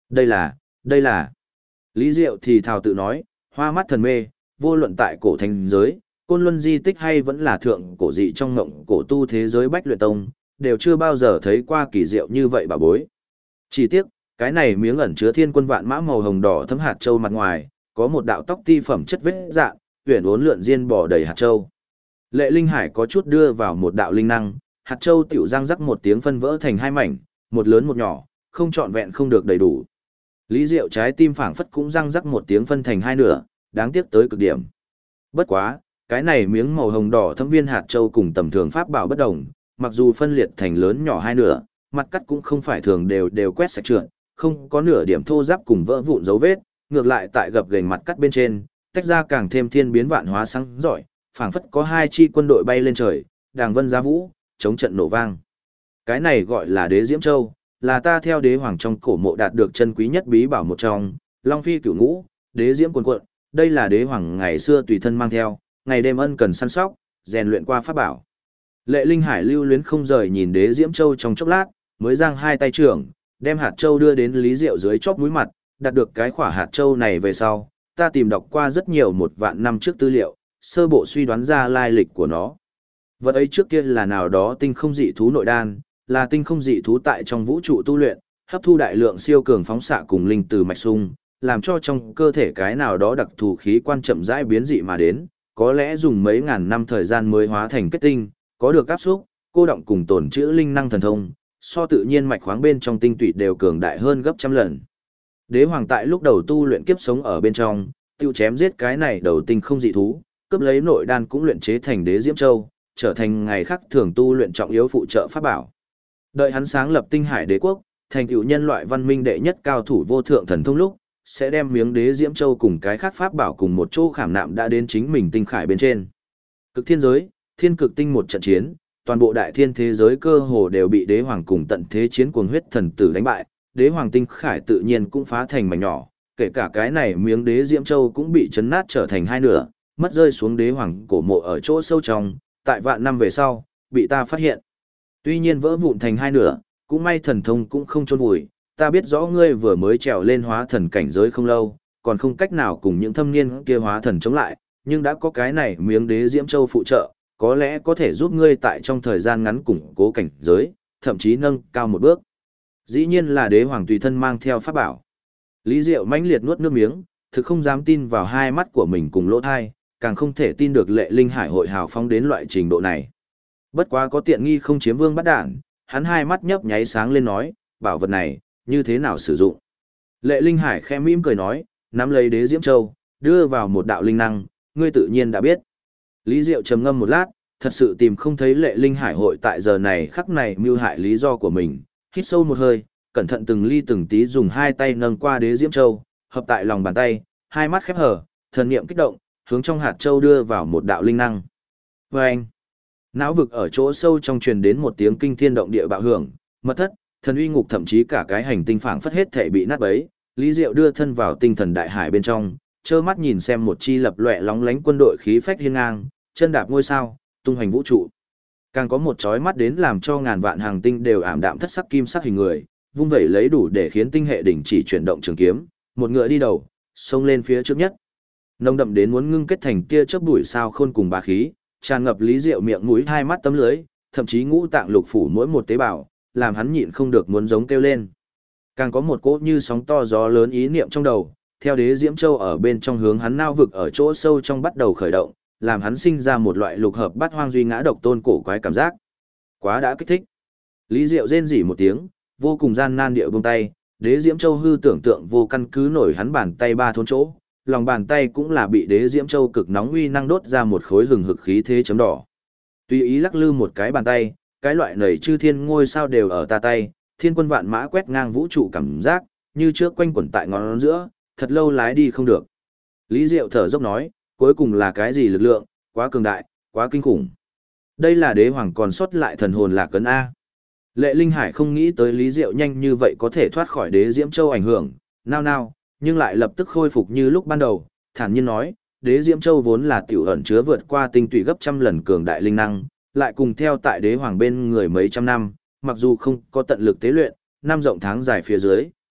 Đây là. Lý Diệu thì thào tự nói, hoa mắt thần mê, vô luận tại cổ thành giới, côn luân di tích hay vẫn là thượng cổ dị trong ngộng cổ tu thế giới Bách Luyện Tông, đều chưa bao giờ thấy qua kỳ diệu như vậy bà bối. Chỉ tiếc, cái này miếng ẩn chứa thiên quân vạn mã màu hồng đỏ thấm hạt châu mặt ngoài, có một đạo tóc ti phẩm chất vết dạng, huyền uốn lượn diên bò đầy hạt châu. Lệ Linh Hải có chút đưa vào một đạo linh năng, hạt châu tiểu răng rắc một tiếng phân vỡ thành hai mảnh, một lớn một nhỏ, không trọn vẹn không được đầy đủ. Lý Diệu trái tim phảng phất cũng răng rắc một tiếng phân thành hai nửa, đáng tiếc tới cực điểm. Bất quá, cái này miếng màu hồng đỏ thấm viên hạt châu cùng tầm thường pháp bảo bất đồng, mặc dù phân liệt thành lớn nhỏ hai nửa, mặt cắt cũng không phải thường đều quét sạch trượt, không có nửa điểm thô ráp cùng vỡ vụn dấu vết, ngược lại tại gập ghềnh mặt cắt bên trên, tách ra càng thêm thiên biến vạn hóa sáng giỏi, phảng phất có hai chi quân đội bay lên trời, đàng vân giá vũ, chống trận nổ vang. Cái này gọi là Đế Diễm Châu, là ta theo đế hoàng trong cổ mộ đạt được chân quý nhất bí bảo một trong, Long Phi Cửu Ngũ, Đế Diễm cuồn cuộn, đây là đế hoàng ngày xưa tùy thân mang theo, ngày đêm ân cần săn sóc, rèn luyện qua pháp bảo. Lệ Linh Hải lưu luyến không rời nhìn Đế Diễm Châu trong chốc lát, mới giang hai tay trưởng, đem hạt châu đưa đến Lý Diệu dưới chóp mũi mặt, đạt được cái khỏa hạt châu này về sau, ta tìm đọc qua rất nhiều 1.000 năm trước tư liệu, sơ bộ suy đoán ra lai lịch của nó. Vật ấy trước kia là nào đó tinh không dị thú nội đan, là tinh không dị thú tại trong vũ trụ tu luyện, hấp thu đại lượng siêu cường phóng xạ cùng linh từ mạch sung, làm cho trong cơ thể cái nào đó đặc thù khí quan chậm rãi biến dị mà đến, có lẽ dùng mấy ngàn năm thời gian mới hóa thành kết tinh, có được áp xúc, cô động cùng tồn trữ linh năng thần thông, so tự nhiên mạch khoáng bên trong tinh tụy đều cường đại hơn gấp trăm lần. Đế hoàng tại lúc đầu tu luyện kiếp sống ở bên trong, tiêu chém giết cái này đầu tinh không dị thú, cướp lấy nội đan cũng luyện chế thành Đế Diễm Châu, trở thành ngày khắc thường tu luyện trọng yếu phụ trợ pháp bảo. Đợi hắn sáng lập Tinh Hải Đế quốc, thành tựu nhân loại văn minh đệ nhất cao thủ vô thượng thần thông lúc, sẽ đem miếng Đế Diễm Châu cùng cái khác pháp bảo cùng một chỗ khảm nạm đã đến chính mình tinh khải bên trên. Cực thiên giới, thiên cực tinh một trận chiến, toàn bộ đại thiên thế giới cơ hồ đều bị đế hoàng cùng tận thế chiến cuồng huyết thần tử đánh bại, đế hoàng tinh khải tự nhiên cũng phá thành mảnh nhỏ, kể cả cái này miếng Đế Diễm Châu cũng bị chấn nát trở thành hai nửa, mất rơi xuống đế hoàng cổ mộ ở chỗ sâu trong, tại vạn năm về sau, bị ta phát hiện. Tuy nhiên vỡ vụn thành hai nửa, cũng may thần thông cũng không chôn vùi, ta biết rõ ngươi vừa mới trèo lên hóa thần cảnh giới không lâu, còn không cách nào cùng những thâm niên kia hóa thần chống lại, nhưng đã có cái này miếng Đế Diễm Châu phụ trợ, có lẽ có thể giúp ngươi tại trong thời gian ngắn củng cố cảnh giới, thậm chí nâng cao một bước. Dĩ nhiên là đế hoàng tùy thân mang theo pháp bảo. Lý Diệu mãnh liệt nuốt nước miếng, thực không dám tin vào hai mắt của mình cùng lỗ thai, càng không thể tin được Lệ Linh Hải hội hào phóng đến loại trình độ này. Bất quá có tiện nghi không chiếm vương bắt đản, hắn hai mắt nhấp nháy sáng lên nói, bảo vật này, như thế nào sử dụng. Lệ Linh Hải khẽ mỉm cười nói, nắm lấy Đế Diễm Châu, đưa vào một đạo linh năng, ngươi tự nhiên đã biết. Lý Diệu trầm ngâm một lát, thật sự tìm không thấy Lệ Linh Hải hội tại giờ này khắc này mưu hại lý do của mình, hít sâu một hơi, cẩn thận từng ly từng tí dùng hai tay nâng qua Đế Diễm Châu, hợp tại lòng bàn tay, hai mắt khép hờ, thần niệm kích động, hướng trong hạt châu đưa vào một đạo linh năng. Và anh, não vực ở chỗ sâu trong truyền đến một tiếng kinh thiên động địa bạo hưởng, mật thất, thần uy ngục thậm chí cả cái hành tinh phảng phất hết thể bị nát bấy. Lý Diệu đưa thân vào tinh thần đại hải bên trong, trơ mắt nhìn xem một chi lập loè lóng lánh quân đội khí phách hiên ngang, chân đạp ngôi sao, tung hoành vũ trụ. Càng có một chói mắt đến làm cho ngàn vạn hàng tinh đều ảm đạm thất sắc kim sắc hình người, vung vẩy lấy đủ để khiến tinh hệ đỉnh chỉ chuyển động trường kiếm, một ngựa đi đầu, xông lên phía trước nhất. Nồng đậm đến muốn ngưng kết thành tia chớp bụi sao khôn cùng bá khí, tràn ngập Lý Diệu miệng mũi hai mắt tấm lưới, thậm chí ngũ tạng lục phủ mỗi một tế bào, làm hắn nhịn không được muốn giống kêu lên. Càng có một cỗ như sóng to gió lớn ý niệm trong đầu, theo Đế Diễm Châu ở bên trong hướng hắn nao vực ở chỗ sâu trong bắt đầu khởi động, làm hắn sinh ra một loại lục hợp bát hoang duy ngã độc tôn cổ quái cảm giác. Quá đã kích thích. Lý Diệu rên rỉ một tiếng, vô cùng gian nan địa buông tay, Đế Diễm Châu hư tưởng tượng vô căn cứ nổi hắn bàn tay ba thốn chỗ, lòng bàn tay cũng là bị Đế Diễm Châu cực nóng uy năng đốt ra một khối hừng hực khí thế chấm đỏ. Tùy ý lắc lư một cái bàn tay, cái loại nảy chư thiên ngôi sao đều ở ta tay, thiên quân vạn mã quét ngang vũ trụ cảm giác, như trước quanh quẩn tại ngón giữa, thật lâu lái đi không được. Lý Diệu thở dốc nói, cuối cùng là cái gì lực lượng, quá cường đại, quá kinh khủng. Đây là đế hoàng còn sót lại thần hồn lạc cấn A. Lệ Linh Hải không nghĩ tới Lý Diệu nhanh như vậy có thể thoát khỏi Đế Diễm Châu ảnh hưởng, nao, nhưng lại lập tức khôi phục như lúc ban đầu, thản nhiên nói, Đế Diễm Châu vốn là tiểu ẩn chứa vượt qua tinh tụy gấp trăm lần cường đại linh năng, lại cùng theo tại đế hoàng bên người mấy trăm năm, mặc dù không có tận lực tế luyện, năm rộng tháng dài phía dưới,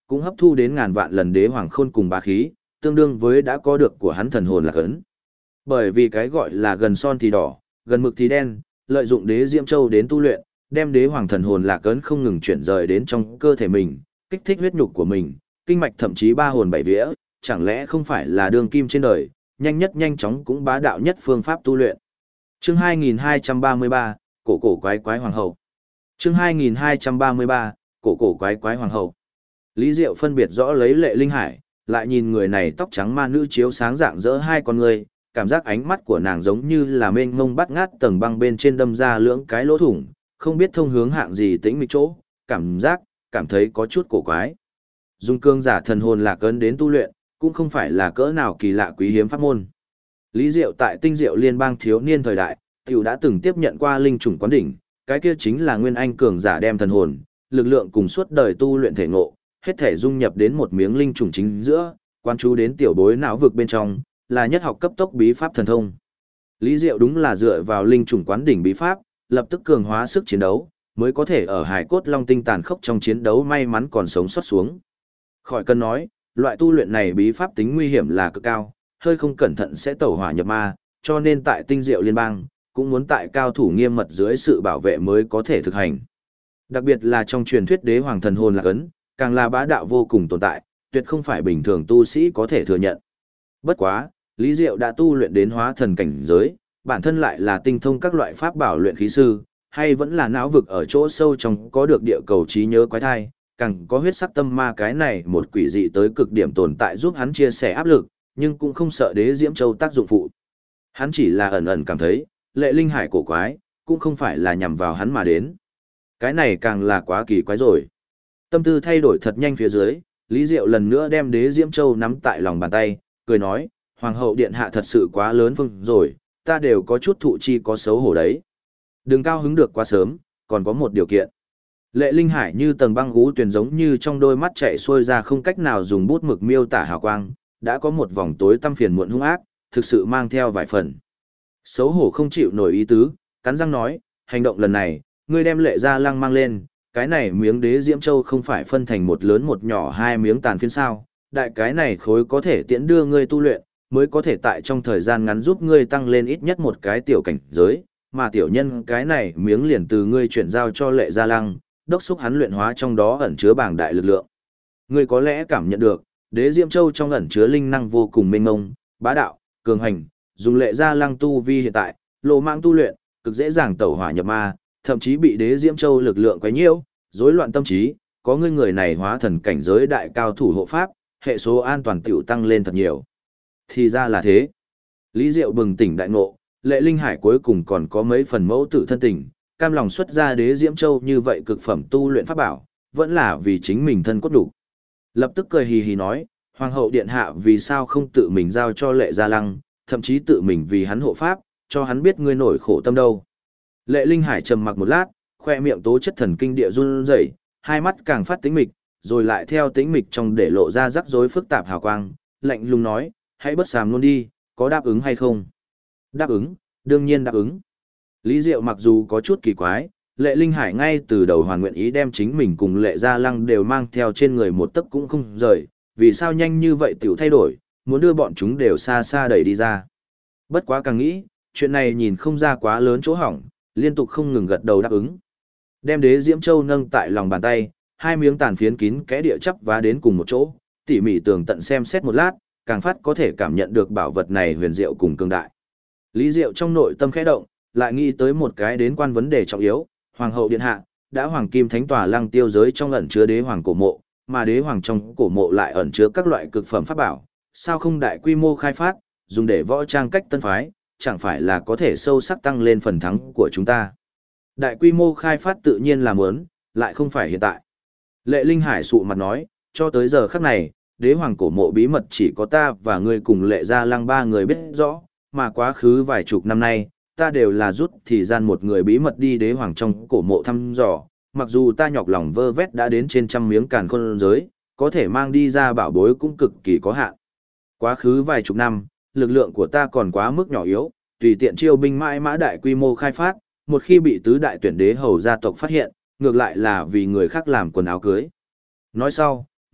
cũng hấp thu đến ngàn vạn lần đế hoàng khôn cùng bá khí, tương đương với đã có được của hắn thần hồn lạc ấn. Bởi vì cái gọi là gần son thì đỏ, gần mực thì đen, lợi dụng đế diễm châu đến tu luyện, đem đế hoàng thần hồn lạc ấn không ngừng chuyển rời đến trong cơ thể mình, kích thích huyết nhục của mình, kinh mạch thậm chí ba hồn bảy vía, chẳng lẽ không phải là đường kim trên đời, nhanh nhất nhanh chóng cũng bá đạo nhất phương pháp tu luyện. Chương 2233, cổ cổ quái quái hoàng hậu. Chương 2233, cổ cổ quái quái hoàng hậu. Lý Diệu phân biệt rõ lấy Lệ Linh Hải, lại nhìn người này tóc trắng ma nữ chiếu sáng dạng dỡ hai con người, cảm giác ánh mắt của nàng giống như là mênh mông bắt ngát tầng băng bên trên đâm ra lưỡng cái lỗ thủng, không biết thông hướng hạng gì tĩnh mịch chỗ, cảm thấy có chút cổ quái. Dung cương giả thần hồn lạc ấn đến tu luyện, cũng không phải là cỡ nào kỳ lạ quý hiếm pháp môn. Lý Diệu tại Tinh Diệu Liên bang thiếu niên thời đại, tiểu đã từng tiếp nhận qua linh trùng quán đỉnh, cái kia chính là nguyên anh cường giả đem thần hồn, lực lượng cùng suốt đời tu luyện thể ngộ, hết thể dung nhập đến một miếng linh trùng chính giữa, quan chú đến tiểu bối não vực bên trong, là nhất học cấp tốc bí pháp thần thông. Lý Diệu đúng là dựa vào linh trùng quán đỉnh bí pháp, lập tức cường hóa sức chiến đấu, mới có thể ở hải cốt long tinh tàn khốc trong chiến đấu may mắn còn sống sót xuống. Khỏi cần nói, loại tu luyện này bí pháp tính nguy hiểm là cực cao, hơi không cẩn thận sẽ tẩu hỏa nhập ma, cho nên tại Tinh Diệu Liên bang, cũng muốn tại cao thủ nghiêm mật dưới sự bảo vệ mới có thể thực hành. Đặc biệt là trong truyền thuyết đế hoàng thần hồn lạc ấn, càng là bá đạo vô cùng tồn tại, tuyệt không phải bình thường tu sĩ có thể thừa nhận. Bất quá, Lý Diệu đã tu luyện đến hóa thần cảnh giới, bản thân lại là tinh thông các loại pháp bảo luyện khí sư, hay vẫn là não vực ở chỗ sâu trong có được địa cầu trí nhớ quái thai, càng có huyết sắc tâm ma cái này một quỷ dị tới cực điểm tồn tại giúp hắn chia sẻ áp lực, nhưng cũng không sợ đế diễm châu tác dụng phụ. Hắn chỉ là ẩn ẩn cảm thấy, Lệ Linh Hải cổ quái, cũng không phải là nhằm vào hắn mà đến. Cái này càng là quá kỳ quái rồi. Tâm tư thay đổi thật nhanh phía dưới, Lý Diệu lần nữa đem đế diễm châu nắm tại lòng bàn tay, cười nói, Hoàng hậu điện hạ thật sự quá lớn phương rồi, ta đều có chút thụ chi có xấu hổ đấy. Đừng cao hứng được quá sớm, còn có một điều kiện. Lệ Linh Hải như tầng băng gú tuyền giống như trong đôi mắt chạy xuôi ra không cách nào dùng bút mực miêu tả hào quang, đã có một vòng tối tăm phiền muộn hung ác, thực sự mang theo vài phần. Xấu hổ không chịu nổi ý tứ, cắn răng nói, hành động lần này, ngươi đem Lệ Gia Lăng mang lên, cái này miếng đế diễm châu không phải phân thành một lớn một nhỏ hai miếng tàn phiến sao, đại cái này khối có thể tiễn đưa ngươi tu luyện, mới có thể tại trong thời gian ngắn giúp ngươi tăng lên ít nhất một cái tiểu cảnh giới, mà tiểu nhân cái này miếng liền từ ngươi chuyển giao cho Lệ Gia Lăng, đốc xúc hắn luyện hóa trong đó ẩn chứa bảng đại lực lượng. Ngươi có lẽ cảm nhận được, đế diễm châu trong ẩn chứa linh năng vô cùng mênh mông, bá đạo, cường hành, dùng Lệ Gia Lăng tu vi hiện tại, lộ mạng tu luyện, cực dễ dàng tẩu hỏa nhập ma, thậm chí bị đế diễm châu lực lượng quấy nhiễu, rối loạn tâm trí, có ngươi người này hóa thần cảnh giới đại cao thủ hộ pháp, hệ số an toàn tiểu tăng lên thật nhiều. Thì ra là thế. Lý Diệu bừng tỉnh đại ngộ, Lệ Linh Hải cuối cùng còn có mấy phần mẫu tử thân tình, cam lòng xuất ra đế diễm châu như vậy cực phẩm tu luyện pháp bảo, vẫn là vì chính mình thân cốt đủ. Lập tức cười hì hì nói, Hoàng hậu điện hạ vì sao không tự mình giao cho Lệ Gia Lăng, thậm chí tự mình vì hắn hộ pháp, cho hắn biết ngươi nổi khổ tâm đâu. Lệ Linh Hải trầm mặc một lát, khoe miệng tố chất thần kinh địa run rẩy, hai mắt càng phát tĩnh mịch, rồi lại theo tĩnh mịch trong để lộ ra rắc rối phức tạp hào quang, lạnh lùng nói, hãy bất sàm luôn đi, có đáp ứng hay không? Đáp ứng, đương nhiên đáp ứng. Lý Diệu mặc dù có chút kỳ quái, Lệ Linh Hải ngay từ đầu hoàn nguyện ý đem chính mình cùng Lệ Gia Lăng đều mang theo trên người một tấc cũng không rời, vì sao nhanh như vậy tiểu thay đổi, muốn đưa bọn chúng đều xa xa đẩy đi ra. Bất quá càng nghĩ, chuyện này nhìn không ra quá lớn chỗ hỏng, liên tục không ngừng gật đầu đáp ứng. Đem đế diễm châu nâng tại lòng bàn tay, hai miếng tàn phiến kín kẽ địa chắp vá đến cùng một chỗ, tỉ mỉ tường tận xem xét một lát, càng phát có thể cảm nhận được bảo vật này huyền diệu cùng cường đại. Lý Diệu trong nội tâm khẽ động, lại nghĩ tới một cái đến quan vấn đề trọng yếu, Hoàng hậu điện hạ, đã hoàng kim thánh tòa lăng tiêu giới trong ẩn chứa đế hoàng cổ mộ, mà đế hoàng trong cổ mộ lại ẩn chứa các loại cực phẩm pháp bảo, sao không đại quy mô khai phát, dùng để võ trang cách tân phái, chẳng phải là có thể sâu sắc tăng lên phần thắng của chúng ta. Đại quy mô khai phát tự nhiên là muốn, lại không phải hiện tại. Lệ Linh Hải sụ mặt nói, cho tới giờ khắc này, đế hoàng cổ mộ bí mật chỉ có ta và ngươi cùng Lệ Gia Lăng ba người biết rõ, mà quá khứ vài chục năm nay, ta đều là rút thì gian một người bí mật đi đế hoàng trong cổ mộ thăm dò, mặc dù ta nhọc lòng vơ vét đã đến trên trăm miếng càn khôn giới, có thể mang đi ra bảo bối cũng cực kỳ có hạn. Quá khứ vài chục năm, lực lượng của ta còn quá mức nhỏ yếu, tùy tiện chiêu binh mãi mã đại quy mô khai phát, một khi bị tứ đại tuyển đế hầu gia tộc phát hiện, ngược lại là vì người khác làm quần áo cưới. Nói sau,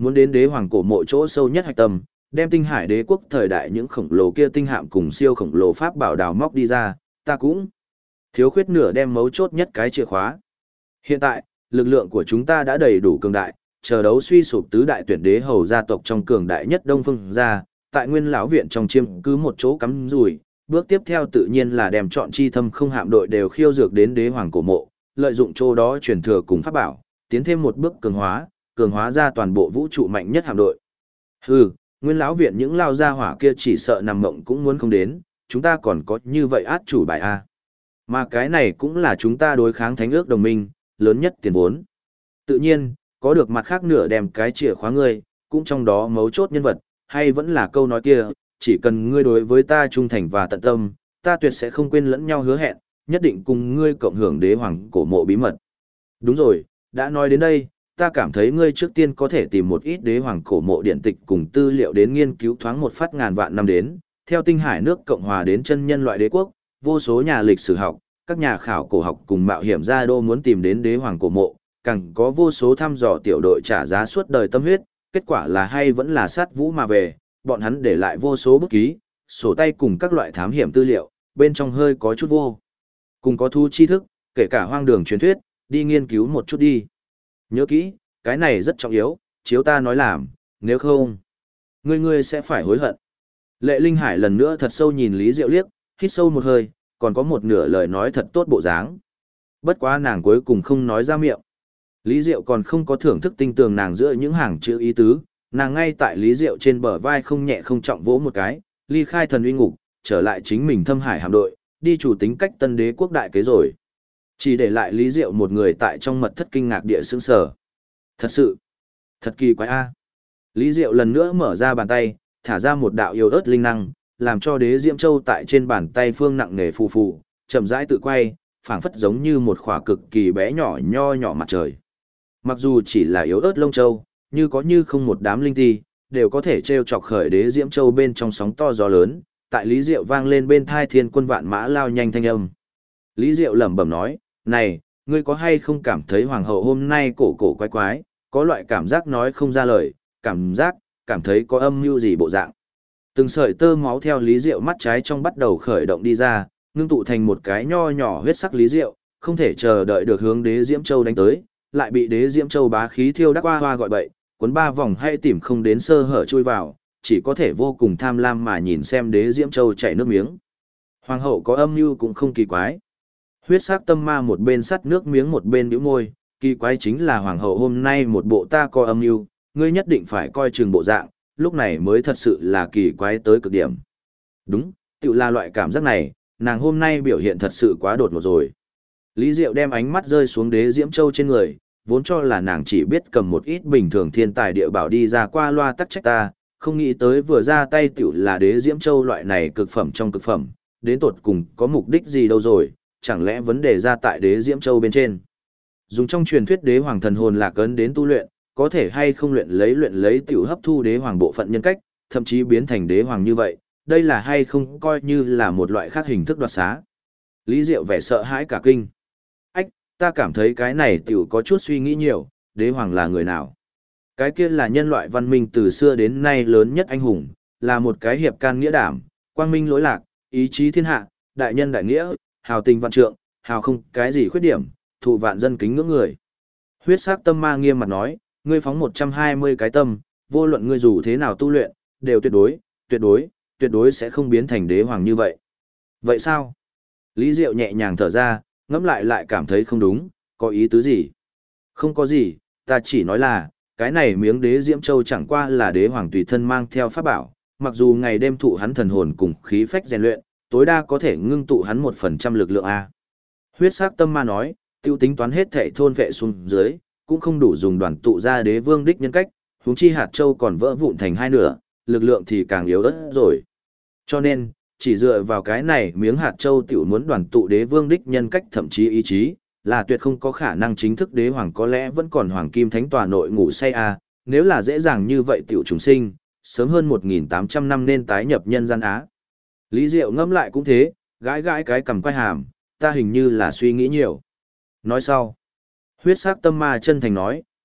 Muốn đến đế hoàng cổ mộ chỗ sâu nhất hạch tâm, đem tinh hải đế quốc thời đại những khổng lồ kia tinh hạm cùng siêu khổng lồ pháp bảo đào móc đi ra, ta cũng thiếu khuyết nửa đem mấu chốt nhất cái chìa khóa. Hiện tại, lực lượng của chúng ta đã đầy đủ cường đại, chờ đấu suy sụp tứ đại tuyển đế hầu gia tộc trong cường đại nhất Đông Phương gia, tại Nguyên lão viện trong chiêm cứ một chỗ cắm rủi, bước tiếp theo tự nhiên là đem chọn chi thâm không hạm đội đều khiêu dược đến đế hoàng cổ mộ, lợi dụng chỗ đó truyền thừa cùng pháp bảo, tiến thêm một bước cường hóa ra toàn bộ vũ trụ mạnh nhất hạm đội. Hừ, Nguyên lão viện những lao gia hỏa kia chỉ sợ nằm mộng cũng muốn không đến, chúng ta còn có như vậy át chủ bài a. Mà cái này cũng là chúng ta đối kháng thánh ước đồng minh, lớn nhất tiền vốn. Tự nhiên, có được mặt khác nửa đem cái chìa khóa ngươi, cũng trong đó mấu chốt nhân vật, hay vẫn là câu nói kia, chỉ cần ngươi đối với ta trung thành và tận tâm, ta tuyệt sẽ không quên lẫn nhau hứa hẹn, nhất định cùng ngươi cộng hưởng đế hoàng cổ mộ bí mật. Đúng rồi, đã nói đến đây, ta cảm thấy ngươi trước tiên có thể tìm một ít đế hoàng cổ mộ điện tịch cùng tư liệu đến nghiên cứu thoáng một phát ngàn vạn năm đến, theo tinh hải nước Cộng hòa đến chân nhân loại đế quốc, vô số nhà lịch sử học, các nhà khảo cổ học cùng mạo hiểm gia đô muốn tìm đến đế hoàng cổ mộ, càng có vô số thăm dò tiểu đội trả giá suốt đời tâm huyết, kết quả là hay vẫn là sát vũ mà về, bọn hắn để lại vô số bút ký, sổ tay cùng các loại thám hiểm tư liệu, bên trong hơi có chút vô. Cùng có thu tri thức, kể cả hoang đường truyền thuyết, đi nghiên cứu một chút đi. Nhớ kỹ, cái này rất trọng yếu, chiếu ta nói làm, nếu không, ngươi sẽ phải hối hận. Lệ Linh Hải lần nữa thật sâu nhìn Lý Diệu liếc, hít sâu một hơi, còn có một nửa lời nói thật tốt bộ dáng. Bất quá nàng cuối cùng không nói ra miệng. Lý Diệu còn không có thưởng thức tinh tường nàng giữa những hàng chữ ý tứ, nàng ngay tại Lý Diệu trên bờ vai không nhẹ không trọng vỗ một cái, ly khai thần uy ngục, trở lại chính mình thâm hải hạm đội, đi chủ tính cách tân đế quốc đại kế rồi. Chỉ để lại Lý Diệu một người tại trong mật thất kinh ngạc địa sững sờ. Thật sự, thật kỳ quái a. Lý Diệu lần nữa mở ra bàn tay, thả ra một đạo yêu ớt linh năng, làm cho đế Diễm Châu tại trên bàn tay phương nặng nề phù phù, chậm rãi tự quay, phảng phất giống như một khỏa cực kỳ bé nhỏ nho nhỏ mặt trời. Mặc dù chỉ là yếu ớt lông châu, như có như không một đám linh ti, đều có thể treo chọc khởi đế Diễm Châu bên trong sóng to gió lớn, tại Lý Diệu vang lên bên thai thiên quân vạn mã lao nhanh thanh âm. Lý Diệu lẩm bẩm nói, này, ngươi có hay không cảm thấy hoàng hậu hôm nay cổ cổ quái quái, có loại cảm giác nói không ra lời, cảm thấy có âm mưu gì bộ dạng. Từng sợi tơ máu theo Lý Diệu mắt trái trong bắt đầu khởi động đi ra, ngưng tụ thành một cái nho nhỏ huyết sắc Lý Diệu, không thể chờ đợi được hướng đế Diễm Châu đánh tới, lại bị đế Diễm Châu bá khí thiêu đắc hoa gọi bậy, cuốn ba vòng hay tìm không đến sơ hở chui vào, chỉ có thể vô cùng tham lam mà nhìn xem đế Diễm Châu chảy nước miếng. Hoàng hậu có âm mưu cũng không kỳ quái. Huyết sắc tâm ma một bên sắt nước miếng một bên bĩu môi, kỳ quái chính là hoàng hậu hôm nay một bộ ta có âm mưu, ngươi nhất định phải coi chừng bộ dạng, lúc này mới thật sự là kỳ quái tới cực điểm. Đúng, tự là loại cảm giác này, nàng hôm nay biểu hiện thật sự quá đột ngột rồi. Lý Diệu đem ánh mắt rơi xuống đế Diễm Châu trên người, vốn cho là nàng chỉ biết cầm một ít bình thường thiên tài địa bảo đi ra qua loa tắc trách ta, không nghĩ tới vừa ra tay tiểu là đế Diễm Châu loại này cực phẩm trong cực phẩm, đến tột cùng có mục đích gì đâu rồi, chẳng lẽ vấn đề ra tại đế Diễm Châu bên trên. Dùng trong truyền thuyết đế hoàng thần hồn lạc ấn đến tu luyện, có thể hay không luyện lấy tiểu hấp thu đế hoàng bộ phận nhân cách, thậm chí biến thành đế hoàng như vậy, đây là hay không coi như là một loại khác hình thức đoạt xá. Lý Diệu vẻ sợ hãi cả kinh. Ách, ta cảm thấy cái này tiểu có chút suy nghĩ nhiều, đế hoàng là người nào? Cái kia là nhân loại văn minh từ xưa đến nay lớn nhất anh hùng, là một cái hiệp can nghĩa đảm, quang minh lỗi lạc, ý chí thiên hạ, đại nhân đại nghĩa, hào tình vạn trượng, hào không cái gì khuyết điểm, thụ vạn dân kính ngưỡng người. Huyết sắc tâm ma nghiêm mặt nói, ngươi phóng 120 cái tâm, vô luận ngươi dù thế nào tu luyện, đều tuyệt đối sẽ không biến thành đế hoàng như vậy. Vậy sao? Lý Diệu nhẹ nhàng thở ra, ngẫm lại cảm thấy không đúng, có ý tứ gì? Không có gì, ta chỉ nói là, cái này miếng đế Diễm Châu chẳng qua là đế hoàng tùy thân mang theo pháp bảo, mặc dù ngày đêm thụ hắn thần hồn cùng khí phách rèn luyện, tối đa có thể ngưng tụ hắn 1% lực lượng A. Huyết sắc tâm ma nói, tiêu tính toán hết thảy thôn vệ xuống dưới, cũng không đủ dùng đoàn tụ ra đế vương đích nhân cách, huống chi hạt châu còn vỡ vụn thành hai nửa, lực lượng thì càng yếu ớt rồi. Cho nên, chỉ dựa vào cái này miếng hạt châu tiểu muốn đoàn tụ đế vương đích nhân cách thậm chí ý chí, là tuyệt không có khả năng chính thức đế hoàng, có lẽ vẫn còn hoàng kim thánh tòa nội ngủ say a, nếu là dễ dàng như vậy tiểu trùng sinh, sớm hơn 1.800 năm nên tái nhập nhân gian Á. Lý Diệu ngẫm lại cũng thế, gãi cái cằm quay hàm, ta hình như là suy nghĩ nhiều. Nói sau, huyết sắc tâm ma chân thành nói,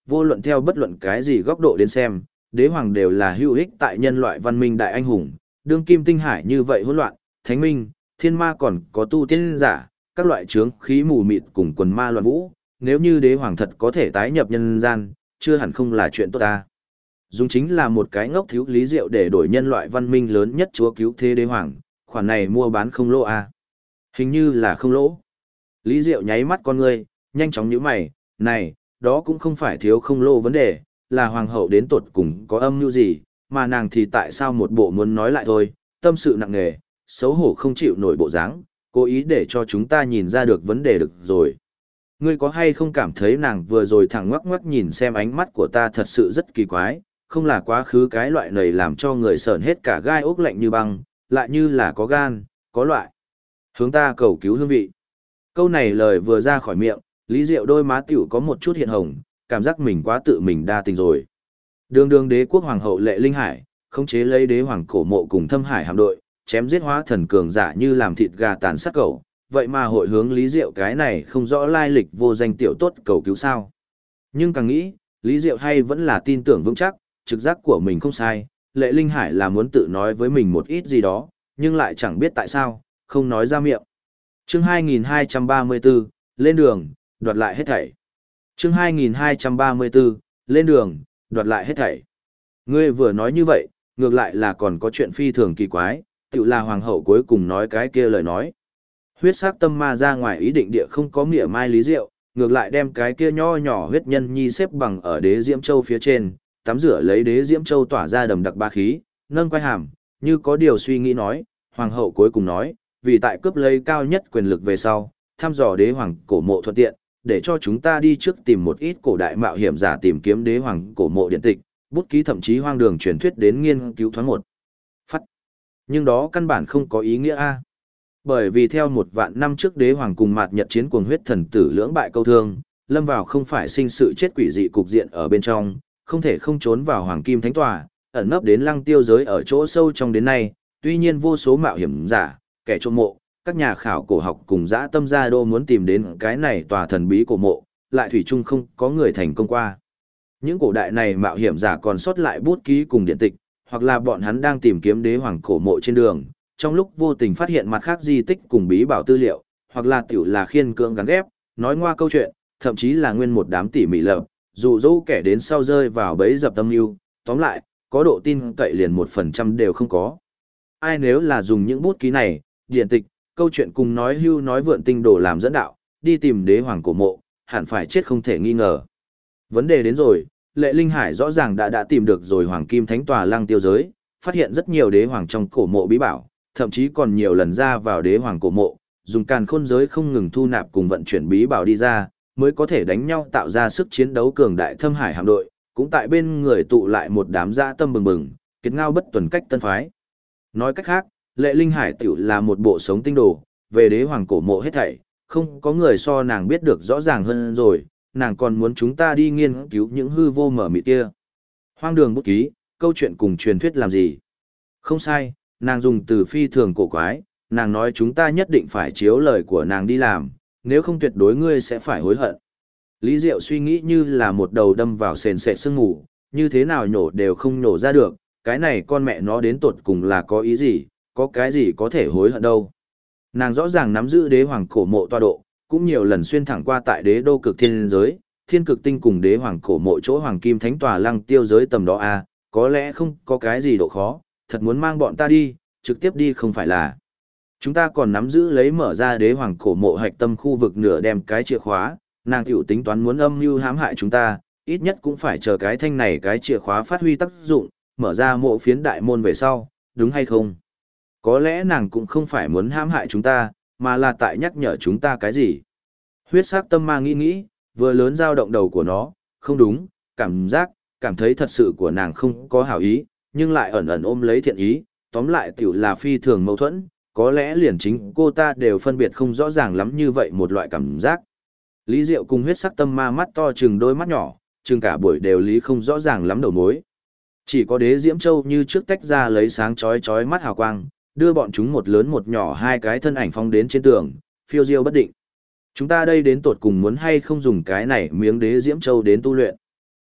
vô luận theo bất luận cái gì góc độ đến xem, đế hoàng đều là hữu ích tại nhân loại văn minh đại anh hùng, đương kim tinh hải như vậy hỗn loạn, thánh minh, thiên ma còn có tu tiên giả, các loại chướng khí mù mịt cùng quần ma loạn vũ, nếu như đế hoàng thật có thể tái nhập nhân gian, chưa hẳn không là chuyện tốt ta. Dùng chính là một cái ngốc thiếu lý diệu để đổi nhân loại văn minh lớn nhất chúa cứu thế đế hoàng, khoản này mua bán không lỗ à. Hình như là không lỗ. Lý diệu nháy mắt con ngươi, nhanh chóng nhíu mày, này, đó cũng không phải thiếu không lỗ vấn đề, là hoàng hậu đến tột cùng có âm mưu gì, mà nàng thì tại sao một bộ muốn nói lại thôi, tâm sự nặng nề, xấu hổ không chịu nổi bộ dáng, cố ý để cho chúng ta nhìn ra được vấn đề được rồi. Ngươi có hay không cảm thấy nàng vừa rồi thẳng ngoắc ngoắc nhìn xem ánh mắt của ta thật sự rất kỳ quái, không là quá khứ cái loại này làm cho người sởn hết cả gai ốc lạnh như băng, lại như là có gan, có loại. Hướng ta cầu cứu hương vị. Câu này lời vừa ra khỏi miệng, Lý Diệu đôi má tiểu có một chút hiện hồng, cảm giác mình quá tự mình đa tình rồi. Đường đường đế quốc hoàng hậu Lệ Linh Hải, khống chế lấy đế hoàng cổ mộ cùng Thâm Hải hạm đội, chém giết hóa thần cường giả như làm thịt gà tàn sát cẩu, vậy mà hội hướng Lý Diệu cái này không rõ lai lịch vô danh tiểu tốt cầu cứu sao. Nhưng càng nghĩ, Lý Diệu hay vẫn là tin tưởng vững chắc, trực giác của mình không sai, Lệ Linh Hải là muốn tự nói với mình một ít gì đó, nhưng lại chẳng biết tại sao, không nói ra miệng. Chương 2234, lên đường, đoạt lại hết thảy. Chương 2234, lên đường, đoạt lại hết thảy. Ngươi vừa nói như vậy, ngược lại là còn có chuyện phi thường kỳ quái, tự là hoàng hậu cuối cùng nói cái kia lời nói. Huyết sắc tâm ma ra ngoài ý định địa không có mỉa mai Lý Diệu, ngược lại đem cái kia nho nhỏ huyết nhân nhi xếp bằng ở đế diễm châu phía trên, tắm rửa lấy đế diễm châu tỏa ra đầm đặc ba khí, nâng quay hàm, như có điều suy nghĩ nói, hoàng hậu cuối cùng nói, vì tại cướp lấy cao nhất quyền lực về sau, thăm dò đế hoàng cổ mộ thuận tiện, để cho chúng ta đi trước tìm một ít cổ đại mạo hiểm giả tìm kiếm đế hoàng cổ mộ điện tịch, bút ký thậm chí hoang đường truyền thuyết đến nghiên cứu thoáng một phát. Nhưng đó căn bản không có ý nghĩa a. Bởi vì theo 1.000 năm trước đế hoàng cùng mạt nhật chiến cuồng huyết thần tử lưỡng bại câu thương, lâm vào không phải sinh sự chết quỷ dị cục diện ở bên trong, không thể không trốn vào hoàng kim thánh tòa, ẩn nấp đến lăng tiêu giới ở chỗ sâu trong đến nay, tuy nhiên vô số mạo hiểm giả, kẻ trộm mộ, các nhà khảo cổ học cùng dã tâm gia đô muốn tìm đến cái này tòa thần bí cổ mộ, lại thủy chung không có người thành công qua. Những cổ đại này mạo hiểm giả còn sót lại bút ký cùng điện tịch, hoặc là bọn hắn đang tìm kiếm đế hoàng cổ mộ trên đường, trong lúc vô tình phát hiện mặt khác di tích cùng bí bảo tư liệu, hoặc là tiểu là khiên cưỡng gắn ghép, nói ngoa câu chuyện, thậm chí là nguyên một đám tỉ mỉ lập, dụ dỗ kẻ đến sau rơi vào bẫy dập tâm lưu, tóm lại, có độ tin cậy liền 1% đều không có. Ai nếu là dùng những bút ký này, điện tịch, câu chuyện cùng nói hưu nói vượn tinh đồ làm dẫn đạo, đi tìm đế hoàng cổ mộ, hẳn phải chết không thể nghi ngờ. Vấn đề đến rồi, Lệ Linh Hải rõ ràng đã tìm được rồi hoàng kim thánh tòa lăng tiêu giới, phát hiện rất nhiều đế hoàng trong cổ mộ bí bảo, thậm chí còn nhiều lần ra vào đế hoàng cổ mộ, dùng càn khôn giới không ngừng thu nạp cùng vận chuyển bí bảo đi ra, mới có thể đánh nhau tạo ra sức chiến đấu cường đại Thâm Hải hạm đội, cũng tại bên người tụ lại một đám dã tâm bừng bừng, kết ngao bất tuần cách tân phái. Nói cách khác, Lệ Linh Hải tiểu là một bộ sống tinh đồ, về đế hoàng cổ mộ hết thảy, không có người so nàng biết được rõ ràng hơn rồi, nàng còn muốn chúng ta đi nghiên cứu những hư vô mở mịt kia. Hoang đường bút ký, câu chuyện cùng truyền thuyết làm gì? Không sai, nàng dùng từ phi thường cổ quái, nàng nói chúng ta nhất định phải chiếu lời của nàng đi làm, nếu không tuyệt đối ngươi sẽ phải hối hận. Lý Diệu suy nghĩ như là một đầu đâm vào sền sệt sương ngủ, như thế nào nhổ đều không nhổ ra được, cái này con mẹ nó đến tột cùng là có ý gì, có cái gì có thể hối hận đâu. Nàng rõ ràng nắm giữ đế hoàng cổ mộ tọa độ, cũng nhiều lần xuyên thẳng qua tại đế đô cực thiên giới, thiên cực tinh cùng đế hoàng cổ mộ chỗ hoàng kim thánh tòa lăng tiêu giới tầm đó a, có lẽ không có cái gì độ khó, thật muốn mang bọn ta đi, trực tiếp đi không phải là. Chúng ta còn nắm giữ lấy mở ra đế hoàng cổ mộ hạch tâm khu vực nửa đem cái chìa khóa, nàng tiểu tính toán muốn âm mưu hãm hại chúng ta, ít nhất cũng phải chờ cái thanh này cái chìa khóa phát huy tác dụng, mở ra mộ phiến đại môn về sau, đúng hay không? Có lẽ nàng cũng không phải muốn hãm hại chúng ta, mà là tại nhắc nhở chúng ta cái gì. Huyết sắc tâm ma nghĩ, vừa lớn dao động đầu của nó, không đúng, cảm thấy thật sự của nàng không có hảo ý, nhưng lại ẩn ẩn ôm lấy thiện ý, tóm lại tiểu là phi thường mâu thuẫn, có lẽ liền chính cô ta đều phân biệt không rõ ràng lắm như vậy một loại cảm giác. Lý Diệu cùng huyết sắc tâm ma mắt to chừng đôi mắt nhỏ, chừng cả buổi đều lý không rõ ràng lắm đầu mối. Chỉ có đế Diễm Châu như trước tách ra lấy sáng chói mắt hào quang, đưa bọn chúng một lớn một nhỏ hai cái thân ảnh phong đến trên tường, phiêu diêu bất định. Chúng ta đây đến tột cùng muốn hay không dùng cái này miếng đế Diễm Châu đến tu luyện.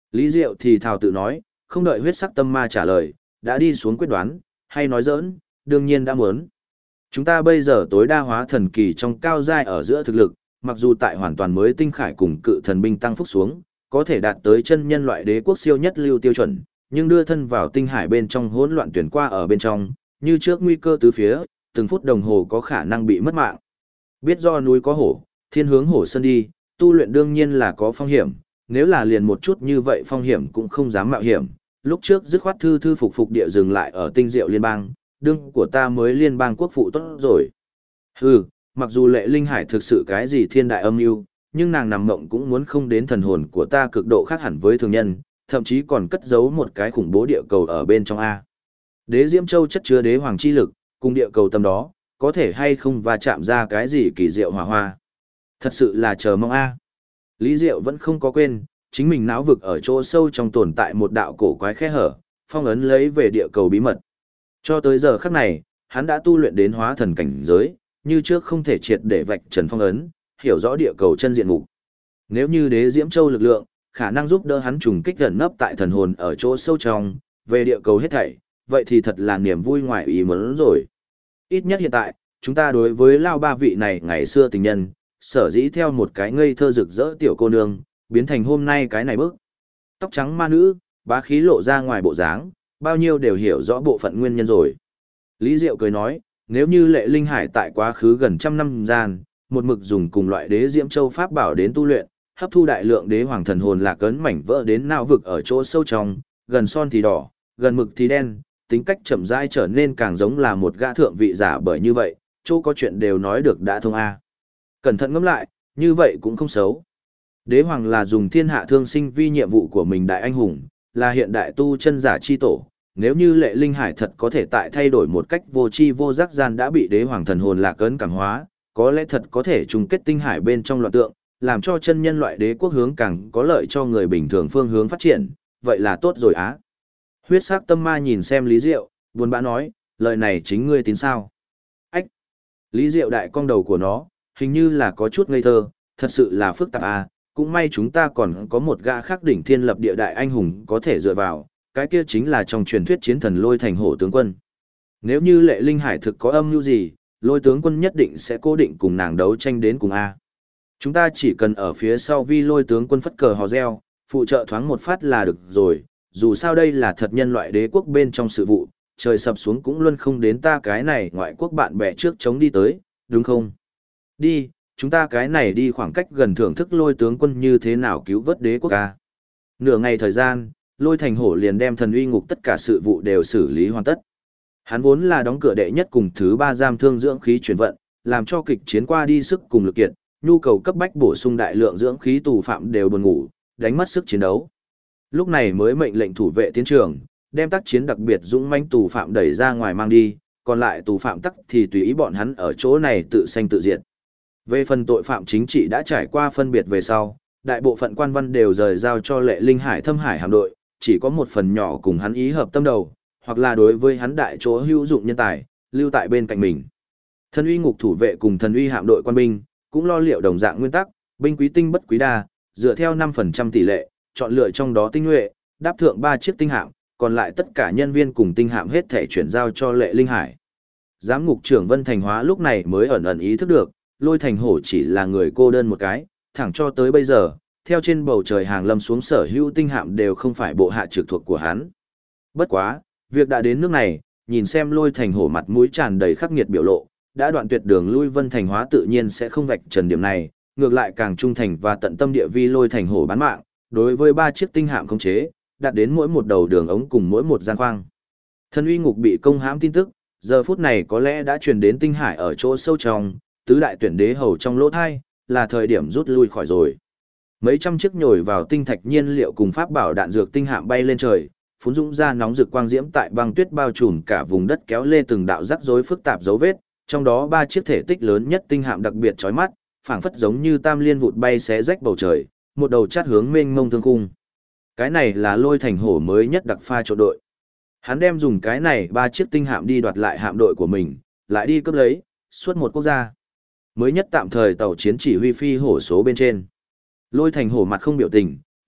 Lý Diệu thì thào tự nói, không đợi huyết sắc tâm ma trả lời, đã đi xuống quyết đoán, hay nói giỡn, đương nhiên đã muốn. Chúng ta bây giờ tối đa hóa thần kỳ trong cao giai ở giữa thực lực, mặc dù tại hoàn toàn mới tinh khải cùng cự thần binh tăng phúc xuống, có thể đạt tới chân nhân loại đế quốc siêu nhất lưu tiêu chuẩn, nhưng đưa thân vào tinh hải bên trong hỗn loạn tuyển qua ở bên trong, như trước nguy cơ tứ phía, từng phút đồng hồ có khả năng bị mất mạng. Biết do núi có hổ, thiên hướng hổ sơn đi, tu luyện đương nhiên là có phong hiểm, nếu là liền một chút như vậy phong hiểm cũng không dám mạo hiểm. Lúc trước dứt khoát thư thư phục địa dừng lại ở tinh diệu liên bang, đương của ta mới liên bang quốc phụ tốt rồi. Hừ, mặc dù Lệ Linh Hải thực sự cái gì thiên đại âm mưu, nhưng nàng nằm mộng cũng muốn không đến thần hồn của ta cực độ khác hẳn với thường nhân, thậm chí còn cất giấu một cái khủng bố địa cầu ở bên trong A. Đế Diễm Châu chất chứa đế hoàng chi lực, cùng địa cầu tâm đó, có thể hay không va chạm ra cái gì kỳ diệu hỏa hoa. Thật sự là chờ mong A. Lý Diệu vẫn không có quên, chính mình não vực ở chỗ sâu trong tồn tại một đạo cổ quái khe hở, phong ấn lấy về địa cầu bí mật. Cho tới giờ khắc này, hắn đã tu luyện đến hóa thần cảnh giới, như trước không thể triệt để vạch trần phong ấn, hiểu rõ địa cầu chân diện mục. Nếu như đế Diễm Châu lực lượng, khả năng giúp đỡ hắn trùng kích gần nấp tại thần hồn ở chỗ sâu trong, về địa cầu hết thảy, vậy thì thật là niềm vui ngoài ý muốn rồi. Ít nhất hiện tại, chúng ta đối với Lao Ba vị này ngày xưa tình nhân, sở dĩ theo một cái ngây thơ rực rỡ tiểu cô nương, biến thành hôm nay cái này bước. Tóc trắng ma nữ, bá khí lộ ra ngoài bộ dáng, bao nhiêu đều hiểu rõ bộ phận nguyên nhân rồi. Lý Diệu cười nói, nếu như Lệ Linh Hải tại quá khứ gần trăm năm gian, một mực dùng cùng loại đế Diễm Châu pháp bảo đến tu luyện, hấp thu đại lượng đế hoàng thần hồn lạc ấn mảnh vỡ đến não vực ở chỗ sâu trong, gần son thì đỏ, gần mực thì đen, tính cách chậm rãi trở nên càng giống là một gã thượng vị giả, bởi như vậy, chỗ có chuyện đều nói được đã thông a. Cẩn thận ngẫm lại, như vậy cũng không xấu. Đế hoàng là dùng thiên hạ thương sinh vi nhiệm vụ của mình đại anh hùng, là hiện đại tu chân giả chi tổ. Nếu như Lệ Linh Hải thật có thể tại thay đổi một cách vô tri vô giác gian đã bị đế hoàng thần hồn lạc ấn cảm hóa, có lẽ thật có thể trùng kết tinh hải bên trong loạn tượng, làm cho chân nhân loại đế quốc hướng càng có lợi cho người bình thường phương hướng phát triển, vậy là tốt rồi á. Huyết sắc tâm ma nhìn xem Lý Diệu, buồn bã nói, lời này chính ngươi tin sao? Ách! Lý Diệu đại cong đầu của nó, hình như là có chút ngây thơ, thật sự là phức tạp à, cũng may chúng ta còn có một gã khác đỉnh thiên lập địa đại anh hùng có thể dựa vào, cái kia chính là trong truyền thuyết chiến thần Lôi Thành Hổ tướng quân. Nếu như Lệ Linh Hải thực có âm mưu gì, Lôi tướng quân nhất định sẽ cố định cùng nàng đấu tranh đến cùng a. Chúng ta chỉ cần ở phía sau vi Lôi tướng quân phất cờ hò reo, phụ trợ thoáng một phát là được rồi, dù sao đây là thật nhân loại đế quốc bên trong sự vụ, trời sập xuống cũng luôn không đến ta cái này ngoại quốc bạn bè trước chống đi tới, đúng không? Đi, chúng ta cái này đi khoảng cách gần thưởng thức Lôi tướng quân như thế nào cứu vớt đế quốc a. Nửa ngày thời gian, Lôi Thành Hổ liền đem thần uy ngục tất cả sự vụ đều xử lý hoàn tất. Hắn vốn là đóng cửa đệ nhất cùng thứ ba giam thương dưỡng khí chuyển vận, làm cho kịch chiến qua đi sức cùng lực kiệt, nhu cầu cấp bách bổ sung đại lượng dưỡng khí tù phạm đều buồn ngủ, đánh mất sức chiến đấu. Lúc này mới mệnh lệnh thủ vệ tiến trường, đem tác chiến đặc biệt dũng mãnh tù phạm đẩy ra ngoài mang đi, còn lại tù phạm tắc thì tùy ý bọn hắn ở chỗ này tự sanh tự diệt. Về phần tội phạm chính trị đã trải qua phân biệt về sau, đại bộ phận quan văn đều rời giao cho Lệ Linh Hải Thâm Hải hạm đội, chỉ có một phần nhỏ cùng hắn ý hợp tâm đầu, hoặc là đối với hắn đại chỗ hữu dụng nhân tài, lưu tại bên cạnh mình. Thần uy ngục thủ vệ cùng thần uy hạm đội quan binh, cũng lo liệu đồng dạng nguyên tắc, binh quý tinh bất quý đa, dựa theo 5% tỷ lệ, chọn lựa trong đó tinh nhuệ, đáp thượng 3 chiếc tinh hạm, còn lại tất cả nhân viên cùng tinh hạm hết thể chuyển giao cho Lệ Linh Hải. Giám ngục trưởng Vân Thành Hóa lúc này mới ẩn ẩn ý thức được, Lôi Thành Hổ chỉ là người cô đơn một cái, thẳng cho tới bây giờ, theo trên bầu trời hàng lâm xuống sở hữu tinh hạm đều không phải bộ hạ trực thuộc của hắn. Bất quá, việc đã đến nước này, nhìn xem Lôi Thành Hổ mặt mũi tràn đầy khắc nghiệt biểu lộ, đã đoạn tuyệt đường lui Vân Thành Hóa tự nhiên sẽ không vạch trần điểm này, ngược lại càng trung thành và tận tâm địa vi Lôi Thành Hổ bán mạng, đối với 3 chiếc tinh hạm khống chế, đạt đến mỗi một đầu đường ống cùng mỗi một gian khoang. Thần uy ngục bị công hãm tin tức, giờ phút này có lẽ đã truyền đến tinh hải ở chỗ sâu trong, tứ đại tuyển đế hầu trong lỗ thai, là thời điểm rút lui khỏi rồi. Mấy trăm chiếc nhồi vào tinh thạch nhiên liệu cùng pháp bảo đạn dược tinh hạm bay lên trời, phún dũng ra nóng rực quang diễm tại băng tuyết bao trùm cả vùng đất, kéo lê từng đạo rắc rối phức tạp dấu vết, trong đó 3 chiếc thể tích lớn nhất tinh hạm đặc biệt chói mắt, phảng phất giống như tam liên vụt bay xé rách bầu trời, một đầu chát hướng mênh mông thương khung. Cái này là Lôi Thành Hổ mới nhất đặc pha trộn đội. Hắn đem dùng cái này 3 chiếc tinh hạm đi đoạt lại hạm đội của mình, lại đi cướp lấy, suốt một quốc gia. Mới nhất tạm thời tàu chiến chỉ huy phi hổ số bên trên. Lôi Thành Hổ mặt không biểu tình,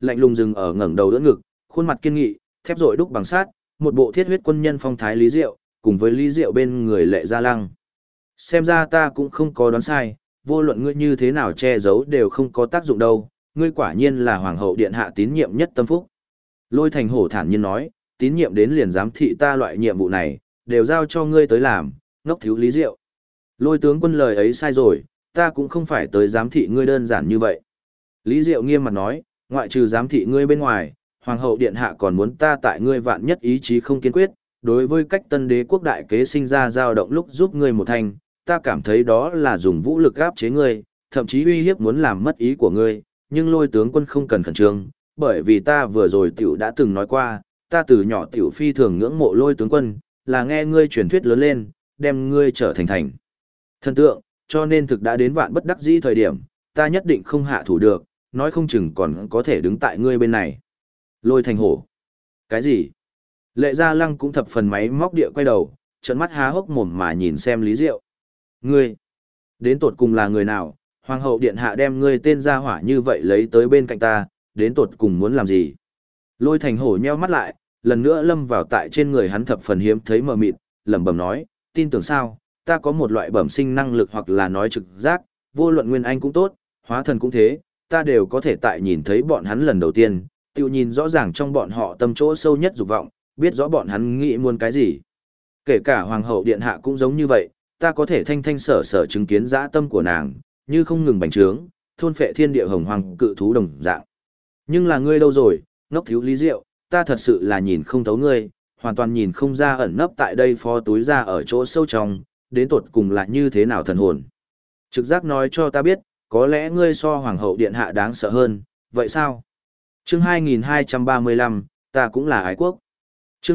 lạnh lùng dừng ở ngẩng đầu đỡ ngực, khuôn mặt kiên nghị, thép rội đúc bằng sắt, một bộ thiết huyết quân nhân phong thái Lý Diệu, cùng với Lý Diệu bên người Lệ Gia Lăng. Xem ra ta cũng không có đoán sai, vô luận ngươi như thế nào che giấu đều không có tác dụng đâu, ngươi quả nhiên là hoàng hậu điện hạ tín nhiệm nhất tâm phúc. Lôi Thành Hổ thản nhiên nói, tín nhiệm đến liền giám thị ta loại nhiệm vụ này, đều giao cho ngươi tới làm, ngốc thiếu Lý Diệu. Lôi tướng quân lời ấy sai rồi, ta cũng không phải tới giám thị ngươi đơn giản như vậy. Lý Diệu nghiêm mặt nói, ngoại trừ giám thị ngươi bên ngoài, hoàng hậu điện hạ còn muốn ta tại ngươi vạn nhất ý chí không kiên quyết, đối với cách tân đế quốc đại kế sinh ra dao động lúc giúp ngươi một thành, ta cảm thấy đó là dùng vũ lực áp chế ngươi, thậm chí uy hiếp muốn làm mất ý của ngươi, nhưng Lôi tướng quân không cần khẩn trương, bởi vì ta vừa rồi tiểu đã từng nói qua, ta từ nhỏ tiểu phi thường ngưỡng mộ Lôi tướng quân, là nghe ngươi truyền thuyết lớn lên, đem ngươi trở thành thần tượng, cho nên thực đã đến vạn bất đắc dĩ thời điểm, ta nhất định không hạ thủ được, nói không chừng còn có thể đứng tại ngươi bên này. Lôi Thành Hổ. Cái gì? Lệ Gia Lăng cũng thập phần máy móc địa quay đầu, trợn mắt há hốc mồm mà nhìn xem Lý Diệu. Ngươi, đến tột cùng là người nào? Hoàng hậu điện hạ đem ngươi tên gia hỏa như vậy lấy tới bên cạnh ta, đến tột cùng muốn làm gì? Lôi Thành Hổ nheo mắt lại, lần nữa lâm vào tại trên người hắn thập phần hiếm thấy mờ mịt, lẩm bẩm nói, tin tưởng sao? Ta có một loại bẩm sinh năng lực hoặc là nói trực giác, vô luận nguyên anh cũng tốt, hóa thần cũng thế, ta đều có thể tại nhìn thấy bọn hắn lần đầu tiên, tự nhìn rõ ràng trong bọn họ tâm chỗ sâu nhất dục vọng, biết rõ bọn hắn nghĩ muốn cái gì. Kể cả hoàng hậu điện hạ cũng giống như vậy, ta có thể thanh thanh sở sở chứng kiến dã tâm của nàng, như không ngừng bành trướng, thôn phệ thiên địa hồng hoàng cự thú đồng dạng. Nhưng là ngươi đâu rồi, ngốc thiếu Lý Diệu, ta thật sự là nhìn không thấu ngươi, hoàn toàn nhìn không ra ẩn nấp tại đây phó túi ra ở chỗ sâu trong, đến tột cùng là như thế nào thần hồn. Trực giác nói cho ta biết, có lẽ ngươi so hoàng hậu điện hạ đáng sợ hơn, vậy sao? Chương 2235, ta cũng là ái quốc. Chương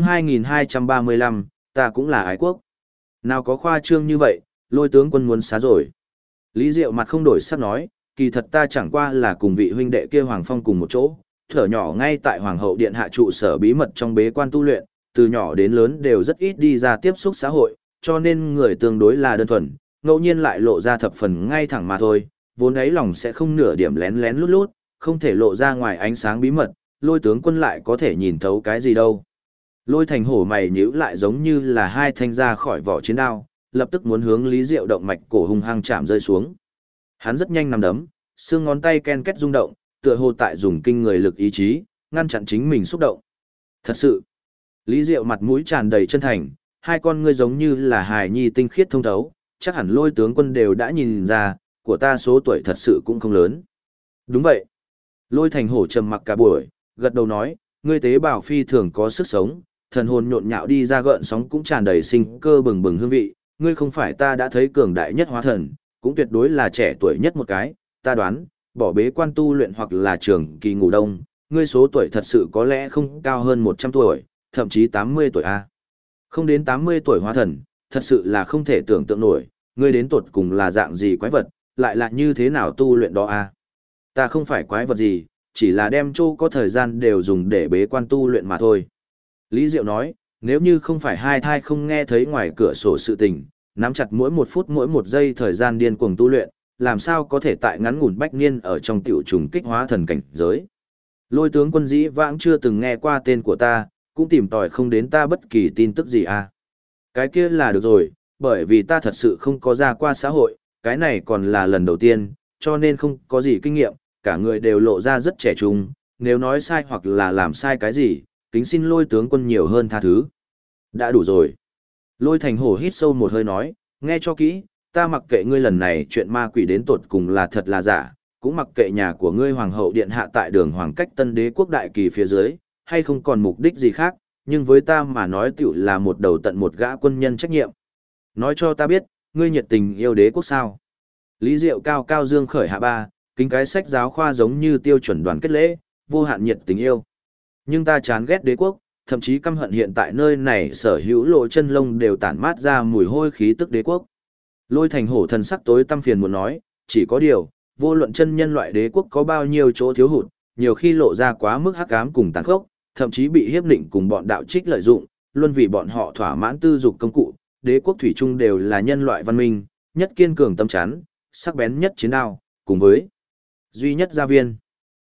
2235, ta cũng là ái quốc. Nào có khoa trương như vậy, Lôi tướng quân muốn xá rồi. Lý Diệu mặt không đổi sắc nói, kỳ thật ta chẳng qua là cùng vị huynh đệ kia Hoàng Phong cùng một chỗ, thở nhỏ ngay tại Hoàng hậu điện hạ trụ sở bí mật trong bế quan tu luyện, từ nhỏ đến lớn đều rất ít đi ra tiếp xúc xã hội, cho nên người tương đối là đơn thuần, ngẫu nhiên lại lộ ra thập phần ngay thẳng mà thôi, vốn ấy lòng sẽ không nửa điểm lén lén lút lút, không thể lộ ra ngoài ánh sáng bí mật, Lôi tướng quân lại có thể nhìn thấu cái gì đâu. Lôi Thành Hổ mày nhíu lại giống như là hai thanh ra khỏi vỏ chiến đao, lập tức muốn hướng Lý Diệu động mạch cổ hung hăng chạm rơi xuống. Hắn rất nhanh nắm đấm, xương ngón tay ken két rung động, tựa hồ tại dùng kinh người lực ý chí, ngăn chặn chính mình xúc động. Thật sự, Lý Diệu mặt mũi tràn đầy chân thành, hai con ngươi giống như là hài nhi tinh khiết thông thấu, chắc hẳn Lôi tướng quân đều đã nhìn ra, của ta số tuổi thật sự cũng không lớn. Đúng vậy. Lôi Thành Hổ trầm mặc cả buổi, gật đầu nói, ngươi tế bào phi thường có sức sống, thần hồn nhộn nhạo đi ra gợn sóng cũng tràn đầy sinh cơ bừng bừng hương vị, ngươi không phải ta đã thấy cường đại nhất hóa thần, cũng tuyệt đối là trẻ tuổi nhất một cái, ta đoán, bỏ bế quan tu luyện hoặc là trường kỳ ngủ đông, ngươi số tuổi thật sự có lẽ không cao hơn 100 tuổi, thậm chí 80 tuổi a. Không đến 80 tuổi hóa thần, thật sự là không thể tưởng tượng nổi, ngươi đến tột cùng là dạng gì quái vật, lại là như thế nào tu luyện đó a. Ta không phải quái vật gì, chỉ là đem chỗ có thời gian đều dùng để bế quan tu luyện mà thôi. Lý Diệu nói, nếu như không phải hai thai không nghe thấy ngoài cửa sổ sự tình, nắm chặt mỗi một phút mỗi một giây thời gian điên cuồng tu luyện, làm sao có thể tại ngắn ngủn bách niên ở trong tiểu trùng kích hóa thần cảnh giới. Lôi tướng quân dĩ vãng chưa từng nghe qua tên của ta, cũng tìm tòi không đến ta bất kỳ tin tức gì à. Cái kia là được rồi, bởi vì ta thật sự không có ra qua xã hội, cái này còn là lần đầu tiên, cho nên không có gì kinh nghiệm, cả người đều lộ ra rất trẻ trung, nếu nói sai hoặc là làm sai cái gì, kính xin Lôi tướng quân nhiều hơn tha thứ. Đã đủ rồi. Lôi Thành Hổ hít sâu một hơi nói, nghe cho kỹ, ta mặc kệ ngươi lần này chuyện ma quỷ đến tột cùng là thật là giả, cũng mặc kệ nhà của ngươi hoàng hậu điện hạ tại đường hoàng cách tân đế quốc đại kỳ phía dưới, hay không còn mục đích gì khác, nhưng với ta mà nói tiểu là một đầu tận một gã quân nhân trách nhiệm. Nói cho ta biết, ngươi nhiệt tình yêu đế quốc sao? Lý Diệu cao cao dương khởi hạ ba, kính cái sách giáo khoa giống như tiêu chuẩn đoàn kết lễ, vô hạn nhiệt tình yêu. Nhưng ta chán ghét đế quốc, thậm chí căm hận hiện tại nơi này sở hữu lộ chân lông đều tản mát ra mùi hôi khí tức đế quốc. Lôi Thành Hổ thần sắc tối tăm phiền muốn nói, chỉ có điều, vô luận chân nhân loại đế quốc có bao nhiêu chỗ thiếu hụt, nhiều khi lộ ra quá mức hắc ám cùng tàn khốc, thậm chí bị hiếp định cùng bọn đạo trích lợi dụng, luôn vì bọn họ thỏa mãn tư dục công cụ, đế quốc thủy chung đều là nhân loại văn minh, nhất kiên cường tâm chắn, sắc bén nhất chiến đao, cùng với duy nhất gia viên.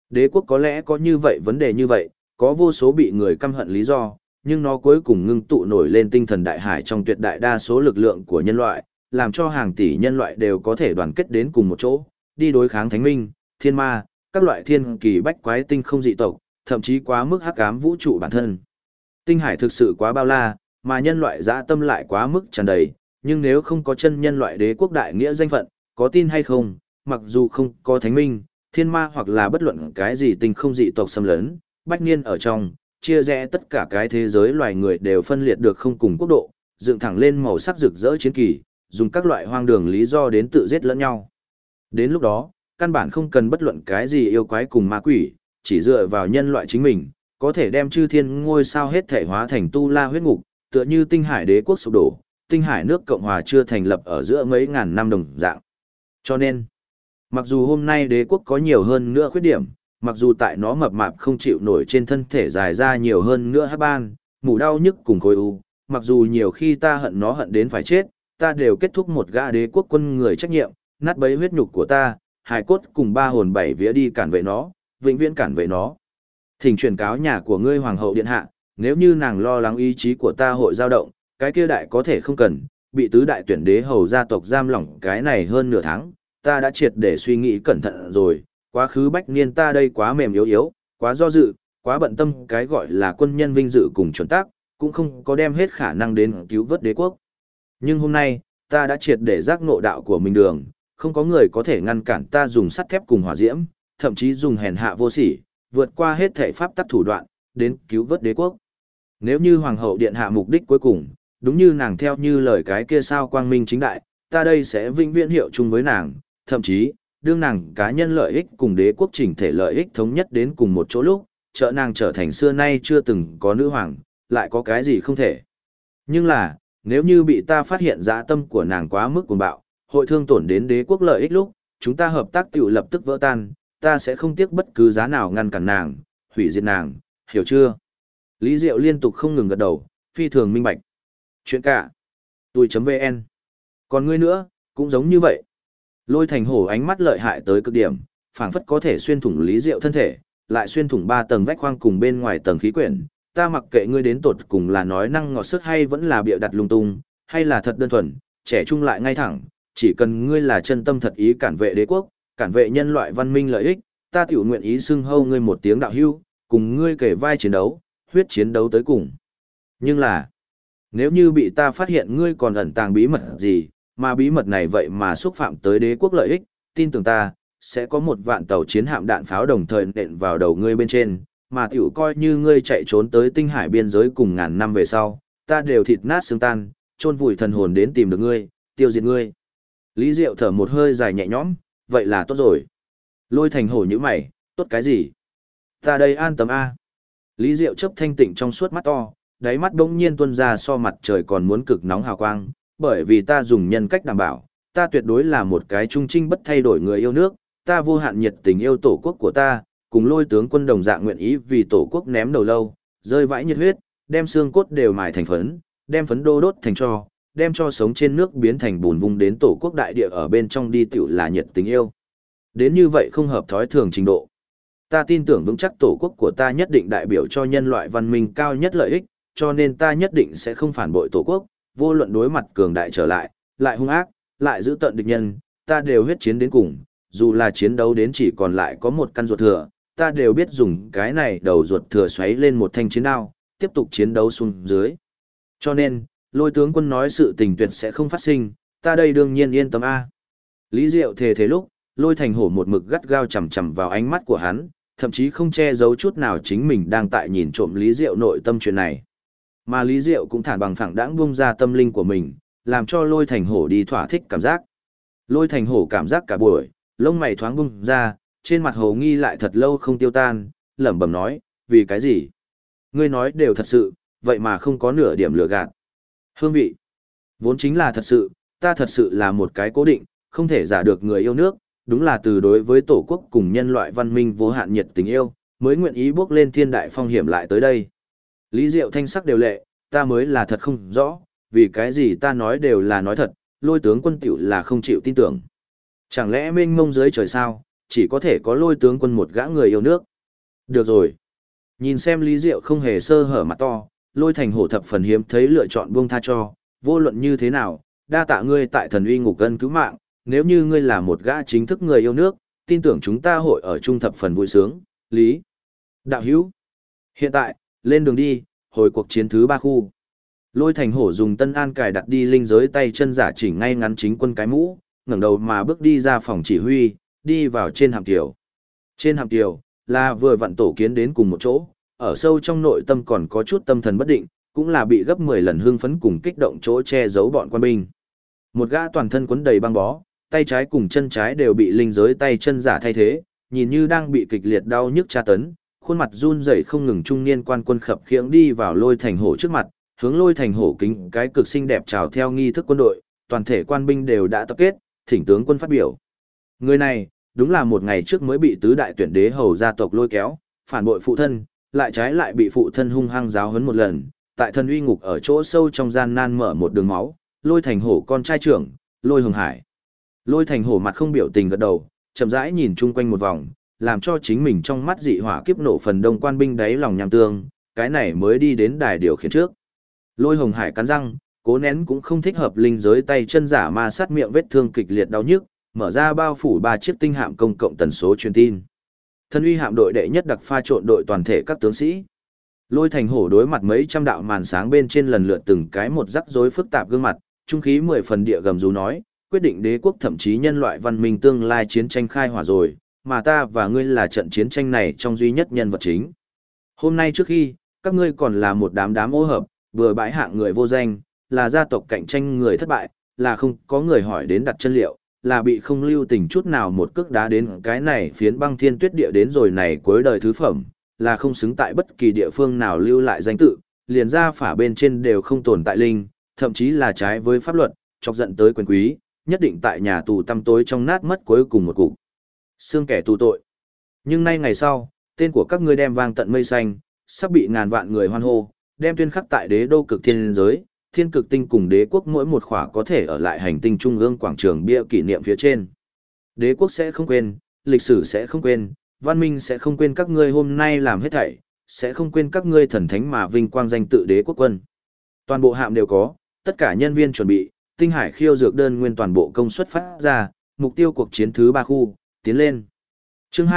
Đế quốc có lẽ có như vậy vấn đề như vậy, có vô số bị người căm hận lý do, nhưng nó cuối cùng ngưng tụ nổi lên tinh thần đại hải trong tuyệt đại đa số lực lượng của nhân loại, làm cho hàng tỷ nhân loại đều có thể đoàn kết đến cùng một chỗ, đi đối kháng thánh minh, thiên ma, các loại thiên kỳ bách quái tinh không dị tộc, thậm chí quá mức hắc ám vũ trụ bản thân. Tinh hải thực sự quá bao la, mà nhân loại dã tâm lại quá mức tràn đầy, nhưng nếu không có chân nhân loại đế quốc đại nghĩa danh phận, có tin hay không, mặc dù không có thánh minh, thiên ma hoặc là bất luận cái gì tinh không dị tộc xâm lấn, bách niên ở trong, chia rẽ tất cả cái thế giới loài người đều phân liệt được không cùng quốc độ, dựng thẳng lên màu sắc rực rỡ chiến kỳ, dùng các loại hoang đường lý do đến tự giết lẫn nhau. Đến lúc đó, căn bản không cần bất luận cái gì yêu quái cùng ma quỷ, chỉ dựa vào nhân loại chính mình, có thể đem chư thiên ngôi sao hết thể hóa thành tu la huyết ngục, tựa như tinh hải đế quốc sụp đổ, tinh hải nước Cộng hòa chưa thành lập ở giữa mấy ngàn năm đồng dạng. Cho nên, mặc dù hôm nay đế quốc có nhiều hơn nữa khuyết điểm, mặc dù tại nó mập mạp không chịu nổi trên thân thể dài ra nhiều hơn nữa hắc ban, mủ đau nhức cùng khối u, mặc dù nhiều khi ta hận nó hận đến phải chết, ta đều kết thúc một gã đế quốc quân người trách nhiệm, nát bấy huyết nhục của ta, hài cốt cùng ba hồn bảy vía đi cản vệ nó, vĩnh viễn cản vệ nó. Thỉnh truyền cáo nhà của ngươi hoàng hậu điện hạ, nếu như nàng lo lắng ý chí của ta hội dao động, cái kia đại có thể không cần, bị tứ đại tuyển đế hầu gia tộc giam lỏng cái này hơn nửa tháng, ta đã triệt để suy nghĩ cẩn thận rồi, quá khứ bách niên ta đây quá mềm yếu, quá do dự, quá bận tâm cái gọi là quân nhân vinh dự cùng chuẩn tác, cũng không có đem hết khả năng đến cứu vớt đế quốc. Nhưng hôm nay, ta đã triệt để giác ngộ đạo của mình đường, không có người có thể ngăn cản ta dùng sắt thép cùng hỏa diễm, thậm chí dùng hèn hạ vô sỉ, vượt qua hết thể pháp tắc thủ đoạn, đến cứu vớt đế quốc. Nếu như hoàng hậu điện hạ mục đích cuối cùng, đúng như nàng theo như lời cái kia sao quang minh chính đại, ta đây sẽ vĩnh viễn hiệu chung với nàng, thậm chí, đương nàng cá nhân lợi ích cùng đế quốc chỉnh thể lợi ích thống nhất đến cùng một chỗ lúc, trợ nàng trở thành xưa nay chưa từng có nữ hoàng, lại có cái gì không thể. Nhưng là, nếu như bị ta phát hiện dã tâm của nàng quá mức cuồng bạo, hội thương tổn đến đế quốc lợi ích lúc, chúng ta hợp tác tiểu lập tức vỡ tan, ta sẽ không tiếc bất cứ giá nào ngăn cản nàng, hủy diệt nàng, hiểu chưa? Lý Diệu liên tục không ngừng gật đầu, phi thường minh bạch. Chuyện cả. Tui.vn. Còn ngươi nữa, cũng giống như vậy. Lôi Thành Hổ ánh mắt lợi hại tới cực điểm, phảng phất có thể xuyên thủng Lý Diệu thân thể, lại xuyên thủng 3 tầng vách khoang cùng bên ngoài tầng khí quyển. Ta mặc kệ ngươi đến tột cùng là nói năng ngọt sức hay vẫn là bịa đặt lung tung, hay là thật đơn thuần, trẻ trung lại ngay thẳng, chỉ cần ngươi là chân tâm thật ý cản vệ đế quốc, cản vệ nhân loại văn minh lợi ích, ta tiểu nguyện ý xưng hâu ngươi một tiếng đạo hưu, cùng ngươi kể vai chiến đấu, huyết chiến đấu tới cùng. Nhưng là, nếu như bị ta phát hiện ngươi còn ẩn tàng bí mật gì, mà bí mật này vậy mà xúc phạm tới đế quốc lợi ích, tin tưởng ta, sẽ có 1 vạn tàu chiến hạm đạn pháo đồng thời nện vào đầu ngươi bên trên, mà tiểu coi như ngươi chạy trốn tới tinh hải biên giới cùng ngàn năm về sau, ta đều thịt nát xương tan, chôn vùi thần hồn đến tìm được ngươi, tiêu diệt ngươi. Lý Diệu thở một hơi dài nhẹ nhõm, vậy là tốt rồi. Lôi Thành Hổ như mày, tốt cái gì? Ta đây an tâm a. Lý Diệu chớp thanh tịnh trong suốt mắt to, đáy mắt bỗng nhiên tuôn ra so mặt trời còn muốn cực nóng hào quang, bởi vì ta dùng nhân cách đảm bảo, ta tuyệt đối là một cái trung trinh bất thay đổi người yêu nước, ta vô hạn nhiệt tình yêu tổ quốc của ta, cùng Lôi tướng quân đồng dạng nguyện ý vì tổ quốc ném đầu lâu, rơi vãi nhiệt huyết, đem xương cốt đều mài thành phấn, đem phấn đô đốt thành tro, đem cho sống trên nước biến thành bùn vung đến tổ quốc đại địa ở bên trong đi tiểu là nhiệt tình yêu. Đến như vậy không hợp thói thường trình độ. Ta tin tưởng vững chắc tổ quốc của ta nhất định đại biểu cho nhân loại văn minh cao nhất lợi ích, cho nên ta nhất định sẽ không phản bội tổ quốc, vô luận đối mặt cường đại trở lại, lại hung ác, lại giữ tận địch nhân, ta đều huyết chiến đến cùng, dù là chiến đấu đến chỉ còn lại có một căn ruột thừa, ta đều biết dùng cái này đầu ruột thừa xoáy lên một thanh chiến đao, tiếp tục chiến đấu xuống dưới. Cho nên, Lôi tướng quân nói sự tình tuyệt sẽ không phát sinh, ta đây đương nhiên yên tâm a. Lý Diệu thề thế lúc, Lôi Thành Hổ một mực gắt gao chằm chằm vào ánh mắt của hắn, thậm chí không che giấu chút nào chính mình đang tại nhìn trộm Lý Diệu nội tâm chuyện này. Mà Lý Diệu cũng thản bằng phẳng đãng bung ra tâm linh của mình, làm cho Lôi Thành Hổ đi thỏa thích cảm giác. Lôi Thành Hổ cảm giác cả buổi, lông mày thoáng bung ra, trên mặt hồ nghi lại thật lâu không tiêu tan, lẩm bẩm nói, vì cái gì? Ngươi nói đều thật sự, vậy mà không có nửa điểm lừa gạt. Hương vị, vốn chính là thật sự, ta thật sự là một cái cố định, không thể giả được người yêu nước, đúng là từ đối với tổ quốc cùng nhân loại văn minh vô hạn nhiệt tình yêu, mới nguyện ý bước lên thiên đại phong hiểm lại tới đây. Lý Diệu thanh sắc đều lệ, ta mới là thật không rõ, vì cái gì ta nói đều là nói thật, Lôi tướng quân tiểu là không chịu tin tưởng. Chẳng lẽ mênh mông dưới trời sao, chỉ có thể có Lôi tướng quân một gã người yêu nước. Được rồi. Nhìn xem Lý Diệu không hề sơ hở mặt to, Lôi Thành Hổ thập phần hiếm thấy lựa chọn buông tha cho, vô luận như thế nào, đa tạ ngươi tại Thần Uy Ngục ân cứu mạng, nếu như ngươi là một gã chính thức người yêu nước, tin tưởng chúng ta hội ở chung thập phần vui sướng. Lý Đạo Hữu. Hiện tại, lên đường đi, hồi cuộc chiến thứ 3 khu. Lôi Thành Hổ dùng Tân An cài đặt đi linh giới tay chân giả chỉnh ngay ngắn chính quân cái mũ, ngẩng đầu mà bước đi ra phòng chỉ huy, đi vào trên hạm kiều. Trên hạm kiều là vừa vặn tổ kiến đến cùng một chỗ, ở sâu trong nội tâm còn có chút tâm thần bất định, cũng là bị gấp 10 lần hưng phấn cùng kích động chỗ che giấu bọn quan binh. Một gã toàn thân quấn đầy băng bó, tay trái cùng chân trái đều bị linh giới tay chân giả thay thế, nhìn như đang bị kịch liệt đau nhức tra tấn, khuôn mặt run rẩy không ngừng trung niên quan quân khập khiễng đi vào Lôi Thành Hổ trước mặt, hướng Lôi Thành Hổ kính cái cực xinh đẹp chào theo nghi thức quân đội, toàn thể quan binh đều đã tập kết, thỉnh tướng quân phát biểu. Người này, đúng là một ngày trước mới bị tứ đại tuyển đế hầu gia tộc lôi kéo, phản bội phụ thân, lại trái lại bị phụ thân hung hăng giáo huấn một lần, tại Thần Uy Ngục ở chỗ sâu trong gian nan mở một đường máu, Lôi Thành Hổ con trai trưởng, Lôi Hồng Hải. Lôi Thành Hổ mặt không biểu tình gật đầu, chậm rãi nhìn chung quanh một vòng, làm cho chính mình trong mắt dị hỏa kiếp nổ phần đông quan binh đáy lòng nham tương, cái này mới đi đến đài điều khiển trước. Lôi Hồng Hải cắn răng, cố nén cũng không thích hợp linh giới tay chân giả ma sát miệng vết thương kịch liệt đau nhức, mở ra bao phủ 3 chiếc tinh hạm công cộng tần số truyền tin. Thần Uy hạm đội đệ nhất đặc pha trộn đội toàn thể các tướng sĩ. Lôi Thành Hổ đối mặt mấy trăm đạo màn sáng bên trên lần lượt từng cái một rắc rối phức tạp gương mặt, trung khí 10 phần địa gầm rú nói, quyết định đế quốc thậm chí nhân loại văn minh tương lai chiến tranh khai hỏa rồi, mà ta và ngươi là trận chiến tranh này trong duy nhất nhân vật chính. Hôm nay trước khi, các ngươi còn là một đám ô hợp, vừa bãi hạng người vô danh, là gia tộc cạnh tranh người thất bại, là không có người hỏi đến đặt chân liệu, là bị không lưu tình chút nào một cước đá đến cái này phiến băng thiên tuyết địa đến rồi này cuối đời thứ phẩm, là không xứng tại bất kỳ địa phương nào lưu lại danh tự, liền ra phả bên trên đều không tồn tại linh, thậm chí là trái với pháp luật, chọc giận tới quyền quý, nhất định tại nhà tù tăm tối trong nát mất cuối cùng một cục xương kẻ tù tội. Nhưng nay ngày sau, tên của các ngươi đem vang tận mây xanh, sắp bị ngàn vạn người hoan hô, đem tuyên khắc tại đế đô cực thiên giới, thiên cực tinh cùng đế quốc mỗi một khỏa có thể ở lại hành tinh trung ương quảng trường bia kỷ niệm phía trên. Đế quốc sẽ không quên, lịch sử sẽ không quên, văn minh sẽ không quên các ngươi hôm nay làm hết thảy, sẽ không quên các ngươi thần thánh mà vinh quang danh tự đế quốc quân. Toàn bộ hạm đều có, tất cả nhân viên chuẩn bị, tinh hải khiêu dược đơn nguyên toàn bộ công suất phát ra, mục tiêu cuộc chiến thứ 3 khu, tiến lên. Chương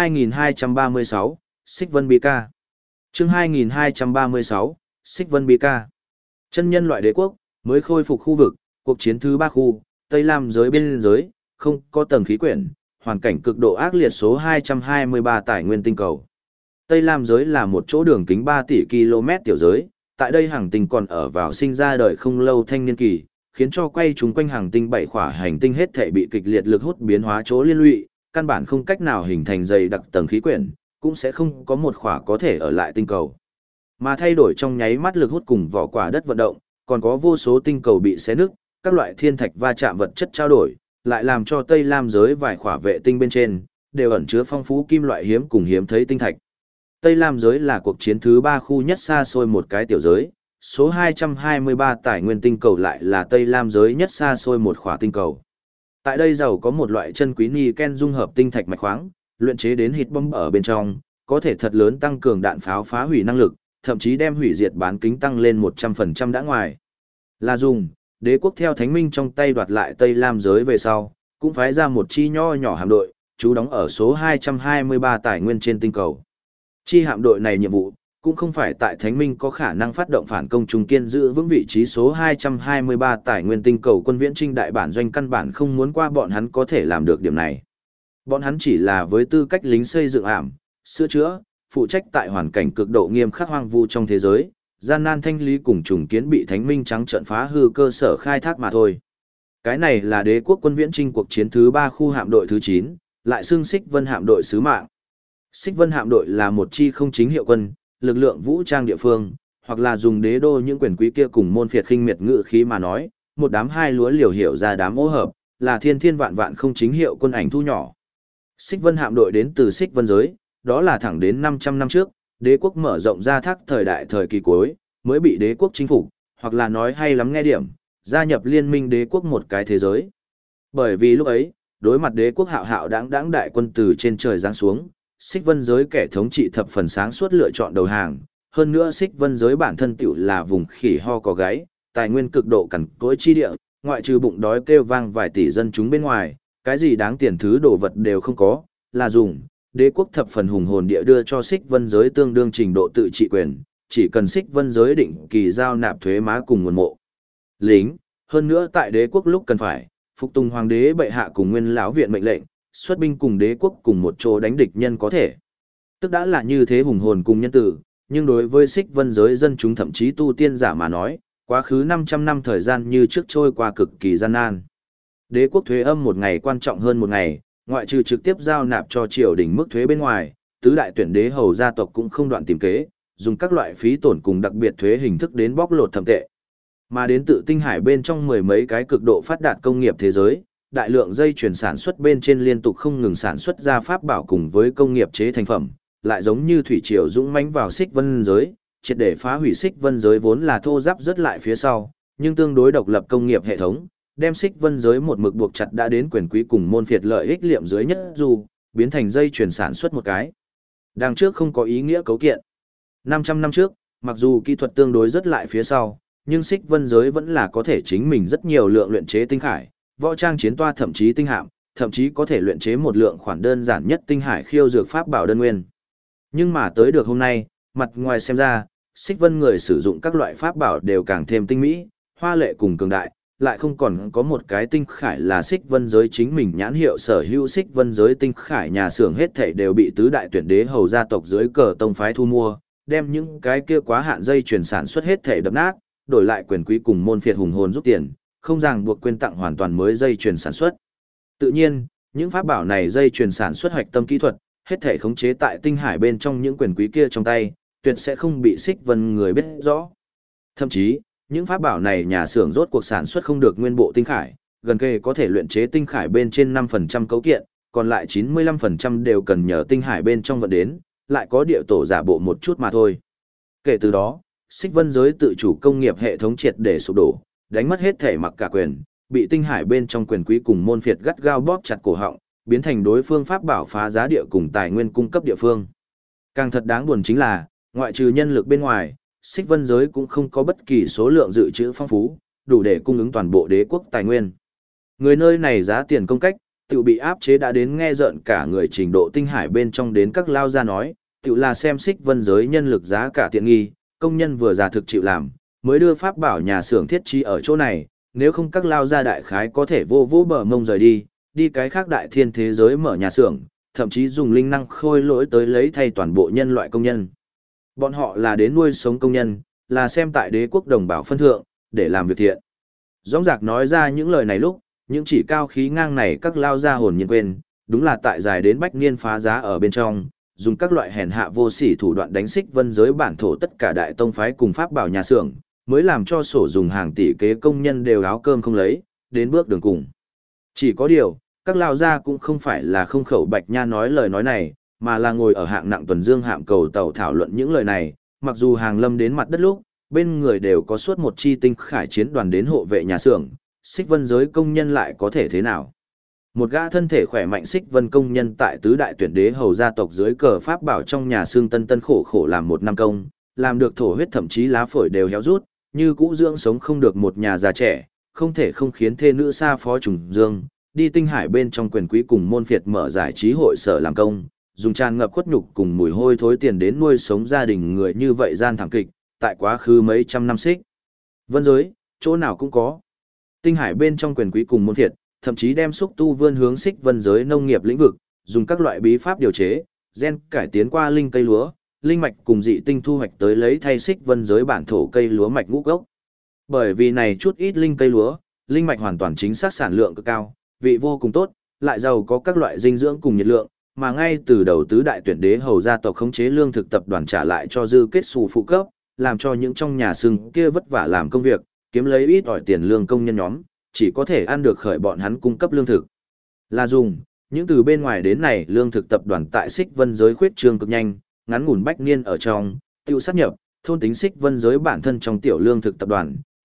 2236, Xích Vân Bi Ca. Chương 2236, Xích Vân Bi Ca. Chân nhân loại đế quốc, mới khôi phục khu vực, cuộc chiến thứ 3 khu, Tây Lam giới biên giới, không có tầng khí quyển, hoàn cảnh cực độ ác liệt số 223 tài nguyên tinh cầu. Tây Lam giới là một chỗ đường kính 3 tỷ km tiểu giới, tại đây hành tinh còn ở vào sinh ra đời không lâu thanh niên kỳ, khiến cho quay chúng quanh hành tinh 7 khỏa hành tinh hết thể bị kịch liệt lực hút biến hóa chỗ liên lụy, căn bản không cách nào hình thành dày đặc tầng khí quyển, cũng sẽ không có một khỏa có thể ở lại tinh cầu. Mà thay đổi trong nháy mắt lực hút cùng vỏ quả đất vận động, còn có vô số tinh cầu bị xé nứt, các loại thiên thạch va chạm vật chất trao đổi, lại làm cho Tây Lam giới vài khỏa vệ tinh bên trên đều ẩn chứa phong phú kim loại hiếm cùng hiếm thấy tinh thạch. Tây Lam giới là cuộc chiến thứ 3 khu nhất xa xôi một cái tiểu giới, số 223 tài nguyên tinh cầu lại là Tây Lam giới nhất xa xôi một khỏa tinh cầu. Tại đây giàu có một loại chân quý niken dung hợp tinh thạch mạch khoáng, luyện chế đến hít bom ở bên trong, có thể thật lớn tăng cường đạn pháo phá hủy năng lực, thậm chí đem hủy diệt bán kính tăng lên 100% đã ngoài. Là dùng, đế quốc theo thánh minh trong tay đoạt lại Tây Lam giới về sau, cũng phái ra một chi nho nhỏ hạm đội, trú đóng ở số 223 tài nguyên trên tinh cầu. Chi hạm đội này nhiệm vụ, cũng không phải tại thánh minh có khả năng phát động phản công trùng kiên giữ vững vị trí số 223 tài nguyên tinh cầu quân viễn trinh đại bản doanh căn bản không muốn qua bọn hắn có thể làm được điểm này. Bọn hắn chỉ là với tư cách lính xây dựng ảm, sửa chữa, phụ trách tại hoàn cảnh cực độ nghiêm khắc hoang vu trong thế giới, gian nan thanh lý cùng trùng kiến bị thánh minh trắng trợn phá hư cơ sở khai thác mà thôi. Cái này là đế quốc quân viễn trinh cuộc chiến thứ 3 khu hạm đội thứ 9, lại xưng Xích Vân hạm đội sứ mạng. Xích Vân hạm đội là một chi không chính hiệu quân, lực lượng vũ trang địa phương, hoặc là dùng đế đô những quyền quý kia cùng môn phiệt khinh miệt ngự khí mà nói, một đám hai lúa liều hiểu ra đám ô hợp, là thiên thiên vạn vạn không chính hiệu quân ảnh thu nhỏ. Xích Vân hạm đội đến từ Xích Vân giới, đó là thẳng đến 500 năm trước, đế quốc mở rộng ra thác thời đại thời kỳ cuối, mới bị đế quốc chính phủ, hoặc là nói hay lắm nghe điểm, gia nhập liên minh đế quốc một cái thế giới. Bởi vì lúc ấy, đối mặt đế quốc hạo hạo đáng đáng đại quân từ trên trời giáng xuống, Xích Vân giới kẻ thống trị thập phần sáng suốt lựa chọn đầu hàng, hơn nữa Xích Vân giới bản thân tiểu là vùng khỉ ho có gáy, tài nguyên cực độ cằn cỗi chi địa, ngoại trừ bụng đói kêu vang vài tỷ dân chúng bên ngoài, cái gì đáng tiền thứ đồ vật đều không có, là dùng đế quốc thập phần hùng hồn địa đưa cho Xích Vân giới tương đương trình độ tự trị quyền, chỉ cần Xích Vân giới định kỳ giao nạp thuế má cùng nguồn mộ lính, hơn nữa tại đế quốc lúc cần phải phục tùng hoàng đế bệ hạ cùng nguyên lão viện mệnh lệnh, xuất binh cùng đế quốc cùng một chỗ đánh địch nhân có thể. Tức đã là như thế hùng hồn cùng nhân tử, nhưng đối với Xích Vân giới dân chúng thậm chí tu tiên giả mà nói, quá khứ 500 năm thời gian như trước trôi qua cực kỳ gian nan. Đế quốc thuế âm một ngày quan trọng hơn một ngày, ngoại trừ trực tiếp giao nạp cho triều đình mức thuế bên ngoài, tứ đại tuyển đế hầu gia tộc cũng không đoạn tìm kế, dùng các loại phí tổn cùng đặc biệt thuế hình thức đến bóc lột thẩm tệ. Mà đến tự tinh hải bên trong mười mấy cái cực độ phát đạt công nghiệp thế giới, đại lượng dây chuyển sản xuất bên trên liên tục không ngừng sản xuất ra pháp bảo cùng với công nghiệp chế thành phẩm, lại giống như thủy triều dũng mãnh vào Xích Vân giới, triệt để phá hủy Xích Vân giới vốn là thô ráp rất lại phía sau, nhưng tương đối độc lập công nghiệp hệ thống, đem Xích Vân giới một mực buộc chặt đã đến quyền quý cùng môn phiệt lợi ích liệm dưới nhất dù, biến thành dây chuyển sản xuất một cái. Đằng trước không có ý nghĩa cấu kiện. 500 năm trước, mặc dù kỹ thuật tương đối rất lại phía sau, nhưng Xích Vân giới vẫn là có thể chính mình rất nhiều lượng luyện chế tinh khải, võ trang chiến toa thậm chí tinh hạm, thậm chí có thể luyện chế một lượng khoản đơn giản nhất tinh hải khiêu dược pháp bảo đơn nguyên. Nhưng mà tới được hôm nay, mặt ngoài xem ra, Xích Vân người sử dụng các loại pháp bảo đều càng thêm tinh mỹ, hoa lệ cùng cường đại, lại không còn có một cái tinh khải là Xích Vân giới chính mình nhãn hiệu sở hữu Xích Vân giới tinh khải nhà xưởng hết thảy đều bị tứ đại tuyển đế hầu gia tộc dưới cờ tông phái thu mua, đem những cái kia quá hạn dây chuyển sản xuất hết thảy đập nát, đổi lại quyền quý cùng môn phiệt hùng hồn rút tiền, không ràng buộc quyên tặng hoàn toàn mới dây chuyền sản xuất. Tự nhiên, những pháp bảo này dây chuyền sản xuất hoạch tâm kỹ thuật, hết thể khống chế tại tinh hải bên trong những quyền quý kia trong tay, tuyệt sẽ không bị Xích Vân người biết rõ. Thậm chí, những pháp bảo này nhà xưởng rốt cuộc sản xuất không được nguyên bộ tinh khải, gần kề có thể luyện chế tinh khải bên trên 5% cấu kiện, còn lại 95% đều cần nhờ tinh hải bên trong vận đến, lại có địa tổ giả bộ một chút mà thôi. Kể từ đó, Xích Vân giới tự chủ công nghiệp hệ thống triệt để sụp đổ, đánh mất hết thể mặc cả quyền, bị tinh hải bên trong quyền quý cùng môn phiệt gắt gao bóp chặt cổ họng, biến thành đối phương pháp bảo phá giá địa cùng tài nguyên cung cấp địa phương. Càng thật đáng buồn chính là, ngoại trừ nhân lực bên ngoài, Xích Vân giới cũng không có bất kỳ số lượng dự trữ phong phú, đủ để cung ứng toàn bộ đế quốc tài nguyên. Người nơi này giá tiền công cách, tự bị áp chế đã đến nghe rợn cả người trình độ tinh hải bên trong đến các lao gia nói, tự là xem Xích Vân giới nhân lực giá cả tiện nghi, công nhân vừa già thực chịu làm, mới đưa pháp bảo nhà xưởng thiết trí ở chỗ này, nếu không các lao gia đại khái có thể vô vô bờ mông rời đi, đi cái khác đại thiên thế giới mở nhà xưởng, thậm chí dùng linh năng khôi lỗi tới lấy thay toàn bộ nhân loại công nhân. Bọn họ là đến nuôi sống công nhân, là xem tại đế quốc đồng bào phân thượng, để làm việc thiện. Dõng dạc nói ra những lời này lúc, những chỉ cao khí ngang này các lao gia hồn nhiên quên, đúng là tại dài đến bách niên phá giá ở bên trong, dùng các loại hèn hạ vô sỉ thủ đoạn đánh Xích Vân giới bản thổ tất cả đại tông phái cùng pháp bảo nhà xưởng, mới làm cho sổ dùng hàng tỷ kế công nhân đều áo cơm không lấy, đến bước đường cùng. Chỉ có điều, các lao gia cũng không phải là không khẩu bạch nha nói lời nói này, mà là ngồi ở hạng nặng tuần dương hạm cầu tàu thảo luận những lời này, mặc dù hàng lâm đến mặt đất lúc, bên người đều có suốt một chi tinh khải chiến đoàn đến hộ vệ nhà xưởng, Xích Vân giới công nhân lại có thể thế nào? Một gã thân thể khỏe mạnh Xích Vân công nhân tại tứ đại tuyển đế hầu gia tộc dưới cờ pháp bảo trong nhà xương tân tân khổ khổ làm một năm công, làm được thổ huyết thậm chí lá phổi đều héo rút, như cũ dưỡng sống không được một nhà già trẻ, không thể không khiến thê nữ xa phó trùng dương, đi tinh hải bên trong quyền quý cùng môn phiệt mở giải trí hội sở làm công, dùng tràn ngập khuất nhục cùng mùi hôi thối tiền đến nuôi sống gia đình người như vậy gian thảm kịch, tại quá khứ mấy trăm năm Xích Vân giới, chỗ nào cũng có. Tinh hải bên trong quyền quý cùng môn phiệt, thậm chí đem xúc tu vươn hướng Xích Vân giới nông nghiệp lĩnh vực, dùng các loại bí pháp điều chế, gen cải tiến qua linh cây lúa, linh mạch cùng dị tinh thu hoạch tới lấy thay Xích Vân giới bản thổ cây lúa mạch ngũ gốc. Bởi vì này chút ít linh cây lúa, linh mạch hoàn toàn chính xác sản lượng cực cao, vị vô cùng tốt, lại giàu có các loại dinh dưỡng cùng nhiệt lượng, mà ngay từ đầu tứ đại tuyển đế hầu gia tộc khống chế lương thực tập đoàn trả lại cho dư kết xù phụ cấp, làm cho những trong nhà xưng kia vất vả làm công việc, kiếm lấy ít ỏi tiền lương công nhân nhóm, chỉ có thể ăn được khởi bọn hắn cung cấp lương thực. Là dùng, những từ bên ngoài đến này lương thực tập đoàn tại Xích Vân giới khuyết trương cực nhanh, ngắn ngủn bách niên ở trong, tiêu sát nhập, thôn tính Xích Vân giới bản thân trong tiểu lương thực tập đoàn,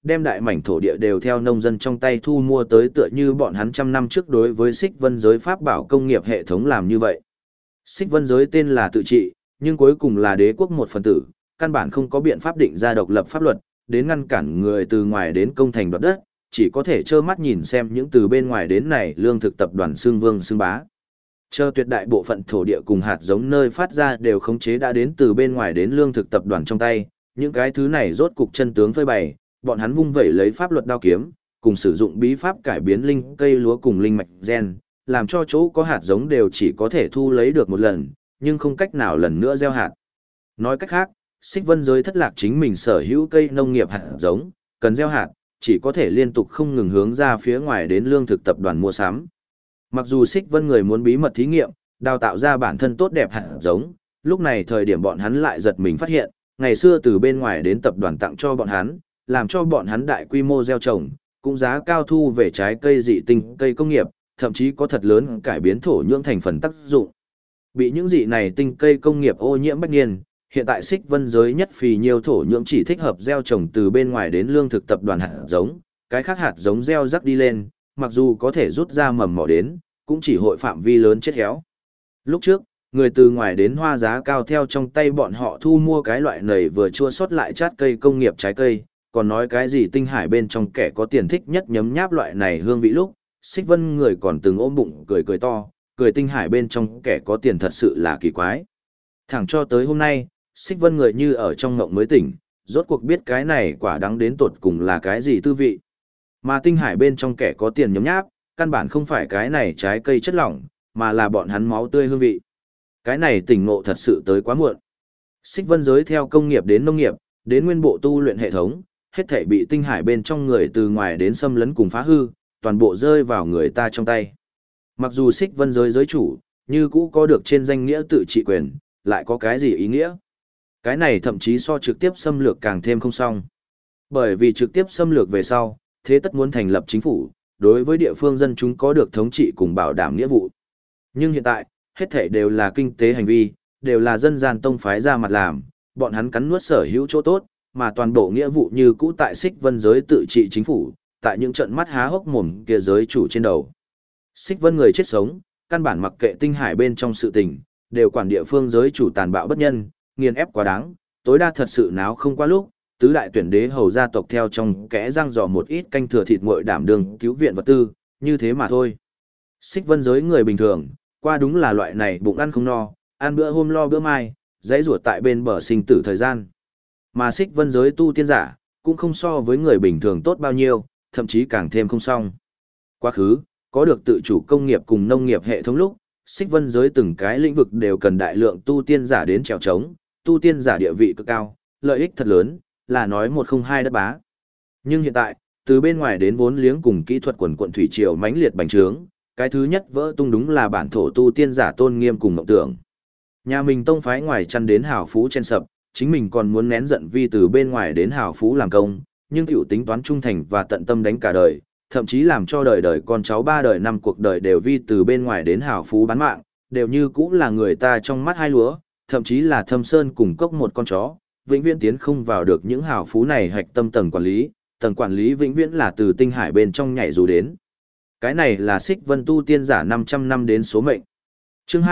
đem đại mảnh thổ địa đều theo nông dân trong tay thu mua tới tựa như bọn hắn trăm năm trước đối với Xích Vân giới pháp bảo công nghiệp hệ thống làm như vậy. Xích Vân giới tên là tự trị, nhưng cuối cùng là đế quốc một phần tử, căn bản không có biện pháp định ra độc lập pháp luật, đến ngăn cản người từ ngoài đến công thành đoạt đất, chỉ có thể trơ mắt nhìn xem những từ bên ngoài đến này lương thực tập đoàn xương vương xương bá. Chờ tuyệt đại bộ phận thổ địa cùng hạt giống nơi phát ra đều khống chế đã đến từ bên ngoài đến lương thực tập đoàn trong tay, những cái thứ này rốt cục chân tướng phơi bày, bọn hắn vung vẩy lấy pháp luật đao kiếm, cùng sử dụng bí pháp cải biến linh cây lúa cùng linh mạch gen, làm cho chỗ có hạt giống đều chỉ có thể thu lấy được một lần, nhưng không cách nào lần nữa gieo hạt. Nói cách khác, Xích Vân giới thất lạc chính mình sở hữu cây nông nghiệp hạt giống, cần gieo hạt, chỉ có thể liên tục không ngừng hướng ra phía ngoài đến lương thực tập đoàn mua sắm. Mặc dù Xích Vân người muốn bí mật thí nghiệm, đào tạo ra bản thân tốt đẹp hạt giống, lúc này thời điểm bọn hắn lại giật mình phát hiện, ngày xưa từ bên ngoài đến tập đoàn tặng cho bọn hắn, làm cho bọn hắn đại quy mô gieo trồng, cũng giá cao thu về trái cây dị tinh, cây công nghiệp, thậm chí có thật lớn cải biến thổ nhưỡng thành phần tác dụng. Bị những dị này tinh cây công nghiệp ô nhiễm bách niên, hiện tại Xích Vân giới nhất phì nhiều thổ nhưỡng chỉ thích hợp gieo trồng từ bên ngoài đến lương thực tập đoàn hạt giống, cái khác hạt giống gieo rắc đi lên, mặc dù có thể rút ra mầm mỏ đến, cũng chỉ hội phạm vi lớn chết héo. Lúc trước, người từ ngoài đến hoa giá cao theo trong tay bọn họ thu mua cái loại này vừa chua sót lại chát cây công nghiệp trái cây, còn nói cái gì tinh hải bên trong kẻ có tiền thích nhất nhấm nháp loại này hương vị lúc, Xích Vân người còn từng ôm bụng cười cười to, cười tinh hải bên trong kẻ có tiền thật sự là kỳ quái. Thẳng cho tới hôm nay, Xích Vân người như ở trong ngộng mới tỉnh, rốt cuộc biết cái này quả đắng đến tột cùng là cái gì tư vị. Mà tinh hải bên trong kẻ có tiền nhấm nháp, căn bản không phải cái này trái cây chất lỏng, mà là bọn hắn máu tươi hương vị. Cái này tỉnh ngộ thật sự tới quá muộn. Xích Vân giới theo công nghiệp đến nông nghiệp, đến nguyên bộ tu luyện hệ thống, hết thảy bị tinh hải bên trong người từ ngoài đến xâm lấn cùng phá hư, toàn bộ rơi vào người ta trong tay. Mặc dù Xích Vân giới giới chủ, như cũ có được trên danh nghĩa tự trị quyền, lại có cái gì ý nghĩa? Cái này thậm chí so trực tiếp xâm lược càng thêm không xong. Bởi vì trực tiếp xâm lược về sau, thế tất muốn thành lập chính phủ, đối với địa phương dân chúng có được thống trị cùng bảo đảm nghĩa vụ. Nhưng hiện tại, hết thảy đều là kinh tế hành vi, đều là dân gian tông phái ra mặt làm, bọn hắn cắn nuốt sở hữu chỗ tốt, mà toàn bộ nghĩa vụ như cũ tại Xích Vân giới tự trị chính phủ, tại những trận mắt há hốc mồm kia giới chủ trên đầu. Xích Vân người chết sống, căn bản mặc kệ tinh hải bên trong sự tình, đều quản địa phương giới chủ tàn bạo bất nhân, nghiền ép quá đáng, tối đa thật sự náo không qua lúc, tứ đại tuyển đế hầu gia tộc theo trong kẽ răng dò một ít canh thừa thịt nguội đảm đường cứu viện vật tư, như thế mà thôi. Xích Vân giới người bình thường, qua đúng là loại này bụng ăn không no, ăn bữa hôm lo bữa mai, dãy ruột tại bên bờ sinh tử thời gian. Mà Xích Vân giới tu tiên giả, cũng không so với người bình thường tốt bao nhiêu, thậm chí càng thêm không xong. Quá khứ, có được tự chủ công nghiệp cùng nông nghiệp hệ thống lúc, Xích Vân giới từng cái lĩnh vực đều cần đại lượng tu tiên giả đến trèo trống, tu tiên giả địa vị cực cao, lợi ích thật lớn, là nói một không hai đất bá. Nhưng hiện tại, từ bên ngoài đến vốn liếng cùng kỹ thuật quần quận thủy triều mãnh liệt bành trướng, cái thứ nhất vỡ tung đúng là bản thổ tu tiên giả tôn nghiêm cùng mộng tưởng. Nhà mình tông phái ngoài chăn đến hào phú trên sập, chính mình còn muốn nén giận vi từ bên ngoài đến hào phú làm công, nhưng tiểu tính toán trung thành và tận tâm đánh cả đời, thậm chí làm cho đời đời con cháu ba đời năm cuộc đời đều vi từ bên ngoài đến hào phú bán mạng, đều như cũng là người ta trong mắt hai lúa, thậm chí là thâm sơn cùng cốc một con chó, vĩnh viễn tiến không vào được những hào phú này hạch tâm tầng quản lý vĩnh viễn là từ tinh hải bên trong nhảy dù đến. Cái này là Xích Vân tu tiên giả 500 năm đến số mệnh. Chương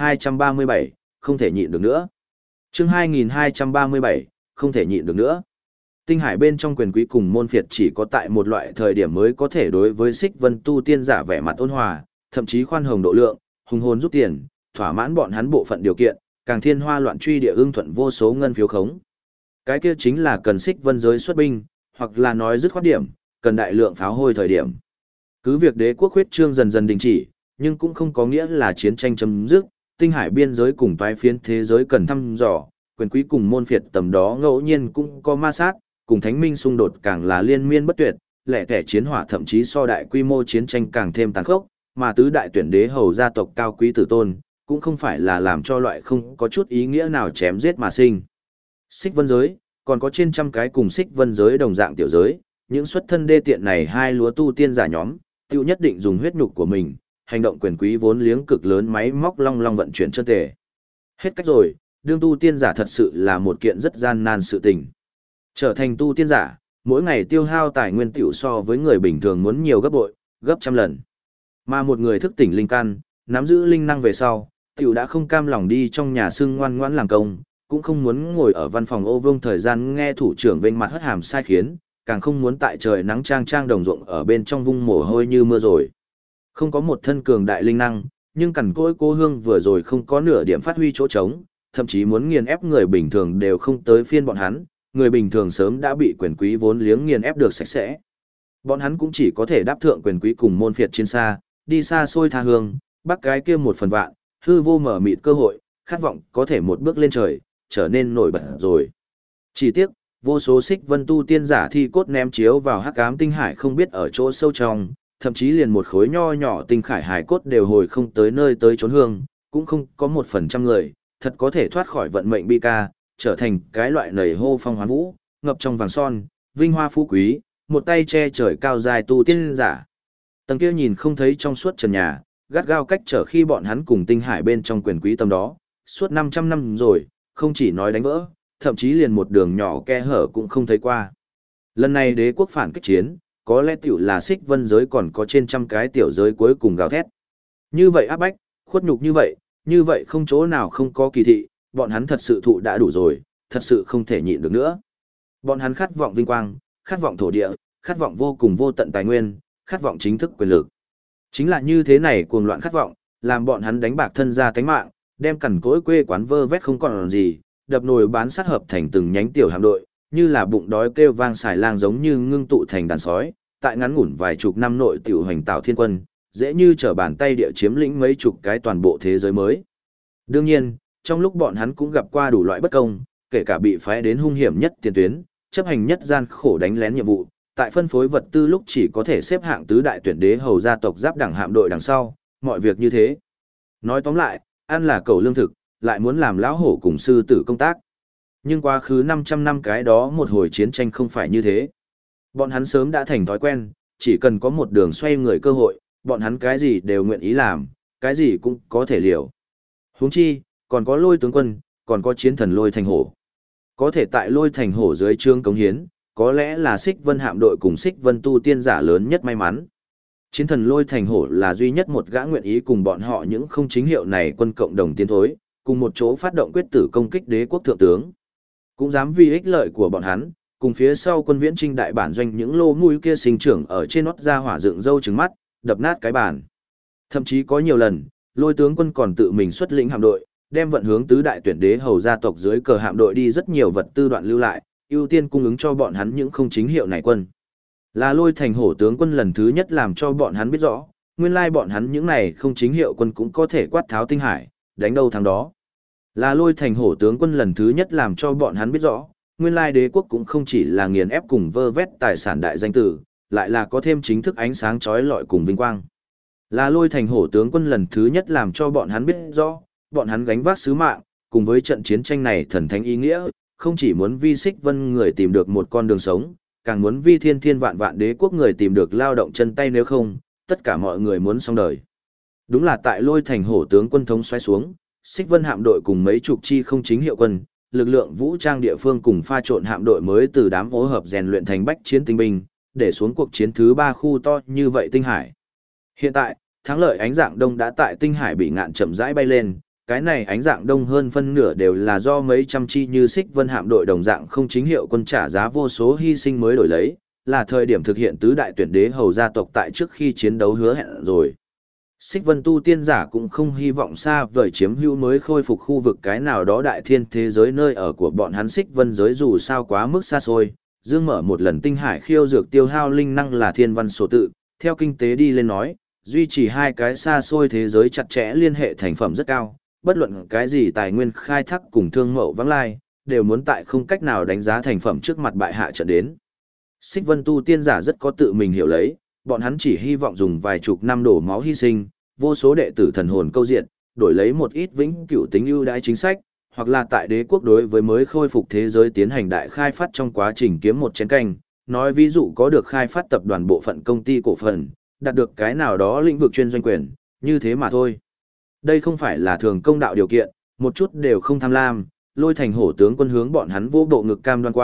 2237, không thể nhịn được nữa. Chương 2237, không thể nhịn được nữa. Tinh hải bên trong quyền quý cùng môn phiệt chỉ có tại một loại thời điểm mới có thể đối với Xích Vân tu tiên giả vẻ mặt ôn hòa, thậm chí khoan hồng độ lượng, hùng hồn rút tiền, thỏa mãn bọn hắn bộ phận điều kiện, càng thiên hoa loạn truy địa ưng thuận vô số ngân phiếu khống. Cái kia chính là cần Xích Vân giới xuất binh, hoặc là nói dứt khoát điểm, cần đại lượng pháo hôi thời điểm. Cứ việc đế quốc huyết trương dần dần đình chỉ, nhưng cũng không có nghĩa là chiến tranh chấm dứt, tinh hải biên giới cùng toái phiến thế giới cần thăm dò, quyền quý cùng môn phiệt tầm đó ngẫu nhiên cũng có ma sát, cùng thánh minh xung đột càng là liên miên bất tuyệt, lẻ tẻ chiến hỏa thậm chí so đại quy mô chiến tranh càng thêm tàn khốc, mà tứ đại tuyển đế hầu gia tộc cao quý tử tôn, cũng không phải là làm cho loại không có chút ý nghĩa nào chém giết mà sinh. Xích Vân giới, còn có trên trăm cái cùng Xích Vân giới đồng dạng tiểu giới, những xuất thân đê tiện này hai lúa tu tiên giả nhóm, tiêu nhất định dùng huyết nhục của mình, hành động quyền quý vốn liếng cực lớn máy móc long long vận chuyển chân tề. Hết cách rồi, đương tu tiên giả thật sự là một kiện rất gian nan sự tình. Trở thành tu tiên giả, mỗi ngày tiêu hao tài nguyên tiểu so với người bình thường muốn nhiều gấp bội, gấp trăm lần. Mà một người thức tỉnh linh căn, nắm giữ linh năng về sau, tiểu đã không cam lòng đi trong nhà xưng ngoan ngoãn làm công, cũng không muốn ngồi ở văn phòng ô vương thời gian nghe thủ trưởng vênh mặt hất hàm sai khiến, càng không muốn tại trời nắng trang trang đồng ruộng ở bên trong vung mồ hôi như mưa rồi. Không có một thân cường đại linh năng, nhưng cằn cỗi cô hương vừa rồi không có nửa điểm phát huy chỗ trống, thậm chí muốn nghiền ép người bình thường đều không tới phiên bọn hắn, người bình thường sớm đã bị quyền quý vốn liếng nghiền ép được sạch sẽ. Bọn hắn cũng chỉ có thể đáp thượng quyền quý cùng môn phiệt trên xa, đi xa xôi tha hương, bắt cái kia một phần vạn, hư vô mở mịt cơ hội, khát vọng có thể một bước lên trời, trở nên nổi bật rồi. Chỉ tiếc, vô số xích vân tu tiên giả thi cốt ném chiếu vào hắc ám tinh hải không biết ở chỗ sâu trong, thậm chí liền một khối nho nhỏ tinh khải hải cốt đều hồi không tới nơi tới chốn hương, cũng không có 1% người, thật có thể thoát khỏi vận mệnh bi ca, trở thành cái loại nầy hô phong hoán vũ, ngập trong vàng son, vinh hoa phú quý, một tay che trời cao dài tu tiên giả. Tầng kia nhìn không thấy trong suốt trần nhà, gắt gao cách trở khi bọn hắn cùng tinh hải bên trong quyền quý tâm đó, suốt 500 năm rồi, không chỉ nói đánh vỡ, thậm chí liền một đường nhỏ khe hở cũng không thấy qua. Lần này đế quốc phản kích chiến, có lẽ tiểu là xích vân giới còn có trên trăm cái tiểu giới cuối cùng gào thét. Như vậy áp bách, khuất nhục như vậy không chỗ nào không có kỳ thị, bọn hắn thật sự thụ đã đủ rồi, thật sự không thể nhịn được nữa. Bọn hắn khát vọng vinh quang, khát vọng thổ địa, khát vọng vô cùng vô tận tài nguyên, khát vọng chính thức quyền lực. Chính là như thế này cuồng loạn khát vọng, làm bọn hắn đánh bạc thân ra tánh mạng, đem cằn cỗi quê quán vơ vét không còn gì, đập nồi bán sát hợp thành từng nhánh tiểu hạm đội, như là bụng đói kêu vang xài lang giống như ngưng tụ thành đàn sói, tại ngắn ngủn vài chục năm nội tiểu hoành tạo thiên quân, dễ như trở bàn tay địa chiếm lĩnh mấy chục cái toàn bộ thế giới mới. Đương nhiên, trong lúc bọn hắn cũng gặp qua đủ loại bất công, kể cả bị phái đến hung hiểm nhất tiền tuyến, chấp hành nhất gian khổ đánh lén nhiệm vụ, tại phân phối vật tư lúc chỉ có thể xếp hạng tứ đại tuyển đế hầu gia tộc giáp đẳng hạm đội đằng sau, mọi việc như thế. Nói tóm lại, ăn là cầu lương thực, lại muốn làm lão hổ cùng sư tử công tác. Nhưng quá khứ 500 năm cái đó một hồi chiến tranh không phải như thế. Bọn hắn sớm đã thành thói quen, chỉ cần có một đường xoay người cơ hội, bọn hắn cái gì đều nguyện ý làm, cái gì cũng có thể liều. Huống chi, còn có lôi tướng quân, còn có chiến thần lôi thành hổ. Có thể tại lôi thành hổ dưới trương cống hiến, có lẽ là xích vân hạm đội cùng xích vân tu tiên giả lớn nhất may mắn. Chiến thần lôi thành hổ là duy nhất một gã nguyện ý cùng bọn họ những không chính hiệu này quân cộng đồng tiến thối, cùng một chỗ phát động quyết tử công kích đế quốc thượng tướng. Cũng dám vì ích lợi của bọn hắn, cùng phía sau quân viễn trinh đại bản doanh những lô mũi kia sinh trưởng ở trên nót ra hỏa dựng râu trứng mắt, đập nát cái bàn. Thậm chí có nhiều lần, lôi tướng quân còn tự mình xuất lĩnh hạm đội, đem vận hướng tứ đại tuyển đế hầu gia tộc dưới cờ hạm đội đi rất nhiều vật tư đoạn lưu lại, ưu tiên cung ứng cho bọn hắn những không chính hiệu này quân. Là lôi thành hổ tướng quân lần thứ nhất làm cho bọn hắn biết rõ, nguyên lai bọn hắn những này không chính hiệu quân cũng có thể quát tháo tinh hải, đánh đâu thắng đó. Là lôi thành hổ tướng quân lần thứ nhất làm cho bọn hắn biết rõ, nguyên lai đế quốc cũng không chỉ là nghiền ép cùng vơ vét tài sản đại danh tử, lại là có thêm chính thức ánh sáng chói lọi cùng vinh quang. Là lôi thành hổ tướng quân lần thứ nhất làm cho bọn hắn biết rõ, bọn hắn gánh vác sứ mạng, cùng với trận chiến tranh này thần thánh ý nghĩa, không chỉ muốn vi xích vân người tìm được một con đường sống, càng muốn vi thiên thiên vạn vạn đế quốc người tìm được lao động chân tay, nếu không, tất cả mọi người muốn xong đời. Đúng là tại lôi thành hổ tướng quân thống xoay xuống, xích vân hạm đội cùng mấy chục chi không chính hiệu quân, lực lượng vũ trang địa phương cùng pha trộn hạm đội mới từ đám hỗ hợp rèn luyện thành bách chiến tinh binh, để xuống cuộc chiến thứ 3 khu to như vậy tinh hải. Hiện tại, thắng lợi ánh dạng đông đã tại tinh hải bị ngạn chậm rãi bay lên, cái này ánh dạng đông hơn phân nửa đều là do mấy trăm chi như xích vân hạm đội đồng dạng không chính hiệu quân trả giá vô số hy sinh mới đổi lấy, là thời điểm thực hiện tứ đại tuyển đế hầu gia tộc tại trước khi chiến đấu hứa hẹn rồi. Xích vân tu tiên giả cũng không hy vọng xa vời chiếm hữu mới khôi phục khu vực cái nào đó đại thiên thế giới nơi ở của bọn hắn. Xích vân giới dù sao quá mức xa xôi, dương mở một lần tinh hải khiêu dược tiêu hao linh năng là thiên văn số tự, theo kinh tế đi lên nói, duy trì hai cái xa xôi thế giới chặt chẽ liên hệ thành phẩm rất cao, bất luận cái gì tài nguyên khai thác cùng thương mậu vắng lai, đều muốn tại không cách nào đánh giá thành phẩm trước mặt bại hạ trận đến. Xích vân tu tiên giả rất có tự mình hiểu lấy, bọn hắn chỉ hy vọng dùng vài chục năm đổ máu hy sinh, vô số đệ tử thần hồn câu diện, đổi lấy một ít vĩnh cửu tính ưu đãi chính sách, hoặc là tại đế quốc đối với mới khôi phục thế giới tiến hành đại khai phát trong quá trình kiếm một chén canh, nói ví dụ có được khai phát tập đoàn bộ phận công ty cổ phần, đạt được cái nào đó lĩnh vực chuyên doanh quyền, như thế mà thôi. Đây không phải là thường công đạo điều kiện, một chút đều không tham lam, lôi thành hổ tướng quân hướng bọn hắn vô bộ ngực cam đoan qua,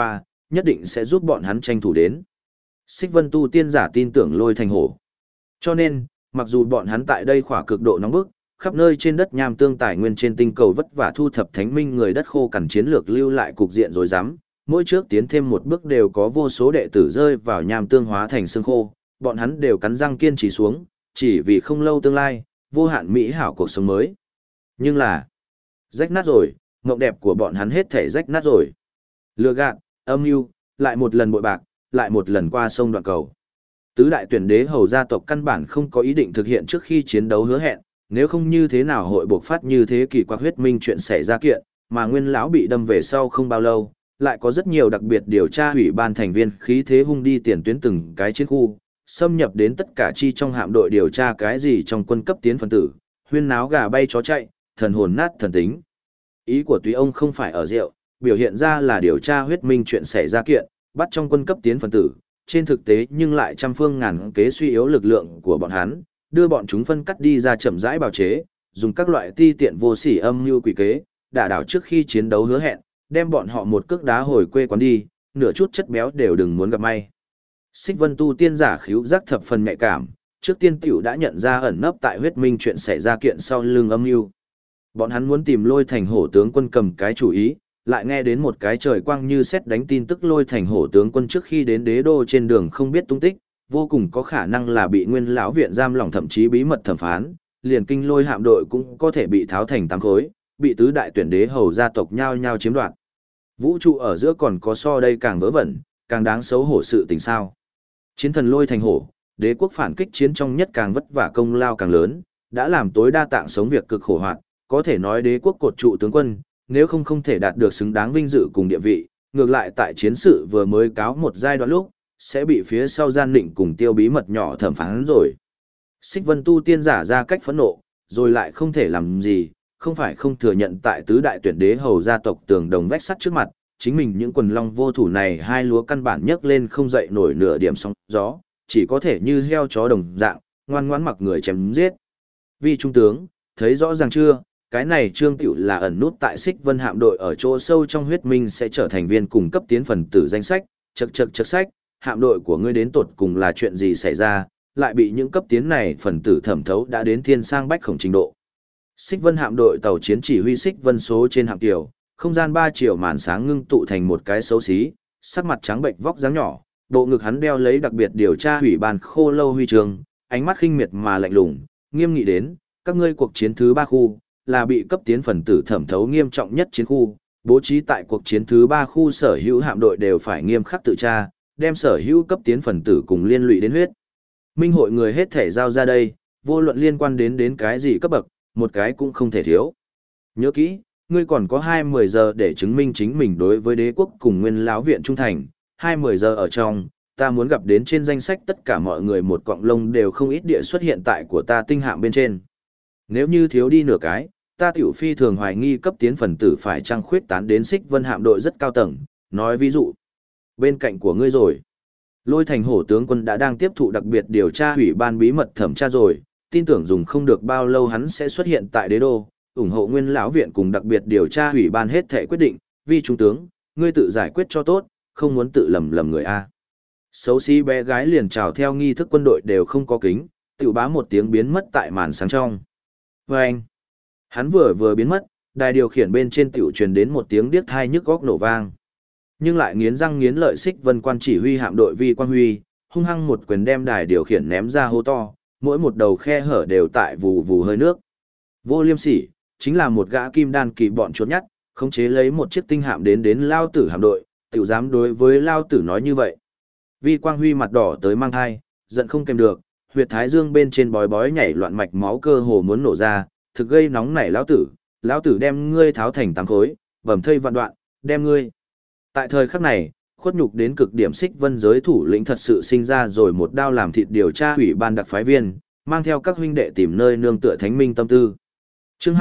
nhất định sẽ giúp bọn hắn tranh thủ đến. Xích Vân tu tiên giả tin tưởng Lôi Thành Hổ. Cho nên, mặc dù bọn hắn tại đây khỏa cực độ nóng bức, khắp nơi trên đất nham tương tài nguyên trên tinh cầu vất vả thu thập thánh minh người đất khô cằn chiến lược lưu lại cục diện rồi dám, mỗi trước tiến thêm một bước đều có vô số đệ tử rơi vào nham tương hóa thành xương khô, bọn hắn đều cắn răng kiên trì xuống, chỉ vì không lâu tương lai, vô hạn mỹ hảo cuộc sống mới. Nhưng là, rách nát rồi, mộng đẹp của bọn hắn hết thể rách nát rồi. Lừa gạt, âm mưu, lại một lần bội bạc, lại một lần qua sông đoạn cầu. Tứ đại tuyển đế hầu gia tộc căn bản không có ý định thực hiện trước khi chiến đấu hứa hẹn, nếu không như thế nào hội buộc phát như thế kỳ quặc huyết minh chuyện xảy ra kiện, mà Nguyên lão bị đâm về sau không bao lâu, lại có rất nhiều đặc biệt điều tra ủy ban thành viên khí thế hung đi tiền tuyến từng cái chiến khu, xâm nhập đến tất cả chi trong hạm đội điều tra cái gì trong quân cấp tiến phân tử, huyên náo gà bay chó chạy, thần hồn nát thần tính. Ý của Túy ông không phải ở rượu, biểu hiện ra là điều tra huyết minh chuyện xảy ra kiện, bắt trong quân cấp tiến phân tử, trên thực tế nhưng lại trăm phương ngàn kế suy yếu lực lượng của bọn hắn, đưa bọn chúng phân cắt đi ra chậm rãi bào chế, dùng các loại ti tiện vô sỉ âm mưu quỷ kế, đả đảo trước khi chiến đấu hứa hẹn, đem bọn họ một cước đá hồi quê quán đi, nửa chút chất béo đều đừng muốn gặp may. Xích Vân tu tiên giả khíu giác thập phần nhạy cảm, trước tiên tiểu đã nhận ra ẩn nấp tại huyết minh chuyện xảy ra kiện sau lưng âm mưu. Bọn hắn muốn tìm Lôi Thành Hổ tướng quân cầm cái chủ ý, lại nghe đến một cái trời quang như sét đánh tin tức Lôi Thành Hổ tướng quân trước khi đến đế đô trên đường không biết tung tích, vô cùng có khả năng là bị Nguyên lão viện giam lỏng thậm chí bí mật thẩm phán, liền kinh Lôi hạm đội cũng có thể bị tháo thành tám khối, bị tứ đại tuyển đế hầu gia tộc nhao nhao chiếm đoạt. Vũ trụ ở giữa còn có so đây càng vớ vẩn, càng đáng xấu hổ sự tình sao? Chiến thần Lôi Thành Hổ, đế quốc phản kích chiến trong nhất càng vất vả công lao càng lớn, đã làm tối đa tạng sống việc cực khổ hoạt, có thể nói đế quốc cột trụ tướng quân, nếu không thể đạt được xứng đáng vinh dự cùng địa vị, ngược lại tại chiến sự vừa mới cáo một giai đoạn lúc, sẽ bị phía sau gian định cùng tiêu bí mật nhỏ thẩm phán rồi. Xích Vân tu tiên giả ra cách phẫn nộ, rồi lại không thể làm gì, không phải không thừa nhận tại tứ đại tuyển đế hầu gia tộc tường đồng vách sắt trước mặt, chính mình những quần long vô thủ này hai lúa căn bản nhấc lên không dậy nổi nửa điểm sóng gió, chỉ có thể như heo chó đồng dạng, ngoan ngoãn mặc người chém giết. Vi trung tướng, thấy rõ ràng chưa, cái này Trương Tiểu là ẩn nút tại Xích Vân hạm đội ở chỗ sâu trong huyết minh sẽ trở thành viên cung cấp tiến phần tử danh sách, chậc sách, hạm đội của ngươi đến tột cùng là chuyện gì xảy ra, lại bị những cấp tiến này phần tử thẩm thấu đã đến thiên sang bách khổng trình độ. Xích Vân hạm đội tàu chiến chỉ huy Xích Vân số trên hạm tiểu, không gian 3 chiều màn sáng ngưng tụ thành một cái xấu xí, sắc mặt trắng bệnh vóc dáng nhỏ, bộ ngực hắn đeo lấy đặc biệt điều tra ủy ban khô lâu huy chương, ánh mắt khinh miệt mà lạnh lùng, nghiêm nghị đến, các ngươi cuộc chiến thứ 3 khu, là bị cấp tiến phần tử thẩm thấu nghiêm trọng nhất chiến khu, bố trí tại cuộc chiến thứ 3 khu sở hữu hạm đội đều phải nghiêm khắc tự tra, đem sở hữu cấp tiến phần tử cùng liên lụy đến huyết. Minh hội người hết thể giao ra đây, vô luận liên quan đến cái gì cấp bậc, một cái cũng không thể thiếu. Nhớ kỹ, ngươi còn có 20 giờ để chứng minh chính mình đối với đế quốc cùng Nguyên lão viện trung thành, 20 giờ ở trong, ta muốn gặp đến trên danh sách tất cả mọi người một cọng lông đều không ít địa xuất hiện tại của ta tinh hạm bên trên. Nếu như thiếu đi nửa cái, ta tiểu phi thường hoài nghi cấp tiến phần tử phải trăng khuyết tán đến Xích Vân hạm đội rất cao tầng, nói ví dụ, bên cạnh của ngươi rồi. Lôi Thành Hổ tướng quân đã đang tiếp thụ đặc biệt điều tra ủy ban bí mật thẩm tra rồi, tin tưởng dùng không được bao lâu hắn sẽ xuất hiện tại đế đô, ủng hộ Nguyên lão viện cùng đặc biệt điều tra ủy ban hết thể quyết định, vì trung tướng, ngươi tự giải quyết cho tốt, không muốn tự lầm người a. Xấu xí bé gái liền chào theo nghi thức quân đội đều không có kính, tiểu bá một tiếng biến mất tại màn sáng trong. Vâng! Hắn vừa biến mất, đài điều khiển bên trên tiểu truyền đến một tiếng điếc tai nhức óc nổ vang. Nhưng lại nghiến răng nghiến lợi Xích Vân quan chỉ huy hạm đội Vi Quang Huy, hung hăng một quyền đem đài điều khiển ném ra hố to, mỗi một đầu khe hở đều tại vù vù hơi nước. Vô Liêm Sỉ, chính là một gã kim đan kỳ bọn chuột nhắt, khống chế lấy một chiếc tinh hạm đến lao tử hạm đội, tiểu dám đối với lao tử nói như vậy. Vi Quang Huy mặt đỏ tới mang thai, giận không kèm được, huyệt thái dương bên trên bói bói nhảy loạn mạch máu cơ hồ muốn nổ ra, thực gây nóng nảy lão tử đem ngươi tháo thành 8 khối, bầm thây vạn đoạn, đem ngươi. Tại thời khắc này, khuất nhục đến cực điểm Xích Vân giới thủ lĩnh thật sự sinh ra rồi một đao làm thịt điều tra ủy ban đặc phái viên, mang theo các huynh đệ tìm nơi nương tựa thánh minh tâm tư. Chương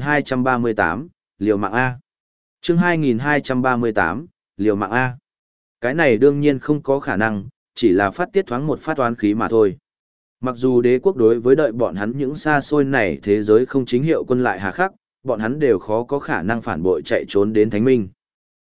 2238, Liều mạng A. Chương 2238, Liều mạng A. Cái này đương nhiên không có khả năng, chỉ là phát tiết thoáng một phát toán khí mà thôi. Mặc dù đế quốc đối với đợi bọn hắn những xa xôi này thế giới không chính hiệu quân lại hà khắc, bọn hắn đều khó có khả năng phản bội chạy trốn đến thánh minh.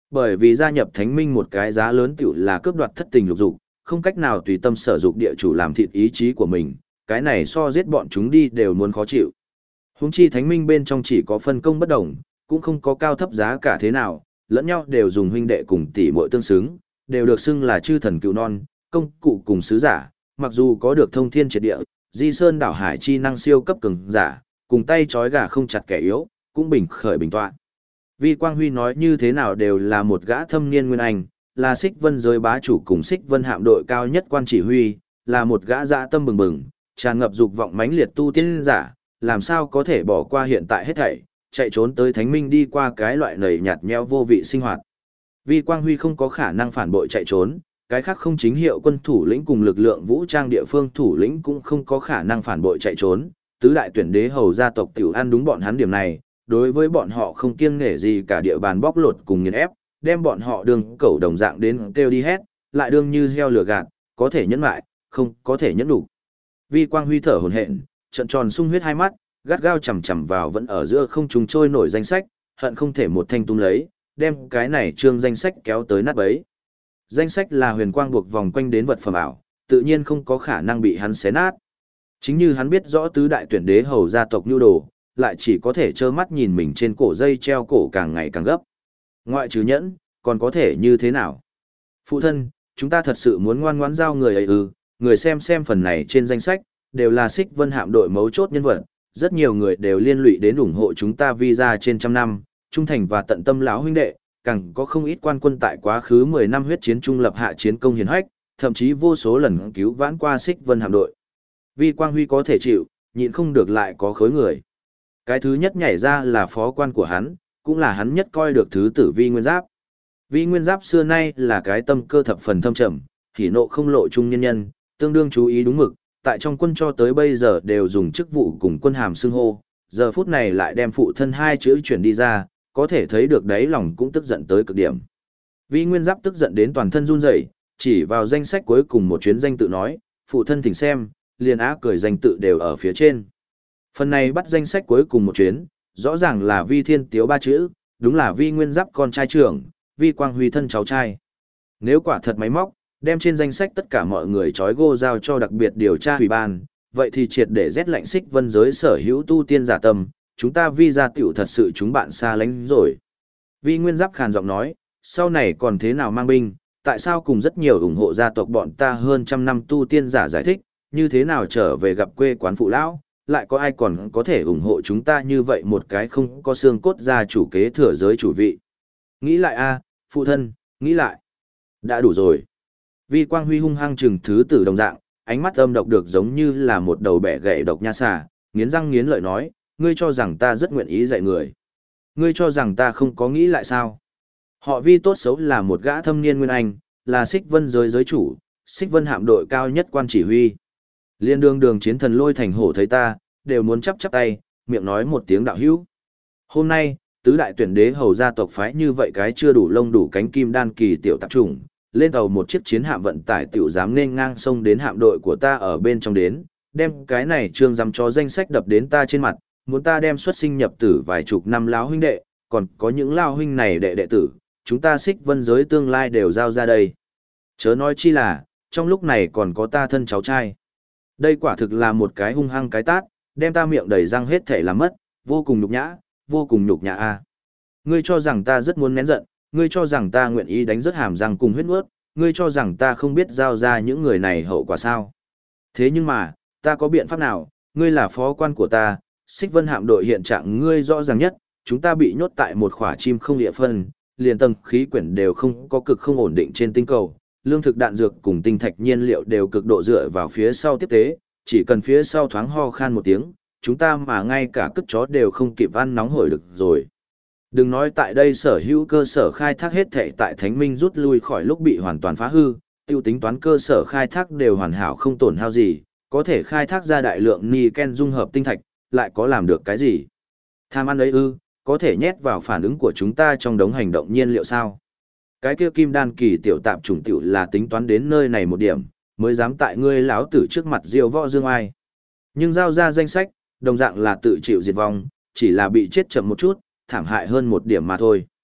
Bởi vì gia nhập thánh minh một cái giá lớn tiểu là cướp đoạt thất tình lục dục, không cách nào tùy tâm sở dục địa chủ làm thịt ý chí của mình, cái này so giết bọn chúng đi đều muốn khó chịu. Huống chi thánh minh bên trong chỉ có phân công bất đồng, cũng không có cao thấp giá cả thế nào, lẫn nhau đều dùng huynh đệ cùng tỷ muội tương xứng, đều được xưng là chư thần cựu non, công cụ cùng sứ giả, mặc dù có được thông thiên triệt địa, di sơn đảo hải chi năng siêu cấp cường giả, cùng tay trói gà không chặt kẻ yếu, cũng bình khởi bình tọa. Vi Quang Huy nói như thế nào đều là một gã thâm niên nguyên anh, là Xích Vân giới bá chủ cùng Xích Vân hạm đội cao nhất quan chỉ huy, là một gã dã tâm bừng bừng, tràn ngập dục vọng mãnh liệt tu tiên giả, làm sao có thể bỏ qua hiện tại hết thảy, chạy trốn tới Thánh Minh đi qua cái loại nầy nhạt nhẽo vô vị sinh hoạt. Vi Quang Huy không có khả năng phản bội chạy trốn, cái khác không chính hiệu quân thủ lĩnh cùng lực lượng vũ trang địa phương thủ lĩnh cũng không có khả năng phản bội chạy trốn, tứ đại tuyển đế hầu gia tộc tiểu ăn đúng bọn hắn điểm này, đối với bọn họ không kiêng nể gì cả địa bàn bóc lột cùng nghiền ép, đem bọn họ đường cẩu đồng dạng đến kêu đi hết, lại đương như heo lửa gạt, có thể nhẫn lại, không có thể nhẫn đủ. Vi Quang Huy thở hổn hển, trận tròn sung huyết hai mắt, gắt gao chằm chằm vào vẫn ở giữa không trung trôi nổi danh sách, hận không thể một thanh tung lấy, đem cái này trương danh sách kéo tới nát bấy. Danh sách là huyền quang buộc vòng quanh đến vật phẩm ảo, tự nhiên không có khả năng bị hắn xé nát. Chính như hắn biết rõ tứ đại tuyển đế hầu gia tộc nhu đồ, lại chỉ có thể trơ mắt nhìn mình trên cổ dây treo cổ càng ngày càng gấp. Ngoại trừ nhẫn, còn có thể như thế nào? Phụ thân, chúng ta thật sự muốn ngoan ngoãn giao người ấy ư, người xem phần này trên danh sách, đều là Xích Vân hạm đội mấu chốt nhân vật, rất nhiều người đều liên lụy đến ủng hộ chúng ta visa trên trăm năm, trung thành và tận tâm lão huynh đệ, càng có không ít quan quân tại quá khứ 10 năm huyết chiến trung lập hạ chiến công hiển hách, thậm chí vô số lần cứu vãn qua Xích Vân hạm đội. Vi Quang Huy có thể chịu, nhịn không được lại có khối người. Cái thứ nhất nhảy ra là phó quan của hắn, cũng là hắn nhất coi được thứ tử Vi Nguyên Giáp. Vi Nguyên Giáp xưa nay là cái tâm cơ thập phần thâm trầm, hỉ nộ không lộ trung nhân nhân, tương đương chú ý đúng mực, tại trong quân cho tới bây giờ đều dùng chức vụ cùng quân hàm xưng hô, giờ phút này lại đem phụ thân hai chữ chuyển đi ra, có thể thấy được đấy lòng cũng tức giận tới cực điểm. Vi Nguyên Giáp tức giận đến toàn thân run rẩy, chỉ vào danh sách cuối cùng một chuyến danh tự nói, phụ thân thỉnh xem, liền á cười danh tự đều ở phía trên. Phần này bắt danh sách cuối cùng một chuyến, rõ ràng là Vi Thiên Tiếu ba chữ, đúng là Vi Nguyên Giáp con trai trưởng, Vi Quang Huy thân cháu trai. Nếu quả thật máy móc, đem trên danh sách tất cả mọi người trói gô giao cho đặc biệt điều tra ủy ban, vậy thì triệt để rét lạnh Xích Vân giới sở hữu tu tiên giả tâm, chúng ta Vi gia tiểu thật sự chúng bạn xa lánh rồi. Vi Nguyên Giáp khàn giọng nói, sau này còn thế nào mang binh, tại sao cùng rất nhiều ủng hộ gia tộc bọn ta hơn trăm năm tu tiên giả giải thích, như thế nào trở về gặp quê quán phụ lão, lại có ai còn có thể ủng hộ chúng ta như vậy một cái không có xương cốt gia chủ kế thừa giới chủ vị. Nghĩ lại a, phụ thân, nghĩ lại. Đã đủ rồi. Vi Quang Huy hung hăng trừng thứ tử đồng dạng, ánh mắt âm độc được giống như là một đầu bẻ gậy độc nha xà, nghiến răng nghiến lợi nói, ngươi cho rằng ta rất nguyện ý dạy người. Ngươi cho rằng ta không có nghĩ lại sao? Họ Vi tốt xấu là một gã thâm niên nguyên anh, là Xích Vân giới giới chủ, Xích Vân hạm đội cao nhất quan chỉ huy. Liên đường chiến thần Lôi Thành Hổ thấy ta, đều muốn chắp tay, miệng nói một tiếng đạo hữu. Hôm nay, tứ đại tuyển đế hầu gia tộc phái như vậy cái chưa đủ lông đủ cánh kim đan kỳ tiểu tạp chủng, lên tàu một chiếc chiến hạm vận tải tiểu dám nên ngang sông đến hạm đội của ta ở bên trong đến, đem cái này trương dám cho danh sách đập đến ta trên mặt, muốn ta đem xuất sinh nhập tử vài chục năm lão huynh đệ, còn có những lao huynh này đệ tử, chúng ta Xích Vân giới tương lai đều giao ra đây. Chớ nói chi là, trong lúc này còn có ta thân cháu trai. Đây quả thực là một cái hung hăng cái tát, đem ta miệng đầy răng hết thể làm mất, vô cùng nhục nhã, vô cùng nhục nhã a. Ngươi cho rằng ta rất muốn nén giận, ngươi cho rằng ta nguyện ý đánh rớt hàm răng cùng huyết nuốt, ngươi cho rằng ta không biết giao ra những người này hậu quả sao. Thế nhưng mà, ta có biện pháp nào, ngươi là phó quan của ta, Xích Vân hạm đội hiện trạng ngươi rõ ràng nhất, chúng ta bị nhốt tại một khỏa chim không địa phân, liền tầng khí quyển đều không có cực không ổn định trên tinh cầu, lương thực đạn dược cùng tinh thạch nhiên liệu đều cực độ dựa vào phía sau tiếp tế, chỉ cần phía sau thoáng ho khan một tiếng, chúng ta mà ngay cả cất chó đều không kịp ăn nóng hổi được rồi. Đừng nói tại đây sở hữu cơ sở khai thác hết thảy tại Thánh Minh rút lui khỏi lúc bị hoàn toàn phá hư, tiêu tính toán cơ sở khai thác đều hoàn hảo không tổn hao gì, có thể khai thác ra đại lượng niken dung hợp tinh thạch, lại có làm được cái gì? Tham ăn ấy ư, có thể nhét vào phản ứng của chúng ta trong đống hành động nhiên liệu sao? Cái kia kim đan kỳ tiểu tạp chủng tiểu là tính toán đến nơi này một điểm, mới dám tại ngươi lão tử trước mặt diêu võ dương ai. Nhưng giao ra danh sách, đồng dạng là tự chịu diệt vong, chỉ là bị chết chậm một chút, thảm hại hơn một điểm mà thôi.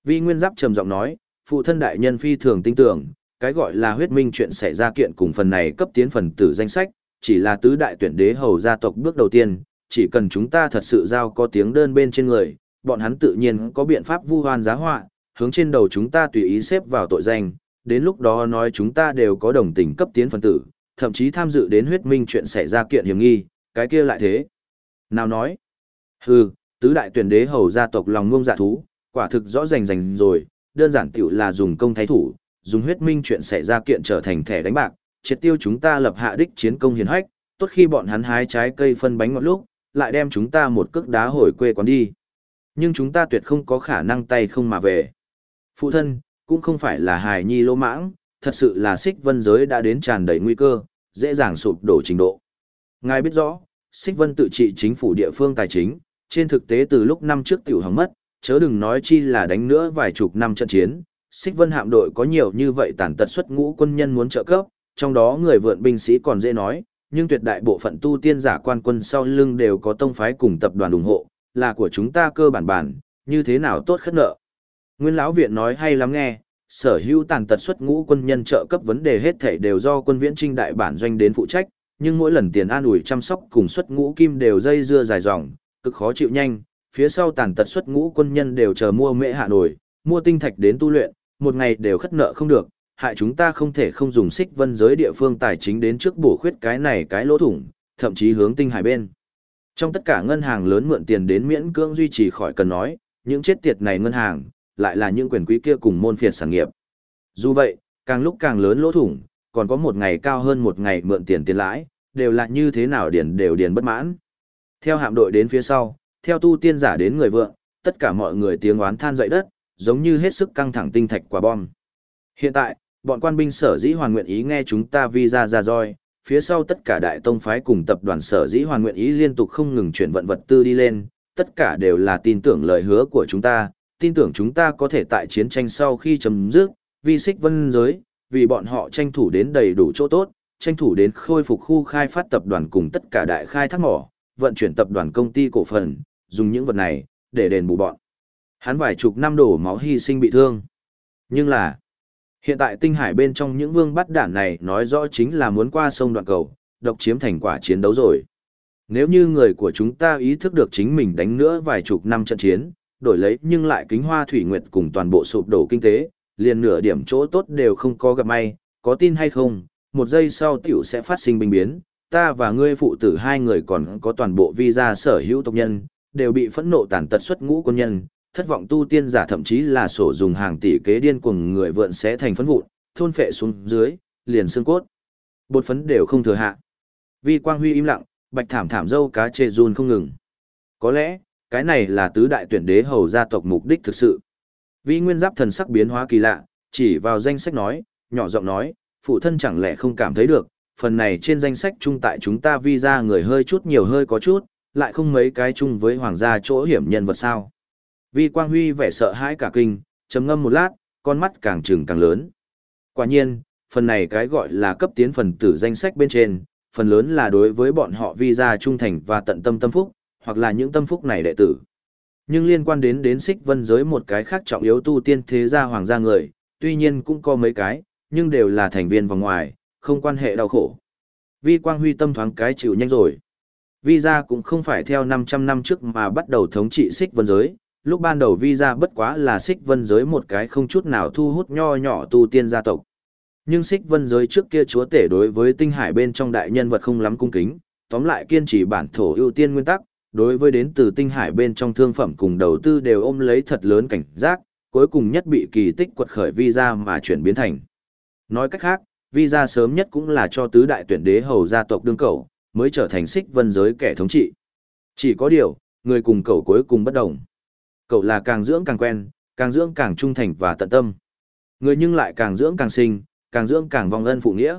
Vi Nguyên Giáp trầm giọng nói, phụ thân đại nhân phi thường tin tưởng, cái gọi là huyết minh chuyện xảy ra kiện cùng phần này cấp tiến phần tử danh sách, chỉ là tứ đại tuyển đế hầu gia tộc bước đầu tiên, chỉ cần chúng ta thật sự giao có tiếng đơn bên trên người, bọn hắn tự nhiên có biện pháp vu oan giá họa, hướng trên đầu chúng ta tùy ý xếp vào tội danh, đến lúc đó nói chúng ta đều có đồng tình cấp tiến phần tử, thậm chí tham dự đến huyết minh chuyện xảy ra kiện hiểm nghi, cái kia lại thế. Nào nói, hừ, tứ đại tuyển đế hầu gia tộc lòng ngông dạ thú, quả thực rõ rành rồi, đơn giản tiểu là dùng công thái thủ, dùng huyết minh chuyện xảy ra kiện trở thành thẻ đánh bạc, triệt tiêu chúng ta lập hạ đích chiến công hiển hách, tốt khi bọn hắn hái trái cây phân bánh ngọt lúc, lại đem chúng ta một cước đá hồi quê quán đi. Nhưng chúng ta tuyệt không có khả năng tay không mà về. Phụ thân, cũng không phải là hài nhi lỗ mãng, thật sự là Xích Vân giới đã đến tràn đầy nguy cơ, dễ dàng sụp đổ trình độ. Ngài biết rõ, Xích Vân tự trị chính phủ địa phương tài chính, trên thực tế từ lúc năm trước tiểu hỏng mất, chớ đừng nói chi là đánh nữa vài chục năm trận chiến. Xích Vân hạm đội có nhiều như vậy tàn tật xuất ngũ quân nhân muốn trợ cấp, trong đó người vượn binh sĩ còn dễ nói, nhưng tuyệt đại bộ phận tu tiên giả quan quân sau lưng đều có tông phái cùng tập đoàn ủng hộ, là của chúng ta cơ bản, như thế nào tốt khất nợ. Nguyên lão viện nói hay lắm nghe, sở hữu tàn tật xuất ngũ quân nhân trợ cấp vấn đề hết thảy đều do quân viễn trinh đại bản doanh đến phụ trách, nhưng mỗi lần tiền an ủi chăm sóc cùng xuất ngũ kim đều dây dưa dài dòng, cực khó chịu nhanh, phía sau tàn tật xuất ngũ quân nhân đều chờ mua mễ hạ nổi, mua tinh thạch đến tu luyện, một ngày đều khất nợ không được, hại chúng ta không thể không dùng Xích Vân giới địa phương tài chính đến trước bổ khuyết cái này cái lỗ thủng, thậm chí hướng tinh hải bên. Trong tất cả ngân hàng lớn mượn tiền đến miễn cưỡng duy trì khỏi cần nói, những chết tiệt này ngân hàng, lại là những quyền quý kia cùng môn phiệt sản nghiệp. Dù vậy, càng lúc càng lớn lỗ thủng, còn có một ngày cao hơn một ngày mượn tiền lãi, đều là như thế nào đều điền bất mãn. Theo hạm đội đến phía sau, theo tu tiên giả đến người vượng, tất cả mọi người tiếng oán than dậy đất, giống như hết sức căng thẳng tinh thạch quả bom. Hiện tại, bọn quan binh sở dĩ hoàn nguyện ý nghe chúng ta visa ra roi, phía sau tất cả đại tông phái cùng tập đoàn sở dĩ hoàn nguyện ý liên tục không ngừng chuyển vận vật tư đi lên, tất cả đều là tin tưởng lời hứa của chúng ta, tin tưởng chúng ta có thể tại chiến tranh sau khi chấm dứt, vì Xích Vân giới, vì bọn họ tranh thủ đến đầy đủ chỗ tốt, tranh thủ đến khôi phục khu khai phát tập đoàn cùng tất cả đại khai thác mỏ, vận chuyển tập đoàn công ty cổ phần, dùng những vật này để đền bù bọn hắn vài chục năm đổ máu hy sinh bị thương. Nhưng là, hiện tại tinh hải bên trong những vương bắt đản này nói rõ chính là muốn qua sông đoạn cầu, độc chiếm thành quả chiến đấu rồi. Nếu như người của chúng ta ý thức được chính mình đánh nữa vài chục năm trận chiến, đổi lấy nhưng lại Kính Hoa Thủy Nguyệt cùng toàn bộ sụp đổ kinh tế, liền nửa điểm chỗ tốt đều không có gặp may, có tin hay không, một giây sau tiểu sẽ phát sinh binh biến, ta và ngươi phụ tử hai người còn có toàn bộ visa sở hữu tộc nhân, đều bị phẫn nộ tàn tật xuất ngũ quân nhân, thất vọng tu tiên giả thậm chí là sổ dùng hàng tỷ kế điên cuồng người vượn sẽ thành phấn vụn, thôn phệ xuống dưới, liền xương cốt. Bột phấn đều không thừa hạ. Vi Quang Huy im lặng, bạch thảm thảm dâu cá chê run không ngừng. Có lẽ, cái này là tứ đại tuyển đế hầu gia tộc mục đích thực sự. Vi Nguyên Giáp thần sắc biến hóa kỳ lạ, chỉ vào danh sách nói, nhỏ giọng nói, phụ thân chẳng lẽ không cảm thấy được, phần này trên danh sách chung tại chúng ta vi ra người hơi chút nhiều hơi có chút, lại không mấy cái chung với hoàng gia chỗ hiểm nhân vật sao. Vi Quang Huy vẻ sợ hãi cả kinh, trầm ngâm một lát, con mắt càng trừng càng lớn. Quả nhiên, phần này cái gọi là cấp tiến phần tử danh sách bên trên, phần lớn là đối với bọn họ vi ra trung thành và tận tâm tâm phúc, hoặc là những tâm phúc này đệ tử. Nhưng liên quan đến Xích Vân giới một cái khác trọng yếu tu tiên thế gia hoàng gia người, tuy nhiên cũng có mấy cái, nhưng đều là thành viên vòng ngoài, không quan hệ đau khổ. Vi Quang Huy tâm thoáng cái chịu nhanh rồi. Vi gia cũng không phải theo 500 năm trước mà bắt đầu thống trị Xích Vân giới, lúc ban đầu Vi gia bất quá là Xích Vân giới một cái không chút nào thu hút nho nhỏ tu tiên gia tộc. Nhưng Xích Vân giới trước kia chúa tể đối với tinh hải bên trong đại nhân vật không lắm cung kính, tóm lại kiên trì bản thổ ưu tiên nguyên tắc, đối với đến từ tinh hải bên trong thương phẩm cùng đầu tư đều ôm lấy thật lớn cảnh giác, cuối cùng nhất bị kỳ tích quật khởi Vi gia mà chuyển biến thành. Nói cách khác, Vi gia sớm nhất cũng là cho tứ đại tuyển đế hầu gia tộc đương cẩu, mới trở thành Xích Vân giới kẻ thống trị. Chỉ có điều, người cùng cẩu cuối cùng bất đồng. Cẩu là càng dưỡng càng quen, càng dưỡng càng trung thành và tận tâm. Người nhưng lại càng dưỡng càng sinh, càng dưỡng càng vong ân phụ nghĩa.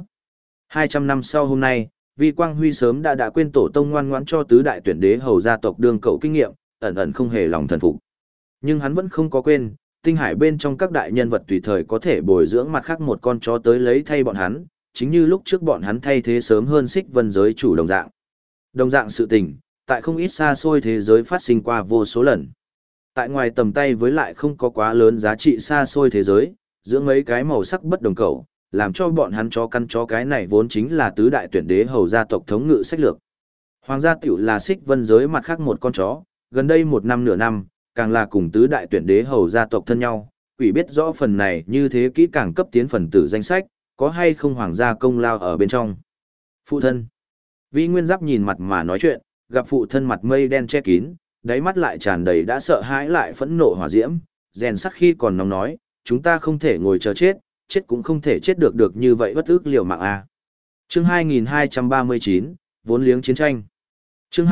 200 năm sau hôm nay, Vi Quang Huy sớm đã quên tổ tông ngoan ngoãn cho tứ đại tuyển đế hầu gia tộc đương cẩu kinh nghiệm, ẩn ẩn không hề lòng thần phục. Nhưng hắn vẫn không có quên, tinh hải bên trong các đại nhân vật tùy thời có thể bồi dưỡng mặt khác một con chó tới lấy thay bọn hắn, chính như lúc trước bọn hắn thay thế sớm hơn Xích Vân giới chủ đồng dạng. Đồng dạng sự tình, tại không ít xa xôi thế giới phát sinh qua vô số lần. Tại ngoài tầm tay với lại không có quá lớn giá trị xa xôi thế giới, giữa mấy cái màu sắc bất đồng cầu, làm cho bọn hắn chó căn chó cái này vốn chính là tứ đại tuyển đế hầu gia tộc thống ngự sách lược. Hoàng gia tiểu là xích vân giới mặt khác một con chó, gần đây một năm nửa năm, càng là cùng tứ đại tuyển đế hầu gia tộc thân nhau, quỷ biết rõ phần này như thế kỹ càng cấp tiến phần tử danh sách, có hay không hoàng gia công lao ở bên trong. Phụ thân. Vi Nguyên Giáp nhìn mặt mà nói chuyện, gặp phụ thân mặt mây đen che kín, đáy mắt lại tràn đầy đã sợ hãi lại phẫn nộ hỏa diễm, rèn sắt khi còn nóng nói, chúng ta không thể ngồi chờ chết, chết cũng không thể chết được như vậy bất ức liều mạng a. Chương 2239, vốn liếng chiến tranh. Chương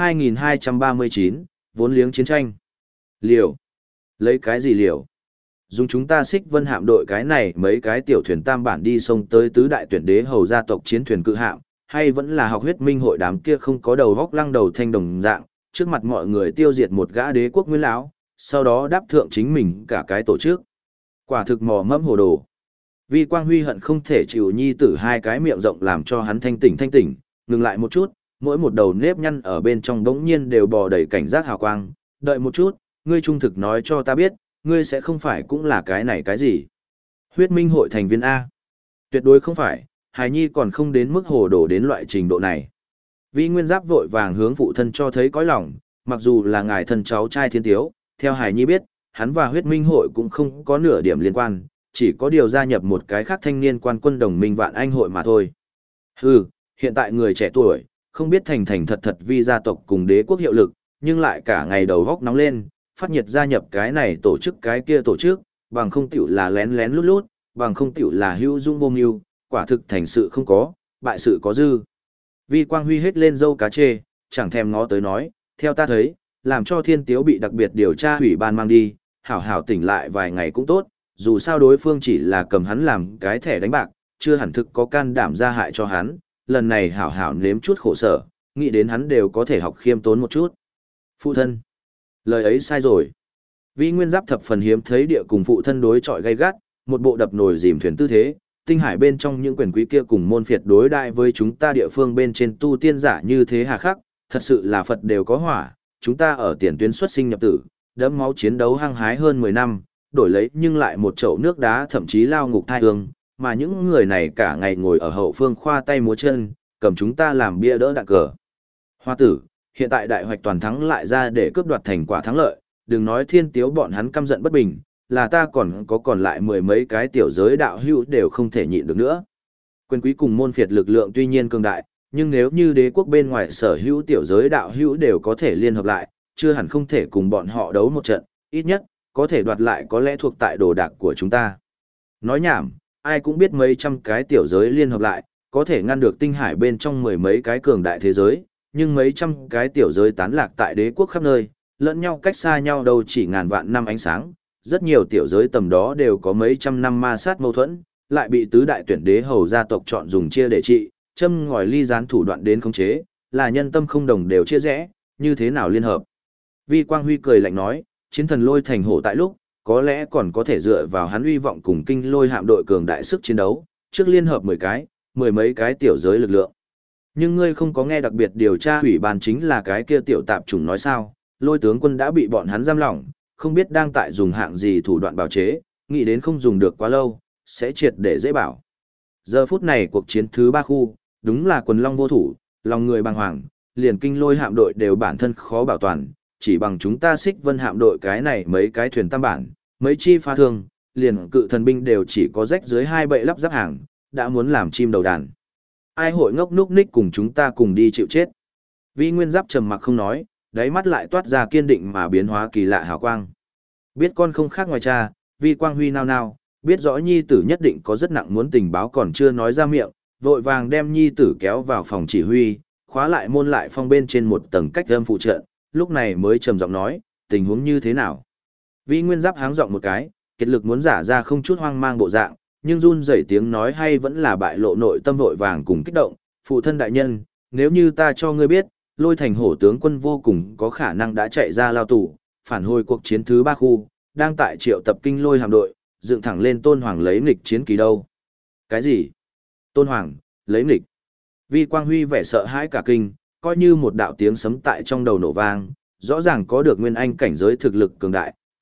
2239, vốn liếng chiến tranh. Liều. Lấy cái gì liều? Dùng chúng ta xích vân hạm đội cái này mấy cái tiểu thuyền tam bản đi sông tới tứ đại tuyển đế hầu gia tộc chiến thuyền cự hạm, hay vẫn là học huyết minh hội đám kia không có đầu vóc lăng đầu thanh đồng dạng, trước mặt mọi người tiêu diệt một gã đế quốc nguyên lão, sau đó đáp thượng chính mình cả cái tổ chức. Quả thực mò mẫm hồ đồ. Vi Quang Huy hận không thể chịu nhi tử hai cái miệng rộng làm cho hắn thanh tỉnh, ngừng lại một chút, mỗi một đầu nếp nhăn ở bên trong bỗng nhiên đều bò đầy cảnh giác hào quang, đợi một chút, ngươi trung thực nói cho ta biết, ngươi sẽ không phải cũng là cái này cái gì. Huyết minh hội thành viên A. Tuyệt đối không phải, hài nhi còn không đến mức hồ đồ đến loại trình độ này. Vi Nguyên Giáp vội vàng hướng phụ thân cho thấy cõi lòng, mặc dù là ngài thân cháu trai thiên tiếu, theo hài nhi biết, hắn và huyết minh hội cũng không có nửa điểm liên quan, chỉ có điều gia nhập một cái khác thanh niên quan quân đồng minh vạn anh hội mà thôi. Hừ, hiện tại người trẻ tuổi, không biết thành thành thật thật vi gia tộc cùng đế quốc hiệu lực, nhưng lại cả ngày đầu góc nóng lên, phát nhiệt gia nhập cái này tổ chức cái kia tổ chức, bằng không tiểu là lén lén lút lút, bằng không tiểu là hữu dung vô mưu, quả thực thành sự không có, bại sự có dư. Vi Quang Huy hết lên dâu cá chê, chẳng thèm ngó tới nói, theo ta thấy, làm cho thiên tiếu bị đặc biệt điều tra ủy ban mang đi, hảo hảo tỉnh lại vài ngày cũng tốt, dù sao đối phương chỉ là cầm hắn làm cái thẻ đánh bạc, chưa hẳn thực có can đảm ra hại cho hắn, lần này hảo hảo nếm chút khổ sở, nghĩ đến hắn đều có thể học khiêm tốn một chút. Phụ thân. Lời ấy sai rồi. Vi Nguyên Giáp thập phần hiếm thấy địa cùng phụ thân đối chọi gay gắt, một bộ đập nồi dìm thuyền tư thế, tinh hải bên trong những quyền quý kia cùng môn phiệt đối đại với chúng ta địa phương bên trên tu tiên giả như thế hà khắc, thật sự là Phật đều có hỏa, chúng ta ở tiền tuyến xuất sinh nhập tử, đẫm máu chiến đấu hăng hái hơn 10 năm, đổi lấy nhưng lại một chậu nước đá thậm chí lao ngục thai hương, mà những người này cả ngày ngồi ở hậu phương khoa tay múa chân, cầm chúng ta làm bia đỡ đạn cờ. Hoa tử, hiện tại đại hoạch toàn thắng lại ra để cướp đoạt thành quả thắng lợi, đừng nói thiên tiếu bọn hắn căm giận bất bình, là ta còn lại mười mấy cái tiểu giới đạo hữu đều không thể nhịn được nữa. Quyền quý cùng môn phiệt lực lượng tuy nhiên cường đại, nhưng nếu như đế quốc bên ngoài sở hữu tiểu giới đạo hữu đều có thể liên hợp lại, chưa hẳn không thể cùng bọn họ đấu một trận, ít nhất, có thể đoạt lại có lẽ thuộc tại đồ đạc của chúng ta. Nói nhảm, ai cũng biết mấy trăm cái tiểu giới liên hợp lại, có thể ngăn được tinh hải bên trong mười mấy cái cường đại thế giới, nhưng mấy trăm cái tiểu giới tán lạc tại đế quốc khắp nơi, lẫn nhau cách xa nhau đâu chỉ ngàn vạn năm ánh sáng, rất nhiều tiểu giới tầm đó đều có mấy trăm năm ma sát mâu thuẫn, lại bị tứ đại tuyển đế hầu gia tộc chọn dùng chia để trị, châm ngòi ly gián thủ đoạn đến khống chế, là nhân tâm không đồng đều chia rẽ, như thế nào liên hợp. Vi Quang Huy cười lạnh nói, chiến thần lôi thành hổ tại lúc, có lẽ còn có thể dựa vào hắn uy vọng cùng kinh lôi hạm đội cường đại sức chiến đấu, trước liên hợp mười mấy cái tiểu giới lực lượng. Nhưng ngươi không có nghe đặc biệt điều tra ủy ban chính là cái kia tiểu tạp chủng nói sao, lôi tướng quân đã bị bọn hắn giam lỏng, không biết đang tại dùng hạng gì thủ đoạn bào chế, nghĩ đến không dùng được quá lâu, sẽ triệt để dễ bảo. Giờ phút này cuộc chiến thứ 3 khu, đúng là quần long vô thủ, lòng người bàng hoàng, liền kinh lôi hạm đội đều bản thân khó bảo toàn, chỉ bằng chúng ta xích vân hạm đội cái này mấy cái thuyền tam bản, mấy chi phá thương, liền cự thần binh đều chỉ có rách dưới 2 bệ lắp ráp hàng, đã muốn làm chim đầu đàn. Ai hội ngốc núc ních cùng chúng ta cùng đi chịu chết. Vi Nguyên Giáp trầm mặc không nói, đáy mắt lại toát ra kiên định mà biến hóa kỳ lạ hào quang. Biết con không khác ngoài cha, Vi Quang Huy nao nao, biết rõ nhi tử nhất định có rất nặng muốn tình báo còn chưa nói ra miệng, vội vàng đem nhi tử kéo vào phòng chỉ huy, khóa lại môn lại phong bên trên một tầng cách âm phụ trợ, lúc này mới trầm giọng nói, tình huống như thế nào. Vi Nguyên Giáp háng giọng một cái, kiệt lực muốn giả ra không chút hoang mang bộ dạng, nhưng run rẩy tiếng nói hay vẫn là bại lộ nội tâm vội vàng cùng kích động, phụ thân đại nhân, nếu như ta cho ngươi biết, lôi thành hổ tướng quân vô cùng có khả năng đã chạy ra lao tù, phản hồi cuộc chiến thứ 3 khu, đang tại triệu tập kinh lôi hạm đội, dựng thẳng lên Tôn Hoàng lấy nghịch chiến kỳ đâu. Cái gì? Tôn Hoàng, lấy nghịch. Vi Quang Huy vẻ sợ hãi cả kinh, coi như một đạo tiếng sấm tại trong đầu nổ vang, rõ ràng có được nguyên anh cảnh giới thực lực cường đại,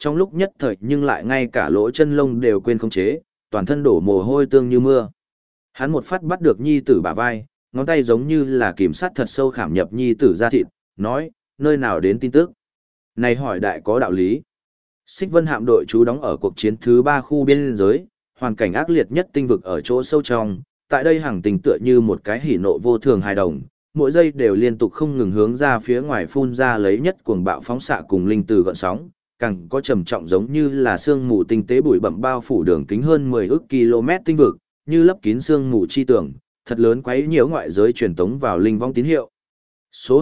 trong lúc nhất thời nhưng lại ngay cả lỗ chân lông đều quên khống chế, toàn thân đổ mồ hôi tương như mưa. Hắn một phát bắt được nhi tử bả vai, ngón tay giống như là kìm sắt thật sâu khảm nhập nhi tử ra thịt, nói, nơi nào đến tin tức. Này hỏi đại có đạo lý. Xích Vân hạm đội trú đóng ở cuộc chiến thứ 3 khu biên giới, hoàn cảnh ác liệt nhất tinh vực ở chỗ sâu trong, tại đây hàng tình tựa như một cái hỉ nộ vô thường hài đồng, mỗi giây đều liên tục không ngừng hướng ra phía ngoài phun ra lấy nhất cuồng bạo phóng xạ cùng linh từ gợn sóng, càng có trầm trọng giống như là sương mù tinh tế bụi bặm bao phủ đường kính hơn 10 ức km tinh vực, như lấp kín sương mù chi tưởng, thật lớn quấy nhiễu ngoại giới truyền tống vào linh vong tín hiệu. Số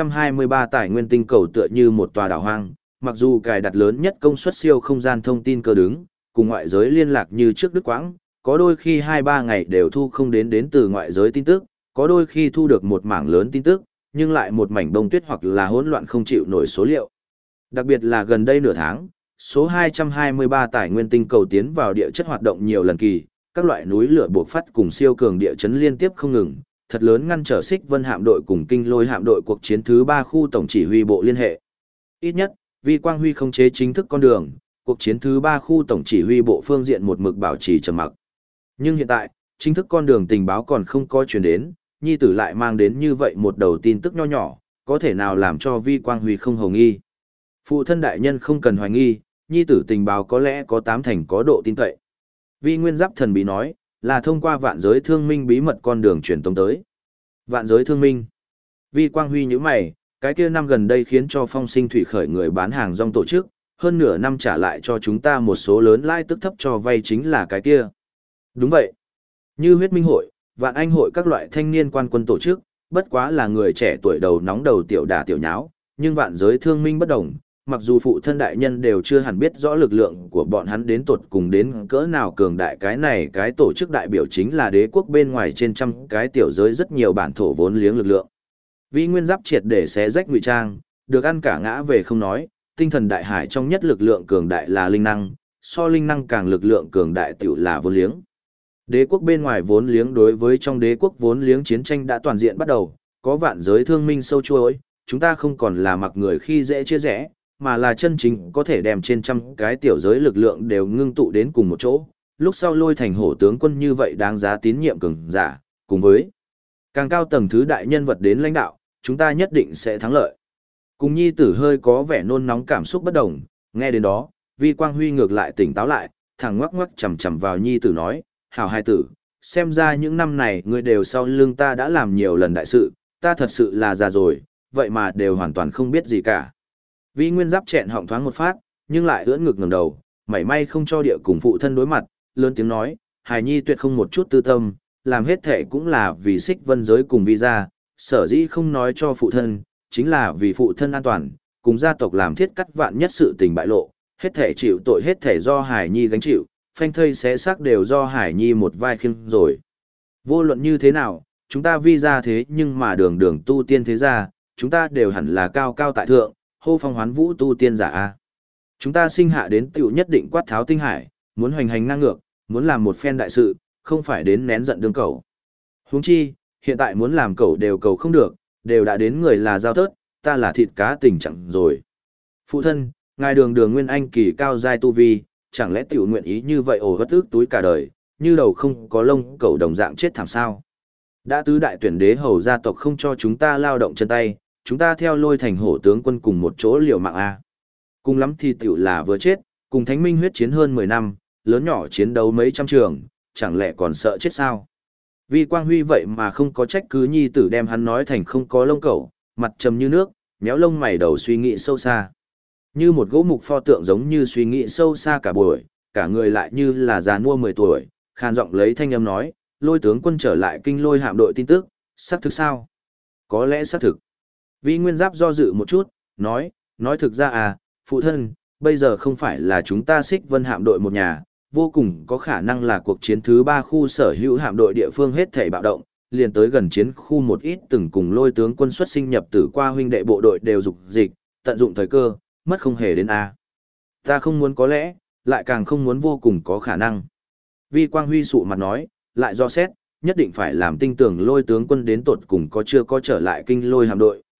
223 tài nguyên tinh cầu tựa như một tòa đảo hoang, mặc dù cài đặt lớn nhất công suất siêu không gian thông tin cơ đứng, cùng ngoại giới liên lạc như trước đứt quãng, có đôi khi 2-3 ngày đều thu không đến từ ngoại giới tin tức, có đôi khi thu được một mảng lớn tin tức, nhưng lại một mảnh bông tuyết hoặc là hỗn loạn không chịu nổi số liệu. Đặc biệt là gần đây nửa tháng, số 223 tài nguyên tinh cầu tiến vào địa chất hoạt động nhiều lần kỳ, các loại núi lửa bộc phát cùng siêu cường địa chấn liên tiếp không ngừng, thật lớn ngăn trở Xích Vân hạm đội cùng Kinh Lôi hạm đội cuộc chiến thứ 3 khu tổng chỉ huy bộ liên hệ. Ít nhất, vì Quang Huy không chế chính thức con đường, cuộc chiến thứ 3 khu tổng chỉ huy bộ phương diện một mực bảo trì trầm mặc. Nhưng hiện tại, chính thức con đường tình báo còn không có truyền đến, nhi tử lại mang đến như vậy một đầu tin tức nho nhỏ, có thể nào làm cho Vi Quang Huy không hồng nghi. Phụ thân đại nhân không cần hoài nghi, nhi tử tình báo có lẽ có 8 thành có độ tin cậy. Vi Nguyên Giáp thần bí nói, là thông qua vạn giới thương minh bí mật con đường truyền tống tới. Vạn giới thương minh. Vi Quang Huy nhíu mày, cái kia năm gần đây khiến cho Phong Sinh Thủy Khởi người bán hàng rong tổ chức, hơn nửa năm trả lại cho chúng ta một số lớn lãi tức thấp cho vay chính là cái kia. Đúng vậy. Như huyết minh hội, vạn anh hội các loại thanh niên quan quân tổ chức, bất quá là người trẻ tuổi đầu nóng đầu tiểu đả tiểu nháo, nhưng vạn giới thương minh bất đồng, mặc dù phụ thân đại nhân đều chưa hẳn biết rõ lực lượng của bọn hắn đến tột cùng đến cỡ nào cường đại, cái này cái tổ chức đại biểu chính là đế quốc bên ngoài trên trăm cái tiểu giới rất nhiều bản thổ vốn liếng lực lượng. Vi Nguyên Giáp triệt để xé rách ngụy trang, được ăn cả ngã về không nói, tinh thần đại hải trong nhất lực lượng cường đại là linh năng, so linh năng càng lực lượng cường đại tiểu là vốn liếng. Đế quốc bên ngoài vốn liếng đối với trong đế quốc vốn liếng chiến tranh đã toàn diện bắt đầu, có vạn giới thương minh sâu chuỗi, chúng ta không còn là mặc người khi dễ chia rẽ, mà là chân chính có thể đem trên trăm cái tiểu giới lực lượng đều ngưng tụ đến cùng một chỗ, lúc sau lôi thành hổ tướng quân như vậy đáng giá tín nhiệm cường giả, cùng với càng cao tầng thứ đại nhân vật đến lãnh đạo, chúng ta nhất định sẽ thắng lợi. Cùng nhi tử hơi có vẻ nôn nóng cảm xúc bất đồng, nghe đến đó, Vi Quang Huy ngược lại tỉnh táo lại, thẳng ngoắc ngoắc chầm chầm vào nhi tử nói, hảo hai tử, xem ra những năm này ngươi đều sau lưng ta đã làm nhiều lần đại sự, ta thật sự là già rồi, vậy mà đều hoàn toàn không biết gì cả. Vi Nguyên Giáp chẹn họng thoáng một phát, nhưng lại ưỡn ngực ngẩng đầu, mảy may không cho địa cùng phụ thân đối mặt, lớn tiếng nói, hài nhi tuyệt không một chút tư tâm, làm hết thệ cũng là vì Xích Vân giới cùng Vi gia, sở dĩ không nói cho phụ thân, chính là vì phụ thân an toàn, cùng gia tộc làm thiết cắt vạn nhất sự tình bại lộ, hết thể chịu tội hết thể do Hải Nhi gánh chịu, phanh thây xé xác đều do Hải Nhi một vai khiêng rồi. Vô luận như thế nào, chúng ta Vi gia thế nhưng mà đường đường tu tiên thế gia, chúng ta đều hẳn là cao cao tại thượng, hô phong hoán vũ tu tiên giả a. Chúng ta sinh hạ đến tiểu nhất định quát tháo tinh hải, muốn hoành hành ngang ngược, muốn làm một phen đại sự, không phải đến nén giận đương cầu. Huống chi, hiện tại muốn làm cầu đều cầu không được, đều đã đến người là giao tớt, ta là thịt cá tình trạng rồi. Phụ thân, ngài đường đường nguyên anh kỳ cao giai tu vi, chẳng lẽ tiểu nguyện ý như vậy ổ vất ức túi cả đời, như đầu không có lông cầu đồng dạng chết thảm sao? Đã tứ đại tuyển đế hầu gia tộc không cho chúng ta lao động chân tay, chúng ta theo lôi thành hổ tướng quân cùng một chỗ liều mạng a. Cùng lắm thì tiểu là vừa chết, cùng Thánh Minh huyết chiến hơn 10 năm, lớn nhỏ chiến đấu mấy trăm trường, chẳng lẽ còn sợ chết sao? Vi Quang Huy vậy mà không có trách cứ nhi tử đem hắn nói thành không có lông cẩu, mặt trầm như nước, méo lông mày đầu suy nghĩ sâu xa. Như một gỗ mục pho tượng giống như suy nghĩ sâu xa cả buổi, cả người lại như là già nua 10 tuổi, khàn giọng lấy thanh âm nói, lôi tướng quân trở lại kinh lôi hạm đội tin tức, xác thực sao? Có lẽ xác thực. Vi Nguyên Giáp do dự một chút, nói thực ra à, phụ thân, bây giờ không phải là chúng ta Xích Vân hạm đội một nhà, vô cùng có khả năng là cuộc chiến thứ 3 khu sở hữu hạm đội địa phương hết thảy bạo động, liền tới gần chiến khu một ít từng cùng lôi tướng quân xuất sinh nhập tử qua huynh đệ bộ đội đều dục dịch, tận dụng thời cơ, mất không hề đến a. Ta không muốn có lẽ, lại càng không muốn vô cùng có khả năng. Vi Quang Huy sụ mặt nói, lại do xét, nhất định phải làm tinh tưởng lôi tướng quân đến tột cùng có chưa có trở lại kinh lôi hạm đội,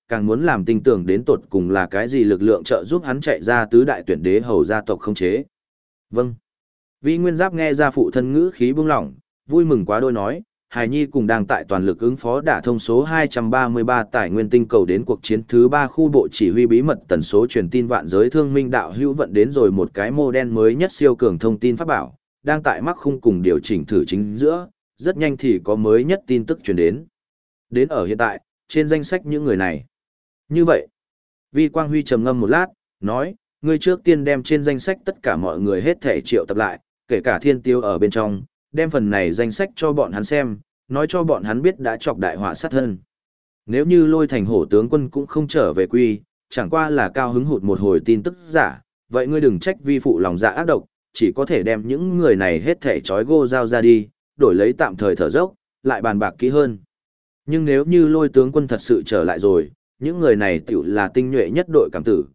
càng muốn làm tin tưởng đến tột cùng là cái gì lực lượng trợ giúp hắn chạy ra tứ đại tuyển đế hầu gia tộc không chế. Vâng. Vi Nguyên Giáp nghe ra phụ thân ngữ khí bưng lỏng, vui mừng quá đôi nói, Hải Nhi cùng đang tại toàn lực ứng phó đả thông số 233 tài nguyên tinh cầu đến cuộc chiến thứ 3 khu bộ chỉ huy bí mật tần số truyền tin vạn giới thương minh đạo hữu vận đến rồi một cái mô đen mới nhất siêu cường thông tin pháp bảo, đang tại mắc khung cùng điều chỉnh thử chính giữa, rất nhanh thì có mới nhất tin tức truyền đến. Đến ở hiện tại, trên danh sách những người này. Như vậy, Vi Quang Huy trầm ngâm một lát, nói, ngươi trước tiên đem trên danh sách tất cả mọi người hết thể triệu tập lại, kể cả Thiên Tiêu ở bên trong, đem phần này danh sách cho bọn hắn xem, nói cho bọn hắn biết đã chọc đại họa sát thân. Nếu như Lôi Thành Hổ tướng quân cũng không trở về quy, chẳng qua là cao hứng hụt một hồi tin tức giả, vậy ngươi đừng trách vi phụ lòng dạ ác độc, chỉ có thể đem những người này hết thể trói gô giao ra đi, đổi lấy tạm thời thở dốc, lại bàn bạc kỹ hơn. Nhưng nếu như Lôi tướng quân thật sự trở lại rồi, những người này tiểu là tinh nhuệ nhất đội cảm tử,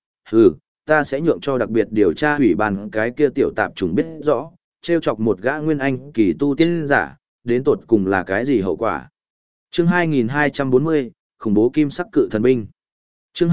ta sẽ nhượng cho đặc biệt điều tra ủy ban cái kia tiểu tạp chủng biết rõ, trêu chọc một gã nguyên anh kỳ tu tiên giả, đến tột cùng là cái gì hậu quả. Chương 2240, khủng bố kim sắc cự thần binh. Chương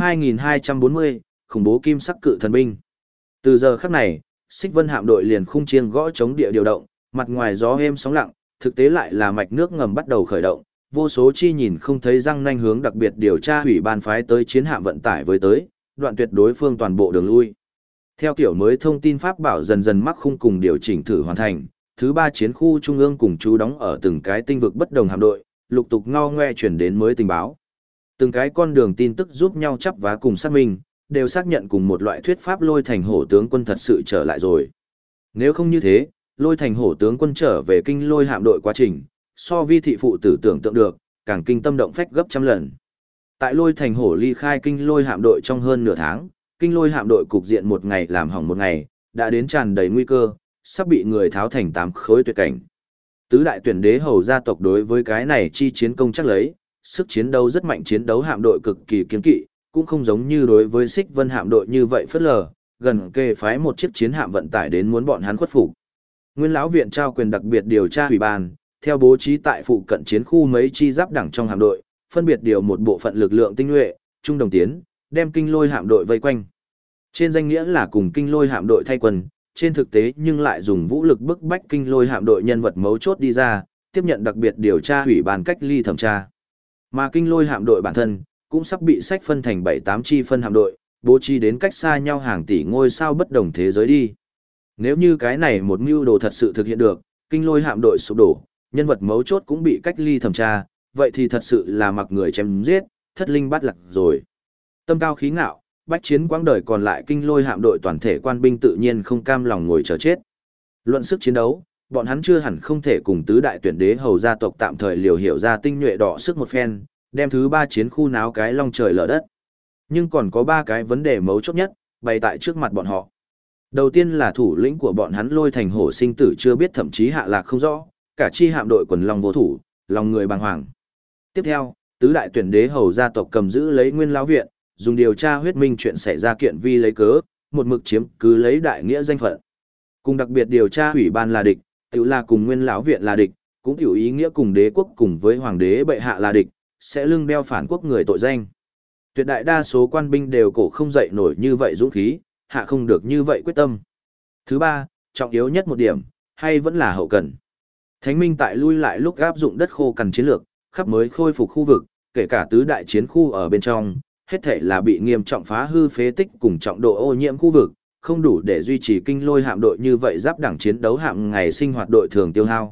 2240, khủng bố kim sắc cự thần binh. Từ giờ khắc này, Xích Vân hạm đội liền khung chiêng gõ chống địa điều động, mặt ngoài gió êm sóng lặng, thực tế lại là mạch nước ngầm bắt đầu khởi động, vô số chi nhìn không thấy răng nanh hướng đặc biệt điều tra ủy ban phái tới chiến hạm vận tải với tới, đoạn tuyệt đối phương toàn bộ đường lui. Theo kiểu mới thông tin pháp bảo dần dần mắc khung cùng điều chỉnh thử hoàn thành, thứ 3 chiến khu trung ương cùng chú đóng ở từng cái tinh vực bất đồng hạm đội, lục tục ngao ngoe chuyển đến mới tình báo. Từng cái con đường tin tức giúp nhau chắp vá cùng xác minh, đều xác nhận cùng một loại thuyết pháp Lôi Thành Hổ tướng quân thật sự trở lại rồi. Nếu không như thế, Lôi Thành Hổ tướng quân trở về kinh Lôi hạm đội quá trình, so vi thị phụ tử tưởng tượng được, càng kinh tâm động phách gấp trăm lần. Tại Lôi Thành Hổ ly khai kinh Lôi hạm đội trong hơn nửa tháng, kinh Lôi hạm đội cục diện một ngày làm hỏng một ngày, đã đến tràn đầy nguy cơ, sắp bị người tháo thành 8 khối tuyệt cảnh. Tứ đại tuyển đế hầu gia tộc đối với cái này chi chiến công chắc lấy, sức chiến đấu rất mạnh, chiến đấu hạm đội cực kỳ kiên kỵ, cũng không giống như đối với Xích Vân hạm đội như vậy phớt lờ, gần kề phái một chiếc chiến hạm vận tải đến muốn bọn hắn khuất phục. Nguyên lão viện trao quyền đặc biệt điều tra ủy ban, theo bố trí tại phụ cận chiến khu mấy chi giáp đẳng trong hạm đội, phân biệt điều một bộ phận lực lượng tinh nhuệ, trung đồng tiến, đem kinh Lôi hạm đội vây quanh. Trên danh nghĩa là cùng kinh Lôi hạm đội thay quân, trên thực tế nhưng lại dùng vũ lực bức bách kinh Lôi hạm đội nhân vật mấu chốt đi ra, tiếp nhận đặc biệt điều tra ủy ban cách ly thẩm tra. Mà kinh Lôi hạm đội bản thân cũng sắp bị sách phân thành 7-8 chi phân hạm đội, bố trí đến cách xa nhau hàng tỷ ngôi sao bất đồng thế giới đi. Nếu như cái này một mưu đồ thật sự thực hiện được, kinh Lôi hạm đội sụp đổ, nhân vật mấu chốt cũng bị cách ly thẩm tra, vậy thì thật sự là mặc người chém giết, thất linh bắt lạc rồi. Tâm cao khí ngạo, bách chiến quãng đời còn lại kinh Lôi hạm đội toàn thể quan binh tự nhiên không cam lòng ngồi chờ chết. Luận sức chiến đấu, bọn hắn chưa hẳn không thể cùng tứ đại tuyển đế hầu gia tộc tạm thời liều hiểu ra tinh nhuệ đỏ sức một phen, đem thứ 3 chiến khu náo cái long trời lở đất. Nhưng còn có 3 cái vấn đề mấu chốt nhất, bày tại trước mặt bọn họ. Đầu tiên là thủ lĩnh của bọn hắn Lôi Thành Hổ sinh tử chưa biết, thậm chí hạ lạc không rõ, cả chi hạm đội quần long vô thủ, lòng người bàng hoàng. Tiếp theo, tứ đại tuyển đế hầu gia tộc cầm giữ lấy Nguyên lão viện, dùng điều tra huyết minh chuyện xảy ra kiện vi lấy cớ, một mực chiếm cứ lấy đại nghĩa danh phận. Cùng đặc biệt điều tra ủy ban là địch, tự là cùng Nguyên lão viện là địch, cũng hiểu ý nghĩa cùng đế quốc cùng với hoàng đế bệ hạ là địch, sẽ lưng đeo phản quốc người tội danh. Tuyệt đại đa số quan binh đều cổ không dậy nổi như vậy dũng khí, hạ không được như vậy quyết tâm. Thứ 3, trọng yếu nhất một điểm, hay vẫn là hậu cần. Thánh Minh tại lui lại lúc áp dụng đất khô cằn chiến lược, khắp mới khôi phục khu vực, kể cả tứ đại chiến khu ở bên trong, hết thể là bị nghiêm trọng phá hư phế tích cùng trọng độ ô nhiễm khu vực, không đủ để duy trì kinh Lôi hạm đội như vậy giáp đẳng chiến đấu hạm ngày sinh hoạt đội thường tiêu hao,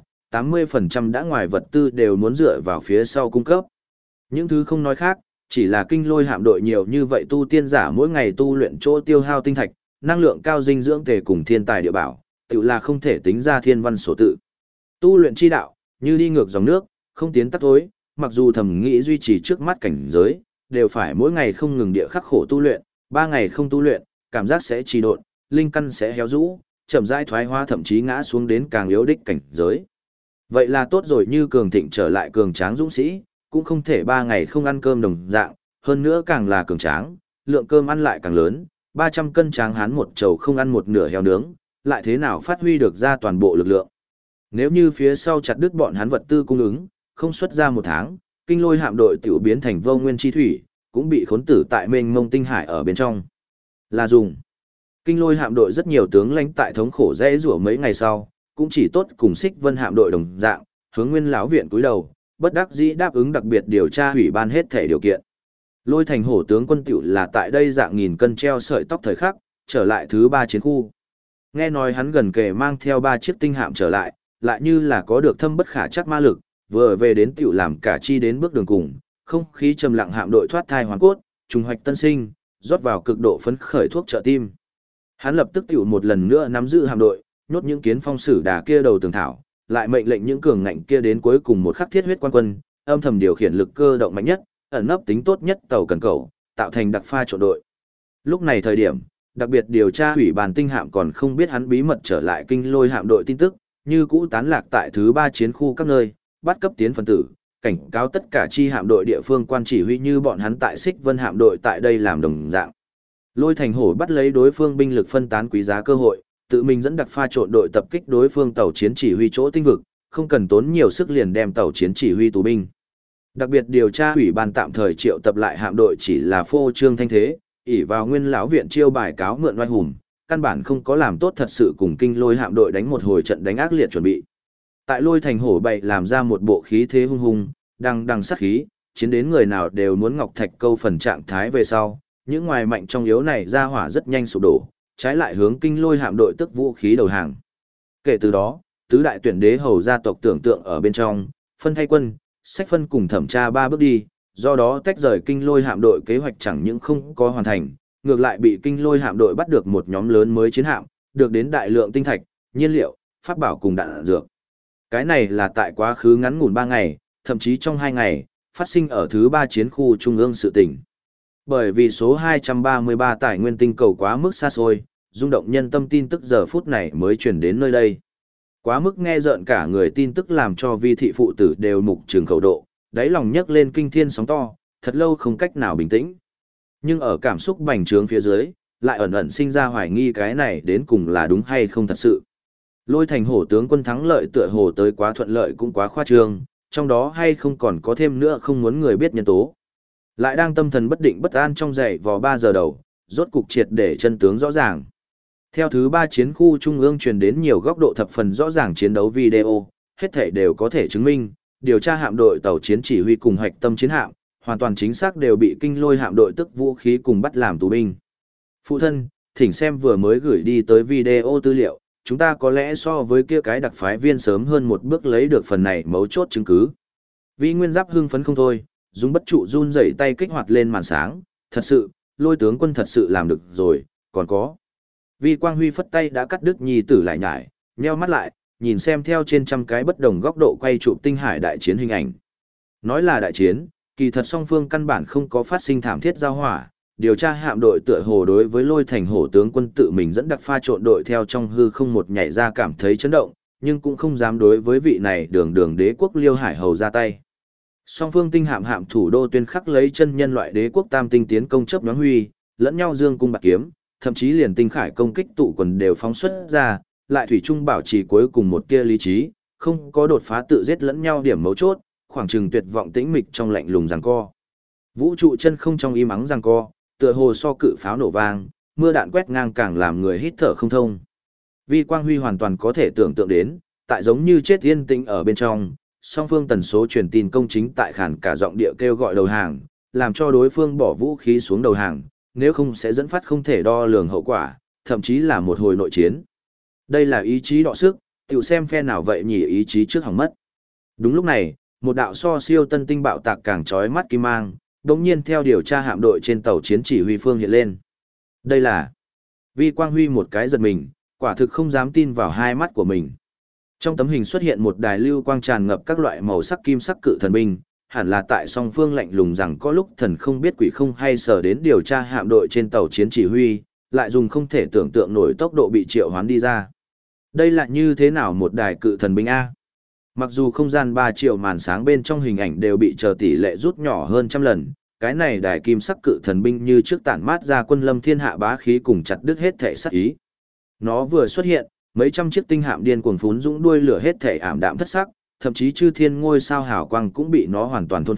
80% đã ngoài vật tư đều muốn dựa vào phía sau cung cấp. Những thứ không nói khác, chỉ là kinh Lôi hạm đội nhiều như vậy tu tiên giả mỗi ngày tu luyện chỗ tiêu hao tinh thạch, năng lượng cao dinh dưỡng tề cùng thiên tài địa bảo, tự là không thể tính ra thiên văn số tự. Tu luyện chi đạo, như đi ngược dòng nước, không tiến tắt thối, mặc dù thầm nghĩ duy trì trước mắt cảnh giới, đều phải mỗi ngày không ngừng địa khắc khổ tu luyện, 3 ngày không tu luyện, cảm giác sẽ trì độn, linh căn sẽ héo rũ, chậm rãi thoái hóa, thậm chí ngã xuống đến càng yếu đích cảnh giới. Vậy là tốt rồi, như cường thịnh trở lại cường tráng dũng sĩ, cũng không thể 3 ngày không ăn cơm đồng dạng, hơn nữa càng là cường tráng, lượng cơm ăn lại càng lớn, 300 cân tráng hán một chầu không ăn một nửa heo nướng, lại thế nào phát huy được ra toàn bộ lực lượng. Nếu như phía sau chặt đứt bọn hắn vật tư cung ứng, không xuất ra 1 tháng, kinh Lôi hạm đội tiểu biến thành vô nguyên chi thủy, cũng bị khốn tử tại mênh mông tinh hải ở bên trong. Là dùng. Kinh lôi hạm đội rất nhiều tướng lãnh tại thống khổ dễ rủa mấy ngày sau, cũng chỉ tốt cùng Xích Vân hạm đội đồng dạng, hướng Nguyên lão viện cúi đầu, bất đắc dĩ đáp ứng đặc biệt điều tra ủy ban hết thể điều kiện. Lôi Thành Hổ tướng quân tiểu là tại đây dạng nghìn cân treo sợi tóc thời khắc, trở lại thứ 3 chiến khu. Nghe nói hắn gần kề mang theo 3 chiếc tinh hạm trở lại, lại như là có được thâm bất khả trắc ma lực, vừa về đến tiểu làm cả chi đến bước đường cùng, không khí trầm lặng hạm đội thoát thai hoàn cốt, trùng hoạch tân sinh, rót vào cực độ phấn khởi thuốc trợ tim. Hắn lập tức tiểu một lần nữa nắm giữ hạm đội, nhốt những kiến phong sử đà kia đầu tường thảo, lại mệnh lệnh những cường ngạnh kia đến cuối cùng một khắc thiết huyết quan quân, âm thầm điều khiển lực cơ động mạnh nhất, ẩn nấp tính tốt nhất tàu cần cầu, tạo thành đặc pha trộn đội. Lúc này thời điểm, đặc biệt điều tra ủy ban tinh hạm còn không biết hắn bí mật trở lại kinh lôi hạm đội tin tức, như cũ tán lạc tại thứ 3 chiến khu các nơi, bắt cấp tiến phân tử, cảnh cáo tất cả chi hạm đội địa phương quan chỉ huy như bọn hắn tại Xích Vân hạm đội tại đây làm đồng dạng. Lôi Thành Hổ bắt lấy đối phương binh lực phân tán quý giá cơ hội, tự mình dẫn đặc pha trộn đội tập kích đối phương tàu chiến chỉ huy chỗ tinh vực, không cần tốn nhiều sức liền đem tàu chiến chỉ huy tù binh. Đặc biệt điều tra ủy ban tạm thời triệu tập lại hạm đội chỉ là phô trương thanh thế, ỷ vào Nguyên lão viện chiêu bài cáo mượn oai hùng, căn bản không có làm tốt thật sự cùng kinh lôi hạm đội đánh một hồi trận đánh ác liệt chuẩn bị. Tại Lôi Thành Hổ bày làm ra một bộ khí thế hung hùng, đằng sát khí, chiến đến người nào đều muốn ngọc thạch câu phần trạng thái về sau, những ngoài mạnh trong yếu này ra hỏa rất nhanh sụp đổ, trái lại hướng kinh lôi hạm đội tức vũ khí đầu hàng. Kể từ đó, tứ đại tuyển đế hầu gia tộc tưởng tượng ở bên trong, phân thay quân, sách phân cùng thẩm tra 3 bước đi, do đó tách rời kinh lôi hạm đội kế hoạch chẳng những không có hoàn thành, ngược lại bị kinh lôi hạm đội bắt được một nhóm lớn mới chiến hạm, được đến đại lượng tinh thạch, nhiên liệu, pháp bảo cùng đạn dược. Cái này là tại quá khứ ngắn ngủn 3 ngày, thậm chí trong 2 ngày, phát sinh ở thứ 3 chiến khu trung ương sự tỉnh. Bởi vì số 233 tài nguyên tinh cầu quá mức xa xôi, rung động nhân tâm tin tức giờ phút này mới truyền đến nơi đây. Quá mức nghe rợn cả người tin tức làm cho vi thị phụ tử đều mục trường khẩu độ, đáy lòng nhấc lên kinh thiên sóng to, thật lâu không cách nào bình tĩnh. Nhưng ở cảm xúc bành trướng phía dưới, lại ẩn ẩn sinh ra hoài nghi cái này đến cùng là đúng hay không thật sự. Lôi Thành Hổ tướng quân thắng lợi tựa hồ tới quá thuận lợi cũng quá khoa trương, trong đó hay không còn có thêm nữa không muốn người biết nhân tố. Lại đang tâm thần bất định bất an trong dậy vò 3 giờ đầu, rốt cục triệt để chân tướng rõ ràng. Theo thứ 3 chiến khu trung ương truyền đến nhiều góc độ thập phần rõ ràng chiến đấu video, hết thể đều có thể chứng minh, điều tra hạm đội tàu chiến chỉ huy cùng hoạch tâm chiến hạm, hoàn toàn chính xác đều bị kinh lôi hạm đội tức vũ khí cùng bắt làm tù binh. Phụ thân, thỉnh xem vừa mới gửi đi tới video tư liệu, chúng ta có lẽ so với kia cái đặc phái viên sớm hơn một bước lấy được phần này mấu chốt chứng cứ. Vi Nguyên Giáp hưng phấn không thôi, dùng bất trụ run rẩy tay kích hoạt lên màn sáng, thật sự, Lôi tướng quân thật sự làm được rồi, còn có. Vi Quang Huy phất tay đã cắt đứt nhi tử lại nhải, nheo mắt lại, nhìn xem theo trên trăm cái bất đồng góc độ quay chụp tinh hải đại chiến hình ảnh. Nói là đại chiến, kỳ thật song phương căn bản không có phát sinh thảm thiết giao hỏa, điều tra hạm đội tựa hồ đối với Lôi Thành Hổ tướng quân tự mình dẫn đặc pha trộn đội theo trong hư không một nhảy ra cảm thấy chấn động, nhưng cũng không dám đối với vị này đường đế quốc Liêu Hải Hầu ra tay. Song phương tinh hạm thủ đô tuyên khắc lấy chân nhân loại đế quốc tam tinh tiến công chấp nhoáng huy, lẫn nhau dương cung bạc kiếm, thậm chí liền tinh khải công kích tụ quần đều phóng xuất ra, lại thủy chung bảo trì cuối cùng một tia lý trí, không có đột phá tự giết lẫn nhau điểm mấu chốt, khoảng chừng tuyệt vọng tĩnh mịch trong lạnh lùng giằng co. Vũ trụ chân không trong im ắng giằng co, tựa hồ so cự pháo nổ vang, mưa đạn quét ngang càng làm người hít thở không thông. Vi Quang Huy hoàn toàn có thể tưởng tượng đến, tại giống như chết yên tĩnh ở bên trong, song phương tần số truyền tin công chính tại khản cả giọng địa kêu gọi đầu hàng, làm cho đối phương bỏ vũ khí xuống đầu hàng, nếu không sẽ dẫn phát không thể đo lường hậu quả, thậm chí là một hồi nội chiến. Đây là ý chí đọ sức, tiểu xem phe nào vậy nhỉ ý chí trước hỏng mất. Đúng lúc này, một đạo so siêu tân tinh bạo tạc càng chói mắt kim mang, đột nhiên theo điều tra hạm đội trên tàu chiến chỉ huy phương hiện lên. Đây là Vi Quang Huy một cái giật mình, quả thực không dám tin vào hai mắt của mình. Trong tấm hình xuất hiện một đài lưu quang tràn ngập các loại màu sắc kim sắc cự thần binh, hẳn là tại song phương lạnh lùng rằng có lúc thần không biết quỷ không hay sở đến điều tra hạm đội trên tàu chiến chỉ huy, lại dùng không thể tưởng tượng nổi tốc độ bị triệu hoán đi ra. Đây là như thế nào một đài cự thần binh A? Mặc dù không gian 3 triệu màn sáng bên trong hình ảnh đều bị chờ tỷ lệ rút nhỏ hơn trăm lần, cái này đài kim sắc cự thần binh như trước tản mát ra quân lâm thiên hạ bá khí cùng chặt đứt hết thể sát ý. Nó vừa xuất hiện, mấy trăm chiếc tinh hạm điên cuồng phún dũng đuôi lửa hết thể ảm đạm thất sắc, thậm chí chư thiên ngôi sao hào quang cũng bị nó hoàn toàn thôn phệ,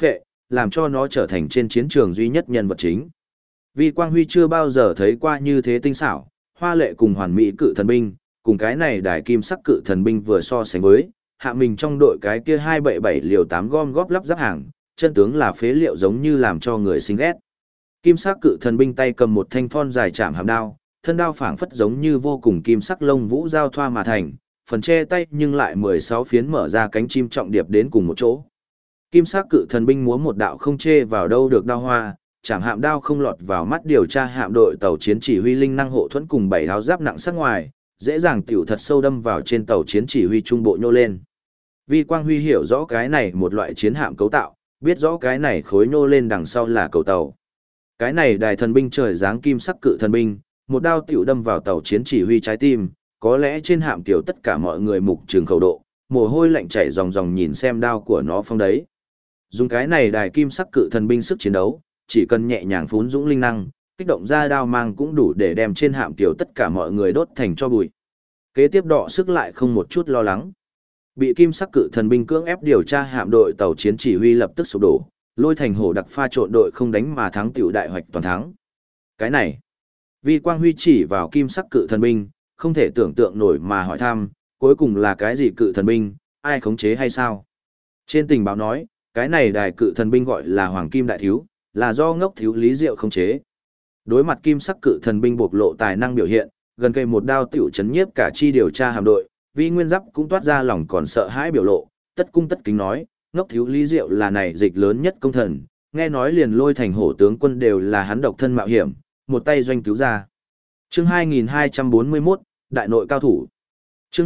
làm cho nó trở thành trên chiến trường duy nhất nhân vật chính. Vi Quang Huy chưa bao giờ thấy qua như thế tinh xảo, hoa lệ cùng hoàn mỹ cự thần binh, cùng cái này đài kim sắc cự thần binh vừa so sánh với, hạ mình trong đội cái kia 277 liều 8 gom góp lắp ráp hàng, chân tướng là phế liệu giống như làm cho người sinh ghét. Kim sắc cự thần binh tay cầm một thanh thon dài chạm hàm đao, thân đao phảng phất giống như vô cùng kim sắc lông vũ giao thoa mà thành, phần che tay nhưng lại 16 phiến mở ra cánh chim trọng điệp đến cùng một chỗ. Kim sắc cự thần binh múa một đạo không chê vào đâu được đao hoa, chạm hạm đao không lọt vào mắt điều tra hạm đội tàu chiến chỉ huy linh năng hộ thuẫn cùng 7 áo giáp nặng sắc ngoài, dễ dàng tiểu thật sâu đâm vào trên tàu chiến chỉ huy trung bộ nhô lên. Vi Quang Huy hiểu rõ cái này một loại chiến hạm cấu tạo, biết rõ cái này khối nhô lên đằng sau là cầu tàu. Cái này đài thần binh trời dáng kim sắc cự thần binh, một đao tiểu đâm vào tàu chiến chỉ huy trái tim, có lẽ trên hạm tiểu tất cả mọi người mục trường khẩu độ, mồ hôi lạnh chảy ròng ròng nhìn xem đao của nó phong đấy. Dùng cái này đài kim sắc cự thần binh sức chiến đấu, chỉ cần nhẹ nhàng phún dũng linh năng, kích động ra đao mang cũng đủ để đem trên hạm tiểu tất cả mọi người đốt thành cho bụi. Kế tiếp đọ sức lại không một chút lo lắng. Bị kim sắc cự thần binh cưỡng ép điều tra hạm đội tàu chiến chỉ huy lập tức sụp đổ, Lôi Thành Hổ đặc pha trộn đội không đánh mà thắng tiểu đại hoạch toàn thắng. Cái này, Vi Quang Huy chỉ vào kim sắc cự thần binh, không thể tưởng tượng nổi mà hỏi thăm, cuối cùng là cái gì cự thần binh, ai khống chế hay sao? Trên tình báo nói, cái này đài cự thần binh gọi là Hoàng Kim Đại Thiếu, là do ngốc thiếu Lý Diệu khống chế. Đối mặt kim sắc cự thần binh bộc lộ tài năng biểu hiện, gần cây một đao tiểu chấn nhiếp cả chi điều tra hạm đội, Vi Nguyên Giáp cũng toát ra lòng còn sợ hãi biểu lộ, tất cung tất kính nói, ngốc thiếu Lý Diệu là này dịch lớn nhất công thần, nghe nói liền Lôi Thành Hổ tướng quân đều là hắn độc thân mạo hiểm, một tay doanh cứu ra. Chương 2241, Đại nội cao thủ. Chương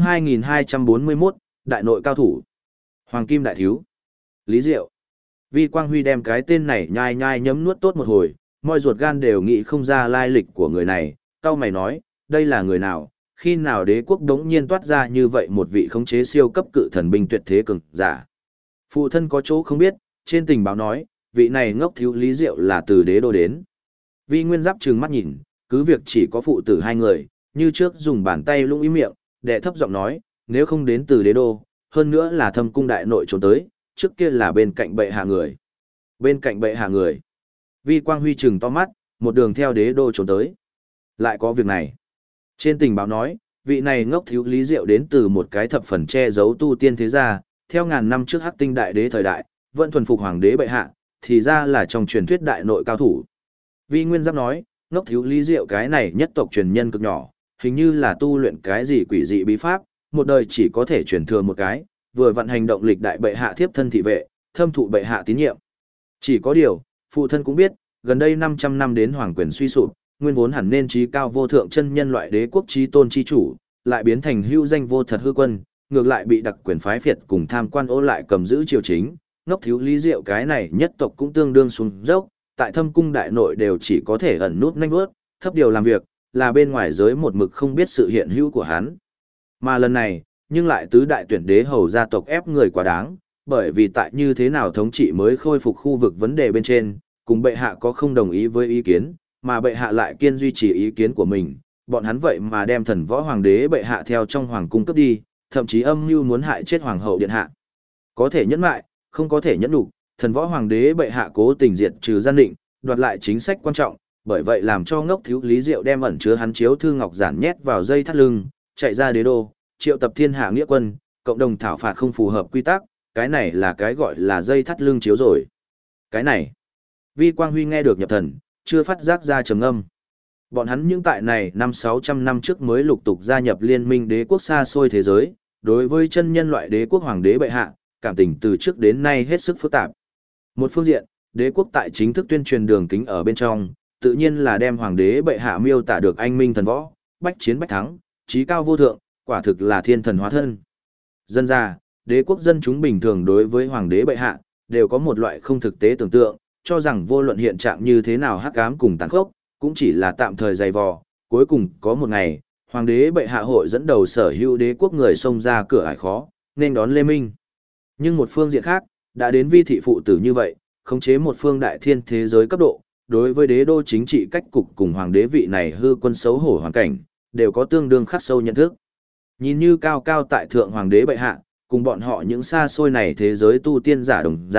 2241, Đại nội cao thủ. Hoàng Kim Đại Thiếu. Lý Diệu. Vi Quang Huy đem cái tên này nhai nhai nhấm nuốt tốt một hồi, mọi ruột gan đều nghĩ không ra lai lịch của người này, tao mày nói, đây là người nào, khi nào đế quốc đống nhiên toát ra như vậy một vị khống chế siêu cấp cự thần binh tuyệt thế cường giả. Phụ thân có chỗ không biết, trên tình báo nói, vị này ngốc thiếu Lý Diệu là từ đế đô đến. Vi Nguyên Giáp trừng mắt nhìn, cứ việc chỉ có phụ tử hai người, như trước dùng bàn tay lũng ý miệng, đệ thấp giọng nói, nếu không đến từ đế đô, hơn nữa là Thâm cung đại nội trốn tới, trước kia là bên cạnh bệ hạ người. Bên cạnh bệ hạ người. Vi Quang Huy trừng to mắt, một đường theo đế đô trốn tới. Lại có việc này. Trên tình báo nói, vị này ngốc thiếu Lý Diệu đến từ một cái thập phần che giấu tu tiên thế gia, theo ngàn năm trước Hắc Tinh đại đế thời đại, vẫn thuần phục hoàng đế bệ hạ, thì ra là trong truyền thuyết đại nội cao thủ. Vi Nguyên Giáp nói, ngốc thiếu Lý Diệu cái này nhất tộc truyền nhân cực nhỏ, hình như là tu luyện cái gì quỷ dị bí pháp, một đời chỉ có thể truyền thừa một cái, vừa vận hành động lịch đại bệ hạ thiếp thân thị vệ, thâm thụ bệ hạ tín nhiệm. Chỉ có điều, phụ thân cũng biết, gần đây 500 năm đến hoàng quyền suy sụp, nguyên vốn hẳn nên trí cao vô thượng chân nhân loại đế quốc chí tôn chi chủ, lại biến thành hữu danh vô thật hư quân, ngược lại bị đặc quyền phái phiệt cùng tham quan ô lại cầm giữ triều chính, ngốc thiếu Lý Diệu cái này nhất tộc cũng tương đương xuống dốc, tại Thâm cung đại nội đều chỉ có thể ẩn nút nhanh bước, thấp điều làm việc, là bên ngoài giới một mực không biết sự hiện hữu của hắn. Mà lần này, nhưng lại tứ đại tuyển đế hầu gia tộc ép người quá đáng, bởi vì tại như thế nào thống trị mới khôi phục khu vực vấn đề bên trên, cùng bệ hạ có không đồng ý với ý kiến, mà bệ hạ lại kiên duy trì ý kiến của mình, bọn hắn vậy mà đem thần võ hoàng đế bệ hạ theo trong hoàng cung cướp đi, thậm chí âm mưu muốn hại chết hoàng hậu điện hạ. Có thể nhẫn lại, không có thể nhẫn đủ, thần võ hoàng đế bệ hạ cố tình diệt trừ gian định, đoạt lại chính sách quan trọng, bởi vậy làm cho ngốc thiếu Lý Diệu đem ẩn chứa hắn chiếu thư ngọc giản nhét vào dây thắt lưng, chạy ra đế đô, triệu tập thiên hạ nghĩa quân, cộng đồng thảo phạt không phù hợp quy tắc, cái này là cái gọi là dây thắt lưng chiếu rồi. Cái này, Vi Quang Huy nghe được nhập thần, chưa phát giác ra trầm ngâm. Bọn hắn những tại này 500-600 năm trước mới lục tục gia nhập liên minh đế quốc xa xôi thế giới, đối với chân nhân loại đế quốc hoàng đế bệ hạ, cảm tình từ trước đến nay hết sức phức tạp. Một phương diện, đế quốc tại chính thức tuyên truyền đường kính ở bên trong, tự nhiên là đem hoàng đế bệ hạ miêu tả được anh minh thần võ, bách chiến bách thắng, trí cao vô thượng, quả thực là thiên thần hóa thân. Dân ra, đế quốc dân chúng bình thường đối với hoàng đế bệ hạ, đều có một loại không thực tế tưởng tượng, cho rằng vô luận hiện trạng như thế nào hắc ám cùng tàn khốc, cũng chỉ là tạm thời dày vò, cuối cùng có một ngày, hoàng đế bệ hạ hội dẫn đầu sở hữu đế quốc người xông ra cửa ải khó, nên đón Lê Minh. Nhưng một phương diện khác, đã đến vi thị phụ tử như vậy, khống chế một phương đại thiên thế giới cấp độ, đối với đế đô chính trị cách cục cùng hoàng đế vị này hư quân xấu hổ hoàn cảnh, đều có tương đương khắc sâu nhận thức. Nhìn như cao cao tại thượng hoàng đế bệ hạ, cùng bọn họ những xa xôi này thế giới tu tiên giả đồng dạng,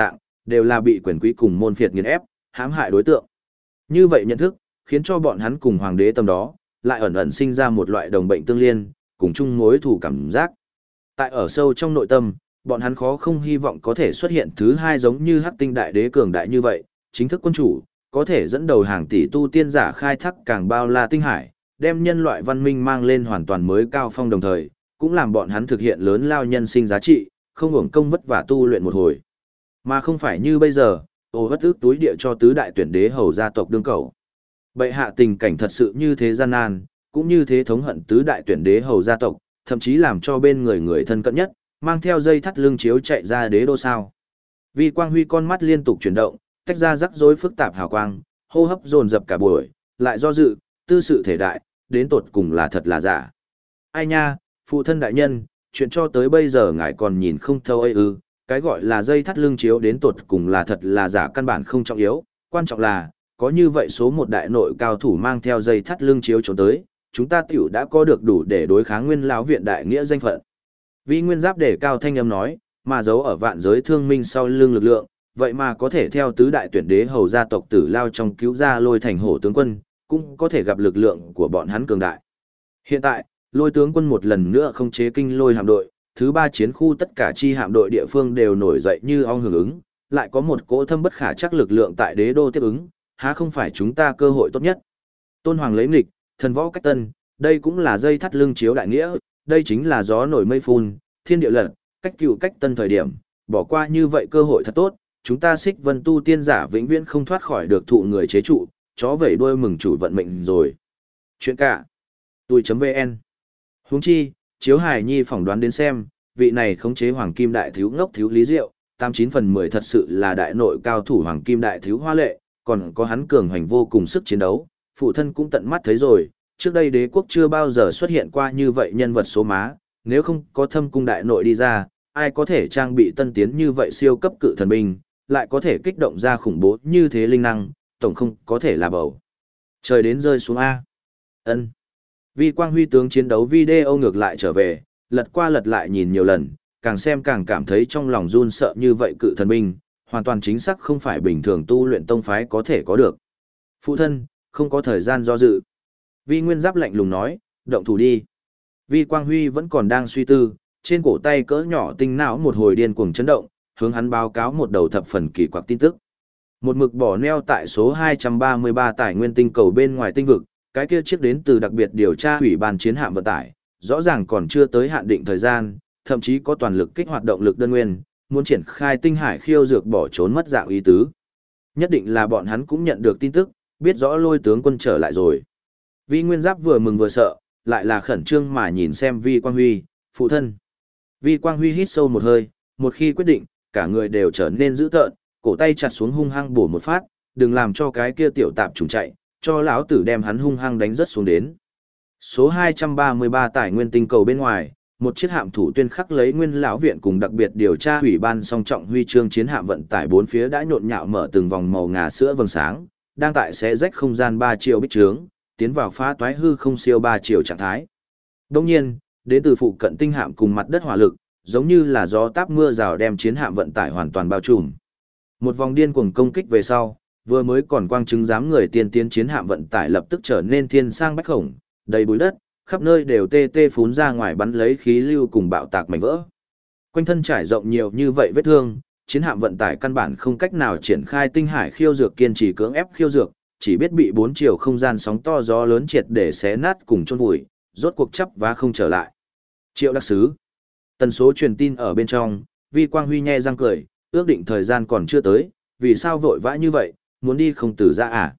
đều là bị quyền quý cùng môn phiệt nghiền ép, hãm hại đối tượng. Như vậy nhận thức, khiến cho bọn hắn cùng hoàng đế tầm đó, lại ẩn ẩn sinh ra một loại đồng bệnh tương liên, cùng chung mối thù cảm giác. Tại ở sâu trong nội tâm, bọn hắn khó không hy vọng có thể xuất hiện thứ hai giống như Hắc Tinh Đại Đế cường đại như vậy, chính thức quân chủ, có thể dẫn đầu hàng tỷ tu tiên giả khai thác càng bao la tinh hải, đem nhân loại văn minh mang lên hoàn toàn mới cao phong, đồng thời, cũng làm bọn hắn thực hiện lớn lao nhân sinh giá trị, không uổng công vất vả tu luyện một hồi. Mà không phải như bây giờ, vất ức túi địa cho tứ đại tuyển đế hầu gia tộc đương cầu. Bệ hạ tình cảnh thật sự như thế gian nan, cũng như thế thống hận tứ đại tuyển đế hầu gia tộc, thậm chí làm cho bên người người thân cận nhất, mang theo dây thắt lưng chiếu chạy ra đế đô sao. Vi Quang Huy con mắt liên tục chuyển động, tách ra rắc rối phức tạp hào quang, hô hấp dồn dập cả buổi, lại do dự, tư sự thể đại, đến tột cùng là thật là giả. Ai nha, phụ thân đại nhân, chuyện cho tới bây giờ ngài còn nhìn không thấu ấy ư, cái gọi là dây thắt lưng chiếu đến tột cùng là thật là giả căn bản không trọng yếu, quan trọng là, có như vậy số một đại nội cao thủ mang theo dây thắt lưng chiếu trốn tới, chúng ta tiểu đã có được đủ để đối kháng Nguyên lão viện đại nghĩa danh phận. Vi Nguyên Giáp để cao thanh âm nói, mà giấu ở vạn giới thương minh sau lưng lực lượng, vậy mà có thể theo tứ đại tuyển đế hầu gia tộc Tử Lao trong cứu ra Lôi thành hổ tướng quân, cũng có thể gặp lực lượng của bọn hắn cường đại. Hiện tại, Lôi tướng quân một lần nữa không chế kinh Lôi hạm đội, thứ ba chiến khu tất cả chi hạm đội địa phương đều nổi dậy như ong hưởng ứng, lại có một cỗ thâm bất khả chắc lực lượng tại đế đô tiếp ứng, há không phải chúng ta cơ hội tốt nhất. Tôn Hoàng lấy nghịch, thần võ cách tân, đây cũng là dây thắt lưng chiếu đại nghĩa, đây chính là gió nổi mây phun, thiên địa lật, cách cựu cách tân thời điểm, bỏ qua như vậy cơ hội thật tốt, chúng ta Xích Vân tu tiên giả vĩnh viễn không thoát khỏi được thụ người chế trụ, chó vẩy đuôi mừng chủ vận mệnh rồi. Chuyện cả. Tui.vn. Huống chi, chiếu Hải Nhi phỏng đoán đến xem, vị này khống chế Hoàng Kim Đại Thiếu ngốc thiếu lý diệu, 89/10 thật sự là đại nội cao thủ Hoàng Kim Đại Thiếu hoa lệ, còn có hắn cường hành vô cùng sức chiến đấu, phụ thân cũng tận mắt thấy rồi, trước đây đế quốc chưa bao giờ xuất hiện qua như vậy nhân vật số má, nếu không có Thâm cung đại nội đi ra, ai có thể trang bị tân tiến như vậy siêu cấp cự thần binh, lại có thể kích động ra khủng bố như thế linh năng, tổng không có thể là bầu. Trời đến rơi xuống A. Ân. Vi Quang Huy tướng chiến đấu video ngược lại trở về, lật qua lật lại nhìn nhiều lần, càng xem càng cảm thấy trong lòng run sợ, như vậy cự thần binh, hoàn toàn chính xác không phải bình thường tu luyện tông phái có thể có được. Phụ thân, không có thời gian do dự. Vi Nguyên Giáp lạnh lùng nói, động thủ đi. Vi Quang Huy vẫn còn đang suy tư, trên cổ tay cỡ nhỏ tinh não một hồi điên cuồng chấn động, hướng hắn báo cáo một đầu thập phần kỳ quặc tin tức. Một mực bỏ neo tại số 233 tài nguyên tinh cầu bên ngoài tinh vực, cái kia chiếc đến từ đặc biệt điều tra ủy ban chiến hạm vận tải, rõ ràng còn chưa tới hạn định thời gian, thậm chí có toàn lực kích hoạt động lực đơn nguyên, muốn triển khai tinh hải khiêu dược bỏ trốn mất dạng ý tứ. Nhất định là bọn hắn cũng nhận được tin tức, biết rõ Lôi tướng quân trở lại rồi. Vi Nguyên Giáp vừa mừng vừa sợ, lại là khẩn trương mà nhìn xem Vi Quang Huy, phụ thân. Vi Quang Huy hít sâu một hơi, một khi quyết định, cả người đều trở nên dữ tợn, cổ tay chặt xuống hung hăng bổ một phát, đừng làm cho cái kia tiểu tạp trùng chạy, cho lão tử đem hắn hung hăng đánh rất xuống đến. Số 233 tài nguyên tinh cầu bên ngoài, một chiếc hạm thủ tuyên khắc lấy Nguyên lão viện cùng đặc biệt điều tra ủy ban song trọng huy chương chiến hạm vận tải bốn phía đã nhộn nhạo mở từng vòng màu ngà sữa vầng sáng, đang tại xé rách không gian 3 triệu bích trướng, tiến vào phá toái hư không siêu 3 triệu trạng thái. Đồng nhiên, đến từ phụ cận tinh hạm cùng mặt đất hỏa lực, giống như là gió táp mưa rào đem chiến hạm vận tải hoàn toàn bao trùm. Một vòng điên cuồng công kích về sau, vừa mới còn quang chứng dám người tiên tiến chiến hạm vận tải lập tức trở nên thiên sang bách khổng, đầy bụi đất, khắp nơi đều tê tê phún ra ngoài bắn lấy khí lưu cùng bạo tạc mảnh vỡ. Quanh thân trải rộng nhiều như vậy vết thương, chiến hạm vận tải căn bản không cách nào triển khai tinh hải khiêu dược kiên trì cưỡng ép khiêu dược, chỉ biết bị 4 chiều không gian sóng to gió lớn triệt để xé nát cùng chôn vùi, rốt cuộc chấp và không trở lại. Triệu đặc sứ. Tần số truyền tin ở bên trong, Vi Quang Huy nhe răng cười, ước định thời gian còn chưa tới, vì sao vội vã như vậy, muốn đi không từ ra à?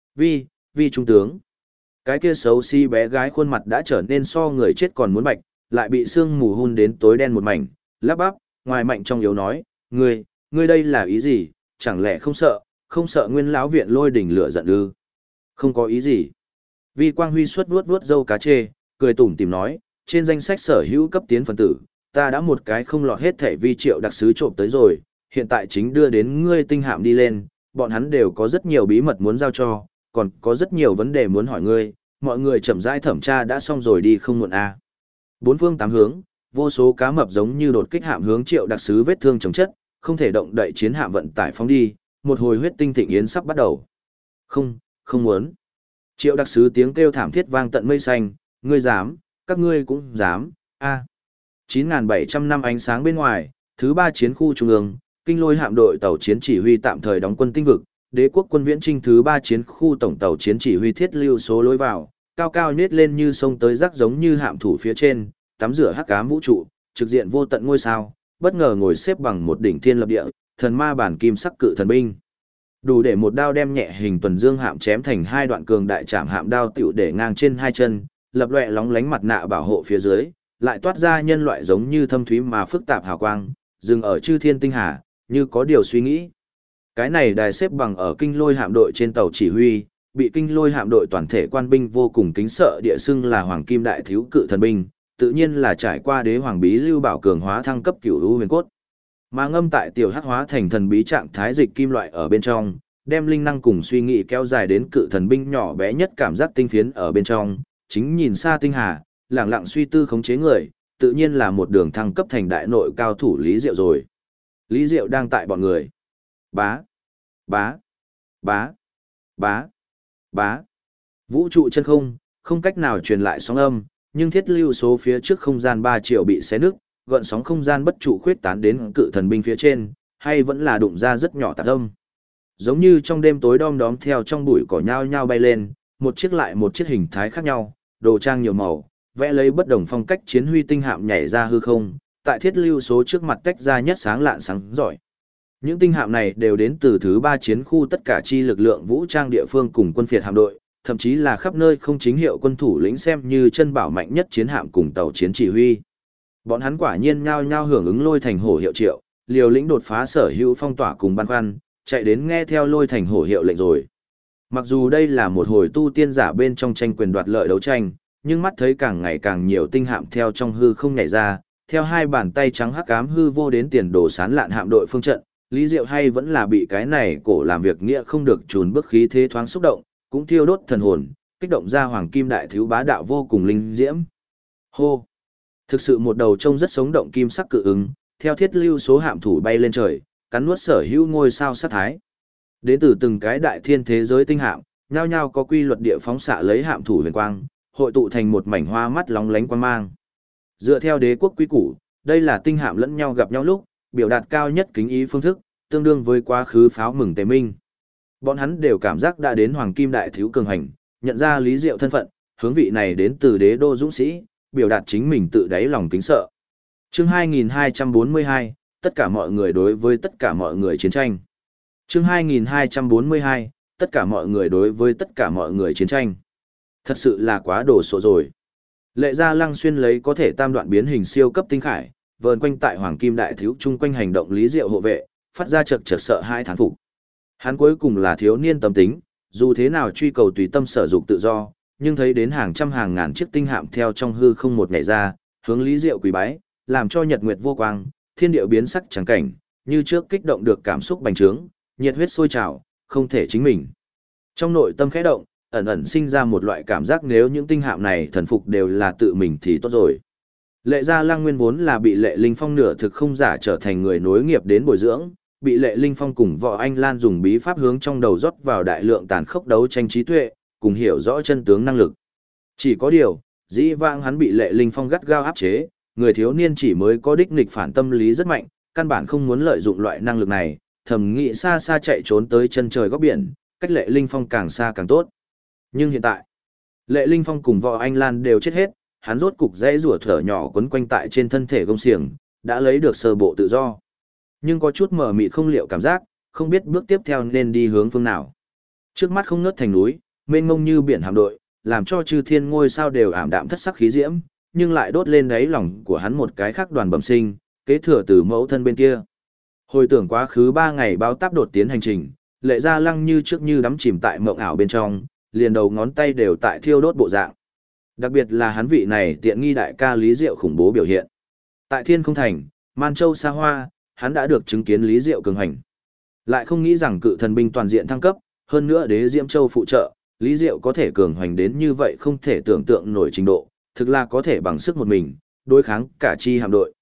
Vi trung tướng. Cái kia xấu xí bé gái khuôn mặt đã trở nên so người chết còn muốn bạch, lại bị sương mù hun đến tối đen một mảnh, lắp bắp, ngoài mạnh trong yếu nói, ngươi đây là ý gì, chẳng lẽ không sợ Nguyên lão viện lôi đỉnh lửa giận ư? Không có ý gì. Vi Quang Huy vuốt vuốt râu cá chê, cười tủm tỉm nói, trên danh sách sở hữu cấp tiến phần tử, ta đã một cái không lọt hết thẻ vi triệu đặc sứ trộm tới rồi, hiện tại chính đưa đến ngươi tinh hạm đi lên, bọn hắn đều có rất nhiều bí mật muốn giao cho, còn có rất nhiều vấn đề muốn hỏi ngươi, mọi người chậm rãi thẩm tra đã xong rồi đi không muộn à. Bốn phương tám hướng, vô số cá mập giống như đột kích hạm hướng triệu đặc sứ vết thương chống chất, không thể động đậy chiến hạm vận tải phóng đi, một hồi huyết tinh thịnh yến sắp bắt đầu. Không, không muốn. Triệu đặc sứ tiếng kêu thảm thiết vang tận mây xanh, ngươi dám, các ngươi cũng dám, a. 9.700 năm ánh sáng bên ngoài, thứ 3 chiến khu trung ương, kinh lôi hạm đội tàu chiến chỉ huy tạm thời đóng quân tinh vực, đế quốc quân viễn trinh thứ 3 chiến khu tổng tàu chiến chỉ huy thiết lưu số lối vào, cao cao nết lên như sông tới rắc giống như hạm thủ phía trên, tắm rửa hắc ám vũ trụ, trực diện vô tận ngôi sao, bất ngờ ngồi xếp bằng một đỉnh thiên lập địa, thần ma bản kim sắc cự thần binh. Đủ để một đao đem nhẹ hình tuần dương hạm chém thành hai đoạn cường đại trảm hạm đao tiểu để ngang trên hai chân, lập loè lóng lánh mặt nạ bảo hộ phía dưới, lại toát ra nhân loại giống như thâm thúy mà phức tạp hào quang, dừng ở chư thiên tinh hà, như có điều suy nghĩ. Cái này đài xếp bằng ở kinh lôi hạm đội trên tàu chỉ huy, bị kinh lôi hạm đội toàn thể quan binh vô cùng kính sợ địa xưng là hoàng kim đại thiếu cự thần binh, tự nhiên là trải qua đế hoàng bí lưu bảo cường hóa thăng cấp cửu u huyền cốt. Mà ngâm tại tiểu hắc hóa thành thần bí trạng thái dịch kim loại ở bên trong, đem linh năng cùng suy nghĩ kéo dài đến cự thần binh nhỏ bé nhất cảm giác tinh phiến ở bên trong, chính nhìn xa tinh hà, lẳng lặng suy tư khống chế người, tự nhiên là một đường thăng cấp thành đại nội cao thủ Lý Diệu rồi. Lý Diệu đang tại bọn người. Bá, bá, bá, bá, bá. Vũ trụ chân không, không cách nào truyền lại sóng âm, nhưng thiết lưu số phía trước không gian 3 triệu bị xé nứt, gợn sóng không gian bất trụ khuyết tán đến cự thần binh phía trên, hay vẫn là đụng ra rất nhỏ tạp âm. Giống như trong đêm tối đom đóm theo trong bụi cỏ nhao nhao bay lên, một chiếc lại một chiếc hình thái khác nhau, đồ trang nhiều màu, vẽ lấy bất đồng phong cách chiến huy tinh hạm nhảy ra hư không, tại thiết lưu số trước mặt tách ra nhất sáng lạn sáng giỏi. Những tinh hạm này đều đến từ thứ 3 chiến khu tất cả chi lực lượng vũ trang địa phương cùng quân phiệt hạm đội, thậm chí là khắp nơi không chính hiệu quân thủ lĩnh xem như chân bảo mạnh nhất chiến hạm cùng tàu chiến chỉ huy. Bọn hắn quả nhiên nhao nhao hưởng ứng lôi thành hổ hiệu triệu, liều lĩnh đột phá sở hữu phong tỏa cùng băn khoăn, chạy đến nghe theo lôi thành hổ hiệu lệnh rồi. Mặc dù đây là một hồi tu tiên giả bên trong tranh quyền đoạt lợi đấu tranh, nhưng mắt thấy càng ngày càng nhiều tinh hạm theo trong hư không nhảy ra, theo hai bàn tay trắng hắc ám hư vô đến tiền đồ sán lạn hạm đội phương trận, Lý Diệu hay vẫn là bị cái này cổ làm việc nghĩa không được trùn bước khí thế thoáng xúc động, cũng thiêu đốt thần hồn, kích động ra hoàng kim đại thiếu bá đạo vô cùng linh diễm. Hô! Thực sự một đầu trông rất sống động kim sắc cự ứng, theo thiết lưu số hạm thủ bay lên trời, cắn nuốt sở hữu ngôi sao sát thái. Đến từ từng cái đại thiên thế giới tinh hạm, nhao nhao có quy luật địa phóng xạ lấy hạm thủ huyền quang, hội tụ thành một mảnh hoa mắt lóng lánh quang mang. Dựa theo đế quốc quy củ, đây là tinh hạm lẫn nhau gặp nhau lúc, biểu đạt cao nhất kính ý phương thức, tương đương với quá khứ pháo mừng tề minh. Bọn hắn đều cảm giác đã đến hoàng kim đại thiếu cường hành, nhận ra Lý Diệu thân phận, hướng vị này đến từ đế đô dũng sĩ, biểu đạt chính mình tự đáy lòng kính sợ. Chương 2242, tất cả mọi người đối với tất cả mọi người chiến tranh. Chương 2242, tất cả mọi người đối với tất cả mọi người chiến tranh. Thật sự là quá đồ sộ rồi. Lệ Gia Lăng xuyên lấy có thể tam đoạn biến hình siêu cấp tinh khải, vờn quanh tại hoàng kim đại thiếu chung quanh hành động Lý Diệu hộ vệ, phát ra chật chật sợ hai thán phục. Hắn cuối cùng là thiếu niên tâm tính, dù thế nào truy cầu tùy tâm sở dục tự do, nhưng thấy đến hàng trăm hàng ngàn chiếc tinh hạm theo trong hư không một ngày ra, hướng Lý Diệu quỳ bái, làm cho nhật nguyệt vô quang, thiên địa biến sắc chẳng cảnh, như trước kích động được cảm xúc bành trướng, nhiệt huyết sôi trào, không thể chính mình. Trong nội tâm khẽ động, ẩn ẩn sinh ra một loại cảm giác nếu những tinh hạm này thần phục đều là tự mình thì tốt rồi. Lệ Gia Lăng nguyên vốn là bị Lệ Linh Phong nửa thực không giả trở thành người nối nghiệp đến bồi dưỡng, bị Lệ Linh Phong cùng Võ Anh Lan dùng bí pháp hướng trong đầu rót vào đại lượng tàn khốc đấu tranh trí tuệ, cùng hiểu rõ chân tướng năng lực. Chỉ có điều, dĩ vãng hắn bị Lệ Linh Phong gắt gao áp chế, người thiếu niên chỉ mới có đích nghịch phản tâm lý rất mạnh, căn bản không muốn lợi dụng loại năng lực này, thầm nghĩ xa xa chạy trốn tới chân trời góc biển, cách Lệ Linh Phong càng xa càng tốt. Nhưng hiện tại, Lệ Linh Phong cùng Võ Anh Lan đều chết hết, hắn rốt cục dãy rủa thở nhỏ quấn quanh tại trên thân thể gông xiềng, đã lấy được sơ bộ tự do. Nhưng có chút mờ mịt không liệu cảm giác, không biết bước tiếp theo nên đi hướng phương nào. Trước mắt không ngớt thành núi, mênh mông như biển hạm đội, làm cho chư thiên ngôi sao đều ảm đạm thất sắc khí diễm, nhưng lại đốt lên đáy lòng của hắn một cái khác đoàn bẩm sinh, kế thừa từ mẫu thân bên kia. Hồi tưởng quá khứ 3 ngày báo táp đột tiến hành trình, Lệ Gia Lăng như trước như đắm chìm tại mộng ảo bên trong, liền đầu ngón tay đều tại thiêu đốt bộ dạng. Đặc biệt là hắn vị này tiện nghi đại ca Lý Diệu khủng bố biểu hiện. Tại Thiên Không Thành, Man Châu xa hoa, hắn đã được chứng kiến Lý Diệu cường hành. Lại không nghĩ rằng cự thần binh toàn diện thăng cấp, hơn nữa đế Diễm Châu phụ trợ, Lý Diệu có thể cường hành đến như vậy không thể tưởng tượng nổi trình độ, thực là có thể bằng sức một mình, đối kháng cả chi hạm đội.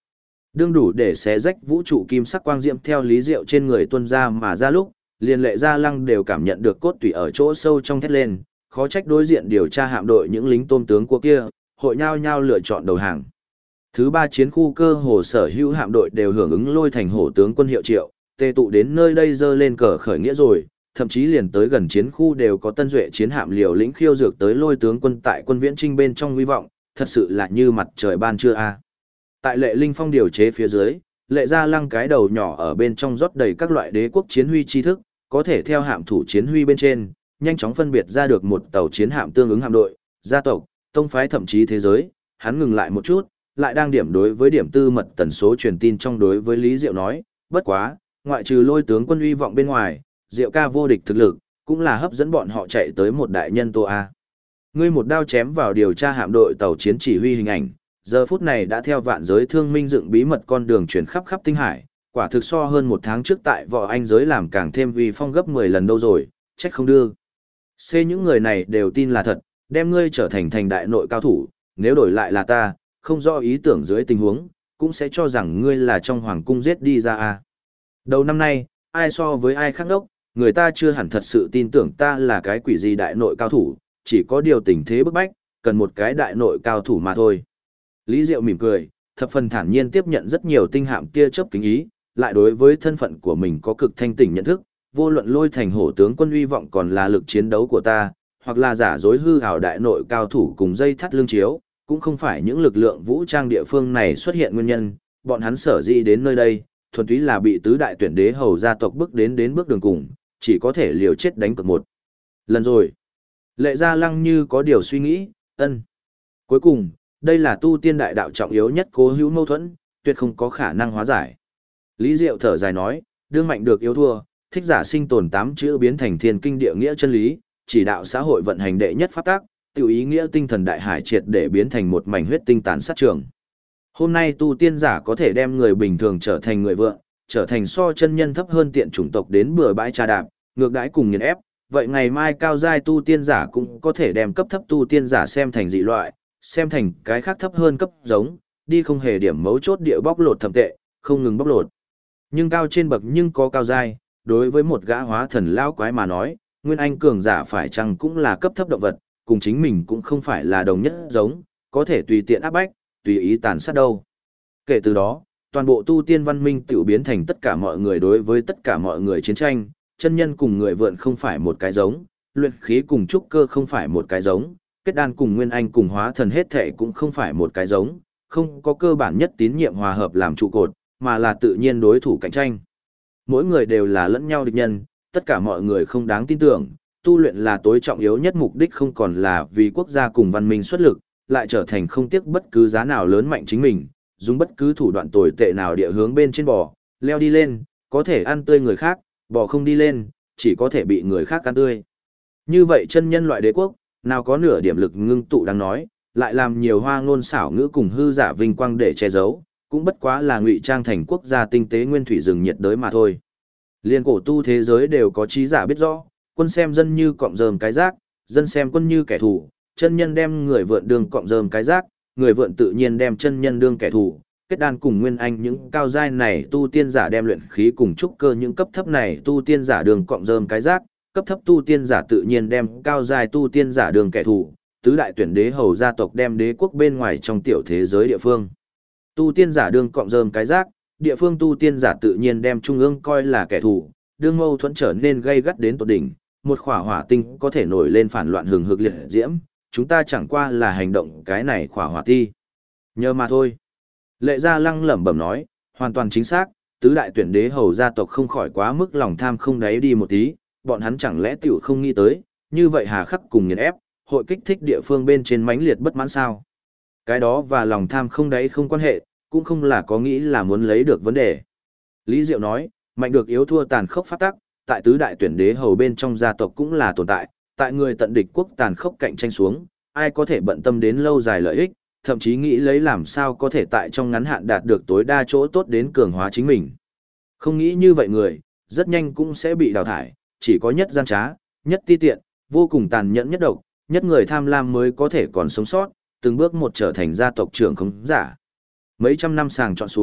Đương đủ để xé rách vũ trụ kim sắc quang diệm theo Lý Diệu trên người tuôn ra mà ra lúc, liền Lệ Gia Lăng đều cảm nhận được cốt tủy ở chỗ sâu trong thét lên, khó trách đối diện điều tra hạm đội những lính tôm tướng của kia, hội nhao nhao lựa chọn đầu hàng. Thứ ba chiến khu cơ hồ sở hữu hạm đội đều hưởng ứng Lôi Thành Hổ tướng quân hiệu triệu, tề tụ đến nơi đây dơ lên cờ khởi nghĩa rồi, thậm chí liền tới gần chiến khu đều có tân duệ chiến hạm liều lĩnh khiêu dược tới Lôi tướng quân tại quân viễn trinh bên trong hy vọng, thật sự là như mặt trời ban trưa a. Tại Lệ Linh Phong điều chế phía dưới, Lệ Gia Lăng cái đầu nhỏ ở bên trong rót đầy các loại đế quốc chiến huy tri thức, có thể theo hạm thủ chiến huy bên trên, nhanh chóng phân biệt ra được một tàu chiến hạm tương ứng hạm đội, gia tộc, tông phái thậm chí thế giới. Hắn ngừng lại một chút, lại đang điểm đối với điểm tư mật tần số truyền tin trong đối với Lý Diệu nói, bất quá, ngoại trừ Lôi tướng quân uy vọng bên ngoài, Diệu ca vô địch thực lực, cũng là hấp dẫn bọn họ chạy tới một đại nhân tô a. Ngươi một đao chém vào điều tra hạm đội tàu chiến chỉ huy hình ảnh, giờ phút này đã theo vạn giới thương minh dựng bí mật con đường chuyển khắp khắp tinh hải, quả thực so hơn một tháng trước tại võ anh giới làm càng thêm uy phong gấp 10 lần đâu rồi, trách không đưa. C những người này đều tin là thật, đem ngươi trở thành đại nội cao thủ, nếu đổi lại là ta, không rõ ý tưởng dưới tình huống, cũng sẽ cho rằng ngươi là trong hoàng cung giết đi ra a. Đầu năm nay, ai so với ai khác đốc, người ta chưa hẳn thật sự tin tưởng ta là cái quỷ gì đại nội cao thủ, chỉ có điều tình thế bức bách, cần một cái đại nội cao thủ mà thôi. Lý Diệu mỉm cười, thập phần thản nhiên tiếp nhận rất nhiều tinh hạm tia chớp kính ý, lại đối với thân phận của mình có cực thanh tỉnh nhận thức, vô luận Lôi Thành Hổ tướng quân uy vọng còn là lực chiến đấu của ta, hoặc là giả dối hư hào đại nội cao thủ cùng dây thắt lưng chiếu, cũng không phải những lực lượng vũ trang địa phương này xuất hiện nguyên nhân, bọn hắn sở dĩ đến nơi đây, thuần túy là bị tứ đại tuyển đế hầu gia tộc bước đến bước đường cùng, chỉ có thể liều chết đánh cược một lần rồi. Lệ Gia Lăng như có điều suy nghĩ, ân. Cuối cùng, đây là tu tiên đại đạo trọng yếu nhất cố hữu mâu thuẫn, tuyệt không có khả năng hóa giải. Lý Diệu thở dài nói, đương mạnh được yếu thua, thích giả sinh tồn 8 chữ biến thành thiên kinh địa nghĩa chân lý, chỉ đạo xã hội vận hành đệ nhất pháp tác, tiểu ý nghĩa tinh thần đại hải triệt để biến thành một mảnh huyết tinh tàn sát trường. Hôm nay tu tiên giả có thể đem người bình thường trở thành người vượng, trở thành so chân nhân thấp hơn tiện chủng tộc đến bừa bãi trà đạp, ngược đãi cùng nghiền ép, vậy ngày mai cao giai tu tiên giả cũng có thể đem cấp thấp tu tiên giả xem thành dị loại, xem thành cái khác thấp hơn cấp giống, đi không hề điểm mấu chốt địa bóc lột thậm tệ, không ngừng bóc lột. Nhưng cao trên bậc nhưng có cao giai, đối với một gã hóa thần lão quái mà nói, nguyên anh cường giả phải chăng cũng là cấp thấp động vật, cùng chính mình cũng không phải là đồng nhất giống, có thể tùy tiện áp bách, tùy ý tàn sát đâu. Kể từ đó, toàn bộ tu tiên văn minh tiểu biến thành tất cả mọi người đối với tất cả mọi người chiến tranh, chân nhân cùng người vượn không phải một cái giống, luyện khí cùng trúc cơ không phải một cái giống, kết đan cùng nguyên anh cùng hóa thần hết thể cũng không phải một cái giống, không có cơ bản nhất tín nhiệm hòa hợp làm trụ cột, mà là tự nhiên đối thủ cạnh tranh. Mỗi người đều là lẫn nhau địch nhân, tất cả mọi người không đáng tin tưởng, tu luyện là tối trọng yếu nhất mục đích không còn là vì quốc gia cùng văn minh xuất lực, lại trở thành không tiếc bất cứ giá nào lớn mạnh chính mình, dùng bất cứ thủ đoạn tồi tệ nào địa hướng bên trên bò, leo đi lên, có thể ăn tươi người khác, bò không đi lên, chỉ có thể bị người khác ăn tươi. Như vậy chân nhân loại đế quốc, nào có nửa điểm lực ngưng tụ đang nói, lại làm nhiều hoa ngôn xảo ngữ cùng hư giả vinh quang để che giấu, cũng bất quá là ngụy trang thành quốc gia tinh tế nguyên thủy rừng nhiệt đới mà thôi. Liên cổ tu thế giới đều có trí giả biết rõ, quân xem dân như cọng rơm cái rác, dân xem quân như kẻ thù, chân nhân đem người vượn đương cọng rơm cái rác, người vượn tự nhiên đem chân nhân đương kẻ thù. Kết đan cùng nguyên anh những cao giai này tu tiên giả đem luyện khí cùng trúc cơ những cấp thấp này tu tiên giả đường cọng rơm cái rác, cấp thấp tu tiên giả tự nhiên đem cao giai tu tiên giả đường kẻ thù, tứ đại tuyển đế hầu gia tộc đem đế quốc bên ngoài trong tiểu thế giới địa phương. Tu tiên giả đường cọng rơm cái rác, địa phương tu tiên giả tự nhiên đem trung ương coi là kẻ thù, đương mâu thuẫn trở nên gây gắt đến tột đỉnh, một khỏa hỏa tinh có thể nổi lên phản loạn hừng hực liệt diễm, chúng ta chẳng qua là hành động cái này khỏa hỏa ti. Nhờ mà thôi. Lệ Gia Lăng lẩm bẩm nói, hoàn toàn chính xác, tứ đại tuyển đế hầu gia tộc không khỏi quá mức lòng tham không đáy đi một tí, bọn hắn chẳng lẽ tiểu không nghĩ tới, như vậy hà khắc cùng nghiền ép, hội kích thích địa phương bên trên mãnh liệt bất mãn sao. Cái đó và lòng tham không đáy không quan hệ, cũng không là có nghĩ là muốn lấy được vấn đề. Lý Diệu nói, mạnh được yếu thua tàn khốc pháp tắc, tại tứ đại tuyển đế hầu bên trong gia tộc cũng là tồn tại, tại người tận địch quốc tàn khốc cạnh tranh xuống, ai có thể bận tâm đến lâu dài lợi ích, thậm chí nghĩ lấy làm sao có thể tại trong ngắn hạn đạt được tối đa chỗ tốt đến cường hóa chính mình. Không nghĩ như vậy người, rất nhanh cũng sẽ bị đào thải, chỉ có nhất gian trá, nhất ti tiện, vô cùng tàn nhẫn nhất độc, nhất người tham lam mới có thể còn sống sót, từng bước một trở thành gia tộc trưởng không giả. Mấy trăm năm sàng chọn xuống,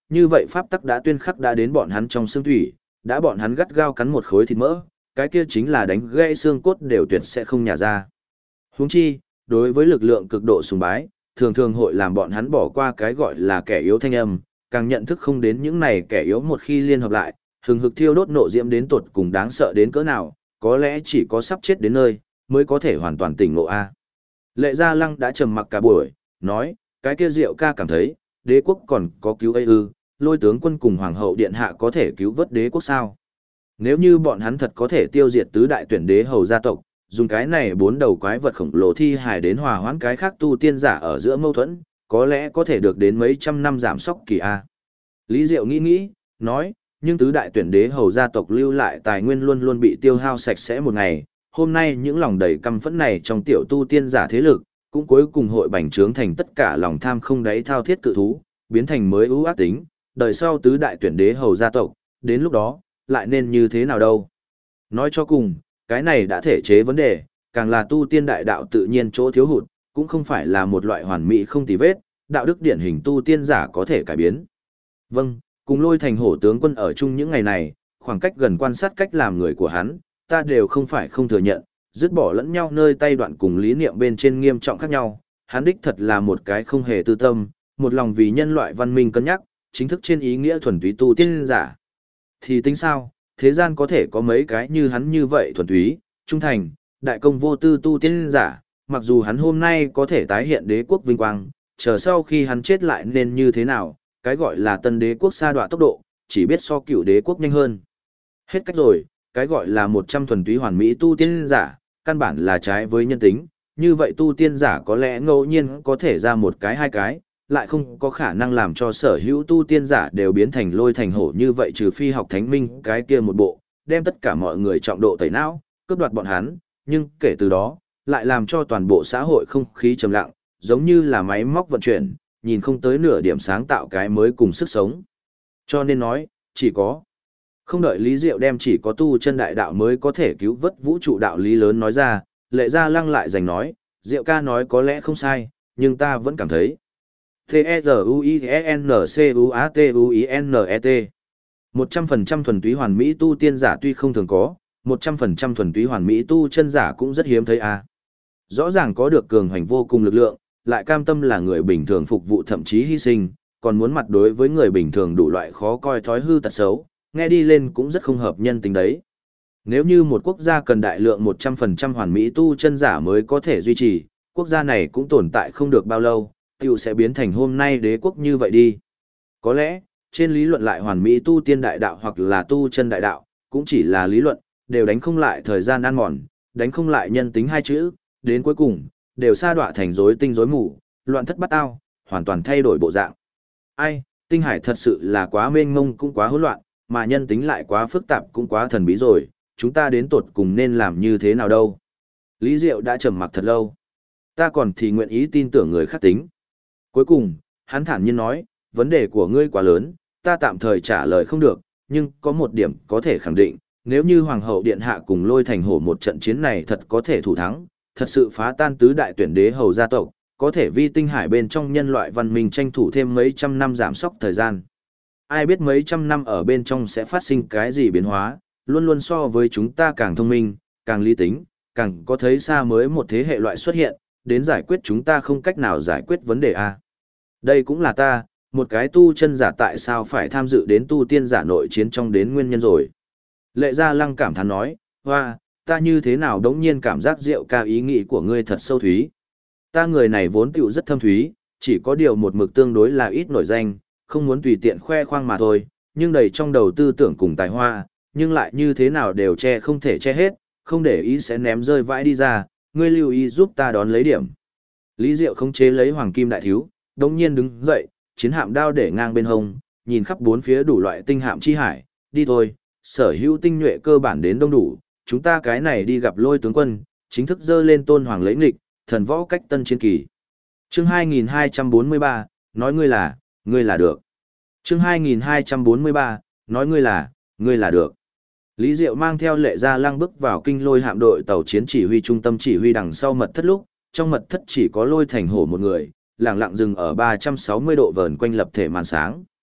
như vậy pháp tắc đã tuyên khắc đã đến bọn hắn trong xương thủy, đã bọn hắn gắt gao cắn một khối thịt mỡ, cái kia chính là đánh gãy xương cốt đều tuyệt sẽ không nhả ra. Huống chi, đối với lực lượng cực độ sùng bái, thường thường hội làm bọn hắn bỏ qua cái gọi là kẻ yếu thanh âm, càng nhận thức không đến những này kẻ yếu một khi liên hợp lại, hừng hực thiêu đốt nộ diễm đến tột cùng đáng sợ đến cỡ nào, có lẽ chỉ có sắp chết đến nơi, mới có thể hoàn toàn tỉnh ngộ a. Lệ Gia Lăng đã trầm mặc cả buổi, nói, cái kia Diệu ca cảm thấy, đế quốc còn có cứu ấy ư, Lôi tướng quân cùng hoàng hậu điện hạ có thể cứu vớt đế quốc sao? Nếu như bọn hắn thật có thể tiêu diệt tứ đại tuyển đế hầu gia tộc, dùng cái này bốn đầu quái vật khổng lồ thi hài đến hòa hoãn cái khác tu tiên giả ở giữa mâu thuẫn, có lẽ có thể được đến mấy trăm năm giảm sóc kỳ a. Lý Diệu nghĩ, nói, nhưng tứ đại tuyển đế hầu gia tộc lưu lại tài nguyên luôn luôn bị tiêu hao sạch sẽ một ngày, hôm nay những lòng đầy căm phẫn này trong tiểu tu tiên giả thế lực, cũng cuối cùng hội bành trướng thành tất cả lòng tham không đáy thao thiết cự thú, biến thành mới ưu ác tính, đời sau tứ đại tuyển đế hầu gia tộc, đến lúc đó, lại nên như thế nào đâu. Nói cho cùng, cái này đã thể chế vấn đề, càng là tu tiên đại đạo tự nhiên chỗ thiếu hụt, cũng không phải là một loại hoàn mỹ không tì vết, đạo đức điển hình tu tiên giả có thể cải biến. Vâng, cùng Lôi Thành Hổ tướng quân ở chung những ngày này, khoảng cách gần quan sát cách làm người của hắn, ta đều không phải không thừa nhận, dứt bỏ lẫn nhau nơi tay đoạn cùng lý niệm bên trên nghiêm trọng khác nhau, hắn đích thật là một cái không hề tư tâm, một lòng vì nhân loại văn minh cân nhắc, chính thức trên ý nghĩa thuần túy tu tiên giả. Thì tính sao, thế gian có thể có mấy cái như hắn như vậy thuần túy, trung thành, đại công vô tư tu tiên giả, mặc dù hắn hôm nay có thể tái hiện đế quốc vinh quang, chờ sau khi hắn chết lại nên như thế nào, cái gọi là tân đế quốc sa đọa tốc độ, chỉ biết so cựu đế quốc nhanh hơn. Hết cách rồi, cái gọi là 100 thuần túy hoàn mỹ tu tiên giả, căn bản là trái với nhân tính, như vậy tu tiên giả có lẽ ngẫu nhiên có thể ra một cái hai cái, lại không có khả năng làm cho sở hữu tu tiên giả đều biến thành Lôi Thành Hổ như vậy, trừ phi học thánh minh cái kia một bộ, đem tất cả mọi người trọng độ tẩy não, cướp đoạt bọn hắn, nhưng kể từ đó, lại làm cho toàn bộ xã hội không khí trầm lặng, giống như là máy móc vận chuyển, nhìn không tới nửa điểm sáng tạo cái mới cùng sức sống. Cho nên nói, chỉ có không đợi Lý Diệu đem chỉ có tu chân đại đạo mới có thể cứu vớt vũ trụ đạo lý lớn nói ra, Lệ Gia Lăng lại giành nói, Diệu ca nói có lẽ không sai, nhưng ta vẫn cảm thấy. T-E-Z-U-I-N-C-U-A-T-U-I-N-E-T 100% thuần túy hoàn mỹ tu tiên giả tuy không thường có, 100% thuần túy hoàn mỹ tu chân giả cũng rất hiếm thấy a. Rõ ràng có được cường hoành vô cùng lực lượng, lại cam tâm là người bình thường phục vụ thậm chí hy sinh, còn muốn mặt đối với người bình thường đủ loại khó coi thói hư tật xấu, nghe đi lên cũng rất không hợp nhân tính đấy. Nếu như một quốc gia cần đại lượng 100% hoàn mỹ tu chân giả mới có thể duy trì, quốc gia này cũng tồn tại không được bao lâu, tiểu sẽ biến thành hôm nay đế quốc như vậy đi. Có lẽ, trên lý luận lại hoàn mỹ tu tiên đại đạo hoặc là tu chân đại đạo, cũng chỉ là lý luận, đều đánh không lại thời gian ăn mòn, đánh không lại nhân tính hai chữ, đến cuối cùng, đều sa đọa thành rối tinh rối mù, loạn thất bát ao, hoàn toàn thay đổi bộ dạng. Ai, tinh hải thật sự là quá mênh mông cũng quá hỗn loạn, mà nhân tính lại quá phức tạp cũng quá thần bí rồi, chúng ta đến tột cùng nên làm như thế nào đâu. Lý Diệu đã trầm mặc thật lâu. Ta còn thì nguyện ý tin tưởng người khác tính. Cuối cùng, hắn thản nhiên nói, vấn đề của ngươi quá lớn, ta tạm thời trả lời không được, nhưng có một điểm có thể khẳng định, nếu như Hoàng hậu Điện Hạ cùng Lôi Thành Hổ một trận chiến này thật có thể thủ thắng, thật sự phá tan tứ đại tuyển đế hầu gia tộc, có thể vi tinh hải bên trong nhân loại văn minh tranh thủ thêm mấy trăm năm giảm sóc thời gian. Ai biết mấy trăm năm ở bên trong sẽ phát sinh cái gì biến hóa, luôn luôn so với chúng ta càng thông minh, càng lý tính, càng có thấy xa mới một thế hệ loại xuất hiện, đến giải quyết chúng ta không cách nào giải quyết vấn đề a. Đây cũng là ta, một cái tu chân giả tại sao phải tham dự đến tu tiên giả nội chiến trong đến nguyên nhân rồi. Lệ Gia Lăng cảm thán nói, hoa, ta như thế nào đống nhiên cảm giác Diệu ca ý nghĩ của ngươi thật sâu thúy. Ta người này vốn tựu rất thâm thúy, chỉ có điều một mực tương đối là ít nổi danh, không muốn tùy tiện khoe khoang mà thôi, nhưng đầy trong đầu tư tưởng cùng tài hoa, nhưng lại như thế nào đều che không thể che hết, không để ý sẽ ném rơi vãi đi ra, ngươi lưu ý giúp ta đón lấy điểm. Lý Diệu không chế lấy hoàng kim đại thiếu, đống nhiên đứng dậy, chiến hạm đao để ngang bên hông, nhìn khắp bốn phía đủ loại tinh hạm chi hải, đi thôi, sở hữu tinh nhuệ cơ bản đến đông đủ, chúng ta cái này đi gặp Lôi tướng quân, chính thức dơ lên tôn hoàng lấy nghịch, thần võ cách tân chiến kỳ. Chương 2243, nói ngươi là được. Chương 2243, nói ngươi là được. Lý Diệu mang theo Lệ Gia Lăng bước vào kinh Lôi hạm đội tàu chiến chỉ huy trung tâm chỉ huy đằng sau mật thất lúc, trong mật thất chỉ có Lôi Thành Hổ một người, lặng lặng dừng ở 360 độ vờn quanh lập thể màn sáng.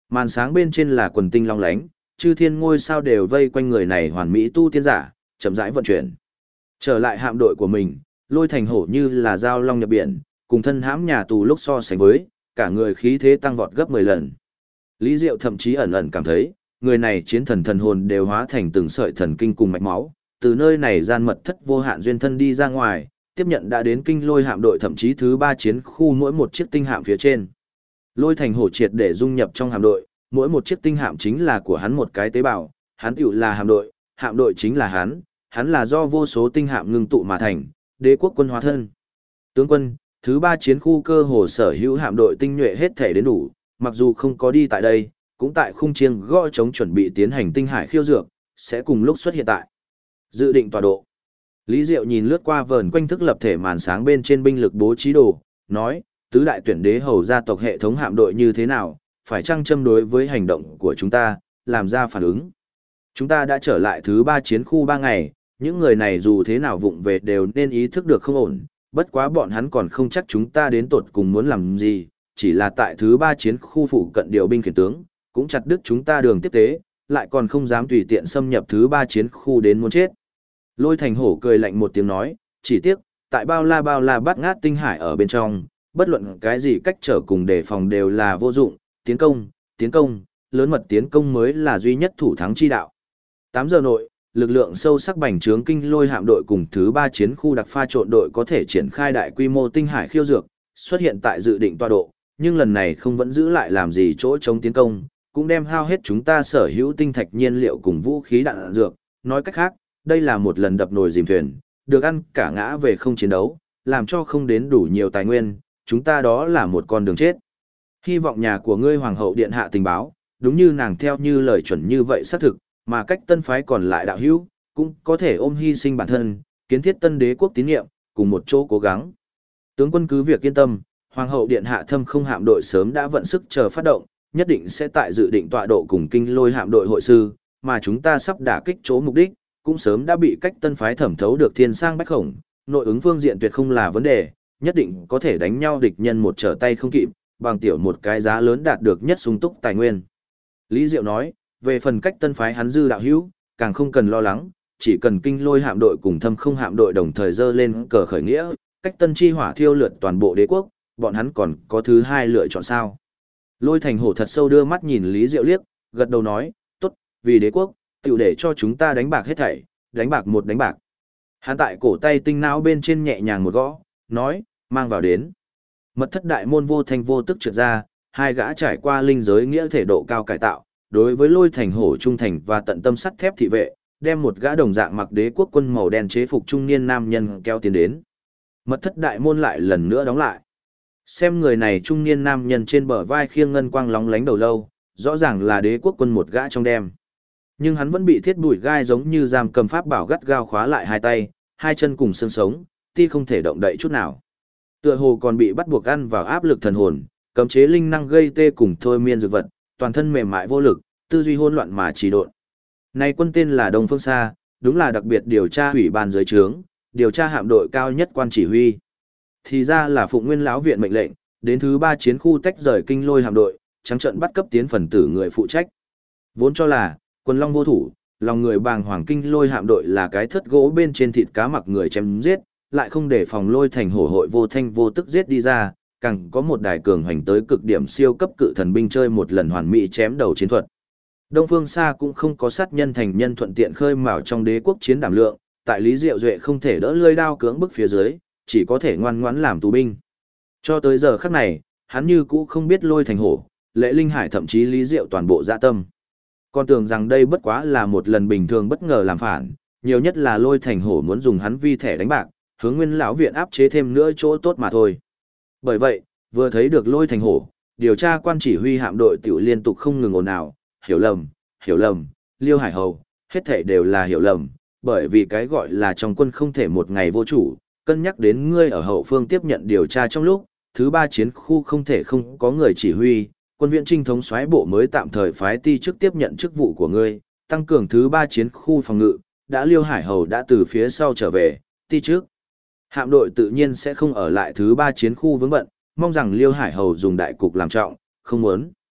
Màn sáng bên trên là quần tinh long lánh, chư thiên ngôi sao đều vây quanh người này hoàn mỹ tu tiên giả, chậm rãi vận chuyển. Trở lại hạm đội của mình, Lôi Thành Hổ như là dao long nhập biển, cùng thân hãm nhà tù lúc so sánh với, cả người khí thế tăng vọt gấp 10 lần. Lý Diệu thậm chí ẩn ẩn cảm thấy, người này chiến thần thần hồn đều hóa thành từng sợi thần kinh cùng mạch máu, từ nơi này gian mật thất vô hạn duyên thân đi ra ngoài, tiếp nhận đã đến kinh lôi hạm đội thậm chí thứ 3 chiến khu mỗi một chiếc tinh hạm phía trên. Lôi Thành Hổ triệt để dung nhập trong hạm đội, mỗi một chiếc tinh hạm chính là của hắn một cái tế bào, hắn tựu là hạm đội chính là hắn là do vô số tinh hạm ngưng tụ mà thành, đế quốc quân hóa thân. Tướng quân, thứ 3 chiến khu cơ hồ sở hữu hạm đội tinh nhuệ hết thể đến đủ, mặc dù không có đi tại đây, cũng tại khung chiêng gõ chống chuẩn bị tiến hành tinh hải khiêu dược, sẽ cùng lúc xuất hiện tại. Dự định tọa độ. Lý Diệu nhìn lướt qua vờn quanh thức lập thể màn sáng bên trên binh lực bố trí đồ, nói, tứ đại tuyển đế hầu gia tộc hệ thống hạm đội như thế nào, phải chăng châm đối với hành động của chúng ta, làm ra phản ứng. Chúng ta đã trở lại thứ 3 chiến khu 3 ngày, những người này dù thế nào vụng về đều nên ý thức được không ổn, bất quá bọn hắn còn không chắc chúng ta đến tột cùng muốn làm gì, chỉ là tại thứ 3 chiến khu phụ cận điều binh khiển tướng, cũng chặt đứt chúng ta đường tiếp tế, lại còn không dám tùy tiện xâm nhập thứ 3 chiến khu đến muốn chết. Lôi Thành Hổ cười lạnh một tiếng nói, chỉ tiếc, tại bao la bát ngát tinh hải ở bên trong, bất luận cái gì cách trở cùng đề phòng đều là vô dụng, tiến công, lớn mật tiến công mới là duy nhất thủ thắng chi đạo. 8 giờ nội, lực lượng sâu sắc bành trướng kinh lôi hạm đội cùng thứ 3 chiến khu đặc pha trộn đội có thể triển khai đại quy mô tinh hải khiêu dược, xuất hiện tại dự định tọa độ, nhưng lần này không vẫn giữ lại làm gì chỗ chống tiến công, cũng đem hao hết chúng ta sở hữu tinh thạch nhiên liệu cùng vũ khí đạn dược, nói cách khác, đây là một lần đập nồi dìm thuyền, được ăn cả ngã về không chiến đấu, làm cho không đến đủ nhiều tài nguyên, chúng ta đó là một con đường chết. Hy vọng nhà của ngươi hoàng hậu điện hạ tình báo, đúng như nàng theo như lời chuẩn như vậy xác thực, mà cách tân phái còn lại đạo hữu, cũng có thể ôm hy sinh bản thân, kiến thiết tân đế quốc tín nhiệm, cùng một chỗ cố gắng. Tướng quân cứ việc yên tâm, hoàng hậu điện hạ thâm không hạm đội sớm đã vận sức chờ phát động, nhất định sẽ tại dự định tọa độ cùng kinh lôi hạm đội hội sư, mà chúng ta sắp đả kích chỗ mục đích, cũng sớm đã bị cách tân phái thẩm thấu được thiên sang bách khổng, nội ứng phương diện tuyệt không là vấn đề, nhất định có thể đánh nhau địch nhân một trở tay không kịp, bằng tiểu một cái giá lớn đạt được nhất sung túc tài nguyên. Lý Diệu nói, về phần cách tân phái hắn dư đạo hữu, càng không cần lo lắng, chỉ cần kinh lôi hạm đội cùng thâm không hạm đội đồng thời dơ lên cờ khởi nghĩa, cách tân chi hỏa thiêu lượt toàn bộ đế quốc, bọn hắn còn có thứ hai lựa chọn sao. Lôi Thành Hổ thật sâu đưa mắt nhìn Lý Diệu liếc, gật đầu nói, tốt, vì đế quốc, tiểu để cho chúng ta đánh bạc hết thảy, đánh bạc một đánh bạc. Hắn tại cổ tay tinh não bên trên nhẹ nhàng một gõ, nói, mang vào đến. Mật thất đại môn vô thanh vô tức trượt ra, hai gã trải qua linh giới nghĩa thể độ cao cải tạo, đối với Lôi Thành Hổ trung thành và tận tâm sắt thép thị vệ, đem một gã đồng dạng mặc đế quốc quân màu đen chế phục trung niên nam nhân kéo tiến đến. Mật thất đại môn lại lần nữa đóng lại. Xem người này trung niên nam nhân trên bờ vai khiêng ngân quang lóng lánh đầu lâu, rõ ràng là đế quốc quân một gã trong đem. Nhưng hắn vẫn bị thiết bùi gai giống như giam cầm pháp bảo gắt gao khóa lại hai tay, hai chân cùng xương sống, ti không thể động đậy chút nào. Tựa hồ còn bị bắt buộc ăn vào áp lực thần hồn, cấm chế linh năng gây tê cùng thôi miên dược vật, toàn thân mềm mại vô lực, tư duy hỗn loạn mà trì độn. Này quân tên là Đông Phương Sa, đúng là đặc biệt điều tra ủy ban dưới trướng, điều tra hạm đội cao nhất quan chỉ huy. Thì ra là Phụng Nguyên lão viện mệnh lệnh, đến thứ 3 chiến khu tách rời kinh lôi hạm đội, trắng trận bắt cấp tiến phần tử người phụ trách. Vốn cho là Quân Long vô thủ, lòng người bàng hoàng kinh lôi hạm đội là cái thất gỗ bên trên thịt cá mặc người chém giết, lại không để phòng Lôi Thành Hổ hội vô thanh vô tức giết đi ra, càng có một đài cường hành tới cực điểm siêu cấp cự thần binh chơi một lần hoàn mỹ chém đầu chiến thuật. Đông Phương Sa cũng không có sát nhân thành nhân thuận tiện khơi mào trong đế quốc chiến đảm lượng, tại Lý Diệu Duệ không thể đỡ lưỡi đao cưỡng bức phía dưới, chỉ có thể ngoan ngoãn làm tù binh. Cho tới giờ khắc này, hắn như cũ không biết Lôi Thành Hổ, Lệ Linh Hải thậm chí Lý Diệu toàn bộ dạ tâm. Còn tưởng rằng đây bất quá là một lần bình thường bất ngờ làm phản, nhiều nhất là Lôi Thành Hổ muốn dùng hắn vi thẻ đánh bạc, hướng Nguyên lão viện áp chế thêm nữa chỗ tốt mà thôi. Bởi vậy, vừa thấy được Lôi Thành Hổ, điều tra quan chỉ huy hạm đội tiểu liên tục không ngừng ồn ào, hiểu lầm, Liêu Hải Hầu, hết thảy đều là hiểu lầm, bởi vì cái gọi là trong quân không thể một ngày vô chủ, cân nhắc đến ngươi ở hậu phương tiếp nhận điều tra trong lúc, thứ 3 chiến khu không thể không có người chỉ huy, quân viện trinh thống soái bộ mới tạm thời phái ti trước tiếp nhận chức vụ của ngươi, tăng cường thứ 3 chiến khu phòng ngự, đã Liêu Hải Hầu đã từ phía sau trở về, ti trước. Hạm đội tự nhiên sẽ không ở lại thứ 3 chiến khu vướng bận, mong rằng Liêu Hải Hầu dùng đại cục làm trọng, không muốn.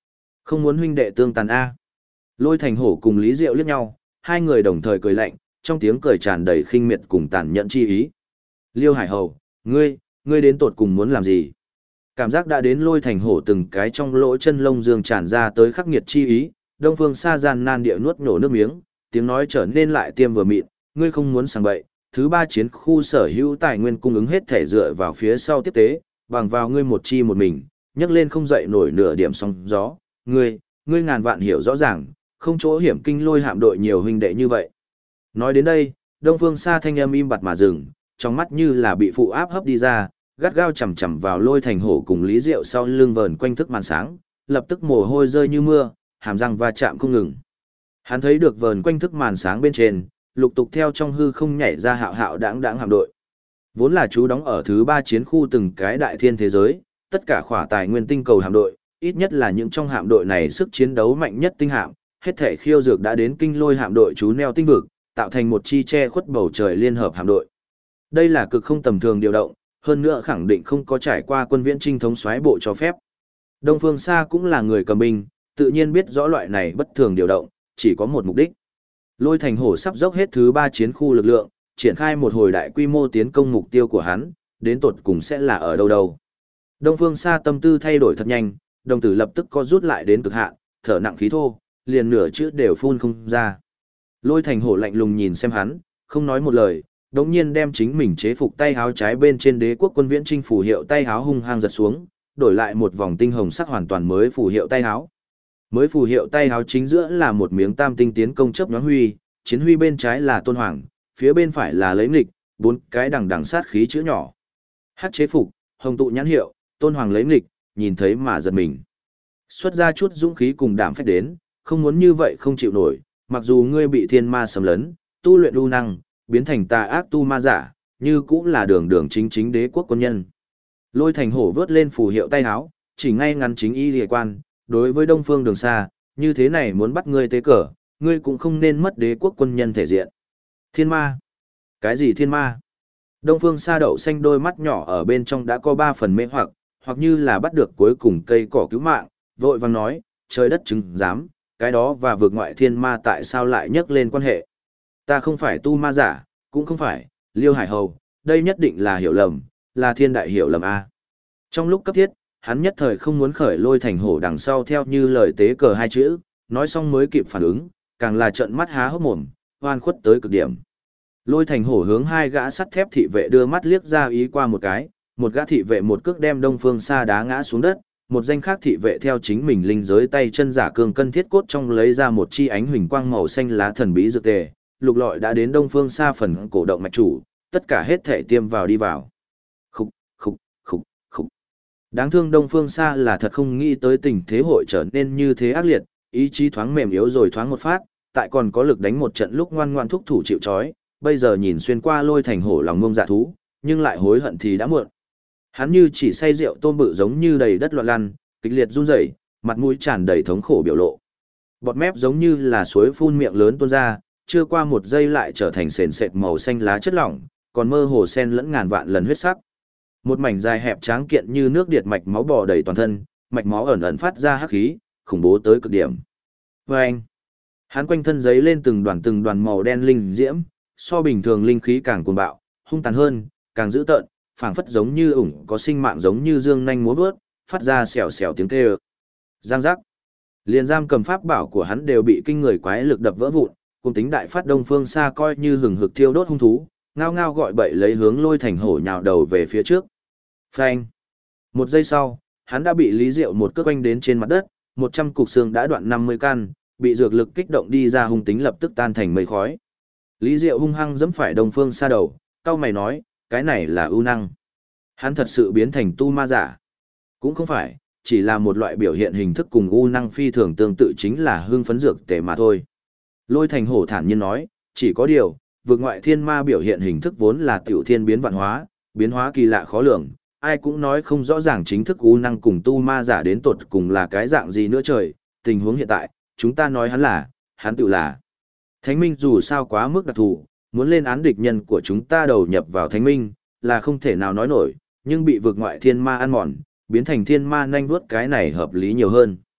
Không muốn huynh đệ tương tàn A. Lôi Thành Hổ cùng Lý Diệu liếc nhau, hai người đồng thời cười lạnh, trong tiếng cười tràn đầy khinh miệt cùng tàn nhẫn chi ý. Liêu Hải Hầu, ngươi đến tột cùng muốn làm gì? Cảm giác đã đến Lôi Thành Hổ từng cái trong lỗ chân lông dương tràn ra tới khắc nghiệt chi ý, Đông Phương Sa gian nan địa nuốt nổ nước miếng, tiếng nói trở nên lại tiêm vừa mịn, ngươi không muốn sang bậy, thứ ba chiến khu sở hữu tài nguyên cung ứng hết thể dựa vào phía sau tiếp tế, bằng vào ngươi một chi một mình, nhấc lên không dậy nổi nửa điểm sóng gió, ngươi ngàn vạn hiểu rõ ràng, không chỗ hiểm kinh Lôi hạm đội nhiều huynh đệ như vậy. Nói đến đây, Đông Phương Sa thanh âm im bặt mà dừng, trong mắt như là bị phụ áp hấp đi ra, gắt gao chầm chầm vào Lôi Thành Hổ cùng Lý Diệu sau lưng vờn quanh thức màn sáng, lập tức mồ hôi rơi như mưa, hàm răng va chạm không ngừng. Hắn thấy được vờn quanh thức màn sáng bên trên, lục tục theo trong hư không nhảy ra hạo hạo đãng đãng hạm đội. Vốn là chú đóng ở thứ ba chiến khu từng cái đại thiên thế giới, tất cả khỏa tài nguyên tinh cầu hạm đội, ít nhất là những trong hạm đội này sức chiến đấu mạnh nhất tinh hạm, hết thể khiêu dược đã đến kinh Lôi hạm đội chú neo tinh vực, tạo thành một chi che khuất bầu trời liên hợp hạm đội. Đây là cực không tầm thường điều động, hơn nữa khẳng định không có trải qua quân viễn trinh thống soái bộ cho phép. Đông Phương Sa cũng là người cầm binh, tự nhiên biết rõ loại này bất thường điều động, chỉ có một mục đích. Lôi Thành Hổ sắp dốc hết thứ ba chiến khu lực lượng, triển khai một hồi đại quy mô tiến công mục tiêu của hắn, đến tột cùng sẽ là ở đâu đâu. Đông Phương Sa tâm tư thay đổi thật nhanh, đồng tử lập tức co rút lại đến cực hạn, thở nặng khí thô, liền nửa chữ đều phun không ra. Lôi Thành Hổ lạnh lùng nhìn xem hắn, không nói một lời, đống nhiên đem chính mình chế phục tay háo trái bên trên đế quốc quân viễn trinh phù hiệu tay háo hung hăng giật xuống, đổi lại một vòng tinh hồng sắc hoàn toàn mới phù hiệu tay háo. Mới phù hiệu tay háo chính giữa là một miếng tam tinh tiến công chớp nhoáng huy, chiến huy bên trái là Tôn Hoàng, phía bên phải là lấy nghịch, bốn cái đằng đằng sát khí chữ nhỏ. Hắc chế phục, hồng tụ nhãn hiệu, Tôn Hoàng lấy nghịch, nhìn thấy mà giật mình. Xuất ra chút dũng khí cùng đảm phách đến, không muốn như vậy không chịu nổi, mặc dù ngươi bị thiên ma xâm lấn, tu luyện lưu năng, biến thành tà ác tu ma giả, như cũng là đường đường chính chính đế quốc quân nhân. Lôi Thành Hổ vớt lên phù hiệu tay háo, chỉ ngay ngắn chính y liề quan, đối với Đông Phương Đường Sa, như thế này muốn bắt ngươi tế cờ, ngươi cũng không nên mất đế quốc quân nhân thể diện. Thiên ma? Cái gì thiên ma? Đông Phương Sa đậu xanh đôi mắt nhỏ ở bên trong đã có 3 phần mê hoặc như là bắt được cuối cùng cây cỏ cứu mạng, vội vàng nói, trời đất chứng giám, cái đó và vượt ngoại thiên ma tại sao lại nhắc lên quan hệ. Ta không phải tu ma giả, cũng không phải, Liêu Hải Hầu, đây nhất định là hiểu lầm, là thiên đại hiểu lầm A. Trong lúc cấp thiết, hắn nhất thời không muốn khởi Lôi Thành Hổ đằng sau theo như lời tế cờ hai chữ, nói xong mới kịp phản ứng, càng là trợn mắt há hốc mồm, oan khuất tới cực điểm. Lôi Thành Hổ hướng hai gã sắt thép thị vệ đưa mắt liếc ra ý qua một cái, một gã thị vệ một cước đem Đông Phương Sa đá ngã xuống đất, một danh khác thị vệ theo chính mình linh giới tay chân giả cương cân thiết cốt trong lấy ra một chi ánh huỳnh quang màu xanh lá thần bí dược tề, lục lọi đã đến Đông Phương Sa phần cổ động mạch chủ, tất cả hết thể tiêm vào đi vào. Khục, khục, khục, khục. Đáng thương Đông Phương Sa là thật không nghĩ tới tình thế hội trở nên như thế ác liệt, ý chí thoáng mềm yếu rồi thoáng một phát, tại còn có lực đánh một trận lúc ngoan ngoan thúc thủ chịu trói, bây giờ nhìn xuyên qua Lôi Thành Hổ lòng ngông dạ thú, nhưng lại hối hận thì đã muộn. Hắn như chỉ say rượu tôm bự giống như đầy đất loạn lăn, kịch liệt run rẩy, mặt mũi tràn đầy thống khổ biểu lộ. Bọt mép giống như là suối phun miệng lớn tuôn ra, chưa qua một giây lại trở thành sền sệt màu xanh lá chất lỏng, còn mơ hồ xen lẫn ngàn vạn lần huyết sắc. Một mảnh dài hẹp tráng kiện như nước điệt mạch máu bò đầy toàn thân, mạch máu ẩn ẩn phát ra hắc khí, khủng bố tới cực điểm. Oeng! Hắn quanh thân giấy lên từng đoàn màu đen linh diễm, so bình thường linh khí càng cuồng bạo, hung tàn hơn, càng dữ tợn, phảng phất giống như ủng có sinh mạng giống như dương nhanh múa vớt, phát ra xèo xèo tiếng kêu. Giang giác. Liền giam cầm pháp bảo của hắn đều bị kinh người quái lực đập vỡ vụn, cùng tính đại phát Đông Phương Sa coi như hừng hực thiêu đốt hung thú, ngao ngao gọi bậy lấy hướng Lôi Thành Hổ nhào đầu về phía trước. Phanh. Một giây sau, hắn đã bị Lý Diệu một cước quanh đến trên mặt đất, 100 cục xương đã đoạn 50 căn, bị dược lực kích động đi ra hung tính lập tức tan thành mây khói. Lý Diệu hung hăng giẫm phải Đông Phương Sa đầu, cau mày nói, cái này là ưu năng. Hắn thật sự biến thành tu ma giả. Cũng không phải, chỉ là một loại biểu hiện hình thức cùng ưu năng phi thường tương tự chính là hưng phấn dược tề mà thôi. Lôi Thành Hổ thản nhiên nói, chỉ có điều, vượt ngoại thiên ma biểu hiện hình thức vốn là tiểu thiên biến hóa kỳ lạ khó lường, ai cũng nói không rõ ràng chính thức ưu năng cùng tu ma giả đến tột cùng là cái dạng gì nữa trời, tình huống hiện tại, chúng ta nói hắn tự là. Thánh minh dù sao quá mức đặc thù, muốn lên án địch nhân của chúng ta đầu nhập vào thánh minh, là không thể nào nói nổi, nhưng bị vượt ngoại thiên ma ăn mòn, biến thành thiên ma nhanh vuốt cái này hợp lý nhiều hơn.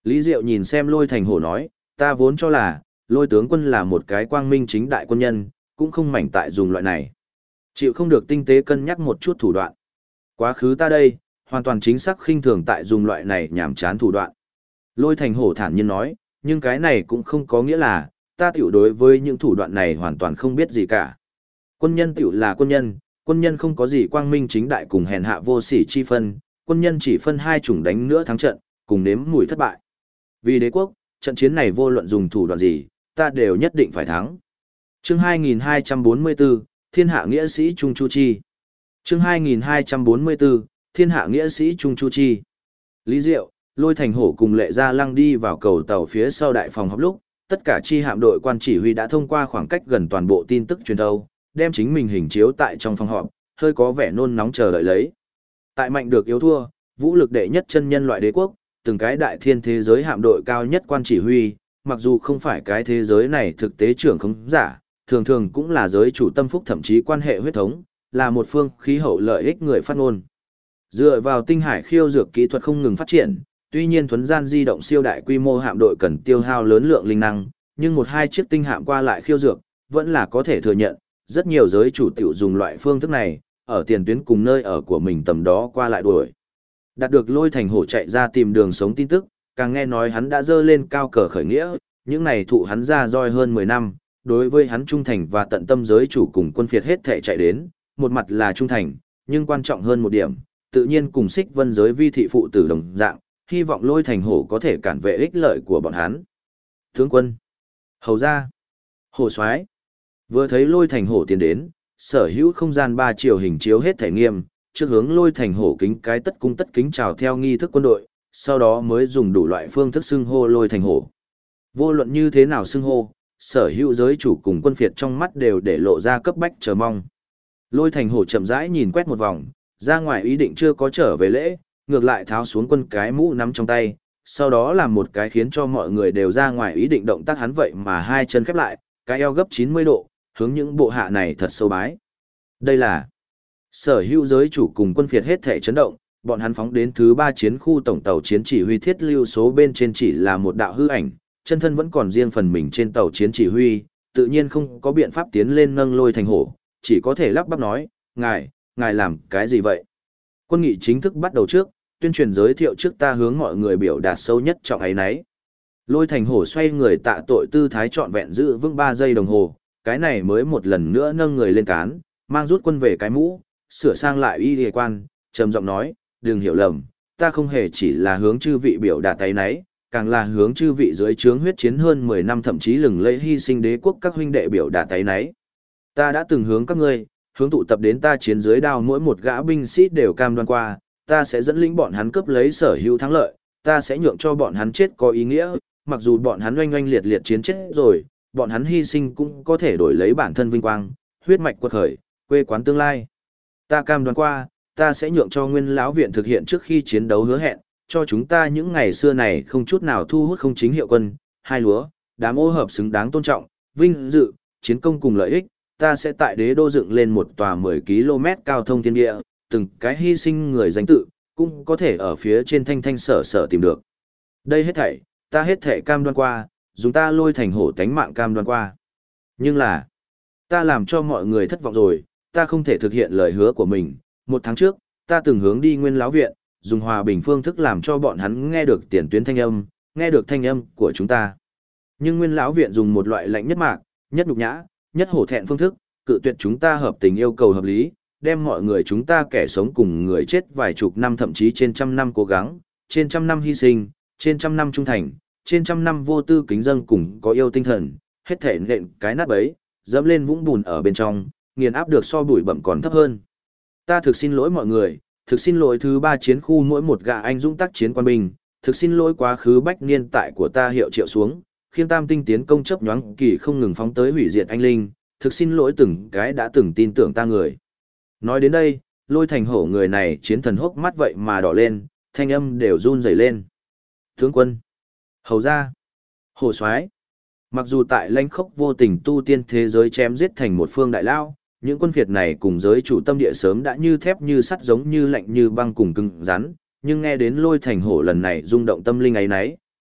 Lý Diệu nhìn xem Lôi Thành Hổ nói, ta vốn cho là, Lôi tướng quân là một cái quang minh chính đại quân nhân, cũng không mảnh tại dùng loại này. Chịu không được tinh tế cân nhắc một chút thủ đoạn. Quá khứ ta đây, hoàn toàn chính xác khinh thường tại dùng loại này nhảm chán thủ đoạn. Lôi Thành Hổ thản nhiên nói, nhưng cái này cũng không có nghĩa là, ta tiểu đối với những thủ đoạn này hoàn toàn không biết gì cả. Quân nhân tiểu là quân nhân không có gì quang minh chính đại cùng hèn hạ vô sỉ chi phân, quân nhân chỉ phân hai chủng đánh nữa thắng trận, cùng nếm mùi thất bại. Vì đế quốc, trận chiến này vô luận dùng thủ đoạn gì, ta đều nhất định phải thắng. Chương 2244, Thiên hạ nghĩa sĩ Trung Chu Chi. Chương 2244, Thiên hạ nghĩa sĩ Trung Chu Chi. Lý Diệu, Lôi Thành Hổ cùng Lệ Gia Lăng đi vào cầu tàu phía sau đại phòng họp lúc, tất cả chi hạm đội quan chỉ huy đã thông qua khoảng cách gần toàn bộ tin tức truyền thâu, đem chính mình hình chiếu tại trong phòng họp, hơi có vẻ nôn nóng chờ đợi lấy. Tại mạnh được yếu thua, vũ lực đệ nhất chân nhân loại đế quốc, từng cái đại thiên thế giới hạm đội cao nhất quan chỉ huy, mặc dù không phải cái thế giới này thực tế trưởng không giả, thường thường cũng là giới chủ tâm phúc thậm chí quan hệ huyết thống, là một phương khí hậu lợi ích người phát ngôn. Dựa vào tinh hải khiêu dược kỹ thuật không ngừng phát triển, tuy nhiên thuấn gian di động siêu đại quy mô hạm đội cần tiêu hao lớn lượng linh năng, nhưng một hai chiếc tinh hạm qua lại khiêu dược, vẫn là có thể thừa nhận, rất nhiều giới chủ tiểu dùng loại phương thức này, ở tiền tuyến cùng nơi ở của mình tầm đó qua lại đuổi. Đạt được Lôi Thành Hổ chạy ra tìm đường sống tin tức, càng nghe nói hắn đã dơ lên cao cờ khởi nghĩa, những này thụ hắn ra roi hơn 10 năm, đối với hắn trung thành và tận tâm giới chủ cùng quân phiệt hết thể chạy đến, một mặt là trung thành, nhưng quan trọng hơn một điểm, tự nhiên cùng Xích Vân giới vi thị phụ tử đồng dạng, hy vọng Lôi Thành Hổ có thể cản vệ ích lợi của bọn hắn. Tướng quân, hầu ra, hổ soái vừa thấy Lôi Thành Hổ tiến đến, sở hữu không gian 3 chiều hình chiếu hết thể nghiêm, trước hướng Lôi Thành Hổ kính cái tất cung tất kính chào theo nghi thức quân đội, sau đó mới dùng đủ loại phương thức xưng hô Lôi Thành Hổ. Vô luận như thế nào xưng hô, sở hữu giới chủ cùng quân phiệt trong mắt đều để lộ ra cấp bách chờ mong. Lôi Thành Hổ chậm rãi nhìn quét một vòng, ra ngoài ý định chưa có trở về lễ, ngược lại tháo xuống quân cái mũ nắm trong tay, sau đó làm một cái khiến cho mọi người đều ra ngoài ý định động tác hắn vậy mà hai chân khép lại, cái eo gấp 90 độ, hướng những bộ hạ này thật sâu bái. Đây là sở hữu giới chủ cùng quân phiệt hết thể chấn động, bọn hắn phóng đến thứ 3 chiến khu tổng tàu chiến chỉ huy thiết lưu số bên trên chỉ là một đạo hư ảnh, chân thân vẫn còn riêng phần mình trên tàu chiến chỉ huy, tự nhiên không có biện pháp tiến lên nâng Lôi Thành Hổ, chỉ có thể lắp bắp nói, ngài làm cái gì vậy? Quân nghị chính thức bắt đầu trước, tuyên truyền giới thiệu trước ta hướng mọi người biểu đạt sâu nhất trọng ấy nấy. Lôi Thành Hổ xoay người tạ tội tư thái trọn vẹn giữ vững 3 giây đồng hồ, cái này mới một lần nữa nâng người lên cán, mang rút quân về cái mũ, sửa sang lại y y quan, trầm giọng nói, đừng hiểu lầm, ta không hề chỉ là hướng chư vị biểu đạt ấy nấy, càng là hướng chư vị dưới trướng huyết chiến hơn 10 năm thậm chí lừng lẫy hy sinh đế quốc các huynh đệ biểu đạt ấy nấy. Ta đã từng hướng các ngươi, hướng tụ tập đến ta chiến dưới đao mỗi một gã binh sĩ đều cam đoan qua, ta sẽ dẫn lĩnh bọn hắn cướp lấy sở hữu thắng lợi, ta sẽ nhượng cho bọn hắn chết có ý nghĩa, mặc dù bọn hắn oanh oanh liệt liệt chiến chết rồi, bọn hắn hy sinh cũng có thể đổi lấy bản thân vinh quang, huyết mạch quật khởi, quê quán tương lai. Ta cam đoan qua, ta sẽ nhượng cho Nguyên lão viện thực hiện trước khi chiến đấu hứa hẹn, cho chúng ta những ngày xưa này không chút nào thu hút không chính hiệu quân, hai lúa, đám ô hợp xứng đáng tôn trọng, vinh dự, chiến công cùng lợi ích, ta sẽ tại đế đô dựng lên một tòa 10 km cao thông thiên địa, từng cái hy sinh người danh tự, cũng có thể ở phía trên thanh thanh sở sở tìm được. Đây hết thảy, ta hết thảy cam đoan qua, dùng ta Lôi Thành Hổ tánh mạng cam đoan qua. Nhưng là, ta làm cho mọi người thất vọng rồi, ta không thể thực hiện lời hứa của mình. 1 tháng trước, ta từng hướng đi Nguyên lão viện, dùng hòa bình phương thức làm cho bọn hắn nghe được tiền tuyến thanh âm, nghe được thanh âm của chúng ta. Nhưng Nguyên lão viện dùng một loại lạnh nhất mạc, nhất nhục nhã, nhất hổ thẹn phương thức, cự tuyệt chúng ta hợp tình yêu cầu hợp lý, đem mọi người chúng ta kẻ sống cùng người chết vài chục năm thậm chí trên trăm năm cố gắng, trên trăm năm hy sinh, trên trăm năm trung thành, trên trăm năm vô tư kính dâng cùng có yêu tinh thần, hết thể nện cái nát bấy, dẫm lên vũng bùn ở bên trong, nghiền áp được so bụi bẩm còn thấp hơn. Ta thực xin lỗi mọi người, thực xin lỗi thứ 3 chiến khu mỗi một gã anh dũng tác chiến quan binh, thực xin lỗi quá khứ bách niên tại của ta hiệu triệu xuống, khiêng tam tinh tiến công chấp nhoáng kỳ không ngừng phóng tới hủy diệt anh linh, thực xin lỗi từng cái đã từng tin tưởng ta người. Nói đến đây, Lôi Thành Hổ người này chiến thần hốc mắt vậy mà đỏ lên, thanh âm đều run rẩy lên. Tướng quân, hầu gia, hổ soái. Mặc dù tại lãnh khốc vô tình tu tiên thế giới chém giết thành một phương đại lao, những quân phiệt này cùng giới chủ tâm địa sớm đã như thép như sắt giống như lạnh như băng cùng cứng rắn, nhưng nghe đến Lôi Thành Hổ lần này rung động tâm linh ấy nấy,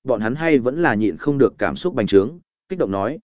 bọn hắn hay vẫn là nhịn không được cảm xúc bành trướng, kích động nói,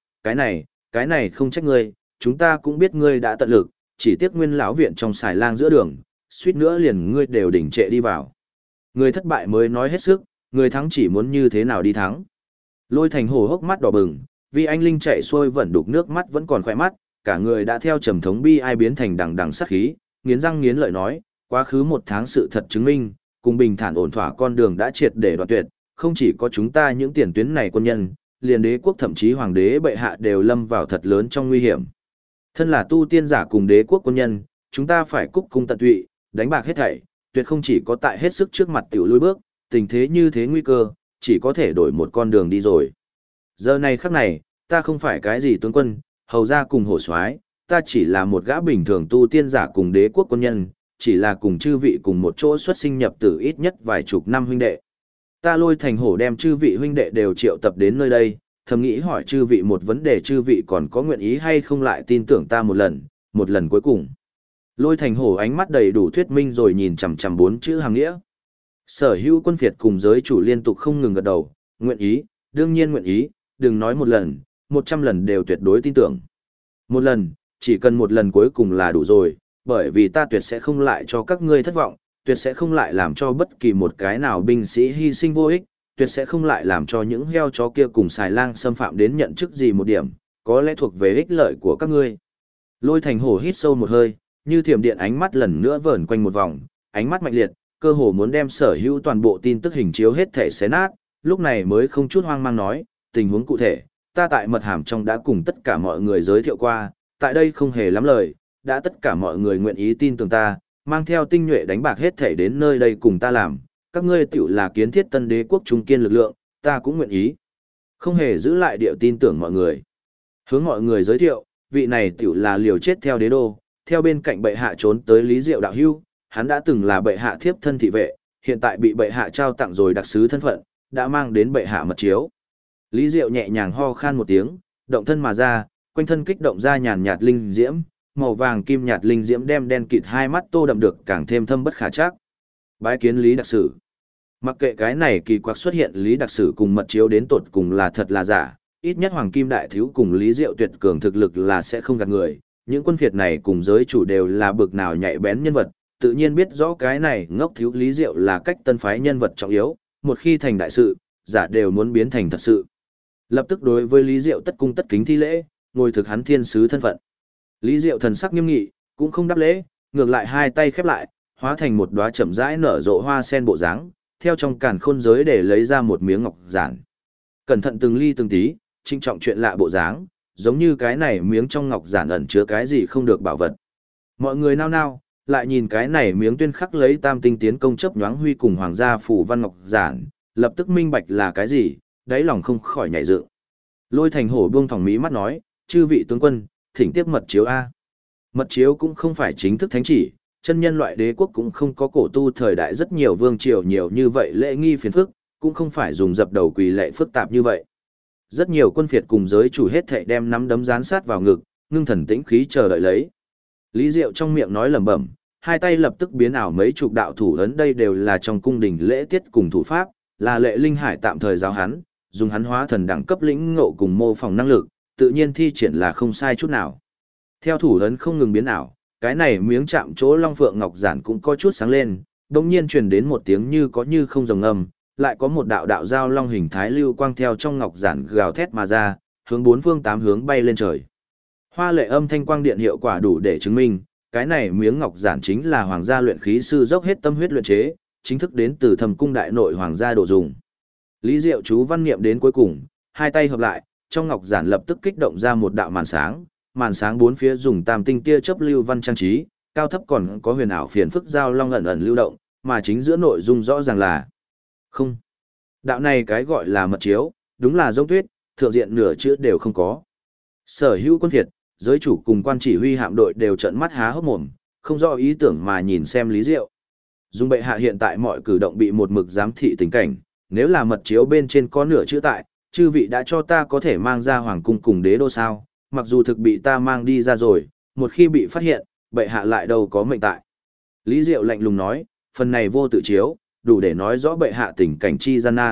cái này không trách ngươi, chúng ta cũng biết ngươi đã tận lực, chỉ tiếc nguyên lão viện trong xài lang giữa đường, suýt nữa liền ngươi đều đỉnh trệ đi vào. Người thất bại mới nói hết sức, người thắng chỉ muốn như thế nào đi thắng. Lôi Thành Hổ hốc mắt đỏ bừng, vì anh Linh chạy xuôi vẫn đục nước mắt vẫn còn khỏe mắt, cả người đã theo trầm thống bi ai biến thành đằng đằng sát khí, nghiến răng nghiến lợi nói, quá khứ 1 tháng sự thật chứng minh, cùng bình thản ổn thỏa con đường đã triệt để đoạn tuyệt, không chỉ có chúng ta những tiền tuyến này quân nhân, liền đế quốc thậm chí hoàng đế bệ hạ đều lâm vào thật lớn trong nguy hiểm. Thân là tu tiên giả cùng đế quốc quân nhân, chúng ta phải cúc cung tận tụy, đánh bạc hết thảy, tuyệt không chỉ có tại hết sức trước mặt tiểu lùi bước, tình thế như thế nguy cơ, chỉ có thể đổi một con đường đi rồi. Giờ này khắc này, ta không phải cái gì tướng quân, hầu ra cùng hổ soái, ta chỉ là một gã bình thường tu tiên giả cùng đế quốc quân nhân, chỉ là cùng chư vị cùng một chỗ xuất sinh nhập tử ít nhất vài chục năm huynh đệ. Ta Lôi Thành Hổ đem chư vị huynh đệ đều triệu tập đến nơi đây, thầm nghĩ hỏi chư vị một vấn đề, chư vị còn có nguyện ý hay không lại tin tưởng ta một lần cuối cùng. Lôi Thành Hổ ánh mắt đầy đủ thuyết minh rồi nhìn chằm chằm 4 chữ hàng nghĩa. Sở hữu quân phiệt cùng giới chủ liên tục không ngừng gật đầu, nguyện ý, đương nhiên nguyện ý, đừng nói 1 lần, 100 lần đều tuyệt đối tin tưởng. 1 lần, chỉ cần 1 lần cuối cùng là đủ rồi, bởi vì ta tuyệt sẽ không lại cho các ngươi thất vọng, tuyệt sẽ không lại làm cho bất kỳ một cái nào binh sĩ hy sinh vô ích, tuyệt sẽ không lại làm cho những heo chó kia cùng xài lang xâm phạm đến nhận chức gì một điểm, có lẽ thuộc về ích lợi của các ngươi. Lôi Thành Hổ hít sâu một hơi, như thiểm điện ánh mắt lần nữa vờn quanh một vòng, ánh mắt mạnh liệt, cơ hồ muốn đem sở hữu toàn bộ tin tức hình chiếu hết thể xé nát, lúc này mới không chút hoang mang nói, tình huống cụ thể, ta tại mật hàm trong đã cùng tất cả mọi người giới thiệu qua, tại đây không hề lắm lời, đã tất cả mọi người nguyện ý tin tưởng ta, mang theo tinh nhuệ đánh bạc hết thể đến nơi đây cùng ta làm, các ngươi tiểu là kiến thiết tân đế quốc trung kiên lực lượng, ta cũng nguyện ý. Không hề giữ lại điệu tin tưởng mọi người. Hướng mọi người giới thiệu, vị này tiểu là liều chết theo đế đô, theo bên cạnh bệ hạ trốn tới Lý Diệu đạo hưu, hắn đã từng là bệ hạ thiếp thân thị vệ, hiện tại bị bệ hạ trao tặng rồi đặc sứ thân phận, đã mang đến bệ hạ mật chiếu. Lý Diệu nhẹ nhàng ho khan một tiếng, động thân mà ra, quanh thân kích động ra nhàn nhạt linh diễm, màu vàng kim nhạt linh diễm đem đen kịt hai mắt tô đậm được càng thêm thâm bất khả trắc. Bái kiến Lý đặc sử. Mặc kệ cái này kỳ quặc xuất hiện Lý đặc sử cùng mật chiếu đến tột cùng là thật là giả, ít nhất Hoàng Kim Đại Thiếu cùng Lý Diệu tuyệt cường thực lực là sẽ không gạt người. Những quân phiệt này cùng giới chủ đều là bực nào nhạy bén nhân vật, tự nhiên biết rõ cái này ngốc thiếu Lý Diệu là cách tân phái nhân vật trọng yếu, một khi thành đại sự, giả đều muốn biến thành thật sự. Lập tức đối với Lý Diệu tất cung tất kính thi lễ, ngồi thực hắn thiên sứ thân phận. Lý Diệu thần sắc nghiêm nghị, cũng không đáp lễ, ngược lại hai tay khép lại, hóa thành một đóa chậm rãi nở rộ hoa sen bộ dáng, theo trong càn khôn giới để lấy ra một miếng ngọc giản. Cẩn thận từng ly từng tí, trinh trọng chuyện lạ bộ dáng, giống như cái này miếng trong ngọc giản ẩn chứa cái gì không được bảo vật. Mọi người nao nao, lại nhìn cái này miếng tuyên khắc lấy tam tinh tiến công chấp nhoáng huy cùng hoàng gia phủ văn ngọc giản, lập tức minh bạch là cái gì, đáy lòng không khỏi nhảy dựng. Lôi Thành Hổ buông thòng mí mắt nói, chư vị tướng quân, thỉnh tiếp mật chiếu A. Mật chiếu cũng không phải chính thức thánh chỉ, chân nhân loại đế quốc cũng không có cổ tu thời đại rất nhiều vương triều nhiều như vậy lễ nghi phiền phức, cũng không phải dùng dập đầu quỳ lệ phức tạp như vậy. Rất nhiều quân phiệt cùng giới chủ hết thảy đem nắm đấm dán sát vào ngực, ngưng thần tĩnh khí chờ đợi lấy. Lý Diệu trong miệng nói lẩm bẩm, hai tay lập tức biến ảo mấy chục đạo thủ ấn, đây đều là trong cung đình lễ tiết cùng thủ pháp, là lệ linh hải tạm thời giáo hắn, dùng hắn hóa thần đẳng cấp lĩnh ngộ cùng mô phỏng năng lực, tự nhiên thi triển là không sai chút nào. Theo thủ ấn không ngừng biến ảo, cái này miếng chạm chỗ Long Phượng Ngọc Giản cũng có chút sáng lên, đồng nhiên truyền đến một tiếng như có như không rồng âm, lại có một đạo đạo giao long hình thái lưu quang theo trong Ngọc Giản gào thét mà ra, hướng 4 phương 8 hướng bay lên trời. Hoa lệ âm thanh quang điện hiệu quả đủ để chứng minh, cái này miếng Ngọc Giản chính là hoàng gia luyện khí sư dốc hết tâm huyết luyện chế, chính thức đến từ Thầm cung đại nội hoàng gia đồ dùng. Lý Diệu chú văn niệm đến cuối cùng, hai tay hợp lại, trong Ngọc Giản lập tức kích động ra một đạo màn sáng 4 phía dùng tam tinh tia chớp lưu văn trang trí, cao thấp còn có huyền ảo phiền phức giao long ẩn ẩn lưu động, mà chính giữa nội dung rõ ràng là không. Đạo này cái gọi là mật chiếu, đúng là giống tuyết, thượng diện nửa chữ đều không có. Sở hữu quân Việt, giới chủ cùng quan chỉ huy hạm đội đều trợn mắt há hốc mồm, không rõ ý tưởng mà nhìn xem Lý Diệu. Dung bệ hạ hiện tại mọi cử động bị một mực giám thị tình cảnh, nếu là mật chiếu bên trên có nửa chữ tại, chư vị đã cho ta có thể mang ra hoàng cung cùng đế đô sao, mặc dù thực bị ta mang đi ra rồi, một khi bị phát hiện, bệ hạ lại đâu có mệnh tại. Lý Diệu lạnh lùng nói, phần này vô tự chiếu, đủ để nói rõ bệ hạ tình cảnh chi gian nan,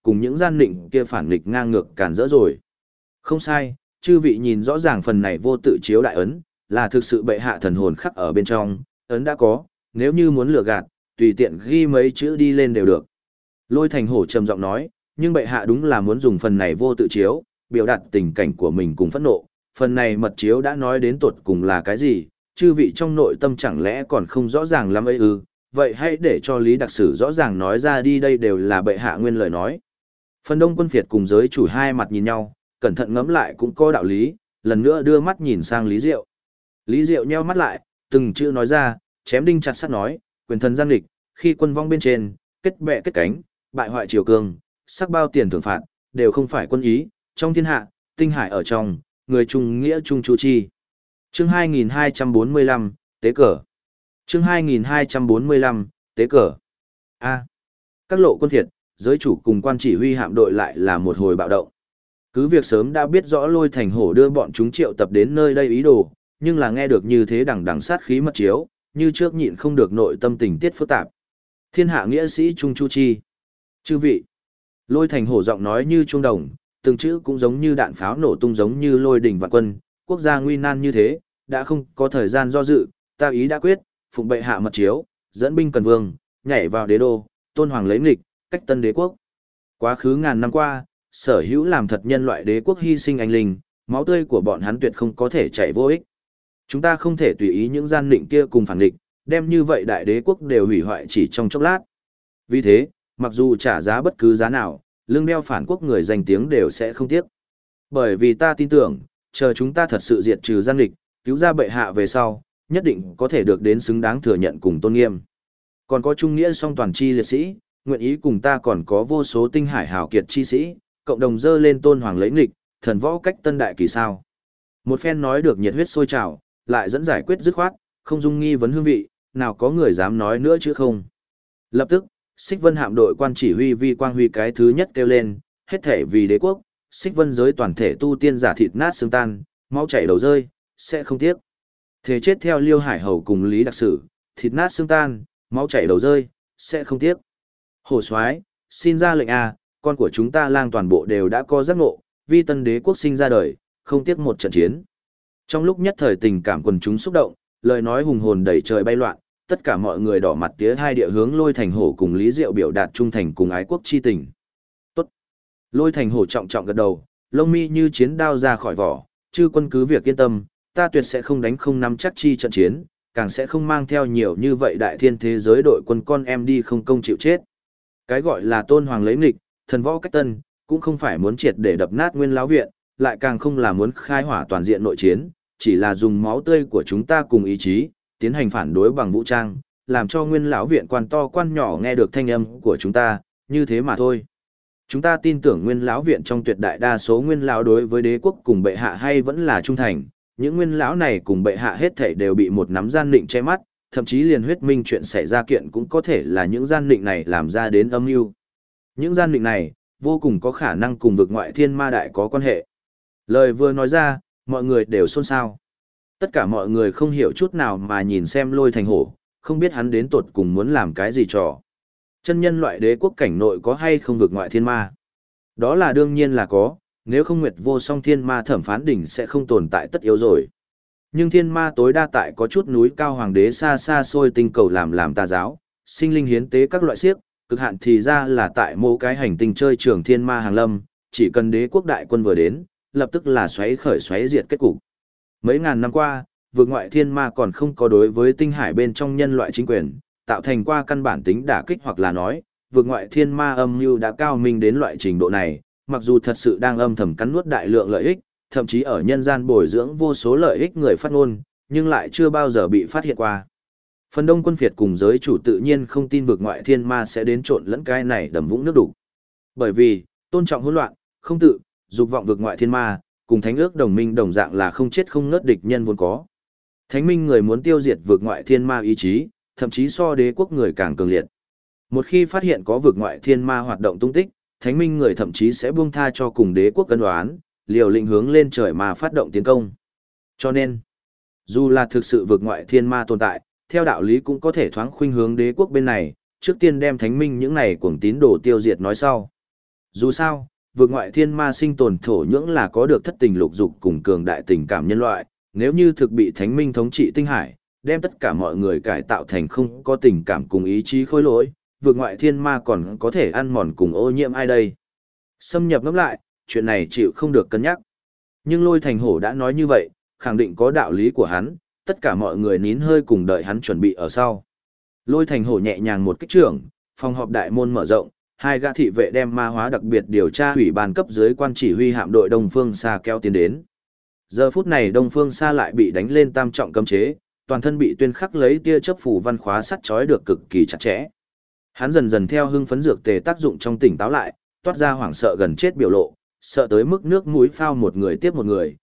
cùng những gian định kia phản nghịch ngang ngược cản rỡ rồi. Không sai, chư vị nhìn rõ ràng phần này vô tự chiếu đại ấn, là thực sự bệ hạ thần hồn khắc ở bên trong, ấn đã có, nếu như muốn lừa gạt, tùy tiện ghi mấy chữ đi lên đều được. Lôi Thành Hổ trầm giọng nói, nhưng bệ hạ đúng là muốn dùng phần này vô tự chiếu, biểu đạt tình cảnh của mình cùng phẫn nộ, phần này mật chiếu đã nói đến tột cùng là cái gì, chư vị trong nội tâm chẳng lẽ còn không rõ ràng lắm ấy ư, vậy hãy để cho Lý Đặc Sử rõ ràng nói ra đi, đây đều là bệ hạ nguyên lời nói. Phần đông quân phiệt cùng giới chủ hai mặt nhìn nhau, cẩn thận ngẫm lại cũng có đạo lý, lần nữa đưa mắt nhìn sang Lý Diệu. Lý Diệu nheo mắt lại, từng chữ nói ra, chém đinh chặt sắt nói, quyền thần gian nghịch, khi quân vong bên trên, kết bè kết cánh, bại hoại triều cương, sắc bao tiền thưởng phạt, đều không phải quân ý, trong thiên hạ, tinh hải ở trong, người trung nghĩa trung chu chi. Chương 2245, tế cờ. Chương 2245, tế cờ. A. Các lộ quân phiệt, giới chủ cùng quan chỉ huy hạm đội lại là một hồi bạo động. Cứ việc sớm đã biết rõ Lôi Thành Hổ đưa bọn chúng triệu tập đến nơi đây ý đồ, nhưng là nghe được như thế đằng đằng sát khí mật chiếu, như trước nhịn không được nội tâm tình tiết phức tạp. Thiên hạ nghĩa sĩ trung chu chi. Chư vị. Lôi Thành Hổ giọng nói như trung đồng, từng chữ cũng giống như đạn pháo nổ tung giống như lôi đỉnh vạn quân, quốc gia nguy nan như thế, đã không có thời gian do dự, ta ý đã quyết, phụng bệ hạ mật chiếu, dẫn binh cần vương, nhảy vào đế đô, tôn hoàng lấy nghịch, cách tân đế quốc. Quá khứ ngàn năm qua, sở hữu làm thật nhân loại đế quốc hy sinh anh linh, máu tươi của bọn hắn tuyệt không có thể chảy vô ích. Chúng ta không thể tùy ý những gian định kia cùng phản địch, đem như vậy đại đế quốc đều hủy hoại chỉ trong chốc lát. Vì thế, mặc dù trả giá bất cứ giá nào, lương đeo phản quốc người danh tiếng đều sẽ không tiếc. Bởi vì ta tin tưởng, chờ chúng ta thật sự diệt trừ gian địch, cứu ra bệ hạ về sau, nhất định có thể được đến xứng đáng thừa nhận cùng tôn nghiêm. Còn có trung nghĩa song toàn chi liệt sĩ, nguyện ý cùng ta còn có vô số tinh hải hào kiệt chi sĩ, cộng đồng dơ lên tôn hoàng lấy nghịch, thần võ cách tân đại kỳ sao. Một phen nói được nhiệt huyết sôi trào, lại dẫn giải quyết dứt khoát, không dung nghi vấn hương vị, nào có người dám nói nữa chứ không. Lập tức, Xích Vân hạm đội quan chỉ huy Vi Quang Huy cái thứ nhất kêu lên, hết thể vì đế quốc, Xích Vân giới toàn thể tu tiên giả thịt nát xương tan, máu chảy đầu rơi, sẽ không tiếc. Thế chết theo Liêu Hải Hầu cùng Lý Đặc Sử, thịt nát xương tan, máu chảy đầu rơi, sẽ không tiếc. Hồ Soái, xin ra lệnh a, con của chúng ta lang toàn bộ đều đã có giác ngộ, vi tân đế quốc sinh ra đời, không tiếc một trận chiến. Trong lúc nhất thời tình cảm quần chúng xúc động, lời nói hùng hồn đẩy trời bay loạn, tất cả mọi người đỏ mặt tía hai địa hướng Lôi Thành Hổ cùng Lý Diệu biểu đạt trung thành cùng ái quốc chi tình. Tốt. Lôi Thành Hổ trọng trọng gật đầu, lông mi như chiến đao ra khỏi vỏ, chư quân cứ việc yên tâm, ta tuyệt sẽ không đánh không nắm chắc chi trận chiến, càng sẽ không mang theo nhiều như vậy đại thiên thế giới đội quân con em đi không công chịu chết. Cái gọi là tôn hoàng lấy nghịch, thần võ cách tân, cũng không phải muốn triệt để đập nát nguyên lão viện, lại càng không là muốn khai hỏa toàn diện nội chiến, chỉ là dùng máu tươi của chúng ta cùng ý chí, tiến hành phản đối bằng vũ trang, làm cho nguyên lão viện quan to quan nhỏ nghe được thanh âm của chúng ta, như thế mà thôi. Chúng ta tin tưởng nguyên lão viện trong tuyệt đại đa số nguyên lão đối với đế quốc cùng bệ hạ hay vẫn là trung thành, những nguyên lão này cùng bệ hạ hết thảy đều bị một nắm gian định che mắt, thậm chí liền huyết minh chuyện xảy ra kiện cũng có thể là những gian định này làm ra đến âm mưu. Những gian định này vô cùng có khả năng cùng vực ngoại thiên ma đại có quan hệ. Lời vừa nói ra, mọi người đều xôn xao. Tất cả mọi người không hiểu chút nào mà nhìn xem Lôi Thành Hổ, không biết hắn đến tột cùng muốn làm cái gì trò. Chân nhân loại đế quốc cảnh nội có hay không vực ngoại thiên ma? Đó là đương nhiên là có, nếu không Nguyệt Vô Song Thiên Ma Thẩm Phán Đỉnh sẽ không tồn tại tất yếu rồi. Nhưng thiên ma tối đa tại có chút núi cao hoàng đế xa xa xôi tinh cầu làm tà giáo, sinh linh hiến tế các loại siếc, cực hạn thì ra là tại mỗi cái hành tinh chơi trường thiên ma hàng lâm, chỉ cần đế quốc đại quân vừa đến, lập tức là xoáy diệt kết cục. Mấy ngàn năm qua, vực ngoại thiên ma còn không có đối với tinh hải bên trong nhân loại chính quyền, tạo thành qua căn bản tính đả kích hoặc là nói, vực ngoại thiên ma âm mưu đã cao minh đến loại trình độ này, mặc dù thật sự đang âm thầm cắn nuốt đại lượng lợi ích, thậm chí ở nhân gian bồi dưỡng vô số lợi ích người phát ngôn, nhưng lại chưa bao giờ bị phát hiện qua. Phần đông quân phiệt cùng giới chủ tự nhiên không tin vực ngoại thiên ma sẽ đến trộn lẫn cái này đầm vũng nước đủ. Bởi vì, tôn trọng hỗn loạn, không tự, dục vọng vực ngoại thiên ma, cùng thánh ước đồng minh đồng dạng là không chết không ngớt địch nhân vốn có. Thánh minh người muốn tiêu diệt vực ngoại thiên ma ý chí, thậm chí so đế quốc người càng cường liệt. Một khi phát hiện có vực ngoại thiên ma hoạt động tung tích, thánh minh người thậm chí sẽ buông tha cho cùng đế quốc cân đoán, liều lĩnh hướng lên trời mà phát động tiến công. Cho nên, dù là thực sự vực ngoại thiên ma tồn tại, theo đạo lý cũng có thể thoáng khuynh hướng đế quốc bên này, trước tiên đem thánh minh những này cuồng tín đồ tiêu diệt nói sau. Dù sao, vượt ngoại thiên ma sinh tồn thổ nhưỡng là có được thất tình lục dục cùng cường đại tình cảm nhân loại, nếu như thực bị thánh minh thống trị tinh hải, đem tất cả mọi người cải tạo thành không có tình cảm cùng ý chí khôi lỗi, vượt ngoại thiên ma còn có thể ăn mòn cùng ô nhiễm ai đây. Xâm nhập ngẫm lại, chuyện này chịu không được cân nhắc. Nhưng Lôi Thành Hổ đã nói như vậy, khẳng định có đạo lý của hắn, tất cả mọi người nín hơi cùng đợi hắn chuẩn bị ở sau. Lôi Thành Hổ nhẹ nhàng một kích trưởng, phòng họp đại môn mở rộng, hai gã thị vệ đem ma hóa đặc biệt điều tra ủy ban cấp dưới quan chỉ huy hạm đội Đông Phương Sa kéo tiến đến. Giờ phút này Đông Phương Sa lại bị đánh lên tam trọng cấm chế, toàn thân bị tuyên khắc lấy tia chớp phủ văn khóa sắt trói được cực kỳ chặt chẽ. Hắn dần dần theo hưng phấn dược tề tác dụng trong tỉnh táo lại, toát ra hoảng sợ gần chết biểu lộ, sợ tới mức nước mũi phao một người tiếp một người,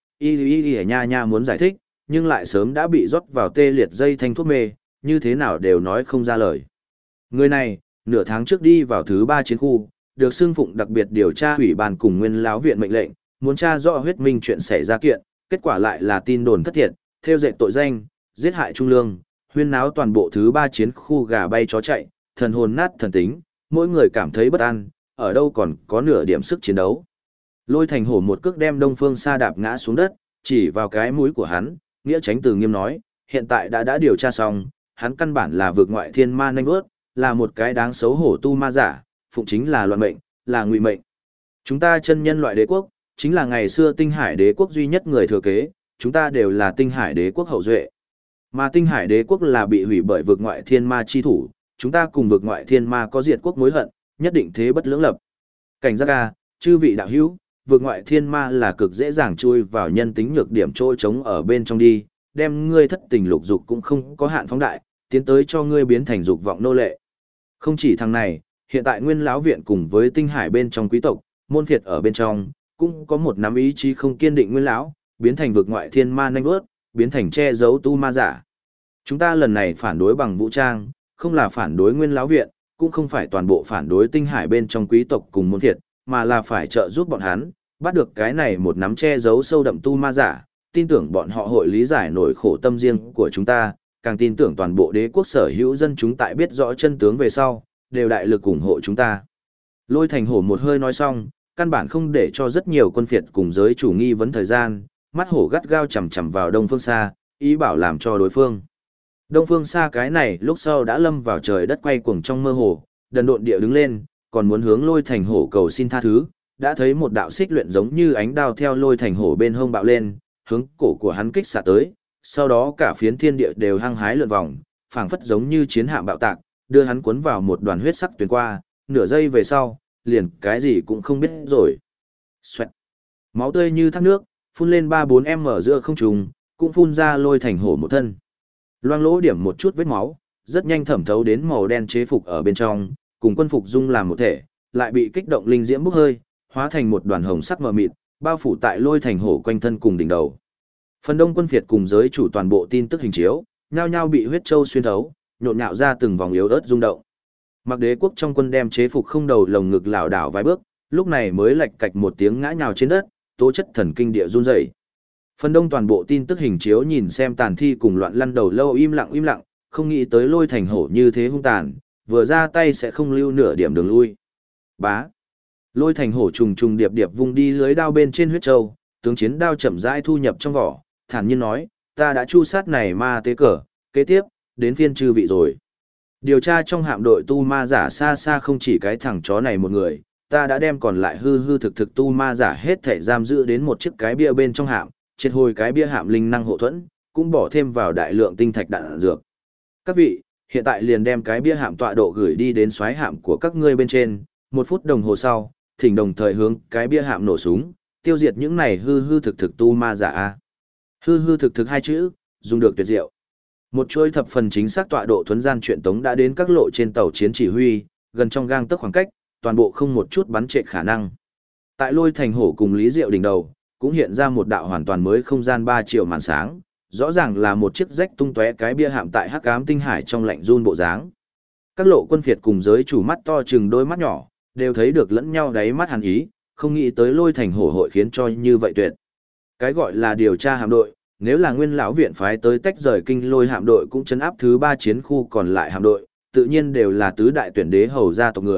y nha nha muốn giải thích, nhưng lại sớm đã bị rót vào tê liệt dây thanh thuốc mê, như thế nào đều nói không ra lời. Người này, nửa tháng trước đi vào thứ 3 chiến khu, được xưng phụng đặc biệt điều tra ủy ban cùng nguyên lão viện mệnh lệnh, muốn tra rõ huyết minh chuyện xảy ra kiện, kết quả lại là tin đồn thất thiệt, theo dệt tội danh, giết hại trung lương, huyên náo toàn bộ thứ 3 chiến khu gà bay chó chạy, thần hồn nát thần tính, mỗi người cảm thấy bất an, ở đâu còn có nửa điểm sức chiến đấu. Lôi Thành Hổ một cước đem Đông Phương Sa đạp ngã xuống đất, chỉ vào cái mũi của hắn, nghĩa tránh từ nghiêm nói, hiện tại đã điều tra xong, hắn căn bản là vượt ngoại thiên ma nanh vớt, là một cái đáng xấu hổ tu ma giả, phụng chính là loạn mệnh, là ngụy mệnh. Chúng ta chân nhân loại đế quốc, chính là ngày xưa Tinh Hải đế quốc duy nhất người thừa kế, chúng ta đều là Tinh Hải đế quốc hậu duệ. Mà Tinh Hải đế quốc là bị hủy bởi vượt ngoại thiên ma chi thủ, chúng ta cùng vượt ngoại thiên ma có diệt quốc mối hận, nhất định thế bất lưỡng lập. Cảnh giác a, chư vị đạo hữu, vượt ngoại thiên ma là cực dễ dàng chui vào nhân tính nhược điểm chỗ trống ở bên trong đi, đem ngươi thất tình lục dục cũng không có hạn phóng đại, tiến tới cho ngươi biến thành dục vọng nô lệ. Không chỉ thằng này, hiện tại Nguyên lão viện cùng với Tinh Hải bên trong quý tộc, môn phiệt ở bên trong, cũng có một nắm ý chí không kiên định Nguyên lão, biến thành vượt ngoại thiên ma nhanh vớt, biến thành che giấu tu ma giả. Chúng ta lần này phản đối bằng vũ trang, không là phản đối Nguyên lão viện, cũng không phải toàn bộ phản đối Tinh Hải bên trong quý tộc cùng môn phiệt, mà là phải trợ giúp bọn hắn, bắt được cái này một nắm che giấu sâu đậm tu ma giả, tin tưởng bọn họ hội lý giải nỗi khổ tâm riêng của chúng ta, càng tin tưởng toàn bộ đế quốc sở hữu dân chúng tại biết rõ chân tướng về sau, đều đại lực ủng hộ chúng ta. Lôi Thành Hổ một hơi nói xong, căn bản không để cho rất nhiều quân phiệt cùng giới chủ nghi vấn thời gian, mắt hổ gắt gao chằm chằm vào Đông Phương Sa, ý bảo làm cho đối phương. Đông Phương Sa cái này lúc sau đã lâm vào trời đất quay cuồng trong mơ hồ, đần độn địa đứng lên, còn muốn hướng Lôi Thành Hổ cầu xin tha thứ, đã thấy một đạo xích luyện giống như ánh đao theo Lôi Thành Hổ bên hông bạo lên, hướng cổ của hắn kích xạ tới, sau đó cả phiến thiên địa đều hăng hái lượn vòng, phảng phất giống như chiến hạm bạo tạc, đưa hắn cuốn vào một đoàn huyết sắc tuyền qua, nửa giây về sau, liền cái gì cũng không biết rồi. Xoẹt. Máu tươi như thác nước, phun lên 3-4 ở giữa không trung, cũng phun ra Lôi Thành Hổ một thân. Loang lỗ điểm một chút vết máu, rất nhanh thẩm thấu đến màu đen chế phục ở bên trong, cùng quân phục dung làm một thể, lại bị kích động linh diễm bốc hơi, hóa thành một đoàn hồng sắc mờ mịt, bao phủ tại Lôi Thành Hổ quanh thân cùng đỉnh đầu. Phần đông quân phiệt cùng giới chủ toàn bộ tin tức hình chiếu, nhao nhao bị huyết châu xuyên thấu, nhộn nhạo ra từng vòng yếu ớt rung động. Mặc đế quốc trong quân đem chế phục không đầu lồng ngực lảo đảo vài bước, lúc này mới lạch cạch một tiếng ngã nhào trên đất, tố chất thần kinh địa run rẩy. Phần đông toàn bộ tin tức hình chiếu nhìn xem tàn thi cùng loạn lăn đầu lâu im lặng, không nghĩ tới Lôi Thành Hổ như thế hung tàn, vừa ra tay sẽ không lưu nửa điểm đường lui. Bá. Lôi Thành Hổ trùng trùng điệp điệp vung đi lưới đao bên trên huyết châu, tướng chiến đao chậm rãi thu nhập trong vỏ, thản nhiên nói, ta đã chu sát này ma tế cờ, kế tiếp, đến phiên chư vị rồi. Điều tra trong hạm đội tu ma giả xa xa không chỉ cái thằng chó này một người, ta đã đem còn lại hư hư thực tu ma giả hết thể giam giữ đến một chiếc cái bia bên trong hạm, triệt hồi cái bia hạm linh năng hộ thuẫn, cũng bỏ thêm vào đại lượng tinh thạch đạn dược. Các vị, hiện tại liền đem cái bia hạm tọa độ gửi đi đến soái hạm của các ngươi bên trên, 1 phút đồng hồ sau, thỉnh đồng thời hướng cái bia hạm nổ súng, tiêu diệt những này hư hư thực tu ma giả a. Hư hư thực 2 chữ, dùng được tuyệt diệu. Một chuỗi thập phần chính xác tọa độ thuấn gian truyền tống đã đến các lộ trên tàu chiến chỉ huy, gần trong gang tấc khoảng cách, toàn bộ không một chút bắn trệ khả năng. Tại Lôi Thành Hổ cùng Lý Diệu đỉnh đầu, cũng hiện ra một đạo hoàn toàn mới không gian 3 triệu màn sáng, rõ ràng là một chiếc rách tung tóe cái bia hạm tại Hắc Ám Tinh Hải trong lạnh run bộ dáng. Các lộ quân phiệt cùng giới chủ mắt to chừng đôi mắt nhỏ, đều thấy được lẫn nhau đáy mắt hàn ý, không nghĩ tới Lôi Thành Hổ hội khiến cho như vậy tuyệt. Cái gọi là điều tra hạm đội, nếu là Nguyên lão viện phái tới tách rời kinh Lôi hạm đội cũng trấn áp thứ 3 chiến khu còn lại hạm đội, tự nhiên đều là tứ đại tuyển đế hầu gia tộc người,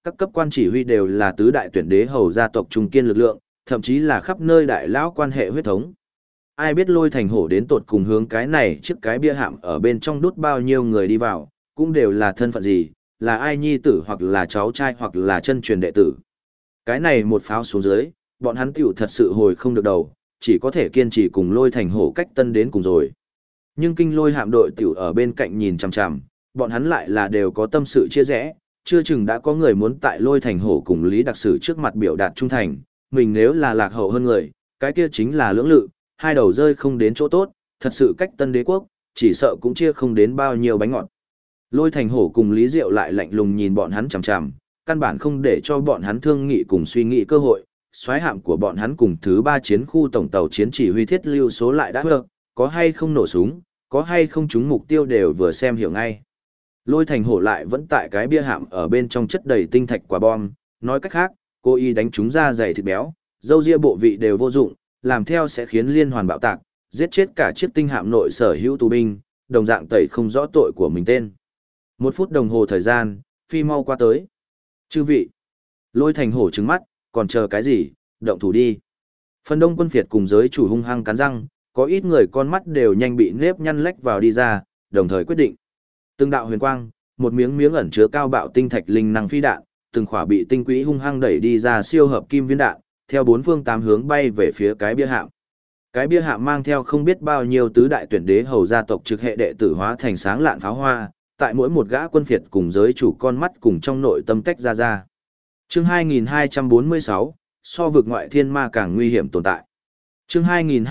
Các cấp quan chỉ huy đều là tứ đại tuyển đế hầu gia tộc trung kiên lực lượng, thậm chí là khắp nơi đại lão quan hệ huyết thống. Ai biết Lôi Thành Hổ đến tột cùng hướng cái này trước cái bia hạm ở bên trong đút bao nhiêu người đi vào, cũng đều là thân phận gì, là ai nhi tử hoặc là cháu trai hoặc là chân truyền đệ tử. Cái này một pháo xuống dưới, bọn hắn tiểu thật sự hồi không được đầu, chỉ có thể kiên trì cùng Lôi Thành Hổ cách tân đến cùng rồi. Nhưng kinh Lôi hạm đội tiểu ở bên cạnh nhìn chằm chằm, bọn hắn lại là đều có tâm sự chia rẽ, chưa chừng đã có người muốn tại Lôi Thành Hổ cùng Lý Đặc Sử trước mặt biểu đạt trung thành, mình nếu là lạc hậu hơn người, cái kia chính là lưỡng lự, hai đầu rơi không đến chỗ tốt, thật sự cách tân đế quốc, chỉ sợ cũng chia không đến bao nhiêu bánh ngọt. Lôi Thành Hổ cùng Lý Diệu lại lạnh lùng nhìn bọn hắn chằm chằm, căn bản không để cho bọn hắn thương nghị cùng suy nghĩ cơ hội. Soái hạm của bọn hắn cùng thứ 3 chiến khu tổng tàu chiến chỉ huy thiết lưu số lại đã hơ, có hay không nổ súng, có hay không trúng mục tiêu đều vừa xem hiểu ngay. Lôi Thành Hổ lại vẫn tại cái bia hạm ở bên trong chất đầy tinh thạch quả bom, nói cách khác, cô y đánh chúng ra dày thịt béo, dâu ria bộ vị đều vô dụng, làm theo sẽ khiến liên hoàn bạo tạc, giết chết cả chiếc tinh hạm nội sở hữu tù binh, đồng dạng tẩy không rõ tội của mình tên. 1 phút đồng hồ thời gian, phi mau qua tới. Chư vị, Lôi Thành Hổ trừng mắt, còn chờ cái gì, động thủ đi. Phần đông quân phiệt cùng giới chủ hung hăng cắn răng, có ít người con mắt đều nhanh bị nếp nhăn lách vào đi ra, đồng thời quyết định. Từng đạo huyền quang, một miếng miếng ẩn chứa cao bạo tinh thạch linh năng phi đạn, từng khỏa bị tinh quỹ hung hăng đẩy đi ra siêu hợp kim viên đạn, theo 4 phương 8 hướng bay về phía cái bia hạm. Cái bia hạm mang theo không biết bao nhiêu tứ đại tuyển đế hầu gia tộc trực hệ đệ tử hóa thành sáng lạn pháo hoa, tại mỗi một gã quân phiệt cùng giới chủ con mắt cùng trong nội tâm tách ra ra. Chương 2246, so vực ngoại thiên ma càng nguy hiểm tồn tại. Chương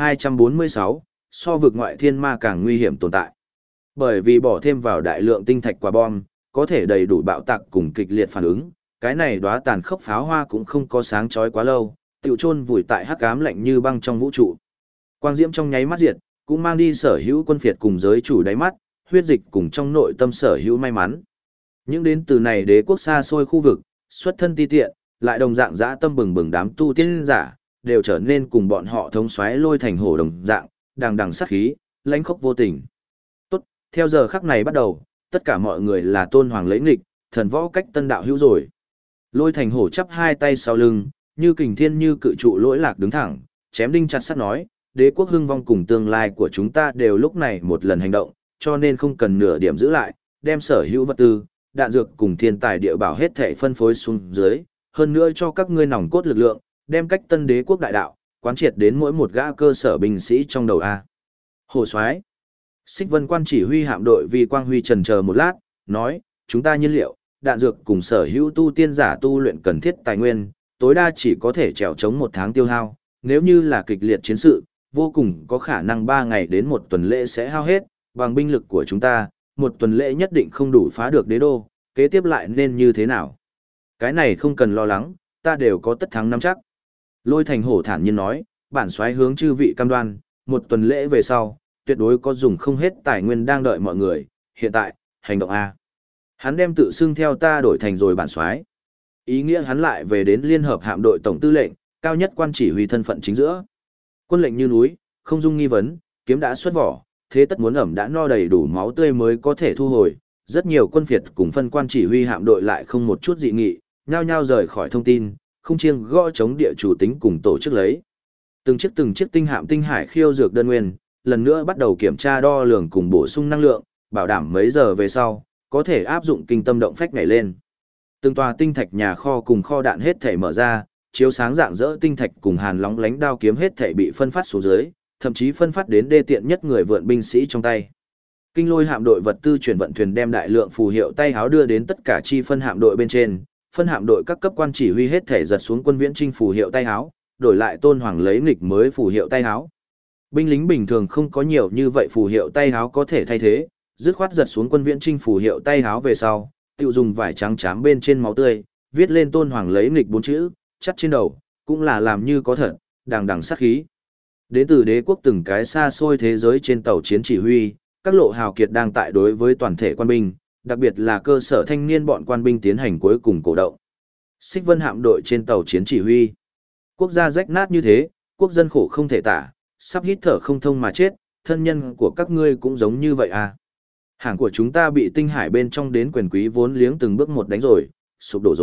2246, so vực ngoại thiên ma càng nguy hiểm tồn tại. Bởi vì bỏ thêm vào đại lượng tinh thạch quả bom, có thể đầy đủ bạo tạc cùng kịch liệt phản ứng, cái này đóa tàn khốc pháo hoa cũng không có sáng chói quá lâu, tiểu chôn vùi tại hắc ám lạnh như băng trong vũ trụ. Quang diễm trong nháy mắt diệt, cũng mang đi sở hữu quân phiệt cùng giới chủ đáy mắt, huyết dịch cùng trong nội tâm sở hữu may mắn. Những đến từ này đế quốc xa xôi khu vực, xuất thân ti tiện, lại đồng dạng dã tâm bừng bừng đám tu tiên giả, đều trở nên cùng bọn họ thống soái Lôi Thành Hổ đồng dạng, đằng đằng sát khí, lãnh khốc vô tình. Tốt, theo giờ khắc này bắt đầu, tất cả mọi người là tôn hoàng lấy nghịch, thần võ cách tân đạo hữu rồi. Lôi Thành Hổ chắp hai tay sau lưng, như kình thiên như cự trụ lỗi lạc đứng thẳng, chém đinh chặt sắt nói, đế quốc hưng vong cùng tương lai của chúng ta đều lúc này một lần hành động, cho nên không cần nửa điểm giữ lại, đem sở hữu vật tư, đạn dược cùng thiên tài địa bảo hết thể phân phối xuống dưới, hơn nữa cho các ngươi nòng cốt lực lượng, đem cách tân đế quốc đại đạo, quán triệt đến mỗi một gã cơ sở binh sĩ trong đầu A. Hồ Soái, Xích Vân Quan chỉ huy hạm đội vì Quang Huy trần chờ một lát, nói, chúng ta nhiên liệu, đạn dược cùng sở hữu tu tiên giả tu luyện cần thiết tài nguyên, tối đa chỉ có thể trèo chống 1 tháng tiêu hao, nếu như là kịch liệt chiến sự, vô cùng có khả năng 3 ngày đến 1 tuần lễ sẽ hao hết, bằng binh lực của chúng ta, 1 tuần lễ nhất định không đủ phá được đế đô, kế tiếp lại nên như thế nào? Cái này không cần lo lắng, ta đều có tất thắng nắm chắc. Lôi Thành Hổ thản nhiên nói, bản soái hướng chư vị cam đoan, 1 tuần lễ về sau, tuyệt đối có dùng không hết tài nguyên đang đợi mọi người, hiện tại, hành động A. Hắn đem tự xưng theo ta đổi thành rồi bản soái. Ý nghĩa hắn lại về đến liên hợp hạm đội tổng tư lệnh, cao nhất quan chỉ huy thân phận chính giữa. Quân lệnh như núi, không dung nghi vấn, kiếm đã xuất vỏ, thế tất muốn ẩm đã no đầy đủ máu tươi mới có thể thu hồi. Rất nhiều quân phiệt cùng phân quan chỉ huy hạm đội lại không một chút dị nghị, nhao nhao rời khỏi thông tin, không chiêng gõ chống địa chủ tính cùng tổ chức lấy. Từng chiếc tinh hạm tinh hải khiêu dược đơn nguyên, lần nữa bắt đầu kiểm tra đo lường cùng bổ sung năng lượng, bảo đảm mấy giờ về sau, có thể áp dụng kinh tâm động phách nhảy lên. Từng tòa tinh thạch nhà kho cùng kho đạn hết thể mở ra, chiếu sáng dạng dỡ tinh thạch cùng hàn lóng lánh đao kiếm hết thể bị phân phát xuống dưới, thậm chí phân phát đến đê tiện nhất người vượn binh sĩ trong tay. Kinh Lôi hạm đội vật tư chuyển vận thuyền đem đại lượng phù hiệu tay háo đưa đến tất cả chi phân hạm đội bên trên, phân hạm đội các cấp quan chỉ huy hết thể giật xuống quân viễn chinh phù hiệu tay háo, đổi lại tôn hoàng lấy nghịch mới phù hiệu tay háo. Binh lính bình thường không có nhiều như vậy phù hiệu tay háo có thể thay thế, dứt khoát giật xuống quân viễn chinh phù hiệu tay háo về sau, tiêu dùng vải trắng chám bên trên máu tươi, viết lên tôn hoàng lấy nghịch 4 chữ, chắt trên đầu, cũng là làm như có thật, đằng đằng sát khí. Đến từ đế quốc từng cái xa xôi thế giới trên tàu chiến chỉ huy, các lộ hào kiệt đang tại đối với toàn thể quan binh, đặc biệt là cơ sở thanh niên bọn quan binh tiến hành cuối cùng cổ động. Xích Vân hạm đội trên tàu chiến chỉ huy. Quốc gia rách nát như thế, quốc dân khổ không thể tả, sắp hít thở không thông mà chết, thân nhân của các ngươi cũng giống như vậy à. Hàng của chúng ta bị tinh hải bên trong đến quyền quý vốn liếng từng bước một đánh rồi, sụp đổ rồi,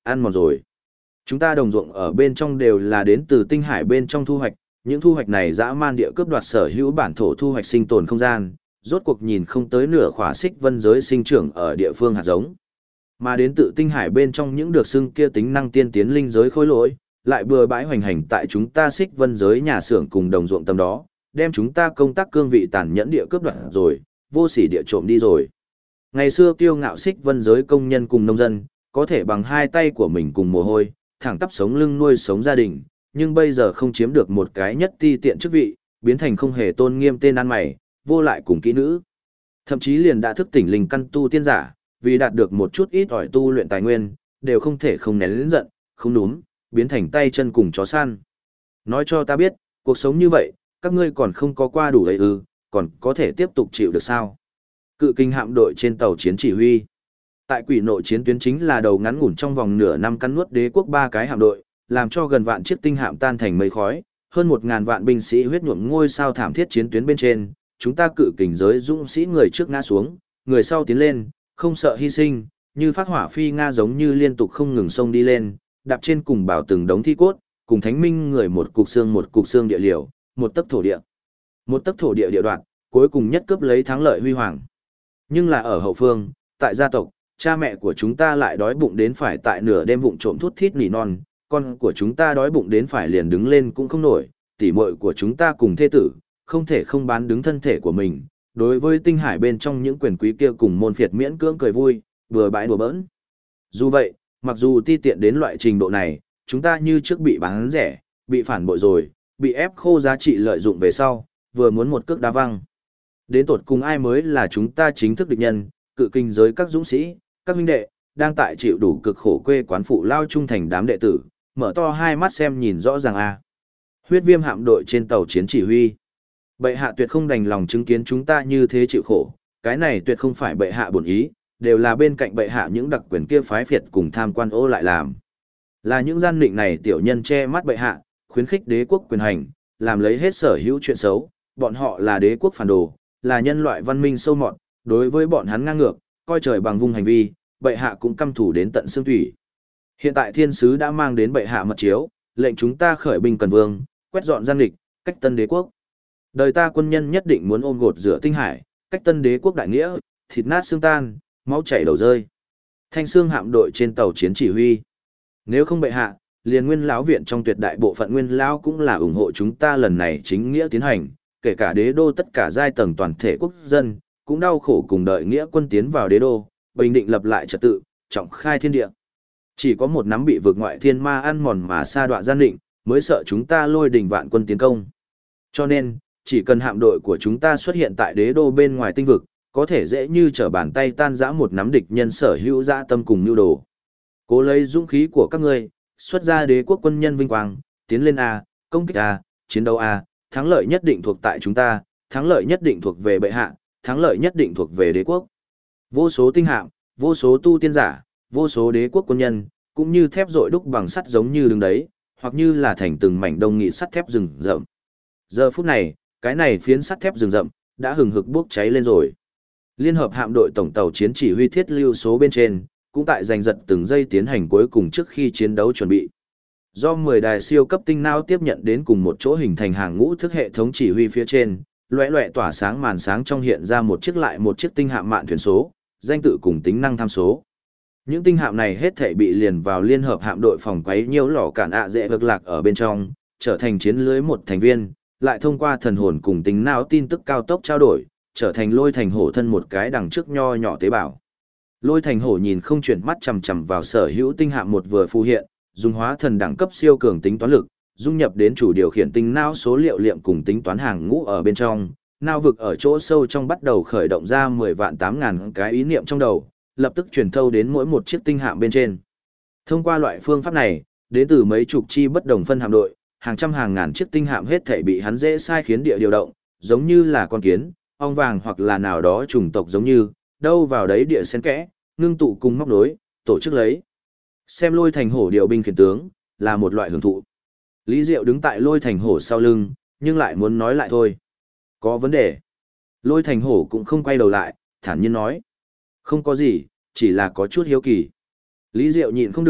ăn mòn rồi. Chúng ta đồng ruộng ở bên trong đều là đến từ tinh hải bên trong thu hoạch, những thu hoạch này dã man địa cướp đoạt sở hữu bản thổ thu hoạch sinh tồn không gian, rốt cuộc nhìn không tới nửa khỏa xích vân giới sinh trưởng ở địa phương hạt giống. Mà đến tự tinh hải bên trong những được xưng kia tính năng tiên tiến linh giới khối lỗi, lại bừa bãi hoành hành tại chúng ta xích vân giới nhà xưởng cùng đồng ruộng tầm đó, đem chúng ta công tác cương vị tàn nhẫn địa cướp đoạt rồi, vô sỉ địa trộm đi rồi. Ngày xưa kiêu ngạo xích vân giới công nhân cùng nông dân, có thể bằng hai tay của mình cùng mồ hôi, thẳng tắp sống lưng nuôi sống gia đình, nhưng bây giờ không chiếm được một cái nhất ti tiện chức vị, biến thành không hề tôn nghiêm tên ăn mày, vô lại cùng kỹ nữ. Thậm chí liền đã thức tỉnh linh căn tu tiên giả, vì đạt được một chút ít ỏi tu luyện tài nguyên, đều không thể không nén lớn giận, không núm, biến thành tay chân cùng chó săn. Nói cho ta biết, cuộc sống như vậy, các ngươi còn không có qua đủ ấy ư, còn có thể tiếp tục chịu được sao? Cự kinh hạm đội trên tàu chiến chỉ huy. Tại quỷ nội chiến tuyến chính là đầu ngắn ngủn trong vòng nửa năm cắn nuốt đế quốc 3 cái hạm đội, làm cho gần vạn chiếc tinh hạm tan thành mây khói, hơn 1000 vạn binh sĩ huyết nhuộm ngôi sao thảm thiết chiến tuyến bên trên, chúng ta cự kình giới dũng sĩ người trước ngã xuống, người sau tiến lên, không sợ hy sinh, như phát hỏa phi nga giống như liên tục không ngừng xông đi lên, đạp trên cùng bảo từng đống thi cốt, cùng thánh minh người một cục xương địa liều, một tấc thổ địa. Một tấc thổ địa địa đoạn, cuối cùng nhất cướp lấy thắng lợi huy hoàng. Nhưng là ở hậu phương, tại gia tộc, cha mẹ của chúng ta lại đói bụng đến phải tại nửa đêm vụng trộm thút thít nỉ non, con của chúng ta đói bụng đến phải liền đứng lên cũng không nổi, tỉ muội của chúng ta cùng thê tử, không thể không bán đứng thân thể của mình. Đối với tinh hải bên trong những quyền quý kia cùng môn phiệt miễn cưỡng cười vui, vừa bãi đùa bỡn. Dù vậy, mặc dù ti tiện đến loại trình độ này, chúng ta như trước bị bán rẻ, bị phản bội rồi, bị ép khô giá trị lợi dụng về sau, vừa muốn một cước đá văng. Đến tột cùng ai mới là chúng ta chính thức địch nhân, cự kinh giới các dũng sĩ, các huynh đệ, đang tại chịu đủ cực khổ quê quán phụ lao trung thành đám đệ tử, mở to hai mắt xem nhìn rõ ràng a. Huyết viêm hạm đội trên tàu chiến chỉ huy. Bệ hạ tuyệt không đành lòng chứng kiến chúng ta như thế chịu khổ, cái này tuyệt không phải bệ hạ bổn ý, đều là bên cạnh bệ hạ những đặc quyền kia phái phiệt cùng tham quan ô lại làm. Là những gian định này tiểu nhân che mắt bệ hạ, khuyến khích đế quốc quyền hành, làm lấy hết sở hữu chuyện xấu, bọn họ là đế quốc phản đồ, là nhân loại văn minh sâu mọt, đối với bọn hắn ngang ngược, coi trời bằng vung hành vi, bệ hạ cũng căm thù đến tận xương thủy. Hiện tại thiên sứ đã mang đến bệ hạ mật chiếu, lệnh chúng ta khởi binh cần vương, quét dọn gian địch, cách tân đế quốc. Đời ta quân nhân nhất định muốn ôm gột rửa tinh hải, cách tân đế quốc đại nghĩa, thịt nát xương tan, máu chảy đầu rơi. Thanh xương hạm đội trên tàu chiến chỉ huy. Nếu không bệ hạ, liền nguyên lão viện trong tuyệt đại bộ phận nguyên lão cũng là ủng hộ chúng ta lần này chính nghĩa tiến hành, kể cả đế đô tất cả giai tầng toàn thể quốc dân, cũng đau khổ cùng đợi nghĩa quân tiến vào đế đô, bình định lập lại trật tự, trọng khai thiên địa. Chỉ có một nắm bị vực ngoại thiên ma ăn mòn mà sa đọa gian định, mới sợ chúng ta lôi đình vạn quân tiến công. Cho nên, chỉ cần hạm đội của chúng ta xuất hiện tại đế đô bên ngoài tinh vực, có thể dễ như trở bàn tay tan rã một nắm địch nhân sở hữu dã tâm cùng nhu đồ. Cố lấy dũng khí của các ngươi, xuất ra đế quốc quân nhân vinh quang, tiến lên A, công kích A, chiến đấu A, thắng lợi nhất định thuộc tại chúng ta, thắng lợi nhất định thuộc về bệ hạ, thắng lợi nhất định thuộc về đế quốc. Vô số tinh hạm, vô số tu tiên giả, vô số đế quốc quân nhân, cũng như thép rội đúc bằng sắt giống như đứng đấy, hoặc như là thành từng mảnh đông nghị sắt thép rừng rậm. Giờ phút này, cái này phiến sắt thép rừng rậm đã hừng hực bốc cháy lên rồi. Liên hợp hạm đội tổng tàu chiến chỉ huy thiết lưu số bên trên, cũng tại giành giật từng giây tiến hành cuối cùng trước khi chiến đấu chuẩn bị. Do 10 đài siêu cấp tinh não tiếp nhận đến cùng một chỗ hình thành hàng ngũ thức hệ thống chỉ huy phía trên, loẻ loẻ tỏa sáng màn sáng trong hiện ra một chiếc lại một chiếc tinh hạm mạn thuyền số, danh tự cùng tính năng tham số. Những tinh hạm này hết thảy bị liền vào liên hợp hạm đội phòng quấy nhiễu lò cản dễ vực lạc ở bên trong, trở thành chiến lưới một thành viên, lại thông qua thần hồn cùng tính não tin tức cao tốc trao đổi, trở thành lôi thành hổ thân một cái đằng trước nho nhỏ tế bào. Lôi thành hổ nhìn không chuyển mắt chằm chằm vào sở hữu tinh hạm một vừa phù hiện, dùng hóa thần đẳng cấp siêu cường tính toán lực, dung nhập đến chủ điều khiển tinh não số liệu liệm cùng tính toán hàng ngũ ở bên trong, não vực ở chỗ sâu trong bắt đầu khởi động ra 10 vạn 8.000 cái ý niệm trong đầu, lập tức truyền thâu đến mỗi một chiếc tinh hạm bên trên. Thông qua loại phương pháp này, đến từ mấy chục chi bất đồng phân hạm đội, hàng trăm hàng ngàn chiếc tinh hạm hết thảy bị hắn dễ sai khiến địa điều động, giống như là con kiến, ong vàng hoặc là nào đó chủng tộc giống như, đâu vào đấy địa xen kẽ, ngưng tụ cùng móc nối, tổ chức lấy. Xem lôi thành hổ điều binh khiển tướng, là một loại hưởng thụ. Lý Diệu đứng tại lôi thành hổ sau lưng, nhưng lại muốn nói lại thôi. Có vấn đề. Lôi thành hổ cũng không quay đầu lại, thản nhiên nói. Không có gì, chỉ là có chút hiếu kỳ. Lý Diệu nhịn không được,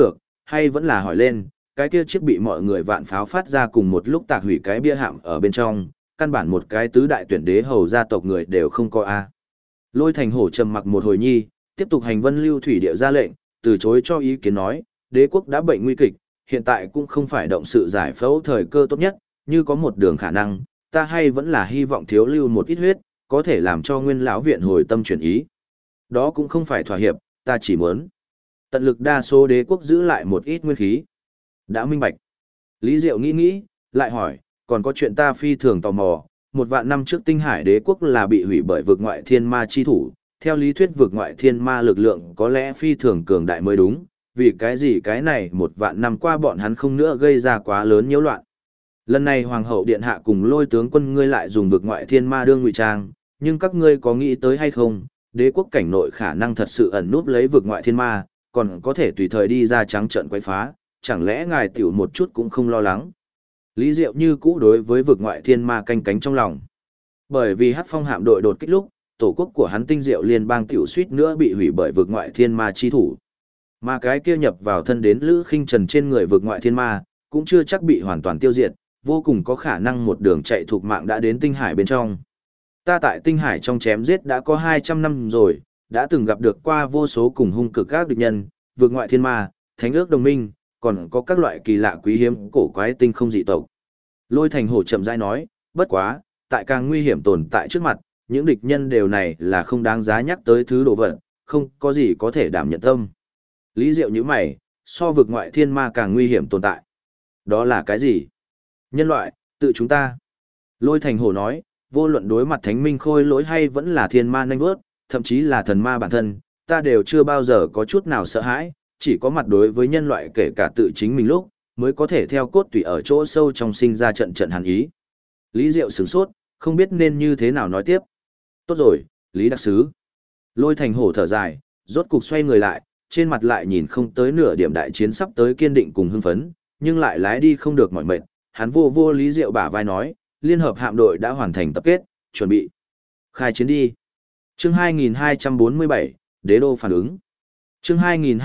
hay vẫn là hỏi lên, cái kia chiếc bị mọi người vạn pháo phát ra cùng một lúc tạc hủy cái bia hạm ở bên trong, căn bản một cái tứ đại tuyển đế hầu gia tộc người đều không có a. Lôi Thành Hổ trầm mặc một hồi nhi, tiếp tục hành vân lưu thủy địa ra lệnh, từ chối cho ý kiến nói, đế quốc đã bệnh nguy kịch, hiện tại cũng không phải động sự giải phẫu thời cơ tốt nhất, như có một đường khả năng, ta hay vẫn là hy vọng thiếu lưu một ít huyết, có thể làm cho nguyên lão viện hồi tâm chuyển ý. Đó cũng không phải thỏa hiệp, ta chỉ muốn tận lực đa số đế quốc giữ lại một ít nguyên khí. Đã minh bạch. Lý Diệu nghĩ nghĩ, lại hỏi, còn có chuyện ta phi thường tò mò, 1.000 năm trước Tinh Hải đế quốc là bị hủy bởi vực ngoại thiên ma chi thủ, theo lý thuyết vực ngoại thiên ma lực lượng có lẽ phi thường cường đại mới đúng, vì cái gì cái này 1.000 năm qua bọn hắn không nữa gây ra quá lớn nhiễu loạn. Lần này Hoàng hậu điện hạ cùng Lôi tướng quân ngươi lại dùng vực ngoại thiên ma đương ngụy trang, nhưng các ngươi có nghĩ tới hay không, đế quốc cảnh nội khả năng thật sự ẩn núp lấy vực ngoại thiên ma, còn có thể tùy thời đi ra trắng trợn quấy phá, chẳng lẽ ngài tiểu một chút cũng không lo lắng. Lý Diệu như cũ đối với vực ngoại thiên ma canh cánh trong lòng. Bởi vì Hắc Phong hạm đội đột kích lúc, tổ quốc của hắn Tinh Diệu liên bang tiểu suýt nữa bị hủy bởi vực ngoại thiên ma chi thủ. Mà cái kia nhập vào thân đến Lữ Khinh Trần trên người vực ngoại thiên ma, cũng chưa chắc bị hoàn toàn tiêu diệt, vô cùng có khả năng một đường chạy thuộc mạng đã đến Tinh Hải bên trong. Ta tại Tinh Hải trong chém giết đã có 200 năm rồi, đã từng gặp được qua vô số cùng hung cực các địch nhân, vực ngoại thiên ma, thánh ước đồng minh, còn có các loại kỳ lạ quý hiếm cổ quái tinh không dị tộc. Lôi Thành Hổ chậm rãi nói, bất quá, tại càng nguy hiểm tồn tại trước mặt, những địch nhân đều này là không đáng giá nhắc tới thứ đồ vật, không có gì có thể đảm nhận tâm. Lý Diệu như mày, so vực ngoại thiên ma càng nguy hiểm tồn tại. Đó là cái gì? Nhân loại, tự chúng ta. Lôi Thành Hổ nói, vô luận đối mặt thánh minh khôi lỗi hay vẫn là thiên ma nanh vớt, thậm chí là thần ma bản thân, ta đều chưa bao giờ có chút nào sợ hãi, chỉ có mặt đối với nhân loại kể cả tự chính mình lúc, mới có thể theo cốt tủy ở chỗ sâu trong sinh ra trận trận hàn ý. Lý Diệu sửng sốt, không biết nên như thế nào nói tiếp. Tốt rồi, Lý Đặc Sứ. Lôi Thành Hổ thở dài, rốt cục xoay người lại, trên mặt lại nhìn không tới nửa điểm đại chiến sắp tới kiên định cùng hưng phấn, nhưng lại lái đi không được mỏi mệt. Hắn vô Lý Diệu bả vai nói, liên hợp hạm đội đã hoàn thành tập kết, chuẩn bị khai chiến đi. Chương 2247, Đế đô phản ứng. Chương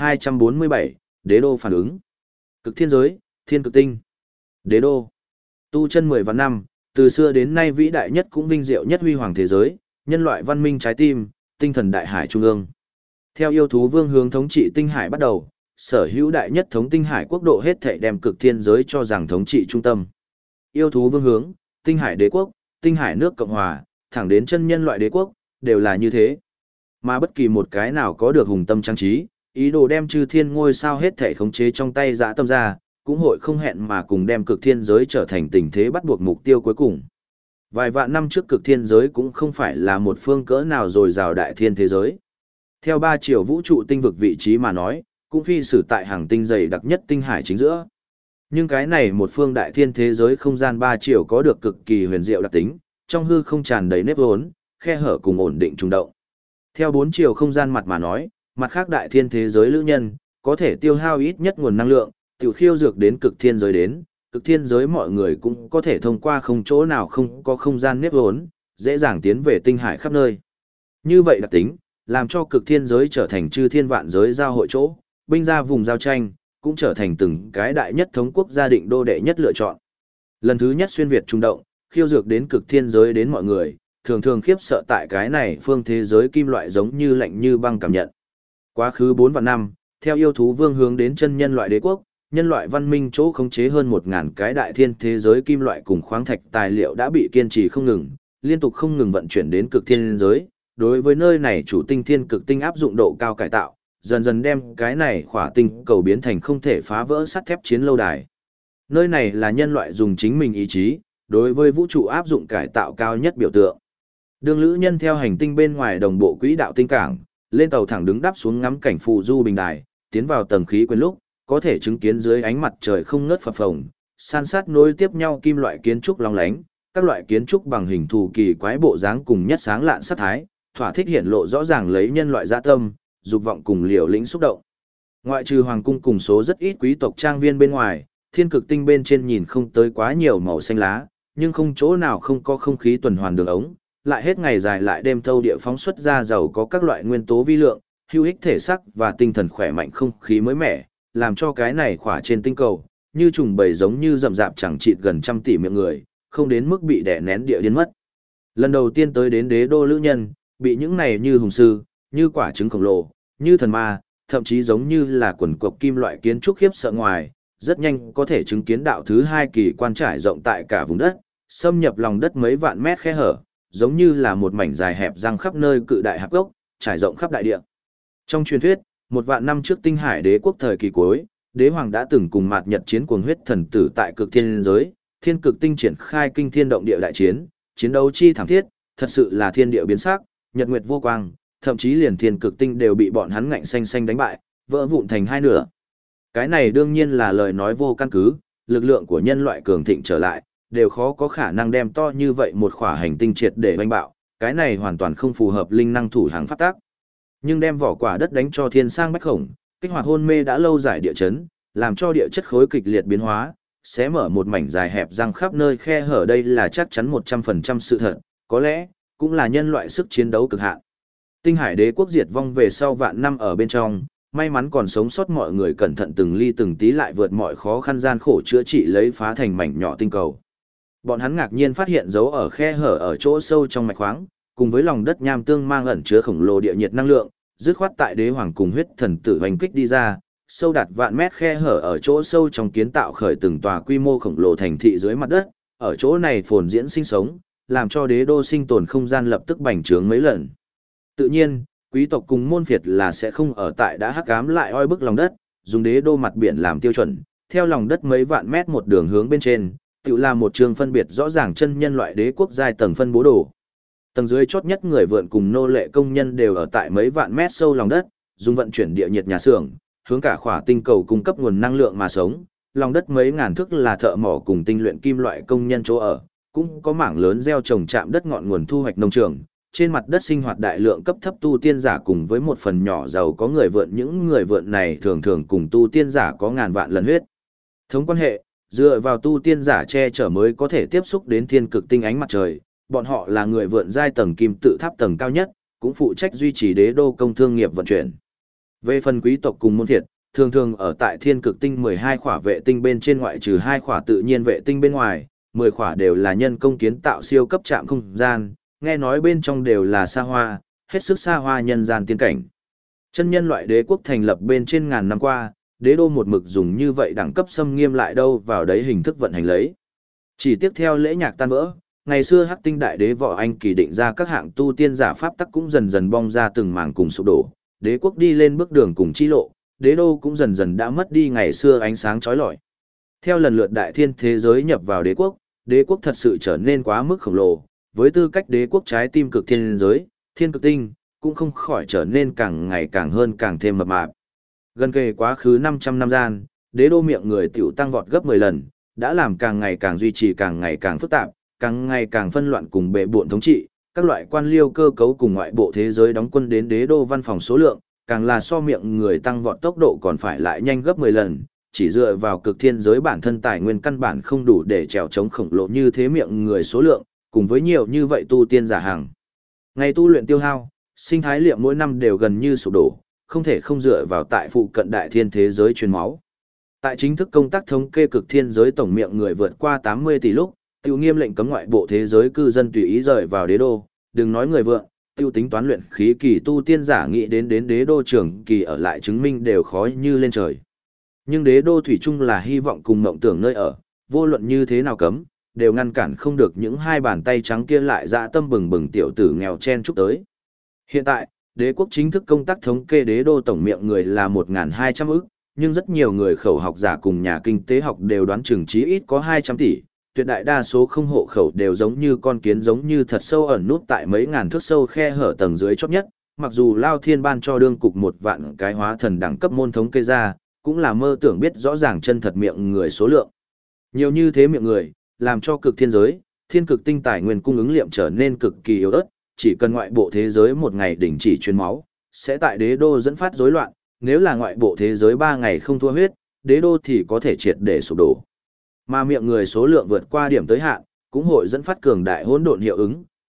2247, Đế đô phản ứng. Cực thiên giới, thiên cực tinh. Đế đô. Tu chân 10 vạn năm, từ xưa đến nay vĩ đại nhất cũng vinh diệu nhất huy hoàng thế giới, nhân loại văn minh trái tim, tinh thần đại hải trung ương. Theo yêu thú vương hướng thống trị tinh hải bắt đầu, sở hữu đại nhất thống tinh hải quốc độ hết thảy đem cực thiên giới cho rằng thống trị trung tâm. Yêu thú vương hướng, tinh hải đế quốc, tinh hải nước cộng hòa, thẳng đến chân nhân loại đế quốc, đều là như thế. Mà bất kỳ một cái nào có được hùng tâm trang trí, ý đồ đem chư thiên ngôi sao hết thảy khống chế trong tay dã tâm ra, cũng hội không hẹn mà cùng đem cực thiên giới trở thành tình thế bắt buộc mục tiêu cuối cùng. Vài vạn năm trước cực thiên giới cũng không phải là một phương cỡ nào rồi rào đại thiên thế giới. Theo 3 chiều vũ trụ tinh vực vị trí mà nói, cũng phi sử tại hàng tinh dày đặc nhất tinh hải chính giữa. Nhưng cái này một phương đại thiên thế giới không gian 3 chiều có được cực kỳ huyền diệu đặc tính, trong hư không tràn đầy nếp vốn, khe hở cùng ổn định trung động. Theo 4 chiều không gian mặt mà nói, mặt khác đại thiên thế giới lữ nhân, có thể tiêu hao ít nhất nguồn năng lượng, tiểu khiêu dược đến cực thiên giới đến, cực thiên giới mọi người cũng có thể thông qua không chỗ nào không có không gian nếp vốn, dễ dàng tiến về tinh hải khắp nơi. Như vậy đặc tính, làm cho cực thiên giới trở thành chư thiên vạn giới giao hội chỗ, binh ra vùng giao tranh, cũng trở thành từng cái đại nhất thống quốc gia định đô đệ nhất lựa chọn. Lần thứ nhất xuyên Việt trung động, khiêu dược đến cực thiên giới đến mọi người, thường thường khiếp sợ tại cái này phương thế giới kim loại giống như lạnh như băng cảm nhận. Quá khứ 4 vạn năm, theo yêu thú vương hướng đến chân nhân loại đế quốc, nhân loại văn minh chỗ khống chế hơn 1.000 cái đại thiên thế giới kim loại cùng khoáng thạch tài liệu đã bị kiên trì không ngừng, liên tục không ngừng vận chuyển đến cực thiên giới. Đối với nơi này chủ tinh thiên cực tinh áp dụng độ cao cải tạo, dần dần đem cái này khỏa tinh cầu biến thành không thể phá vỡ sắt thép chiến lâu đài. Nơi này là nhân loại dùng chính mình ý chí, đối với vũ trụ áp dụng cải tạo cao nhất biểu tượng. Đường lữ nhân theo hành tinh bên ngoài đồng bộ quỹ đạo tinh cảng, lên tàu thẳng đứng đáp xuống ngắm cảnh phù du bình đài, tiến vào tầng khí quyển lúc, có thể chứng kiến dưới ánh mặt trời không ngớt phập phồng, san sát nối tiếp nhau kim loại kiến trúc long lánh, các loại kiến trúc bằng hình thù kỳ quái bộ dáng cùng nhất sáng lạn sắc thái, thỏa thích hiện lộ rõ ràng lấy nhân loại dạ tâm, dục vọng cùng liều lĩnh xúc động. Ngoại trừ hoàng cung cùng số rất ít quý tộc trang viên bên ngoài, thiên cực tinh bên trên nhìn không tới quá nhiều màu xanh lá, nhưng không chỗ nào không có không khí tuần hoàn đường ống, lại hết ngày dài lại đêm thâu địa phóng xuất ra giàu có các loại nguyên tố vi lượng, hữu ích thể sắc và tinh thần khỏe mạnh không khí mới mẻ, làm cho cái này khỏa trên tinh cầu, như trùng bầy giống như rậm rạp chẳng chịt gần trăm tỷ miệng người, không đến mức bị đè nén địa điên mất. Lần đầu tiên tới đến đế đô lữ nhân, bị những này như hùng sư, như quả trứng khổng lồ, như thần ma, thậm chí giống như là quần cộc kim loại kiến trúc khiếp sợ ngoài, rất nhanh có thể chứng kiến đạo thứ hai kỳ quan trải rộng tại cả vùng đất, xâm nhập lòng đất mấy vạn mét khe hở, giống như là một mảnh dài hẹp răng khắp nơi cự đại hạp gốc, trải rộng khắp đại địa. Trong truyền thuyết, 1 vạn năm trước Tinh Hải Đế quốc thời kỳ cuối, đế hoàng đã từng cùng Mạt Nhật chiến cuồng huyết thần tử tại cực thiên giới, thiên cực tinh triển khai kinh thiên động địa đại chiến, chiến đấu chi thảm thiết, thật sự là thiên địa biến sắc, nhật nguyệt vô quang, thậm chí liền thiên cực tinh đều bị bọn hắn ngạnh xanh xanh đánh bại, vỡ vụn thành hai nửa. Cái này đương nhiên là lời nói vô căn cứ, lực lượng của nhân loại cường thịnh trở lại, đều khó có khả năng đem to như vậy một khỏa hành tinh triệt để đánh bạo, cái này hoàn toàn không phù hợp linh năng thủ hàng pháp tác. Nhưng đem vỏ quả đất đánh cho thiên sang bách khổng, kích hoạt hôn mê đã lâu giải địa chấn, làm cho địa chất khối kịch liệt biến hóa, sẽ mở một mảnh dài hẹp răng khắp nơi khe hở, đây là chắc chắn 100% sự thật, có lẽ cũng là nhân loại sức chiến đấu cực hạn. Tinh Hải Đế quốc diệt vong về sau vạn năm ở bên trong, may mắn còn sống sót mọi người cẩn thận từng ly từng tí lại vượt mọi khó khăn gian khổ chữa trị lấy phá thành mảnh nhỏ tinh cầu. Bọn hắn ngạc nhiên phát hiện dấu ở khe hở ở chỗ sâu trong mạch khoáng, cùng với lòng đất nham tương mang ẩn chứa khổng lồ địa nhiệt năng lượng, dứt khoát tại đế hoàng cùng huyết thần tử hoành kích đi ra, sâu đạt vạn mét khe hở ở chỗ sâu trong kiến tạo khởi từng tòa quy mô khổng lồ thành thị dưới mặt đất, ở chỗ này phồn diễn sinh sống, làm cho đế đô sinh tồn không gian lập tức bành trướng mấy lần. Tự nhiên, quý tộc cùng môn phiệt là sẽ không ở tại đã hắc ám lại oi bức lòng đất, dùng đế đô mặt biển làm tiêu chuẩn, theo lòng đất mấy vạn mét một đường hướng bên trên, tự là một trường phân biệt rõ ràng chân nhân loại đế quốc giai tầng phân bố đồ. Tầng dưới chót nhất người vượn cùng nô lệ công nhân đều ở tại mấy vạn mét sâu lòng đất, dùng vận chuyển địa nhiệt nhà xưởng, hướng cả khỏa tinh cầu cung cấp nguồn năng lượng mà sống. Lòng đất mấy ngàn thước là thợ mỏ cùng tinh luyện kim loại công nhân chỗ ở, cũng có mảng lớn gieo trồng trạm đất ngọn nguồn thu hoạch nông trường. Trên mặt đất sinh hoạt đại lượng cấp thấp tu tiên giả cùng với một phần nhỏ giàu có người vượn, những người vượn này thường thường cùng tu tiên giả có ngàn vạn lần huyết thống quan hệ, dựa vào tu tiên giả che chở mới có thể tiếp xúc đến thiên cực tinh ánh mặt trời. Bọn họ là người vượn giai tầng kim tự tháp tầng cao nhất, cũng phụ trách duy trì đế đô công thương nghiệp vận chuyển. Về phần quý tộc cùng môn phiệt, thường thường ở tại thiên cực tinh 12 khỏa vệ tinh bên trên, ngoại trừ 2 khỏa tự nhiên vệ tinh bên ngoài, 10 khỏa đều là nhân công kiến tạo siêu cấp trạm không gian, nghe nói bên trong đều là xa hoa, hết sức xa hoa nhân gian tiên cảnh. Chân nhân loại đế quốc thành lập bên trên ngàn năm qua, đế đô một mực dùng như vậy đẳng cấp xâm nghiêm lại đâu vào đấy hình thức vận hành lấy. Chỉ tiếp theo lễ nhạc tan vỡ, ngày xưa Hắc Tinh Đại Đế Võ Anh kỳ định ra các hạng tu tiên giả pháp tắc cũng dần dần bong ra từng mảng cùng sụp đổ, đế quốc đi lên bước đường cùng chi lộ, đế đô cũng dần dần đã mất đi ngày xưa ánh sáng chói lọi. Theo lần lượt đại thiên thế giới nhập vào đế quốc thật sự trở nên quá mức khổng lồ, với tư cách đế quốc trái tim cực thiên giới, thiên cực tinh, cũng không khỏi trở nên càng ngày càng hơn càng thêm mập mạp. Gần kề quá khứ 500 năm gian, đế đô miệng người tiểu tăng vọt gấp 10 lần, đã làm càng ngày càng duy trì càng ngày càng phức tạp, càng ngày càng phân loạn cùng bệ bộn thống trị, các loại quan liêu cơ cấu cùng ngoại bộ thế giới đóng quân đến đế đô văn phòng số lượng, càng là so miệng người tăng vọt tốc độ còn phải lại nhanh gấp 10 lần, chỉ dựa vào cực thiên giới bản thân tài nguyên căn bản không đủ để trèo chống khổng lồ như thế miệng người số lượng, cùng với nhiều như vậy tu tiên giả hàng. Ngày tu luyện tiêu hao, sinh thái liệm mỗi năm đều gần như sụp đổ, không thể không dựa vào tại phụ cận đại thiên thế giới truyền máu. Tại chính thức công tác thống kê cực thiên giới tổng miệng người vượt qua 80 tỷ lúc, tiêu nghiêm lệnh cấm ngoại bộ thế giới cư dân tùy ý rời vào đế đô, đừng nói người vượn, tiêu tính toán luyện khí kỳ tu tiên giả nghĩ đến đế đô trưởng kỳ ở lại chứng minh đều khó như lên trời. Nhưng đế đô thủy chung là hy vọng cùng mộng tưởng nơi ở, vô luận như thế nào cấm, đều ngăn cản không được những hai bàn tay trắng kia lại dã tâm bừng bừng tiểu tử nghèo chen chúc tới. Hiện tại, đế quốc chính thức công tác thống kê đế đô tổng miệng người là 1.200 ức, nhưng rất nhiều người khẩu học giả cùng nhà kinh tế học đều đoán chừng chí ít có 200 tỷ, tuyệt đại đa số không hộ khẩu đều giống như con kiến giống như thật sâu ẩn nút tại mấy ngàn thước sâu khe hở tầng dưới chót nhất, mặc dù Lao Thiên ban cho đương cục 1 vạn cái hóa thần đẳng cấp môn thống kê ra, cũng là mơ tưởng biết rõ ràng chân thật miệng người số lượng. Nhiều như thế miệng người, làm cho cực thiên giới, thiên cực tinh tài nguyên cung ứng liệm trở nên cực kỳ yếu ớt, chỉ cần ngoại bộ thế giới một ngày đình chỉ truyền máu, sẽ tại đế đô dẫn phát rối loạn, nếu là ngoại bộ thế giới 3 ngày không thua huyết, đế đô thì có thể triệt để sụp đổ. Mà miệng người số lượng vượt qua điểm tới hạn, cũng hội dẫn phát cường đại hỗn độn hiệu ứng,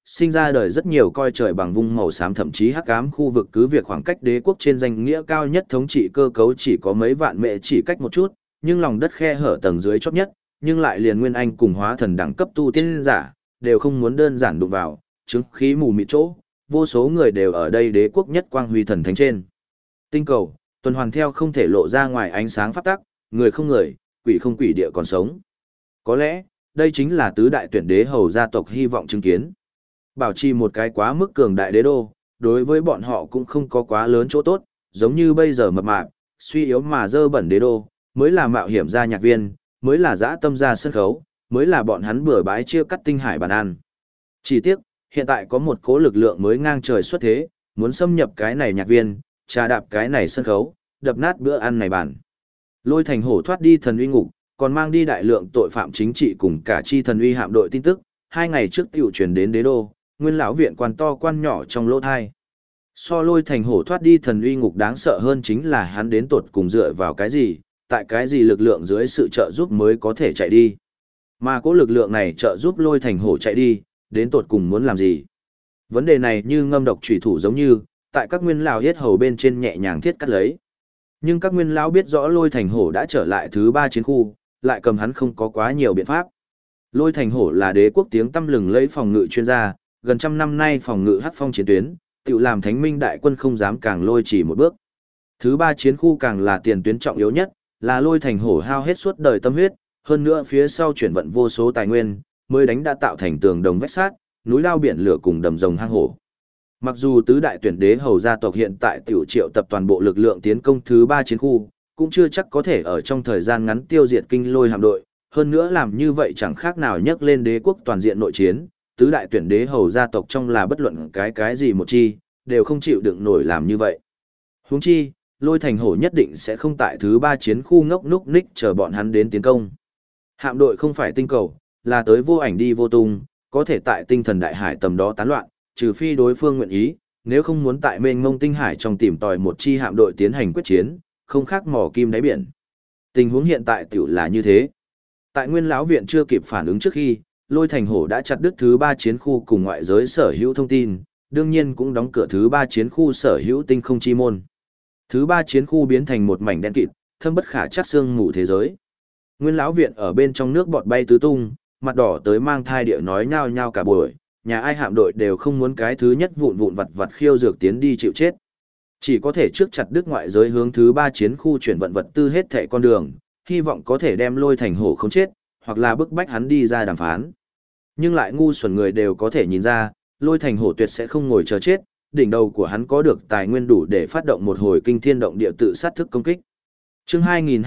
sinh ra đời rất nhiều coi trời bằng vung màu xám thậm chí hắc ám khu vực, cứ việc khoảng cách đế quốc trên danh nghĩa cao nhất thống trị cơ cấu chỉ có mấy vạn mệ chỉ cách một chút, nhưng lòng đất khe hở tầng dưới chót nhất, nhưng lại liền nguyên anh cùng hóa thần đẳng cấp tu tiên giả, đều không muốn đơn giản đụng vào, chứng khí mù mịt chỗ, vô số người đều ở đây đế quốc nhất quang huy thần thánh trên. Tinh cầu, tuần hoàn theo không thể lộ ra ngoài ánh sáng pháp tắc, người không người, quỷ không quỷ địa còn sống. Có lẽ, đây chính là tứ đại tuyển đế hầu gia tộc hy vọng chứng kiến. Bảo trì một cái quá mức cường đại đế đô, đối với bọn họ cũng không có quá lớn chỗ tốt, giống như bây giờ mập mạp, suy yếu mà dơ bẩn đế đô, mới là mạo hiểm gia nhạc viên, mới là dã tâm gia sân khấu, mới là bọn hắn bừa bãi chia cắt tinh hải bàn ăn. Chỉ tiếc, hiện tại có một cố lực lượng mới ngang trời xuất thế, muốn xâm nhập cái này nhạc viên, trà đạp cái này sân khấu, đập nát bữa ăn này bàn. Lôi Thành Hổ thoát đi thần uy ngục, còn mang đi đại lượng tội phạm chính trị cùng cả chi thần uy hạm đội tin tức, 2 ngày trước tiểu truyền đến đế đô, nguyên lão viện quan to quan nhỏ trong lỗ thai. So Lôi Thành Hổ thoát đi thần uy ngục đáng sợ hơn chính là hắn đến tột cùng dựa vào cái gì, tại cái gì lực lượng dưới sự trợ giúp mới có thể chạy đi. Mà cố lực lượng này trợ giúp Lôi Thành Hổ chạy đi, đến tột cùng muốn làm gì? Vấn đề này như ngâm độc chủy thủ giống như, tại các nguyên lão yết hầu bên trên nhẹ nhàng thiết cắt lấy. Nhưng các nguyên lão biết rõ Lôi Thành Hổ đã trở lại thứ 3 chiến khu, lại cầm hắn không có quá nhiều biện pháp. Lôi Thành Hổ là đế quốc tiếng tăm lừng lẫy phòng ngự chuyên gia, gần trăm năm nay phòng ngự hắc phong chiến tuyến, tự làm thánh minh đại quân không dám càng lôi chỉ một bước. Thứ 3 chiến khu càng là tiền tuyến trọng yếu nhất, là Lôi Thành Hổ hao hết suốt đời tâm huyết, hơn nữa phía sau chuyển vận vô số tài nguyên, mới đánh đã tạo thành tường đồng vách sát, núi lao biển lửa cùng đầm rồng hang hổ. Mặc dù tứ đại tuyển đế hầu gia tộc hiện tại tiểu triệu tập toàn bộ lực lượng tiến công thứ 3 chiến khu, cũng chưa chắc có thể ở trong thời gian ngắn tiêu diệt kinh lôi hạm đội, hơn nữa làm như vậy chẳng khác nào nhắc lên đế quốc toàn diện nội chiến, tứ đại tuyển đế hầu gia tộc trong là bất luận cái gì một chi, đều không chịu đựng nổi làm như vậy. Huống chi, Lôi Thành Hổ nhất định sẽ không tại thứ 3 chiến khu ngốc núc ních chờ bọn hắn đến tiến công. Hạm đội không phải tinh cầu, là tới vô ảnh đi vô tung, có thể tại tinh thần đại hải tầm đó tán loạn, trừ phi đối phương nguyện ý, nếu không muốn tại mênh mông tinh hải trong tìm tòi một chi hạm đội tiến hành quyết chiến, không khác mỏ kim đáy biển. Tình huống hiện tại tiểu là như thế. Tại Nguyên lão viện chưa kịp phản ứng trước khi, Lôi Thành Hổ đã chặt đứt thứ 3 chiến khu cùng ngoại giới sở hữu thông tin, đương nhiên cũng đóng cửa thứ 3 chiến khu sở hữu tinh không chi môn. Thứ 3 chiến khu biến thành một mảnh đen kịt, thâm bất khả trắc xương mù thế giới. Nguyên lão viện ở bên trong nước bọt bay tứ tung, mặt đỏ tới mang thai địa nói nhao nhao cả buổi, nhà ai hạm đội đều không muốn cái thứ nhất vụn vụn vặt vặt khiêu dược tiến đi chịu chết. Chỉ có thể trước chặt đứt ngoại giới hướng thứ 3 chiến khu chuyển vận vật tư hết thảy con đường, hy vọng có thể đem Lôi Thành Hổ không chết, hoặc là bức bách hắn đi ra đàm phán. Nhưng lại ngu xuẩn người đều có thể nhìn ra, Lôi Thành Hổ tuyệt sẽ không ngồi chờ chết, đỉnh đầu của hắn có được tài nguyên đủ để phát động một hồi kinh thiên động địa tự sát thức công kích. Chương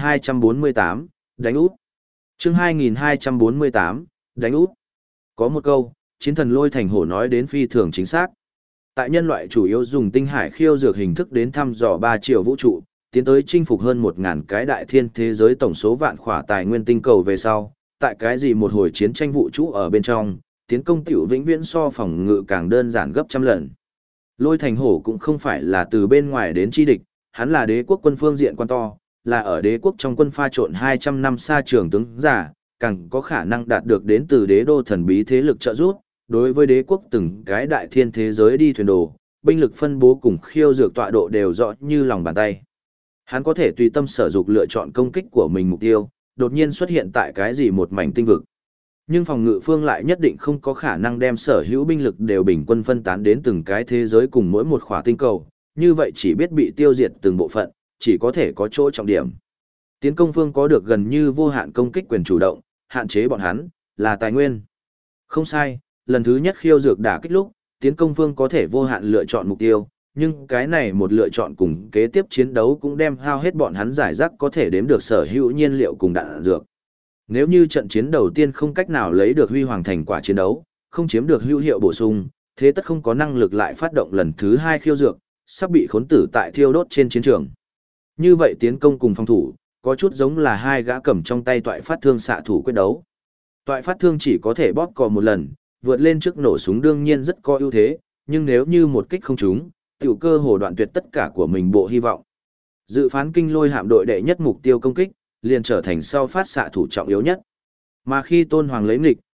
2248, đánh úp. Chương 2248, đánh úp. Có một câu, chiến thần Lôi Thành Hổ nói đến phi thường chính xác. Tại nhân loại chủ yếu dùng tinh hải khiêu dược hình thức đến thăm dò 3 triệu vũ trụ, tiến tới chinh phục hơn 1000 cái đại thiên thế giới tổng số vạn khỏa tài nguyên tinh cầu về sau, tại cái gì một hồi chiến tranh vũ trụ ở bên trong, tiến công tiểu vĩnh viễn so phòng ngự càng đơn giản gấp trăm lần. Lôi Thành Hổ cũng không phải là từ bên ngoài đến chi địch, hắn là đế quốc quân phương diện quan to, là ở đế quốc trong quân pha trộn 200 năm xa trường tướng giả, càng có khả năng đạt được đến từ đế đô thần bí thế lực trợ giúp. Đối với đế quốc từng cái đại thiên thế giới đi thuyền đồ, binh lực phân bố cùng khiêu dược tọa độ đều rõ như lòng bàn tay. Hắn có thể tùy tâm sở dục lựa chọn công kích của mình mục tiêu, đột nhiên xuất hiện tại cái gì một mảnh tinh vực. Nhưng phòng ngự phương lại nhất định không có khả năng đem sở hữu binh lực đều bình quân phân tán đến từng cái thế giới cùng mỗi một khỏa tinh cầu, như vậy chỉ biết bị tiêu diệt từng bộ phận, chỉ có thể có chỗ trọng điểm. Tiến công phương có được gần như vô hạn công kích quyền chủ động, hạn chế bọn hắn, là tài nguyên. Không sai, lần thứ nhất khiêu dược đả kích lúc, tiến công phương có thể vô hạn lựa chọn mục tiêu, nhưng cái này một lựa chọn cùng kế tiếp chiến đấu cũng đem hao hết bọn hắn giải rác có thể đếm được sở hữu nhiên liệu cùng đạn dược. Nếu như trận chiến đầu tiên không cách nào lấy được huy hoàng thành quả chiến đấu, không chiếm được hữu hiệu bổ sung, thế tất không có năng lực lại phát động lần thứ 2 khiêu dược, sắp bị khốn tử tại thiêu đốt trên chiến trường. Như vậy tiến công cùng phòng thủ, có chút giống là hai gã cầm trong tay toại phát thương xạ thủ quyết đấu. Toại phát thương chỉ có thể bóp cò một lần, vượt lên trước nổ súng đương nhiên rất có ưu thế, nhưng nếu như một kích không trúng, tiểu cơ hồ đoạn tuyệt tất cả của mình bộ hy vọng. Dự phán kinh lôi hạm đội đệ nhất mục tiêu công kích, liền trở thành sau phát xạ thủ trọng yếu nhất. Mà khi Tôn Hoàng lấy nghịch,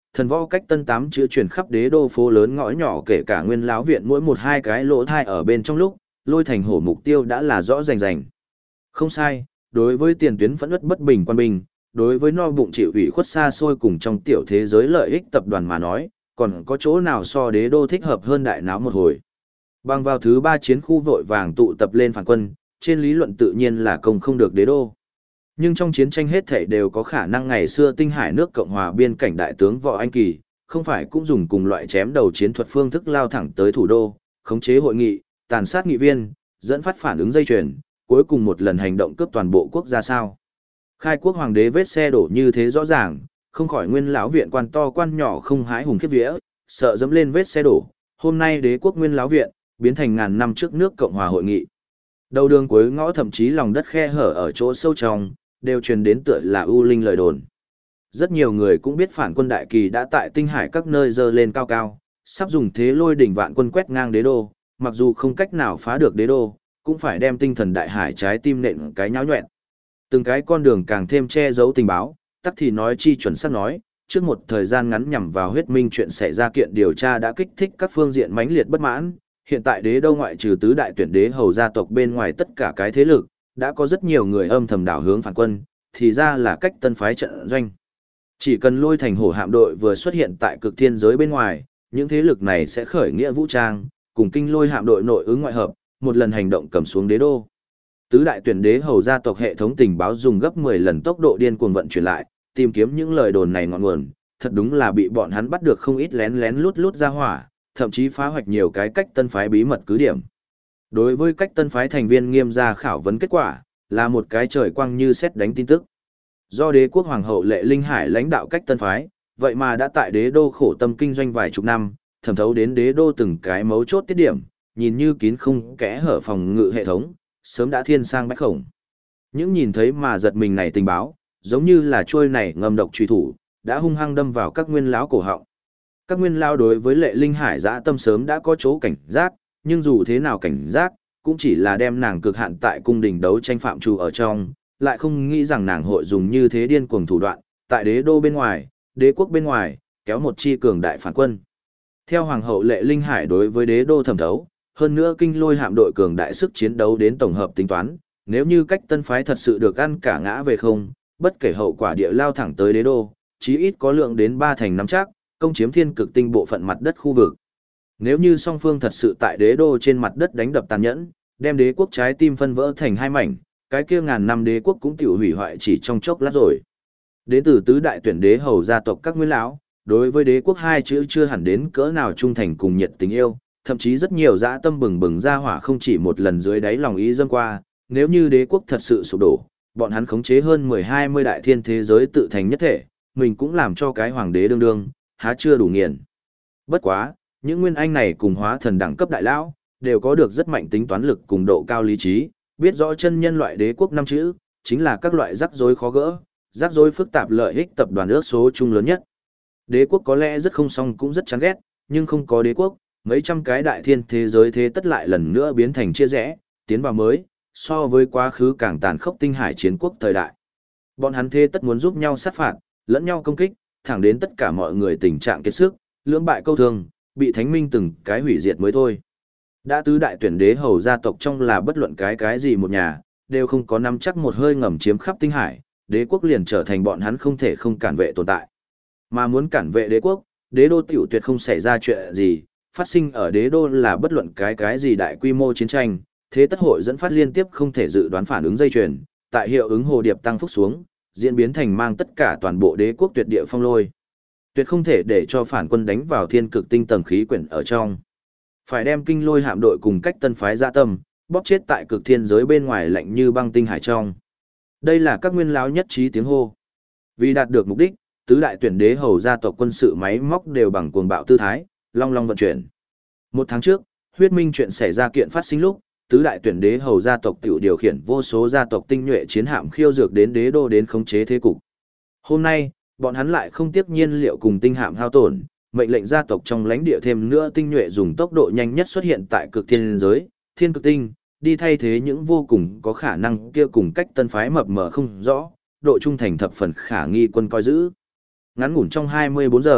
thần võ cách tân 8 chữ truyền khắp đế đô phố lớn ngõ nhỏ, kể cả Nguyên Lão viện mỗi một hai cái lỗ thai ở bên trong lúc, Lôi Thành Hổ mục tiêu đã là rõ rành rành. Không sai, đối với tiền tuyến phẫn uất bất bình quan binh, đối với no bụng chịu ủy khuất xa xôi cùng trong tiểu thế giới lợi ích tập đoàn mà nói, còn có chỗ nào so đế đô thích hợp hơn đại náo một hồi. Bằng vào thứ 3 chiến khu vội vàng tụ tập lên phản quân, trên lý luận tự nhiên là công không được đế đô. Nhưng trong chiến tranh hết thảy đều có khả năng. Ngày xưa Tinh Hải nước Cộng hòa biên cảnh đại tướng Võ Anh Kỳ, không phải cũng dùng cùng loại chém đầu chiến thuật phương thức lao thẳng tới thủ đô, khống chế hội nghị, tàn sát nghị viên, dẫn phát phản ứng dây chuyền, cuối cùng một lần hành động cướp toàn bộ quốc gia sao? Khai quốc hoàng đế vết xe đổ như thế rõ ràng, không khỏi Nguyên Lão viện quan to quan nhỏ không hái hùng khiếp vía, sợ dẫm lên vết xe đổ. Hôm nay đế quốc Nguyên Lão viện biến thành ngàn năm trước nước Cộng hòa hội nghị. Đầu đường cuối ngõ, thậm chí lòng đất khe hở ở chỗ sâu trong, đều truyền đến tựa là ưu linh lời đồn. Rất nhiều người cũng biết phản quân đại kỳ đã tại Tinh Hải các nơi dơ lên cao cao, sắp dùng thế lôi đỉnh vạn quân quét ngang đế đô, mặc dù không cách nào phá được đế đô, cũng phải đem tinh thần đại hải trái tim nện cái nháo nhoẹn. Từng cái con đường càng thêm che giấu tình báo, tắc thì nói chi chuẩn xác nói, trước một thời gian ngắn nhằm vào huyết minh chuyện xảy ra kiện điều tra đã kích thích các phương diện mãnh liệt bất mãn. Hiện tại đế đô ngoại trừ tứ đại tuyển đế hầu gia tộc bên ngoài tất cả cái thế lực, đã có rất nhiều người âm thầm đảo hướng phản quân, thì ra là cách tân phái trận doanh. Chỉ cần Lôi Thành Hổ hạm đội vừa xuất hiện tại cực thiên giới bên ngoài, những thế lực này sẽ khởi nghĩa vũ trang, cùng kinh Lôi hạm đội nội ứng ngoại hợp, một lần hành động cầm xuống đế đô. Tứ đại tuyển đế hầu gia tộc hệ thống tình báo dùng gấp 10 lần tốc độ điên cuồng vận chuyển lại, tìm kiếm những lời đồn này ngọn nguồn, thật đúng là bị bọn hắn bắt được không ít lén lén lút lút ra hỏa, thậm chí phá hoạch nhiều cái cách tân phái bí mật cứ điểm. Đối với cách tân phái thành viên nghiêm ra khảo vấn kết quả, là một cái trời quang như sét đánh tin tức. Do đế quốc hoàng hậu Lệ Linh Hải lãnh đạo cách tân phái, vậy mà đã tại đế đô khổ tâm kinh doanh vài chục năm, thẩm thấu đến đế đô từng cái mấu chốt tiết điểm, nhìn như kín không kẽ hở phòng ngự hệ thống, sớm đã thiên sang bách khổng. Những nhìn thấy mà giật mình này tình báo, giống như là trôi này ngầm độc truy thủ, đã hung hăng đâm vào các nguyên lão cổ họng. Các nguyên lão đối với Lệ Linh Hải dã tâm sớm đã có chỗ cảnh giác, nhưng dù thế nào cảnh giác, cũng chỉ là đem nàng cực hạn tại cung đình đấu tranh phạm trù ở trong, lại không nghĩ rằng nàng hội dùng như thế điên cuồng thủ đoạn, tại đế đô bên ngoài, đế quốc bên ngoài, kéo một chi cường đại phản quân. Theo hoàng hậu Lệ Linh Hải đối với đế đô thẩm thấu, hơn nữa kinh Lôi hạm đội cường đại sức chiến đấu đến tổng hợp tính toán, nếu như cách tân phái thật sự được ăn cả ngã về không, bất kể hậu quả địa lao thẳng tới đế đô, chí ít có lượng đến 3 thành nắm chắc, công chiếm thiên cực tinh bộ phận mặt đất khu vực. Nếu như song phương thật sự tại đế đô trên mặt đất đánh đập tàn nhẫn, đem đế quốc trái tim phân vỡ thành hai mảnh, cái kia ngàn năm đế quốc cũng tiểu hủy hoại chỉ trong chốc lát rồi. Đến từ tứ đại tuyển đế hầu gia tộc các nguyên lão, đối với đế quốc hai chữ chưa hẳn đến cỡ nào trung thành cùng nhiệt tình yêu, thậm chí rất nhiều dã tâm bừng bừng ra hỏa không chỉ một lần dưới đáy lòng ý dâng qua, nếu như đế quốc thật sự sụp đổ, bọn hắn khống chế hơn 10-20 đại thiên thế giới tự thành nhất thể, mình cũng làm cho cái hoàng đế đương đương, há chưa đủ nghiền. Bất quá, những nguyên anh này cùng hóa thần đẳng cấp đại lão, đều có được rất mạnh tính toán lực cùng độ cao lý trí, biết rõ chân nhân loại đế quốc năm chữ, chính là các loại rắc rối khó gỡ, rắc rối phức tạp lợi ích tập đoàn ước số chung lớn nhất. Đế quốc có lẽ rất không song cũng rất chán ghét, nhưng không có đế quốc, mấy trăm cái đại thiên thế giới thế tất lại lần nữa biến thành chia rẽ, tiến vào mới, so với quá khứ càng tàn khốc tinh hải chiến quốc thời đại. Bọn hắn thế tất muốn giúp nhau sát phạt, lẫn nhau công kích, thẳng đến tất cả mọi người tình trạng kiệt sức, lưỡng bại câu thương, bị thánh minh từng cái hủy diệt mới thôi. Đã tứ đại tuyển đế hầu gia tộc trong là bất luận cái gì một nhà, đều không có nắm chắc một hơi ngầm chiếm khắp tinh hải, đế quốc liền trở thành bọn hắn không thể không cản vệ tồn tại. Mà muốn cản vệ đế quốc, đế đô tiểu tuyệt không xảy ra chuyện gì, phát sinh ở đế đô là bất luận cái gì đại quy mô chiến tranh, thế tất hội dẫn phát liên tiếp không thể dự đoán phản ứng dây chuyền, tại hiệu ứng hồ điệp tăng phúc xuống, diễn biến thành mang tất cả toàn bộ đế quốc tuyệt địa phong lôi. Tuyệt không thể để cho phản quân đánh vào thiên cực tinh tầng khí quyển ở trong. Phải đem kinh Lôi hạm đội cùng cách tân phái dạ tâm, bóp chết tại cực thiên giới bên ngoài lạnh như băng tinh hải trong. Đây là các nguyên lão nhất trí tiếng hô. Vì đạt được mục đích, tứ đại tuyển đế hầu gia tộc quân sự máy móc đều bằng cuồng bạo tư thái, long long vận chuyển. Một tháng trước, huyết minh chuyện xảy ra kiện phát sinh lúc, tứ đại tuyển đế hầu gia tộc tiểu điều khiển vô số gia tộc tinh nhuệ chiến hạm khiêu dược đến đế đô đến khống chế thế cục. Hôm nay, bọn hắn lại không tiếc nhiên liệu cùng tinh hạm hao tổn, mệnh lệnh gia tộc trong lãnh địa thêm nữa tinh nhuệ dùng tốc độ nhanh nhất xuất hiện tại cực thiên giới, thiên cực tinh, đi thay thế những vô cùng có khả năng kia cùng cách tân phái mập mờ không rõ, độ trung thành thập phần khả nghi quân coi giữ. Ngắn ngủn trong 24 giờ,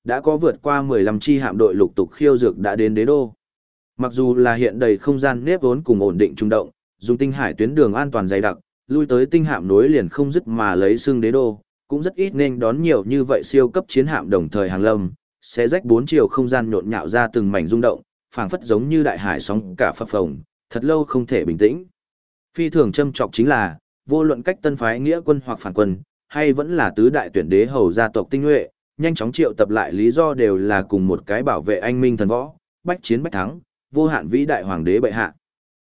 đã có vượt qua 15 chi hạm đội lục tục khiêu dược đã đến đế đô. Mặc dù là hiện đầy không gian nếp vốn cùng ổn định trung động, dùng tinh hải tuyến đường an toàn dày đặc, lui tới tinh hạm nối liền không dứt mà lấy xương đế đô, cũng rất ít nên đón nhiều như vậy siêu cấp chiến hạm đồng thời hàng lâm, sẽ rách bốn chiều không gian nhộn nhạo ra từng mảnh rung động, phảng phất giống như đại hải sóng cả phập phồng, thật lâu không thể bình tĩnh. Phi thường châm trọng chính là, vô luận cách tân phái nghĩa quân hoặc phản quân, hay vẫn là tứ đại tuyển đế hầu gia tộc tinh nhuệ, nhanh chóng triệu tập lại lý do đều là cùng một cái bảo vệ anh minh thần võ, bách chiến bách thắng, vô hạn vĩ đại hoàng đế bệ hạ.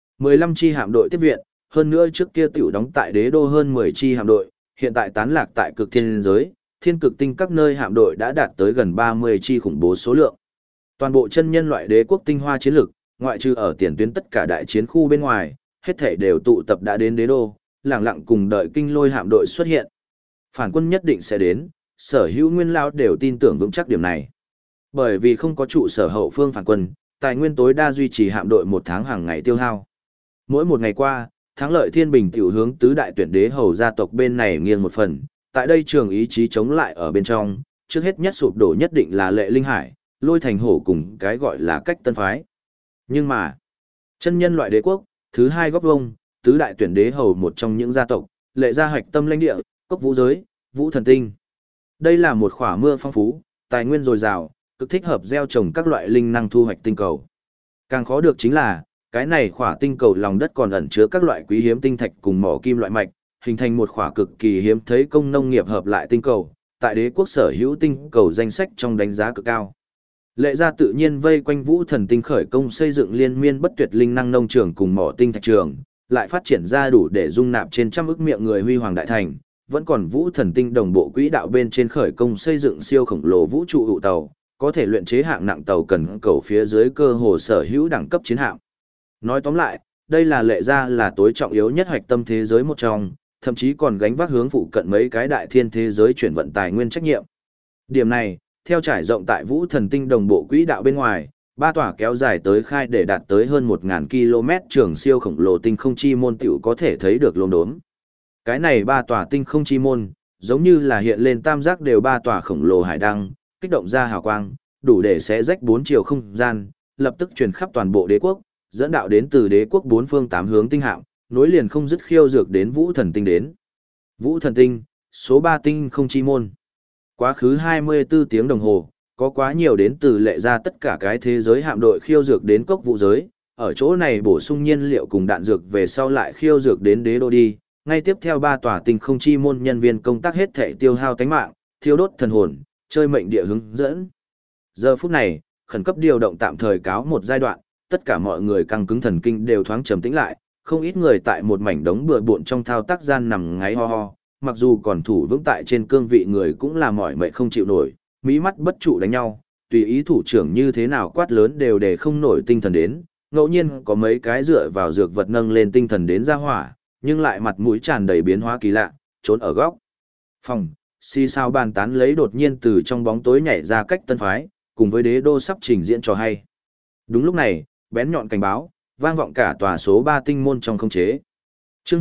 15 chi hạm đội tiếp viện, hơn nữa trước kia tiểu đóng tại đế đô hơn 10 chi hạm đội, hiện tại tán lạc tại cực thiên giới, thiên cực tinh các nơi hạm đội đã đạt tới gần 30 chi khủng bố số lượng. Toàn bộ chân nhân loại đế quốc tinh hoa chiến lực, ngoại trừ ở tiền tuyến tất cả đại chiến khu bên ngoài, hết thể đều tụ tập đã đến đế đô, lặng lặng cùng đợi kinh lôi hạm đội xuất hiện. Phản quân nhất định sẽ đến, sở hữu nguyên lao đều tin tưởng vững chắc điểm này. Bởi vì không có trụ sở hậu phương phản quân, tài nguyên tối đa duy trì hạm đội 1 tháng hàng ngày tiêu hao. Mỗi một ngày qua, thắng lợi thiên bình tiểu hướng tứ đại tuyển đế hầu gia tộc bên này nghiêng một phần, tại đây trường ý chí chống lại ở bên trong, trước hết nhất sụp đổ nhất định là Lệ Linh Hải, Lôi Thành Hổ cùng cái gọi là cách tân phái. Nhưng mà, chân nhân loại đế quốc, thứ hai góc vông, tứ đại tuyển đế hầu một trong những gia tộc, Lệ gia hoạch tâm lãnh địa, cốc vũ giới, vũ thần tinh. Đây là một khỏa mưa phong phú, tài nguyên dồi dào, cực thích hợp gieo trồng các loại linh năng thu hoạch tinh cầu. Càng khó được chính là, cái này khỏa tinh cầu lòng đất còn ẩn chứa các loại quý hiếm tinh thạch cùng mỏ kim loại mạch, hình thành một khỏa cực kỳ hiếm thấy công nông nghiệp hợp lại tinh cầu, tại đế quốc sở hữu tinh cầu danh sách trong đánh giá cực cao. Lệ gia tự nhiên vây quanh vũ thần tinh khởi công xây dựng liên miên bất tuyệt linh năng nông trường cùng mỏ tinh thạch trường, lại phát triển ra đủ để dung nạp trên trăm ức miệng người huy hoàng đại thành, vẫn còn vũ thần tinh đồng bộ quỹ đạo bên trên khởi công xây dựng siêu khổng lồ vũ trụ hụ tàu, có thể luyện chế hạng nặng tàu cần cầu phía dưới cơ hồ sở hữu đẳng cấp chiến hạm. Nói tóm lại, đây là Lệ gia là tối trọng yếu nhất hoạch tâm thế giới một trong, thậm chí còn gánh vác hướng phụ cận mấy cái đại thiên thế giới chuyển vận tài nguyên trách nhiệm. Điểm này, theo trải rộng tại vũ thần tinh đồng bộ quỹ đạo bên ngoài, ba tòa kéo dài tới khai để đạt tới hơn 1.000 km trường siêu khổng lồ tinh không chi môn tiểu có thể thấy được lồn đốm. Cái này ba tòa tinh không chi môn, giống như là hiện lên tam giác đều ba tòa khổng lồ hải đăng, kích động ra hào quang, đủ để xé rách 4 chiều không gian, lập tức truyền khắp toàn bộ đế quốc, dẫn đạo đến từ đế quốc 4 phương 8 hướng tinh hạm, nối liền không dứt khiêu dược đến vũ thần tinh đến. Vũ thần tinh, số 3 tinh không chi môn. Quá khứ 24 tiếng đồng hồ, có quá nhiều đến từ Lệ gia tất cả cái thế giới hạm đội khiêu dược đến cốc vũ giới, ở chỗ này bổ sung nhiên liệu cùng đạn dược về sau lại khiêu dược đến đế đô đi. Ngay tiếp theo ba tòa tinh không chi môn nhân viên công tác hết thể tiêu hao tánh mạng, thiêu đốt thần hồn, chơi mệnh địa hướng dẫn. Giờ phút này, khẩn cấp điều động tạm thời cáo một giai đoạn, tất cả mọi người căng cứng thần kinh đều thoáng trầm tĩnh lại, không ít người tại một mảnh đống bừa bộn trong thao tác gian nằm ngáy ho ho, mặc dù còn thủ vững tại trên cương vị người cũng là mỏi mệt không chịu nổi, mí mắt bất trụ đánh nhau, tùy ý thủ trưởng như thế nào quát lớn đều để không nổi tinh thần đến, ngẫu nhiên có mấy cái dựa vào dược vật nâng lên tinh thần đến ra hỏa, nhưng lại mặt mũi tràn đầy biến hóa kỳ lạ, trốn ở góc phòng, xì xào bàn tán lấy đột nhiên từ trong bóng tối nhảy ra cách tân phái, cùng với đế đô sắp trình diễn trò hay. Đúng lúc này, bén nhọn cảnh báo, vang vọng cả tòa số 3 tinh môn trong không chế. Chương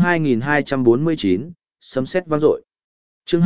2249, sấm sét vang dội. Chương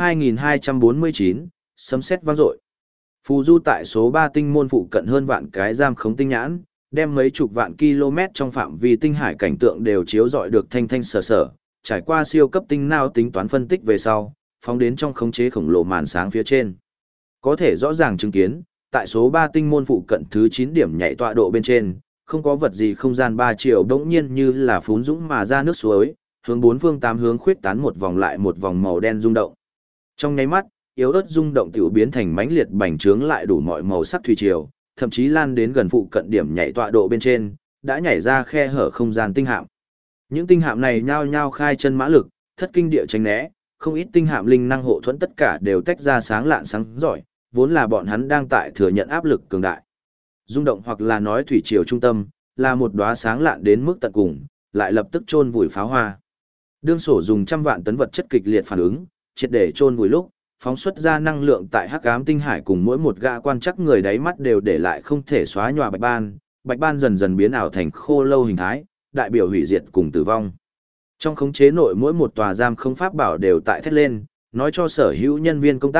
2249, sấm sét vang dội. Phù du tại số 3 tinh môn phụ cận hơn vạn cái giam khống tinh nhãn, đem mấy chục vạn km trong phạm vi tinh hải cảnh tượng đều chiếu rọi được thanh thanh sở sở, trải qua siêu cấp tinh não tính toán phân tích về sau, phóng đến trong khống chế khổng lồ màn sáng phía trên. Có thể rõ ràng chứng kiến, tại số 3 tinh môn phụ cận thứ 9 điểm nhảy tọa độ bên trên, không có vật gì không gian 3 chiều đống nhiên như là phún dũng mà ra nước suối, hướng 4 phương 8 hướng khuyết tán một vòng lại một vòng màu đen rung động. Trong nháy mắt, yếu ớt rung động tiểu biến thành mãnh liệt bành trướng lại đủ mọi màu sắc thủy triều, thậm chí lan đến gần phụ cận điểm nhảy tọa độ bên trên, đã nhảy ra khe hở không gian tinh hạm. Những tinh hạm này nhao nhao khai chân mã lực, thất kinh địa tránh né, không ít tinh hạm linh năng hộ thuẫn tất cả đều tách ra sáng lạn sáng giỏi, vốn là bọn hắn đang tại thừa nhận áp lực cường đại. Rung động hoặc là nói thủy triều trung tâm, là một đóa sáng lạn đến mức tận cùng, lại lập tức chôn vùi pháo hoa. Đương sổ dùng trăm vạn tấn vật chất kịch liệt phản ứng, triệt để chôn vùi lúc, phóng xuất ra năng lượng tại hắc ám tinh hải cùng mỗi một gã quan chắc người đáy mắt đều để lại không thể xóa nhòa bạch ban dần dần biến ảo thành khô lâu hình thái, đại biểu hủy diệt cùng tử vong. Trong khống chế nội mỗi một tòa giam không pháp bảo đều tại thét lên, nói cho sở hữu nhân viên công tác,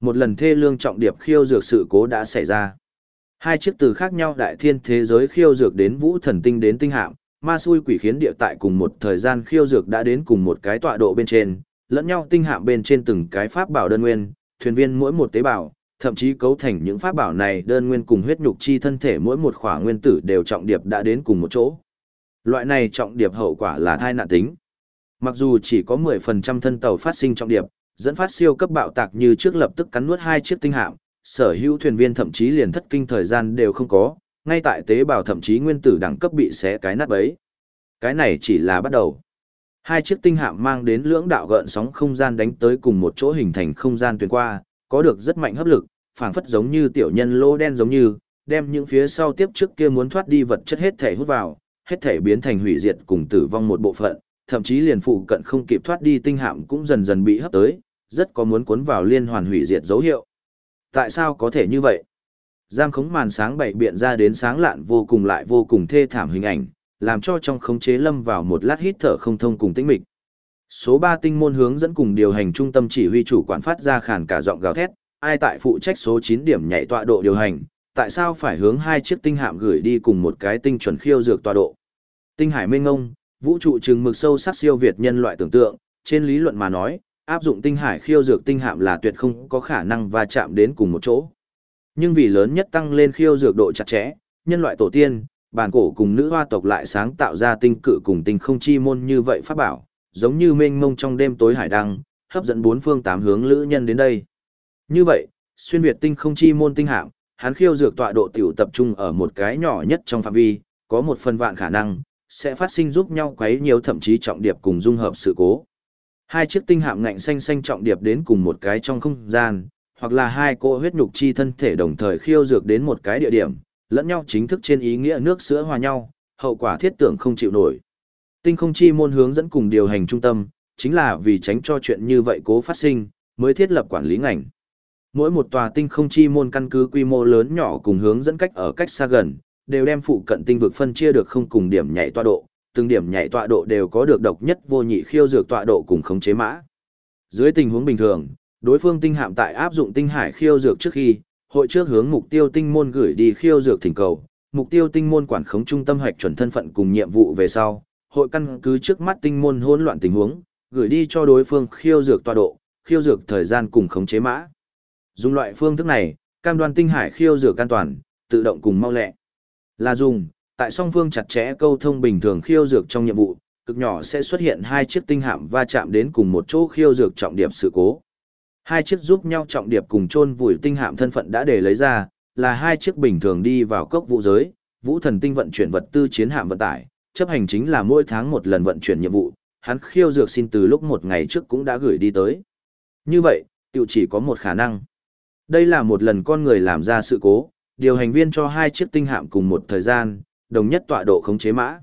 một lần thê lương trọng điệp khiêu dược sự cố đã xảy ra. Hai chiếc từ khác nhau đại thiên thế giới khiêu dược đến vũ thần tinh đến tinh hạm, ma xui quỷ khiến địa tại cùng một thời gian khiêu dược đã đến cùng một cái tọa độ bên trên, lẫn nhau tinh hạm bên trên từng cái pháp bảo đơn nguyên, thuyền viên mỗi một tế bào, thậm chí cấu thành những pháp bảo này đơn nguyên cùng huyết nhục chi thân thể mỗi một khỏa nguyên tử đều trọng điệp đã đến cùng một chỗ. Loại này trọng điệp hậu quả là thai nạn tính. Mặc dù chỉ có 10% thân tàu phát sinh trọng điệp, dẫn phát siêu cấp bạo tạc như trước lập tức cắn nuốt hai chiếc tinh hạm, sở hữu thuyền viên thậm chí liền thất kinh thời gian đều không có, ngay tại tế bào thậm chí nguyên tử đẳng cấp bị xé cái nát bấy. Cái này chỉ là bắt đầu. Hai chiếc tinh hạm mang đến lưỡng đạo gợn sóng không gian đánh tới cùng một chỗ hình thành không gian tuyến qua, có được rất mạnh hấp lực, phảng phất giống như tiểu nhân lô đen giống như, đem những phía sau tiếp trước kia muốn thoát đi vật chất hết thể hút vào, hết thể biến thành hủy diệt cùng tử vong một bộ phận, thậm chí liền phụ cận không kịp thoát đi tinh hạm cũng dần dần bị hấp tới, rất có muốn cuốn vào liên hoàn hủy diệt dấu hiệu. Tại sao có thể như vậy? Giam khống màn sáng bảy biện ra đến sáng lạn vô cùng lại vô cùng thê thảm hình ảnh, làm cho trong khống chế lâm vào một lát hít thở không thông cùng tĩnh mịch. Số 3 tinh môn hướng dẫn cùng điều hành trung tâm chỉ huy chủ quản phát ra khàn cả giọng gào thét, ai tại phụ trách số 9 điểm nhảy tọa độ điều hành, tại sao phải hướng hai chiếc tinh hạm gửi đi cùng một cái tinh chuẩn khiêu dược tọa độ. Tinh hải mênh ngông, vũ trụ chừng mực sâu sắc siêu việt nhân loại tưởng tượng, trên lý luận mà nói, áp dụng tinh hải khiêu dược tinh hạm là tuyệt không có khả năng va chạm đến cùng một chỗ. Nhưng vì lớn nhất tăng lên khiêu dược độ chặt chẽ, nhân loại tổ tiên, bản cổ cùng nữ hoa tộc lại sáng tạo ra tinh cự cùng tinh không chi môn như vậy pháp bảo, giống như mênh mông trong đêm tối hải đăng, hấp dẫn bốn phương tám hướng lữ nhân đến đây. Như vậy, xuyên việt tinh không chi môn tinh hạm, hắn khiêu dược tọa độ tiểu tập trung ở một cái nhỏ nhất trong phạm vi, có một phần vạn khả năng sẽ phát sinh giúp nhau quấy nhiều thậm chí trọng điệp cùng dung hợp sự cố. Hai chiếc tinh hạm ngạnh xanh xanh trọng điệp đến cùng một cái trong không gian, hoặc là hai cỗ huyết nhục chi thân thể đồng thời khiêu dược đến một cái địa điểm, lẫn nhau chính thức trên ý nghĩa nước sữa hòa nhau, hậu quả thiết tưởng không chịu nổi. Tinh không chi môn hướng dẫn cùng điều hành trung tâm, chính là vì tránh cho chuyện như vậy cố phát sinh, mới thiết lập quản lý ngành. Mỗi một tòa tinh không chi môn căn cứ quy mô lớn nhỏ cùng hướng dẫn cách ở cách xa gần, đều đem phụ cận tinh vực phân chia được không cùng điểm nhảy tọa độ, từng điểm nhảy tọa độ đều có được độc nhất vô nhị khiêu dược tọa độ cùng khống chế mã. Dưới tình huống bình thường, đối phương tinh hạm tại áp dụng tinh hải khiêu dược trước khi, hội trước hướng mục tiêu tinh môn gửi đi khiêu dược thỉnh cầu, mục tiêu tinh môn quản khống trung tâm hoạch chuẩn thân phận cùng nhiệm vụ về sau, hội căn cứ trước mắt tinh môn hỗn loạn tình huống, gửi đi cho đối phương khiêu dược tọa độ, khiêu dược thời gian cùng khống chế mã. Dùng loại phương thức này, cam đoan tinh hải khiêu dược an toàn, tự động cùng mau lẹ. Là dùng, tại song phương chặt chẽ câu thông bình thường khiêu dược trong nhiệm vụ, cực nhỏ sẽ xuất hiện hai chiếc tinh hạm va chạm đến cùng một chỗ khiêu dược trọng điểm sự cố. Hai chiếc giúp nhau trọng điệp cùng chôn vùi tinh hạm thân phận đã để lấy ra, là hai chiếc bình thường đi vào cốc vũ giới, vũ thần tinh vận chuyển vật tư chiến hạm vận tải, chấp hành chính là mỗi tháng một lần vận chuyển nhiệm vụ, hắn khiêu dược xin từ lúc một ngày trước cũng đã gửi đi tới. Như vậy, tiểu chỉ có một khả năng. Đây là một lần con người làm ra sự cố, điều hành viên cho hai chiếc tinh hạm cùng một thời gian, đồng nhất tọa độ khống chế mã.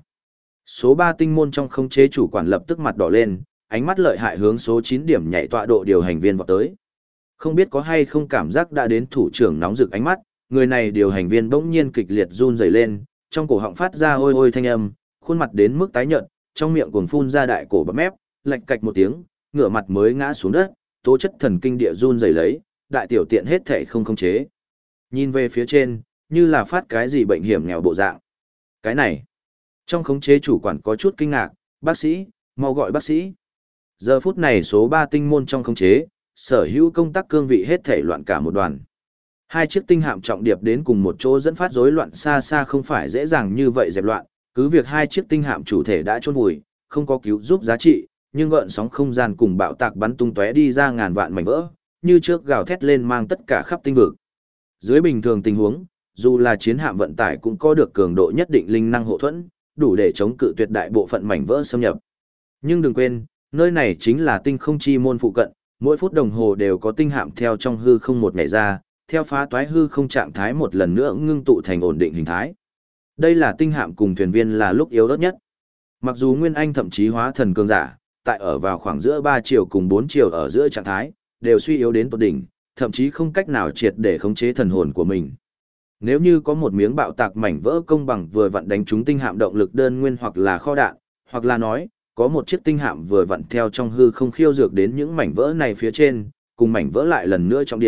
Số 3 tinh môn trong khống chế chủ quản lập tức mặt đỏ lên, ánh mắt lợi hại hướng số 9 điểm nhảy tọa độ điều hành viên vọt tới. Không biết có hay không cảm giác đã đến thủ trưởng nóng rực ánh mắt, người này điều hành viên bỗng nhiên kịch liệt run rẩy lên, trong cổ họng phát ra ôi ôi thanh âm, khuôn mặt đến mức tái nhợt, trong miệng cuồng phun ra đại cổ bắp mép, lạch cạch một tiếng, ngửa mặt mới ngã xuống đất, tố chất thần kinh địa run rẩy lấy, đại tiểu tiện hết thể không khống chế. Nhìn về phía trên, như là phát cái gì bệnh hiểm nghèo bộ dạng. Cái này, trong khống chế chủ quản có chút kinh ngạc, bác sĩ, mau gọi bác sĩ. Giờ phút này số 3 tinh môn trong khống chế, sở hữu công tác cương vị hết thể loạn cả một đoàn. Hai chiếc tinh hạm trọng điệp đến cùng một chỗ dẫn phát rối loạn xa xa không phải dễ dàng như vậy dẹp loạn, cứ việc hai chiếc tinh hạm chủ thể đã chôn vùi, không có cứu giúp giá trị, nhưng gợn sóng không gian cùng bạo tạc bắn tung tóe đi ra ngàn vạn mảnh vỡ, như trước gào thét lên mang tất cả khắp tinh vực. Dưới bình thường tình huống, dù là chiến hạm vận tải cũng có được cường độ nhất định linh năng hộ thuẫn, đủ để chống cự tuyệt đại bộ phận mảnh vỡ xâm nhập. Nhưng đừng quên, nơi này chính là tinh không chi môn phụ cận, mỗi phút đồng hồ đều có tinh hạm theo trong hư không một nhảy ra, theo phá toái hư không trạng thái một lần nữa ngưng tụ thành ổn định hình thái. Đây là tinh hạm cùng thuyền viên là lúc yếu ớt nhất. Mặc dù Nguyên Anh thậm chí hóa thần cường giả, tại ở vào khoảng giữa 3 chiều cùng 4 chiều ở giữa trạng thái, đều suy yếu đến tột đỉnh, thậm chí không cách nào triệt để khống chế thần hồn của mình. Nếu như có một miếng bạo tạc mảnh vỡ công bằng vừa vặn đánh trúng tinh hạm động lực đơn nguyên hoặc là kho đạn, hoặc là nói, có một chiếc tinh hạm vừa vặn theo trong hư không khiêu dược đến những mảnh vỡ này phía trên, cùng mảnh vỡ lại lần nữa trọng điệp,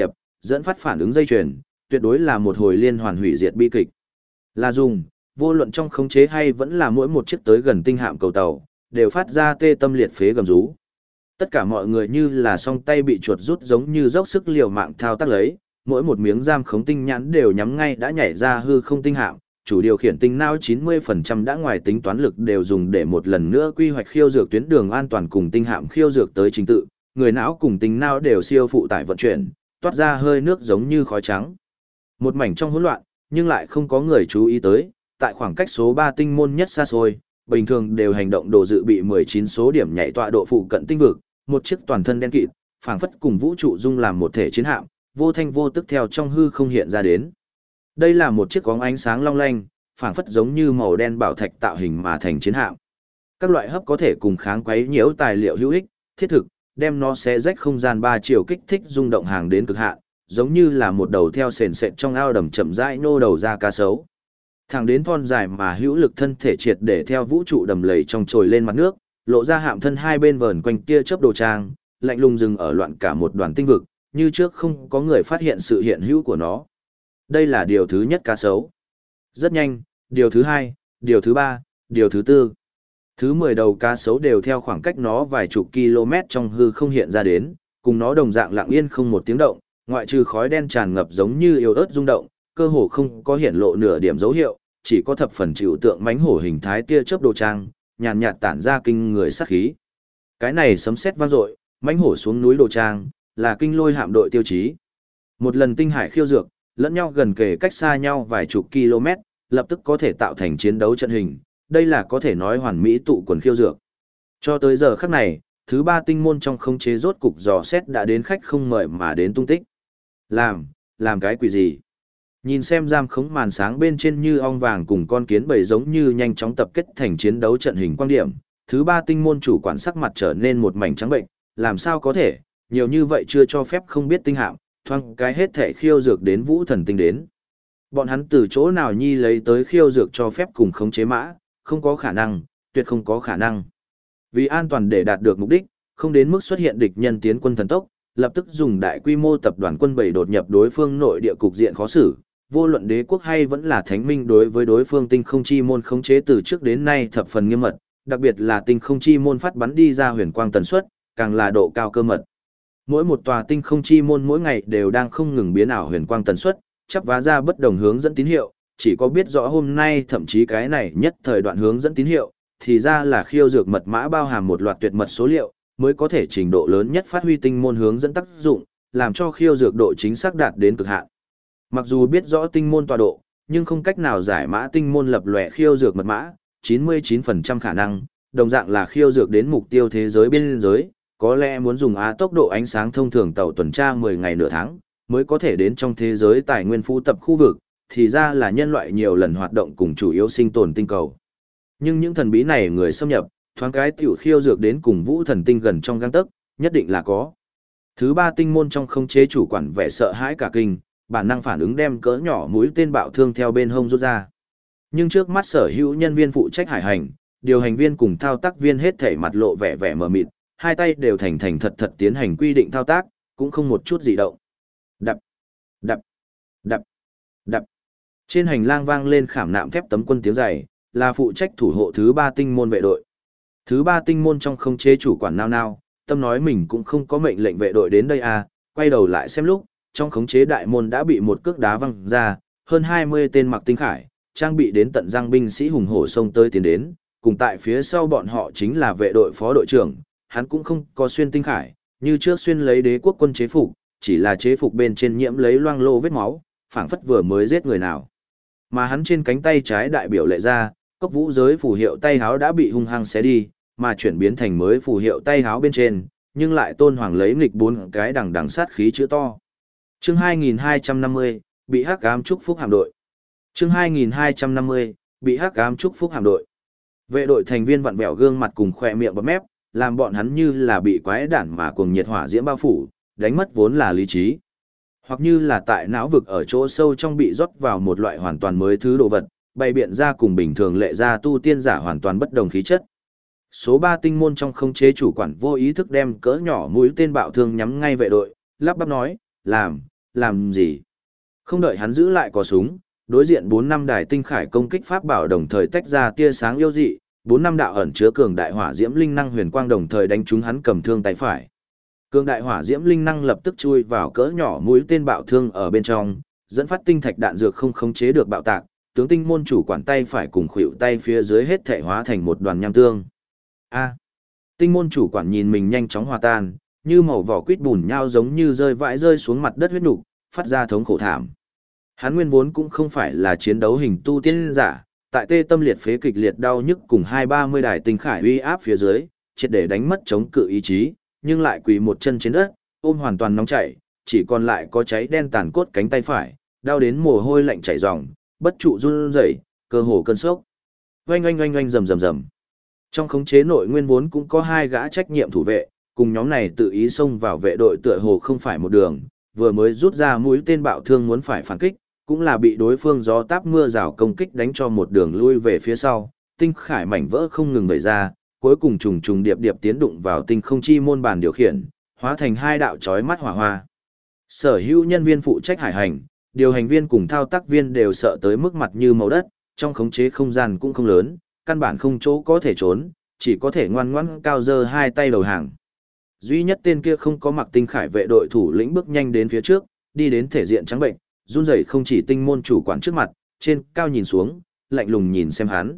dẫn phát phản ứng dây chuyền, tuyệt đối là một hồi liên hoàn hủy diệt bi kịch. Là dùng, vô luận trong khống chế hay vẫn là mỗi một chiếc tới gần tinh hạm cầu tàu, đều phát ra tê tâm liệt phế gầm rú. Tất cả mọi người như là song tay bị chuột rút giống như dốc sức liều mạng thao tác lấy, mỗi một miếng giam khống tinh nhãn đều nhắm ngay đã nhảy ra hư không tinh hạm, chủ điều khiển tinh não 90% đã ngoài tính toán lực đều dùng để một lần nữa quy hoạch khiêu dược tuyến đường an toàn cùng tinh hạm khiêu dược tới trình tự, người não cùng tinh não đều siêu phụ tải vận chuyển, toát ra hơi nước giống như khói trắng. Một mảnh trong hỗn loạn, nhưng lại không có người chú ý tới, tại khoảng cách số 3 tinh môn nhất xa xôi, bình thường đều hành động đồ dự bị 19 số điểm nhảy tọa độ phụ cận tinh vực, một chiếc toàn thân đen kịt, phảng phất cùng vũ trụ dung làm một thể chiến hạm, vô thanh vô tức theo trong hư không hiện ra đến. Đây là một chiếc có ánh sáng long lanh, phảng phất giống như màu đen bảo thạch tạo hình mà thành chiến hạm. Các loại hấp có thể cùng kháng quấy nhiễu tài liệu hữu ích, thiết thực, đem nó xé rách không gian 3 chiều kích thích rung động hàng đến cực hạn, giống như là một đầu theo sền sệt trong ao đầm chậm rãi nô đầu ra cá sấu. Thẳng đến thon dài mà hữu lực thân thể triệt để theo vũ trụ đầm lầy trong trồi lên mặt nước, lộ ra hạm thân hai bên vờn quanh tia chớp đồ trang, lạnh lùng dừng ở loạn cả một đoàn tinh vực, như trước không có người phát hiện sự hiện hữu của nó. Đây là điều thứ nhất cá sấu. Rất nhanh, điều thứ hai, điều thứ ba, điều thứ tư. Thứ 10 đầu cá sấu đều theo khoảng cách nó vài chục km trong hư không hiện ra đến, cùng nó đồng dạng lặng yên không một tiếng động, ngoại trừ khói đen tràn ngập giống như yếu ớt rung động, cơ hồ không có hiện lộ nửa điểm dấu hiệu, chỉ có thập phần chịu tượng mánh hổ hình thái tia chớp đồ trang, nhàn nhạt tản ra kinh người sát khí. Cái này sấm sét vang dội, mánh hổ xuống núi đồ trang, là kinh lôi hạm đội tiêu chí. Một lần tinh hải khiêu dược, lẫn nhau gần kề cách xa nhau vài chục km, lập tức có thể tạo thành chiến đấu trận hình, đây là có thể nói hoàn mỹ tụ quần khiêu dược. Cho tới giờ khắc này, thứ 3 tinh môn trong khống chế rốt cục dò xét đã đến khách không mời mà đến tung tích. Làm cái quỷ gì? Nhìn xem giam khống màn sáng bên trên như ong vàng cùng con kiến bầy giống như nhanh chóng tập kết thành chiến đấu trận hình quan điểm, thứ 3 tinh môn chủ quản sắc mặt trở nên một mảnh trắng bệnh, làm sao có thể, nhiều như vậy chưa cho phép không biết tinh hạm, thoang cái hết thể khiêu dược đến vũ thần tinh đến. Bọn hắn từ chỗ nào nhi lấy tới khiêu dược cho phép cùng khống chế mã, không có khả năng, tuyệt không có khả năng. Vì an toàn để đạt được mục đích, không đến mức xuất hiện địch nhân tiến quân thần tốc, lập tức dùng đại quy mô tập đoàn quân bầy đột nhập đối phương nội địa cục diện khó xử, vô luận đế quốc hay vẫn là thánh minh đối với đối phương tinh không chi môn khống chế từ trước đến nay thập phần nghiêm mật, đặc biệt là tinh không chi môn phát bắn đi ra huyền quang tần suất, càng là độ cao cơ mật. Mỗi một tòa tinh không chi môn mỗi ngày đều đang không ngừng biến ảo huyền quang tần suất, chắp vá ra bất đồng hướng dẫn tín hiệu, chỉ có biết rõ hôm nay thậm chí cái này nhất thời đoạn hướng dẫn tín hiệu, thì ra là khiêu dược mật mã bao hàm một loạt tuyệt mật số liệu, mới có thể trình độ lớn nhất phát huy tinh môn hướng dẫn tác dụng, làm cho khiêu dược độ chính xác đạt đến cực hạn. Mặc dù biết rõ tinh môn tọa độ, nhưng không cách nào giải mã tinh môn lập lòe khiêu dược mật mã, 99% khả năng, đồng dạng là khiêu dược đến mục tiêu thế giới biên giới, có lẽ muốn dùng tốc độ ánh sáng thông thường tàu tuần tra 10 ngày nửa tháng, mới có thể đến trong thế giới tài nguyên phú tập khu vực, thì ra là nhân loại nhiều lần hoạt động cùng chủ yếu sinh tồn tinh cầu. Nhưng những thần bí này người xâm nhập, thoáng cái tiểu khiêu dược đến cùng vũ thần tinh gần trong gang tấc, nhất định là có. Thứ 3 tinh môn trong không chế chủ quản vẻ sợ hãi cả kinh, bản năng phản ứng đem cỡ nhỏ mũi tên bạo thương theo bên hông rút ra. Nhưng trước mắt sở hữu nhân viên phụ trách hải hành, điều hành viên cùng thao tác viên hết thảy mặt lộ vẻ vẻ mờ mịt, hai tay đều thành thành thật thật tiến hành quy định thao tác, cũng không một chút gì động. Đập, đập, đập, đập. Trên hành lang vang lên khảm nạm thép tấm quân tiếng giày, là phụ trách thủ hộ thứ 3 tinh môn vệ đội. Thứ 3 tinh môn trong không chế chủ quản nao, tâm nói mình cũng không có mệnh lệnh vệ đội đến đây quay đầu lại xem lúc, trong khống chế đại môn đã bị một cước đá văng ra, hơn 20 tên mặc tinh khải, trang bị đến tận răng binh sĩ hùng hổ xông tới tiến đến, cùng tại phía sau bọn họ chính là vệ đội phó đội trưởng, hắn cũng không có xuyên tinh khải, như trước xuyên lấy đế quốc quân chế phục, chỉ là chế phục bên trên nhiễm lấy loang lô vết máu, phảng phất vừa mới giết người nào. Mà hắn trên cánh tay trái đại biểu lệ ra, cốc vũ giới phù hiệu tay háo đã bị hung hăng xé đi, mà chuyển biến thành mới phù hiệu tay háo bên trên, nhưng lại tôn hoàng lấy nghịch 4 cái đằng sát khí chữ to. Chương 2250, bị hắc ám chúc phúc hạm đội. Chương 2250, bị hắc ám chúc phúc hạm đội. Vệ đội thành viên vặn vẹo gương mặt cùng khỏe miệng bấm mép, làm bọn hắn như là bị quái đản mà cuồng nhiệt hỏa diễm bao phủ, đánh mất vốn là lý trí. Hoặc như là tại não vực ở chỗ sâu trong bị rót vào một loại hoàn toàn mới thứ đồ vật, bày biện ra cùng bình thường lệ ra tu tiên giả hoàn toàn bất đồng khí chất. Số 3 tinh môn trong không chế chủ quản vô ý thức đem cỡ nhỏ mũi tên bạo thương nhắm ngay vệ đội, lắp bắp nói, làm gì? Không đợi hắn giữ lại có súng, đối diện 4-5 đài tinh khải công kích pháp bảo đồng thời tách ra tia sáng yêu dị, 4-5 đạo ẩn chứa cường đại hỏa diễm linh năng huyền quang đồng thời đánh trúng hắn cầm thương tay phải. Cường đại hỏa diễm linh năng lập tức chui vào cỡ nhỏ mũi tên bạo thương ở bên trong, dẫn phát tinh thạch đạn dược không khống chế được bạo tạc, tướng tinh môn chủ quản tay phải cùng khuỷu tay phía dưới hết thể hóa thành một đoàn nham tương. A. Tinh môn chủ quản nhìn mình nhanh chóng hòa tan, như màu vỏ quýt bùn nhau giống như rơi xuống mặt đất huyết nục, phát ra thống khổ thảm. Hắn nguyên vốn cũng không phải là chiến đấu hình tu tiên giả, tại tê tâm liệt phế kịch liệt đau nhức cùng 2-30 đài tinh khải uy áp phía dưới, triệt để đánh mất chống cự ý chí, nhưng lại quỳ một chân trên đất, ôm hoàn toàn nóng chảy, chỉ còn lại có cháy đen tàn cốt cánh tay phải, đau đến mồ hôi lạnh chảy ròng, bất trụ run rẩy, cơ hồ cơn sốc. Oanh oanh oanh oanh rầm rầm rầm. Trong khống chế nội nguyên vốn cũng có 2 gã trách nhiệm thủ vệ, cùng nhóm này tự ý xông vào vệ đội tựa hồ không phải một đường, vừa mới rút ra mũi tên bạo thương muốn phải phản kích, cũng là bị đối phương gió táp mưa rào công kích đánh cho một đường lui về phía sau, tinh khải mảnh vỡ không ngừng vẩy ra, cuối cùng trùng trùng điệp điệp tiến đụng vào tinh không chi môn bàn điều khiển, hóa thành 2 đạo chói mắt hỏa hoa. Sở hữu nhân viên phụ trách hải hành, điều hành viên cùng thao tác viên đều sợ tới mức mặt như màu đất, trong khống chế không gian cũng không lớn, căn bản không chỗ có thể trốn, chỉ có thể ngoan ngoãn cao giơ 2 tay đầu hàng. Duy nhất tên kia không có mặc tinh khải vệ đội thủ lĩnh bước nhanh đến phía trước, đi đến thể diện trắng bệnh, run rẩy không chỉ tinh môn chủ quản trước mặt, trên cao nhìn xuống, lạnh lùng nhìn xem hắn.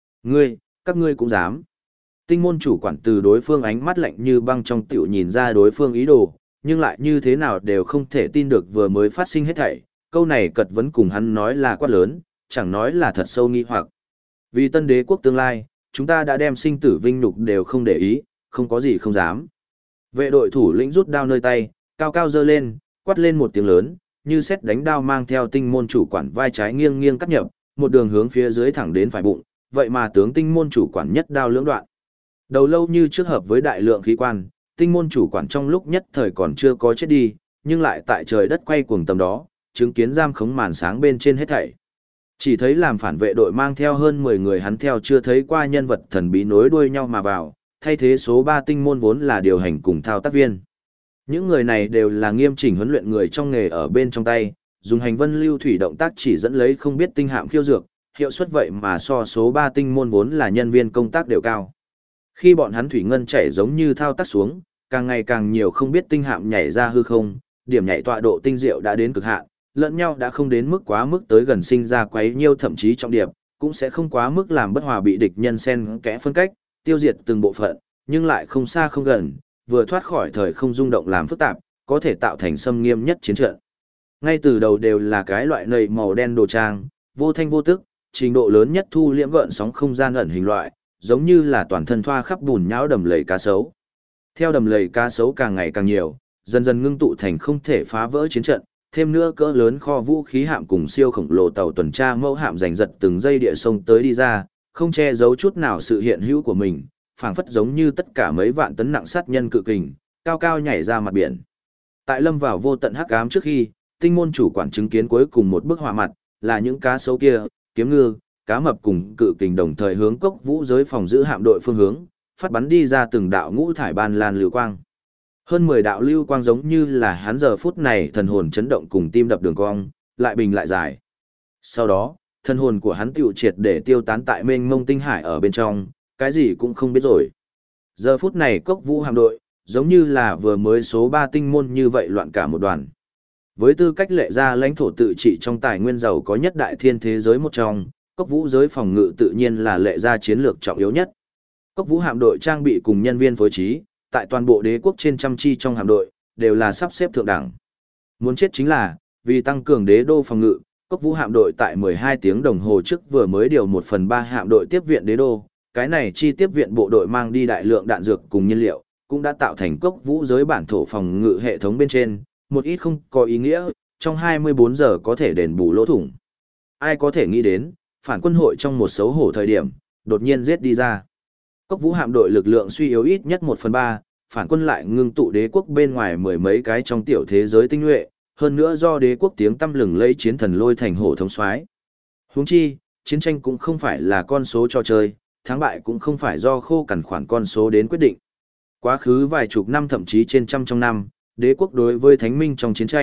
Các ngươi cũng dám. Tinh môn chủ quản từ đối phương ánh mắt lạnh như băng trong tiểu nhìn ra đối phương ý đồ, nhưng lại như thế nào đều không thể tin được vừa mới phát sinh hết thảy. Câu này cật vấn cùng hắn nói là quát lớn, chẳng nói là thật sâu nghi hoặc. Vì tân đế quốc tương lai, chúng ta đã đem sinh tử vinh nhục đều không để ý, không có gì không dám. Vệ đội thủ lĩnh rút đao nơi tay, cao cao giơ lên, quát lên một tiếng lớn, như sét đánh đao mang theo tinh môn chủ quản vai trái nghiêng nghiêng cắt nhập, một đường hướng phía dưới thẳng đến phải bụng, vậy mà tướng tinh môn chủ quản nhất đao lưỡng đoạn. Đầu lâu như trước hợp với đại lượng khí quan, tinh môn chủ quản trong lúc nhất thời còn chưa có chết đi, nhưng lại tại trời đất quay cuồng tầm đó, chứng kiến giam khống màn sáng bên trên hết thảy. Chỉ thấy làm phản vệ đội mang theo hơn 10 người hắn theo chưa thấy qua nhân vật thần bí nối đuôi nhau mà vào, thay thế số 3 tinh môn vốn là điều hành cùng thao tác viên. Những người này đều là nghiêm chỉnh huấn luyện người trong nghề ở bên trong tay, dùng hành vân lưu thủy động tác chỉ dẫn lấy không biết tinh hạm khiêu dược, hiệu suất vậy mà so số 3 tinh môn vốn là nhân viên công tác đều cao. Khi bọn hắn thủy ngân chảy giống như thao tác xuống, càng ngày càng nhiều không biết tinh hạm nhảy ra hư không, điểm nhảy tọa độ tinh diệu đã đến cực hạn, lẫn nhau đã không đến mức quá mức tới gần sinh ra quấy nhiêu thậm chí trọng điệp, cũng sẽ không quá mức làm bất hòa bị địch nhân xen kẽ phân cách, tiêu diệt từng bộ phận, nhưng lại không xa không gần, vừa thoát khỏi thời không rung động làm phức tạp, có thể tạo thành xâm nghiêm nhất chiến trận. Ngay từ đầu đều là cái loại nầy màu đen đồ trang, vô thanh vô tức, trình độ lớn nhất thu liễm gợn sóng không gian ẩn hình loại, giống như là toàn thân thoa khắp bùn nhão đầm lầy cá sấu. Theo đầm lầy cá sấu càng ngày càng nhiều, dần dần ngưng tụ thành không thể phá vỡ chiến trận, thêm nữa cỡ lớn kho vũ khí hạm cùng siêu khổng lồ tàu tuần tra mẫu hạm giành giật từng giây địa sông tới đi ra, không che giấu chút nào sự hiện hữu của mình, phảng phất giống như tất cả mấy vạn tấn nặng sát nhân cự kình, cao cao nhảy ra mặt biển. Tại lâm vào vô tận hắc ám trước khi, tinh môn chủ quản chứng kiến cuối cùng một bức họa mặt, là những cá sấu kia, kiếm ngư, cá mập cùng cự kình đồng thời hướng cốc vũ giới phòng giữ hạm đội phương hướng, phát bắn đi ra từng đạo ngũ thải ban lan lưu quang. Hơn 10 đạo lưu quang giống như là hắn giờ phút này thần hồn chấn động cùng tim đập đường cong, lại bình lại dài. Sau đó, thần hồn của hắn tiêu triệt để tiêu tán tại mênh mông tinh hải ở bên trong, cái gì cũng không biết rồi. Giờ phút này cốc vũ hạm đội, giống như là vừa mới số 3 tinh môn như vậy loạn cả một đoàn. Với tư cách lệ ra lãnh thổ tự trị trong tài nguyên giàu có nhất đại thiên thế giới một trong, cốc vũ giới phòng ngự tự nhiên là lệ ra chiến lược trọng yếu nhất. Cốc vũ hạm đội trang bị cùng nhân viên phối trí, tại toàn bộ đế quốc trên trăm chi trong hạm đội, đều là sắp xếp thượng đẳng. Muốn chết chính là, vì tăng cường đế đô phòng ngự, cốc vũ hạm đội tại 12 tiếng đồng hồ trước vừa mới điều 1/3 hạm đội tiếp viện đế đô, cái này chi tiếp viện bộ đội mang đi đại lượng đạn dược cùng nhiên liệu, cũng đã tạo thành cốc vũ giới bản thổ phòng ngự hệ thống bên trên, một ít không có ý nghĩa, trong 24 giờ có thể đền bù lỗ thủng. Ai có thể nghĩ đến, phản quân hội trong một xấu hổ thời điểm, đột nhiên giết đi ra. Cốc vũ hạm đội lực lượng suy yếu ít nhất 1/3, phản quân lại ngưng tụ đế quốc bên ngoài mười mấy cái trong tiểu thế giới tinh nhuệ, hơn nữa do đế quốc tiếng tăm lừng lấy chiến thần lôi thành hổ thống soái. Huống chi, chiến tranh cũng không phải là con số trò chơi, thắng bại cũng không phải do khô cằn khoản con số đến quyết định. Quá khứ vài chục năm thậm chí trên trăm trong năm, đế quốc đối với thánh minh trong chiến tranh,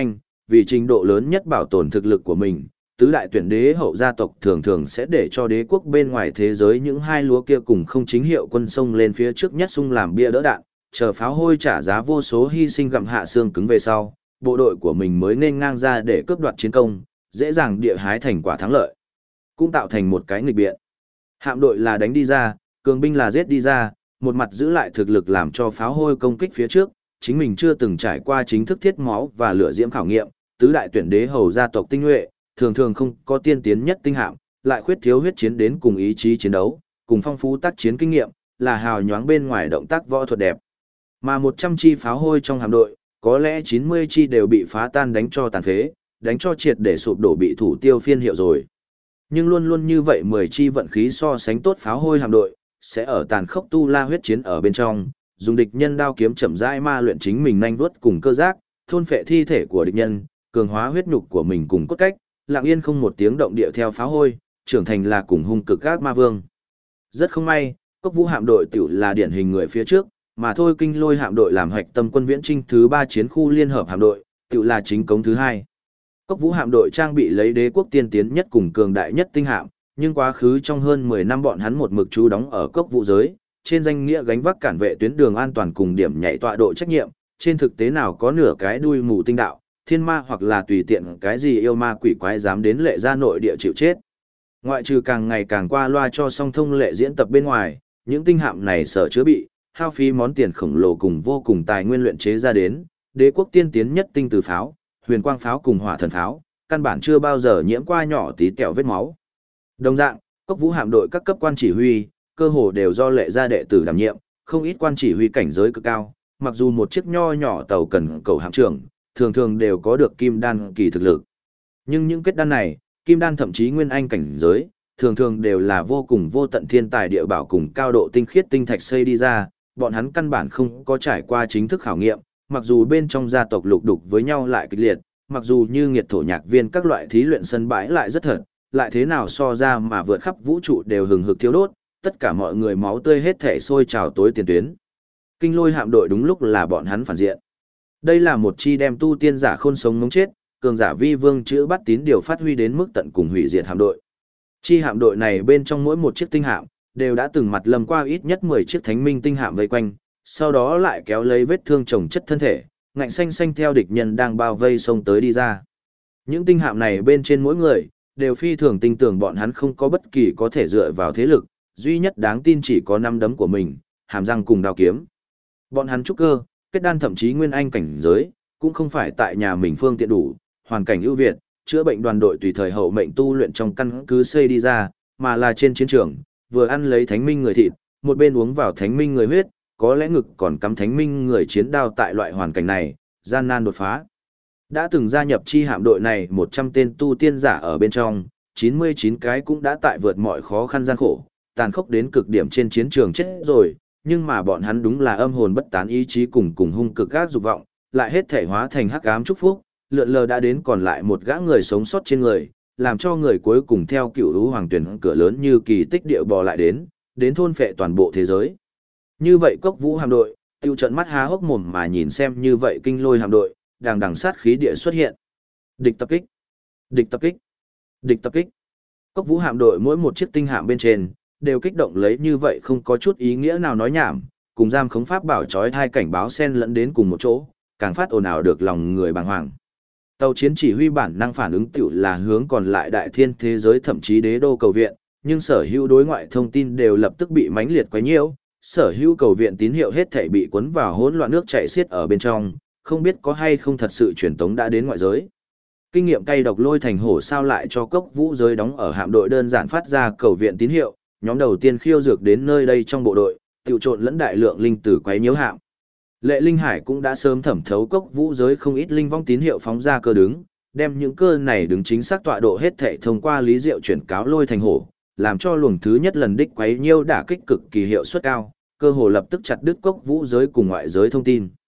vì trình độ lớn nhất bảo tồn thực lực của mình, tứ đại tuyển đế hậu gia tộc thường thường sẽ để cho đế quốc bên ngoài thế giới những hai lúa kia cùng không chính hiệu quân sông lên phía trước nhất xung làm bia đỡ đạn, chờ pháo hôi trả giá vô số hy sinh gặm hạ xương cứng về sau, bộ đội của mình mới nên ngang ra để cướp đoạt chiến công, dễ dàng địa hái thành quả thắng lợi. Cũng tạo thành một cái nghịch biện. Hạm đội là đánh đi ra, cường binh là giết đi ra, một mặt giữ lại thực lực làm cho pháo hôi công kích phía trước, chính mình chưa từng trải qua chính thức thiết máu và lửa diễm khảo nghiệm, tứ đại tuyển đế hầu gia tộc tinh nhuệ, thường thường không có tiên tiến nhất tinh hạm, lại khuyết thiếu huyết chiến đến cùng ý chí chiến đấu, cùng phong phú tác chiến kinh nghiệm, là hào nhoáng bên ngoài động tác võ thuật đẹp. Mà 100 chi pháo hôi trong hạm đội, có lẽ 90 chi đều bị phá tan đánh cho tàn phế, đánh cho triệt để sụp đổ bị thủ tiêu phiên hiệu rồi. Nhưng luôn luôn như vậy 10 chi vận khí so sánh tốt pháo hôi hạm đội, sẽ ở tàn khốc tu la huyết chiến ở bên trong, dùng địch nhân đao kiếm chậm rãi ma luyện chính mình nhanh vuốt cùng cơ giác, thôn phệ thi thể của địch nhân, cường hóa huyết nhục của mình cùng cốt cách, lặng yên không một tiếng động địa theo pháo hôi, trưởng thành là cùng hung cực các ma vương. Rất không may, Cốc Vũ hạm đội tiểu là điển hình người phía trước, mà thôi Kinh Lôi hạm đội làm hoạch tâm quân viễn chinh thứ 3 chiến khu liên hợp hạm đội, tiểu là chính cống thứ 2. Cốc Vũ hạm đội trang bị lấy đế quốc tiên tiến nhất cùng cường đại nhất tinh hạm, nhưng quá khứ trong hơn 10 năm bọn hắn một mực trú đóng ở Cốc Vũ giới, trên danh nghĩa gánh vác cản vệ tuyến đường an toàn cùng điểm nhảy tọa độ trách nhiệm, trên thực tế nào có nửa cái đuôi mù tinh đạo, thiên ma hoặc là tùy tiện cái gì yêu ma quỷ quái dám đến lệ ra nội địa chịu chết. Ngoại trừ càng ngày càng qua loa cho song thông lệ diễn tập bên ngoài, những tinh hạm này sở chứa bị, hao phí món tiền khổng lồ cùng vô cùng tài nguyên luyện chế ra đến, đế quốc tiên tiến nhất tinh từ pháo, huyền quang pháo cùng hỏa thần pháo, căn bản chưa bao giờ nhiễm qua nhỏ tí tẹo vết máu. Đồng dạng, Cốc Vũ hạm đội các cấp quan chỉ huy, cơ hồ đều do lệ gia đệ tử đảm nhiệm, không ít quan chỉ huy cảnh giới cực cao, mặc dù một chiếc nho nhỏ tàu cần cầu hạm trưởng, thường thường đều có được kim đan kỳ thực lực. Nhưng những kết đan này, kim đan thậm chí nguyên anh cảnh giới, thường thường đều là vô cùng vô tận thiên tài địa bảo cùng cao độ tinh khiết tinh thạch xây đi ra, bọn hắn căn bản không có trải qua chính thức khảo nghiệm, mặc dù bên trong gia tộc lục đục với nhau lại kịch liệt, mặc dù như nghiệt thổ nhạc viên các loại thí luyện sân bãi lại rất thật, lại thế nào so ra mà vượt khắp vũ trụ đều hừng hực thiêu đốt, tất cả mọi người máu tươi hết thể sôi trào tối tiền tuyến. Kinh Lôi hạm đội đúng lúc là bọn hắn phản diện. Đây là một chi đem tu tiên giả khôn sống ngống chết, cường giả vi vương chữ bắt tín điều phát huy đến mức tận cùng hủy diệt hạm đội. Chi hạm đội này bên trong mỗi một chiếc tinh hạm đều đã từng mặt lầm qua ít nhất 10 chiếc thánh minh tinh hạm vây quanh, sau đó lại kéo lấy vết thương chồng chất thân thể, ngạnh xanh xanh theo địch nhân đang bao vây xông tới đi ra. Những tinh hạm này bên trên mỗi người đều phi thường tin tưởng bọn hắn không có bất kỳ có thể dựa vào thế lực, duy nhất đáng tin chỉ có năm đấm của mình, hàm răng cùng đao kiếm. Bọn hắn trúc cơ, kết đan thậm chí nguyên anh cảnh giới, cũng không phải tại nhà mình phương tiện đủ, hoàn cảnh ưu việt, chữa bệnh đoàn đội tùy thời hậu mệnh tu luyện trong căn cứ xây đi ra, mà là trên chiến trường, vừa ăn lấy thánh minh người thịt, một bên uống vào thánh minh người huyết, có lẽ ngực còn cắm thánh minh người chiến đao tại loại hoàn cảnh này, gian nan đột phá. Đã từng gia nhập chi hạm đội này 100 tên tu tiên giả ở bên trong, 99 cái cũng đã tại vượt mọi khó khăn gian khổ, tàn khốc đến cực điểm trên chiến trường chết rồi, nhưng mà bọn hắn đúng là âm hồn bất tán ý chí cùng hung cực gác dục vọng, lại hết thể hóa thành hắc ám chúc phúc, lượn lờ đã đến còn lại một gã người sống sót trên người, làm cho người cuối cùng theo cựu lũ hoàng tuyển cửa lớn như kỳ tích địa bò lại đến thôn phệ toàn bộ thế giới. Như vậy Cốc Vũ hạm đội, tiêu trận mắt há hốc mồm mà nhìn xem như vậy Kinh Lôi hạm đội, đằng sát khí địa xuất hiện. Địch tập kích, địch tập kích, địch tập kích. Cốc Vũ hạm đội mỗi một chiếc tinh hạm bên trên đều kích động lấy như vậy không có chút ý nghĩa nào nói nhảm, cùng giam khống pháp bảo chói hai cảnh báo xen lẫn đến cùng một chỗ, càng phát ồn ào được lòng người bàng hoàng. Tàu chiến chỉ huy bản năng phản ứng tiểu là hướng còn lại đại thiên thế giới thậm chí đế đô cầu viện, nhưng sở hữu đối ngoại thông tin đều lập tức bị mãnh liệt quấy nhiễu, sở hữu cầu viện tín hiệu hết thảy bị cuốn vào hỗn loạn nước chảy xiết ở bên trong, không biết có hay không thật sự truyền tống đã đến ngoại giới. Kinh nghiệm cay độc Lôi Thành Hổ sao lại cho Cốc Vũ giới đóng ở hạm đội đơn giản phát ra cầu viện tín hiệu, nhóm đầu tiên khiêu dược đến nơi đây trong bộ đội, tiểu trộn lẫn đại lượng linh tử quấy nhiễu hạm. Lệ Linh Hải cũng đã sớm thẩm thấu Cốc Vũ giới không ít linh vong tín hiệu phóng ra cơ đứng, đem những cơ này đứng chính xác tọa độ hết thảy thông qua lý diệu chuyển cáo Lôi Thành Hổ, làm cho luồng thứ nhất lần đích quấy nhiễu đả kích cực kỳ hiệu suất cao, cơ hồ lập tức chặt đứt Cốc Vũ giới cùng ngoại giới thông tin.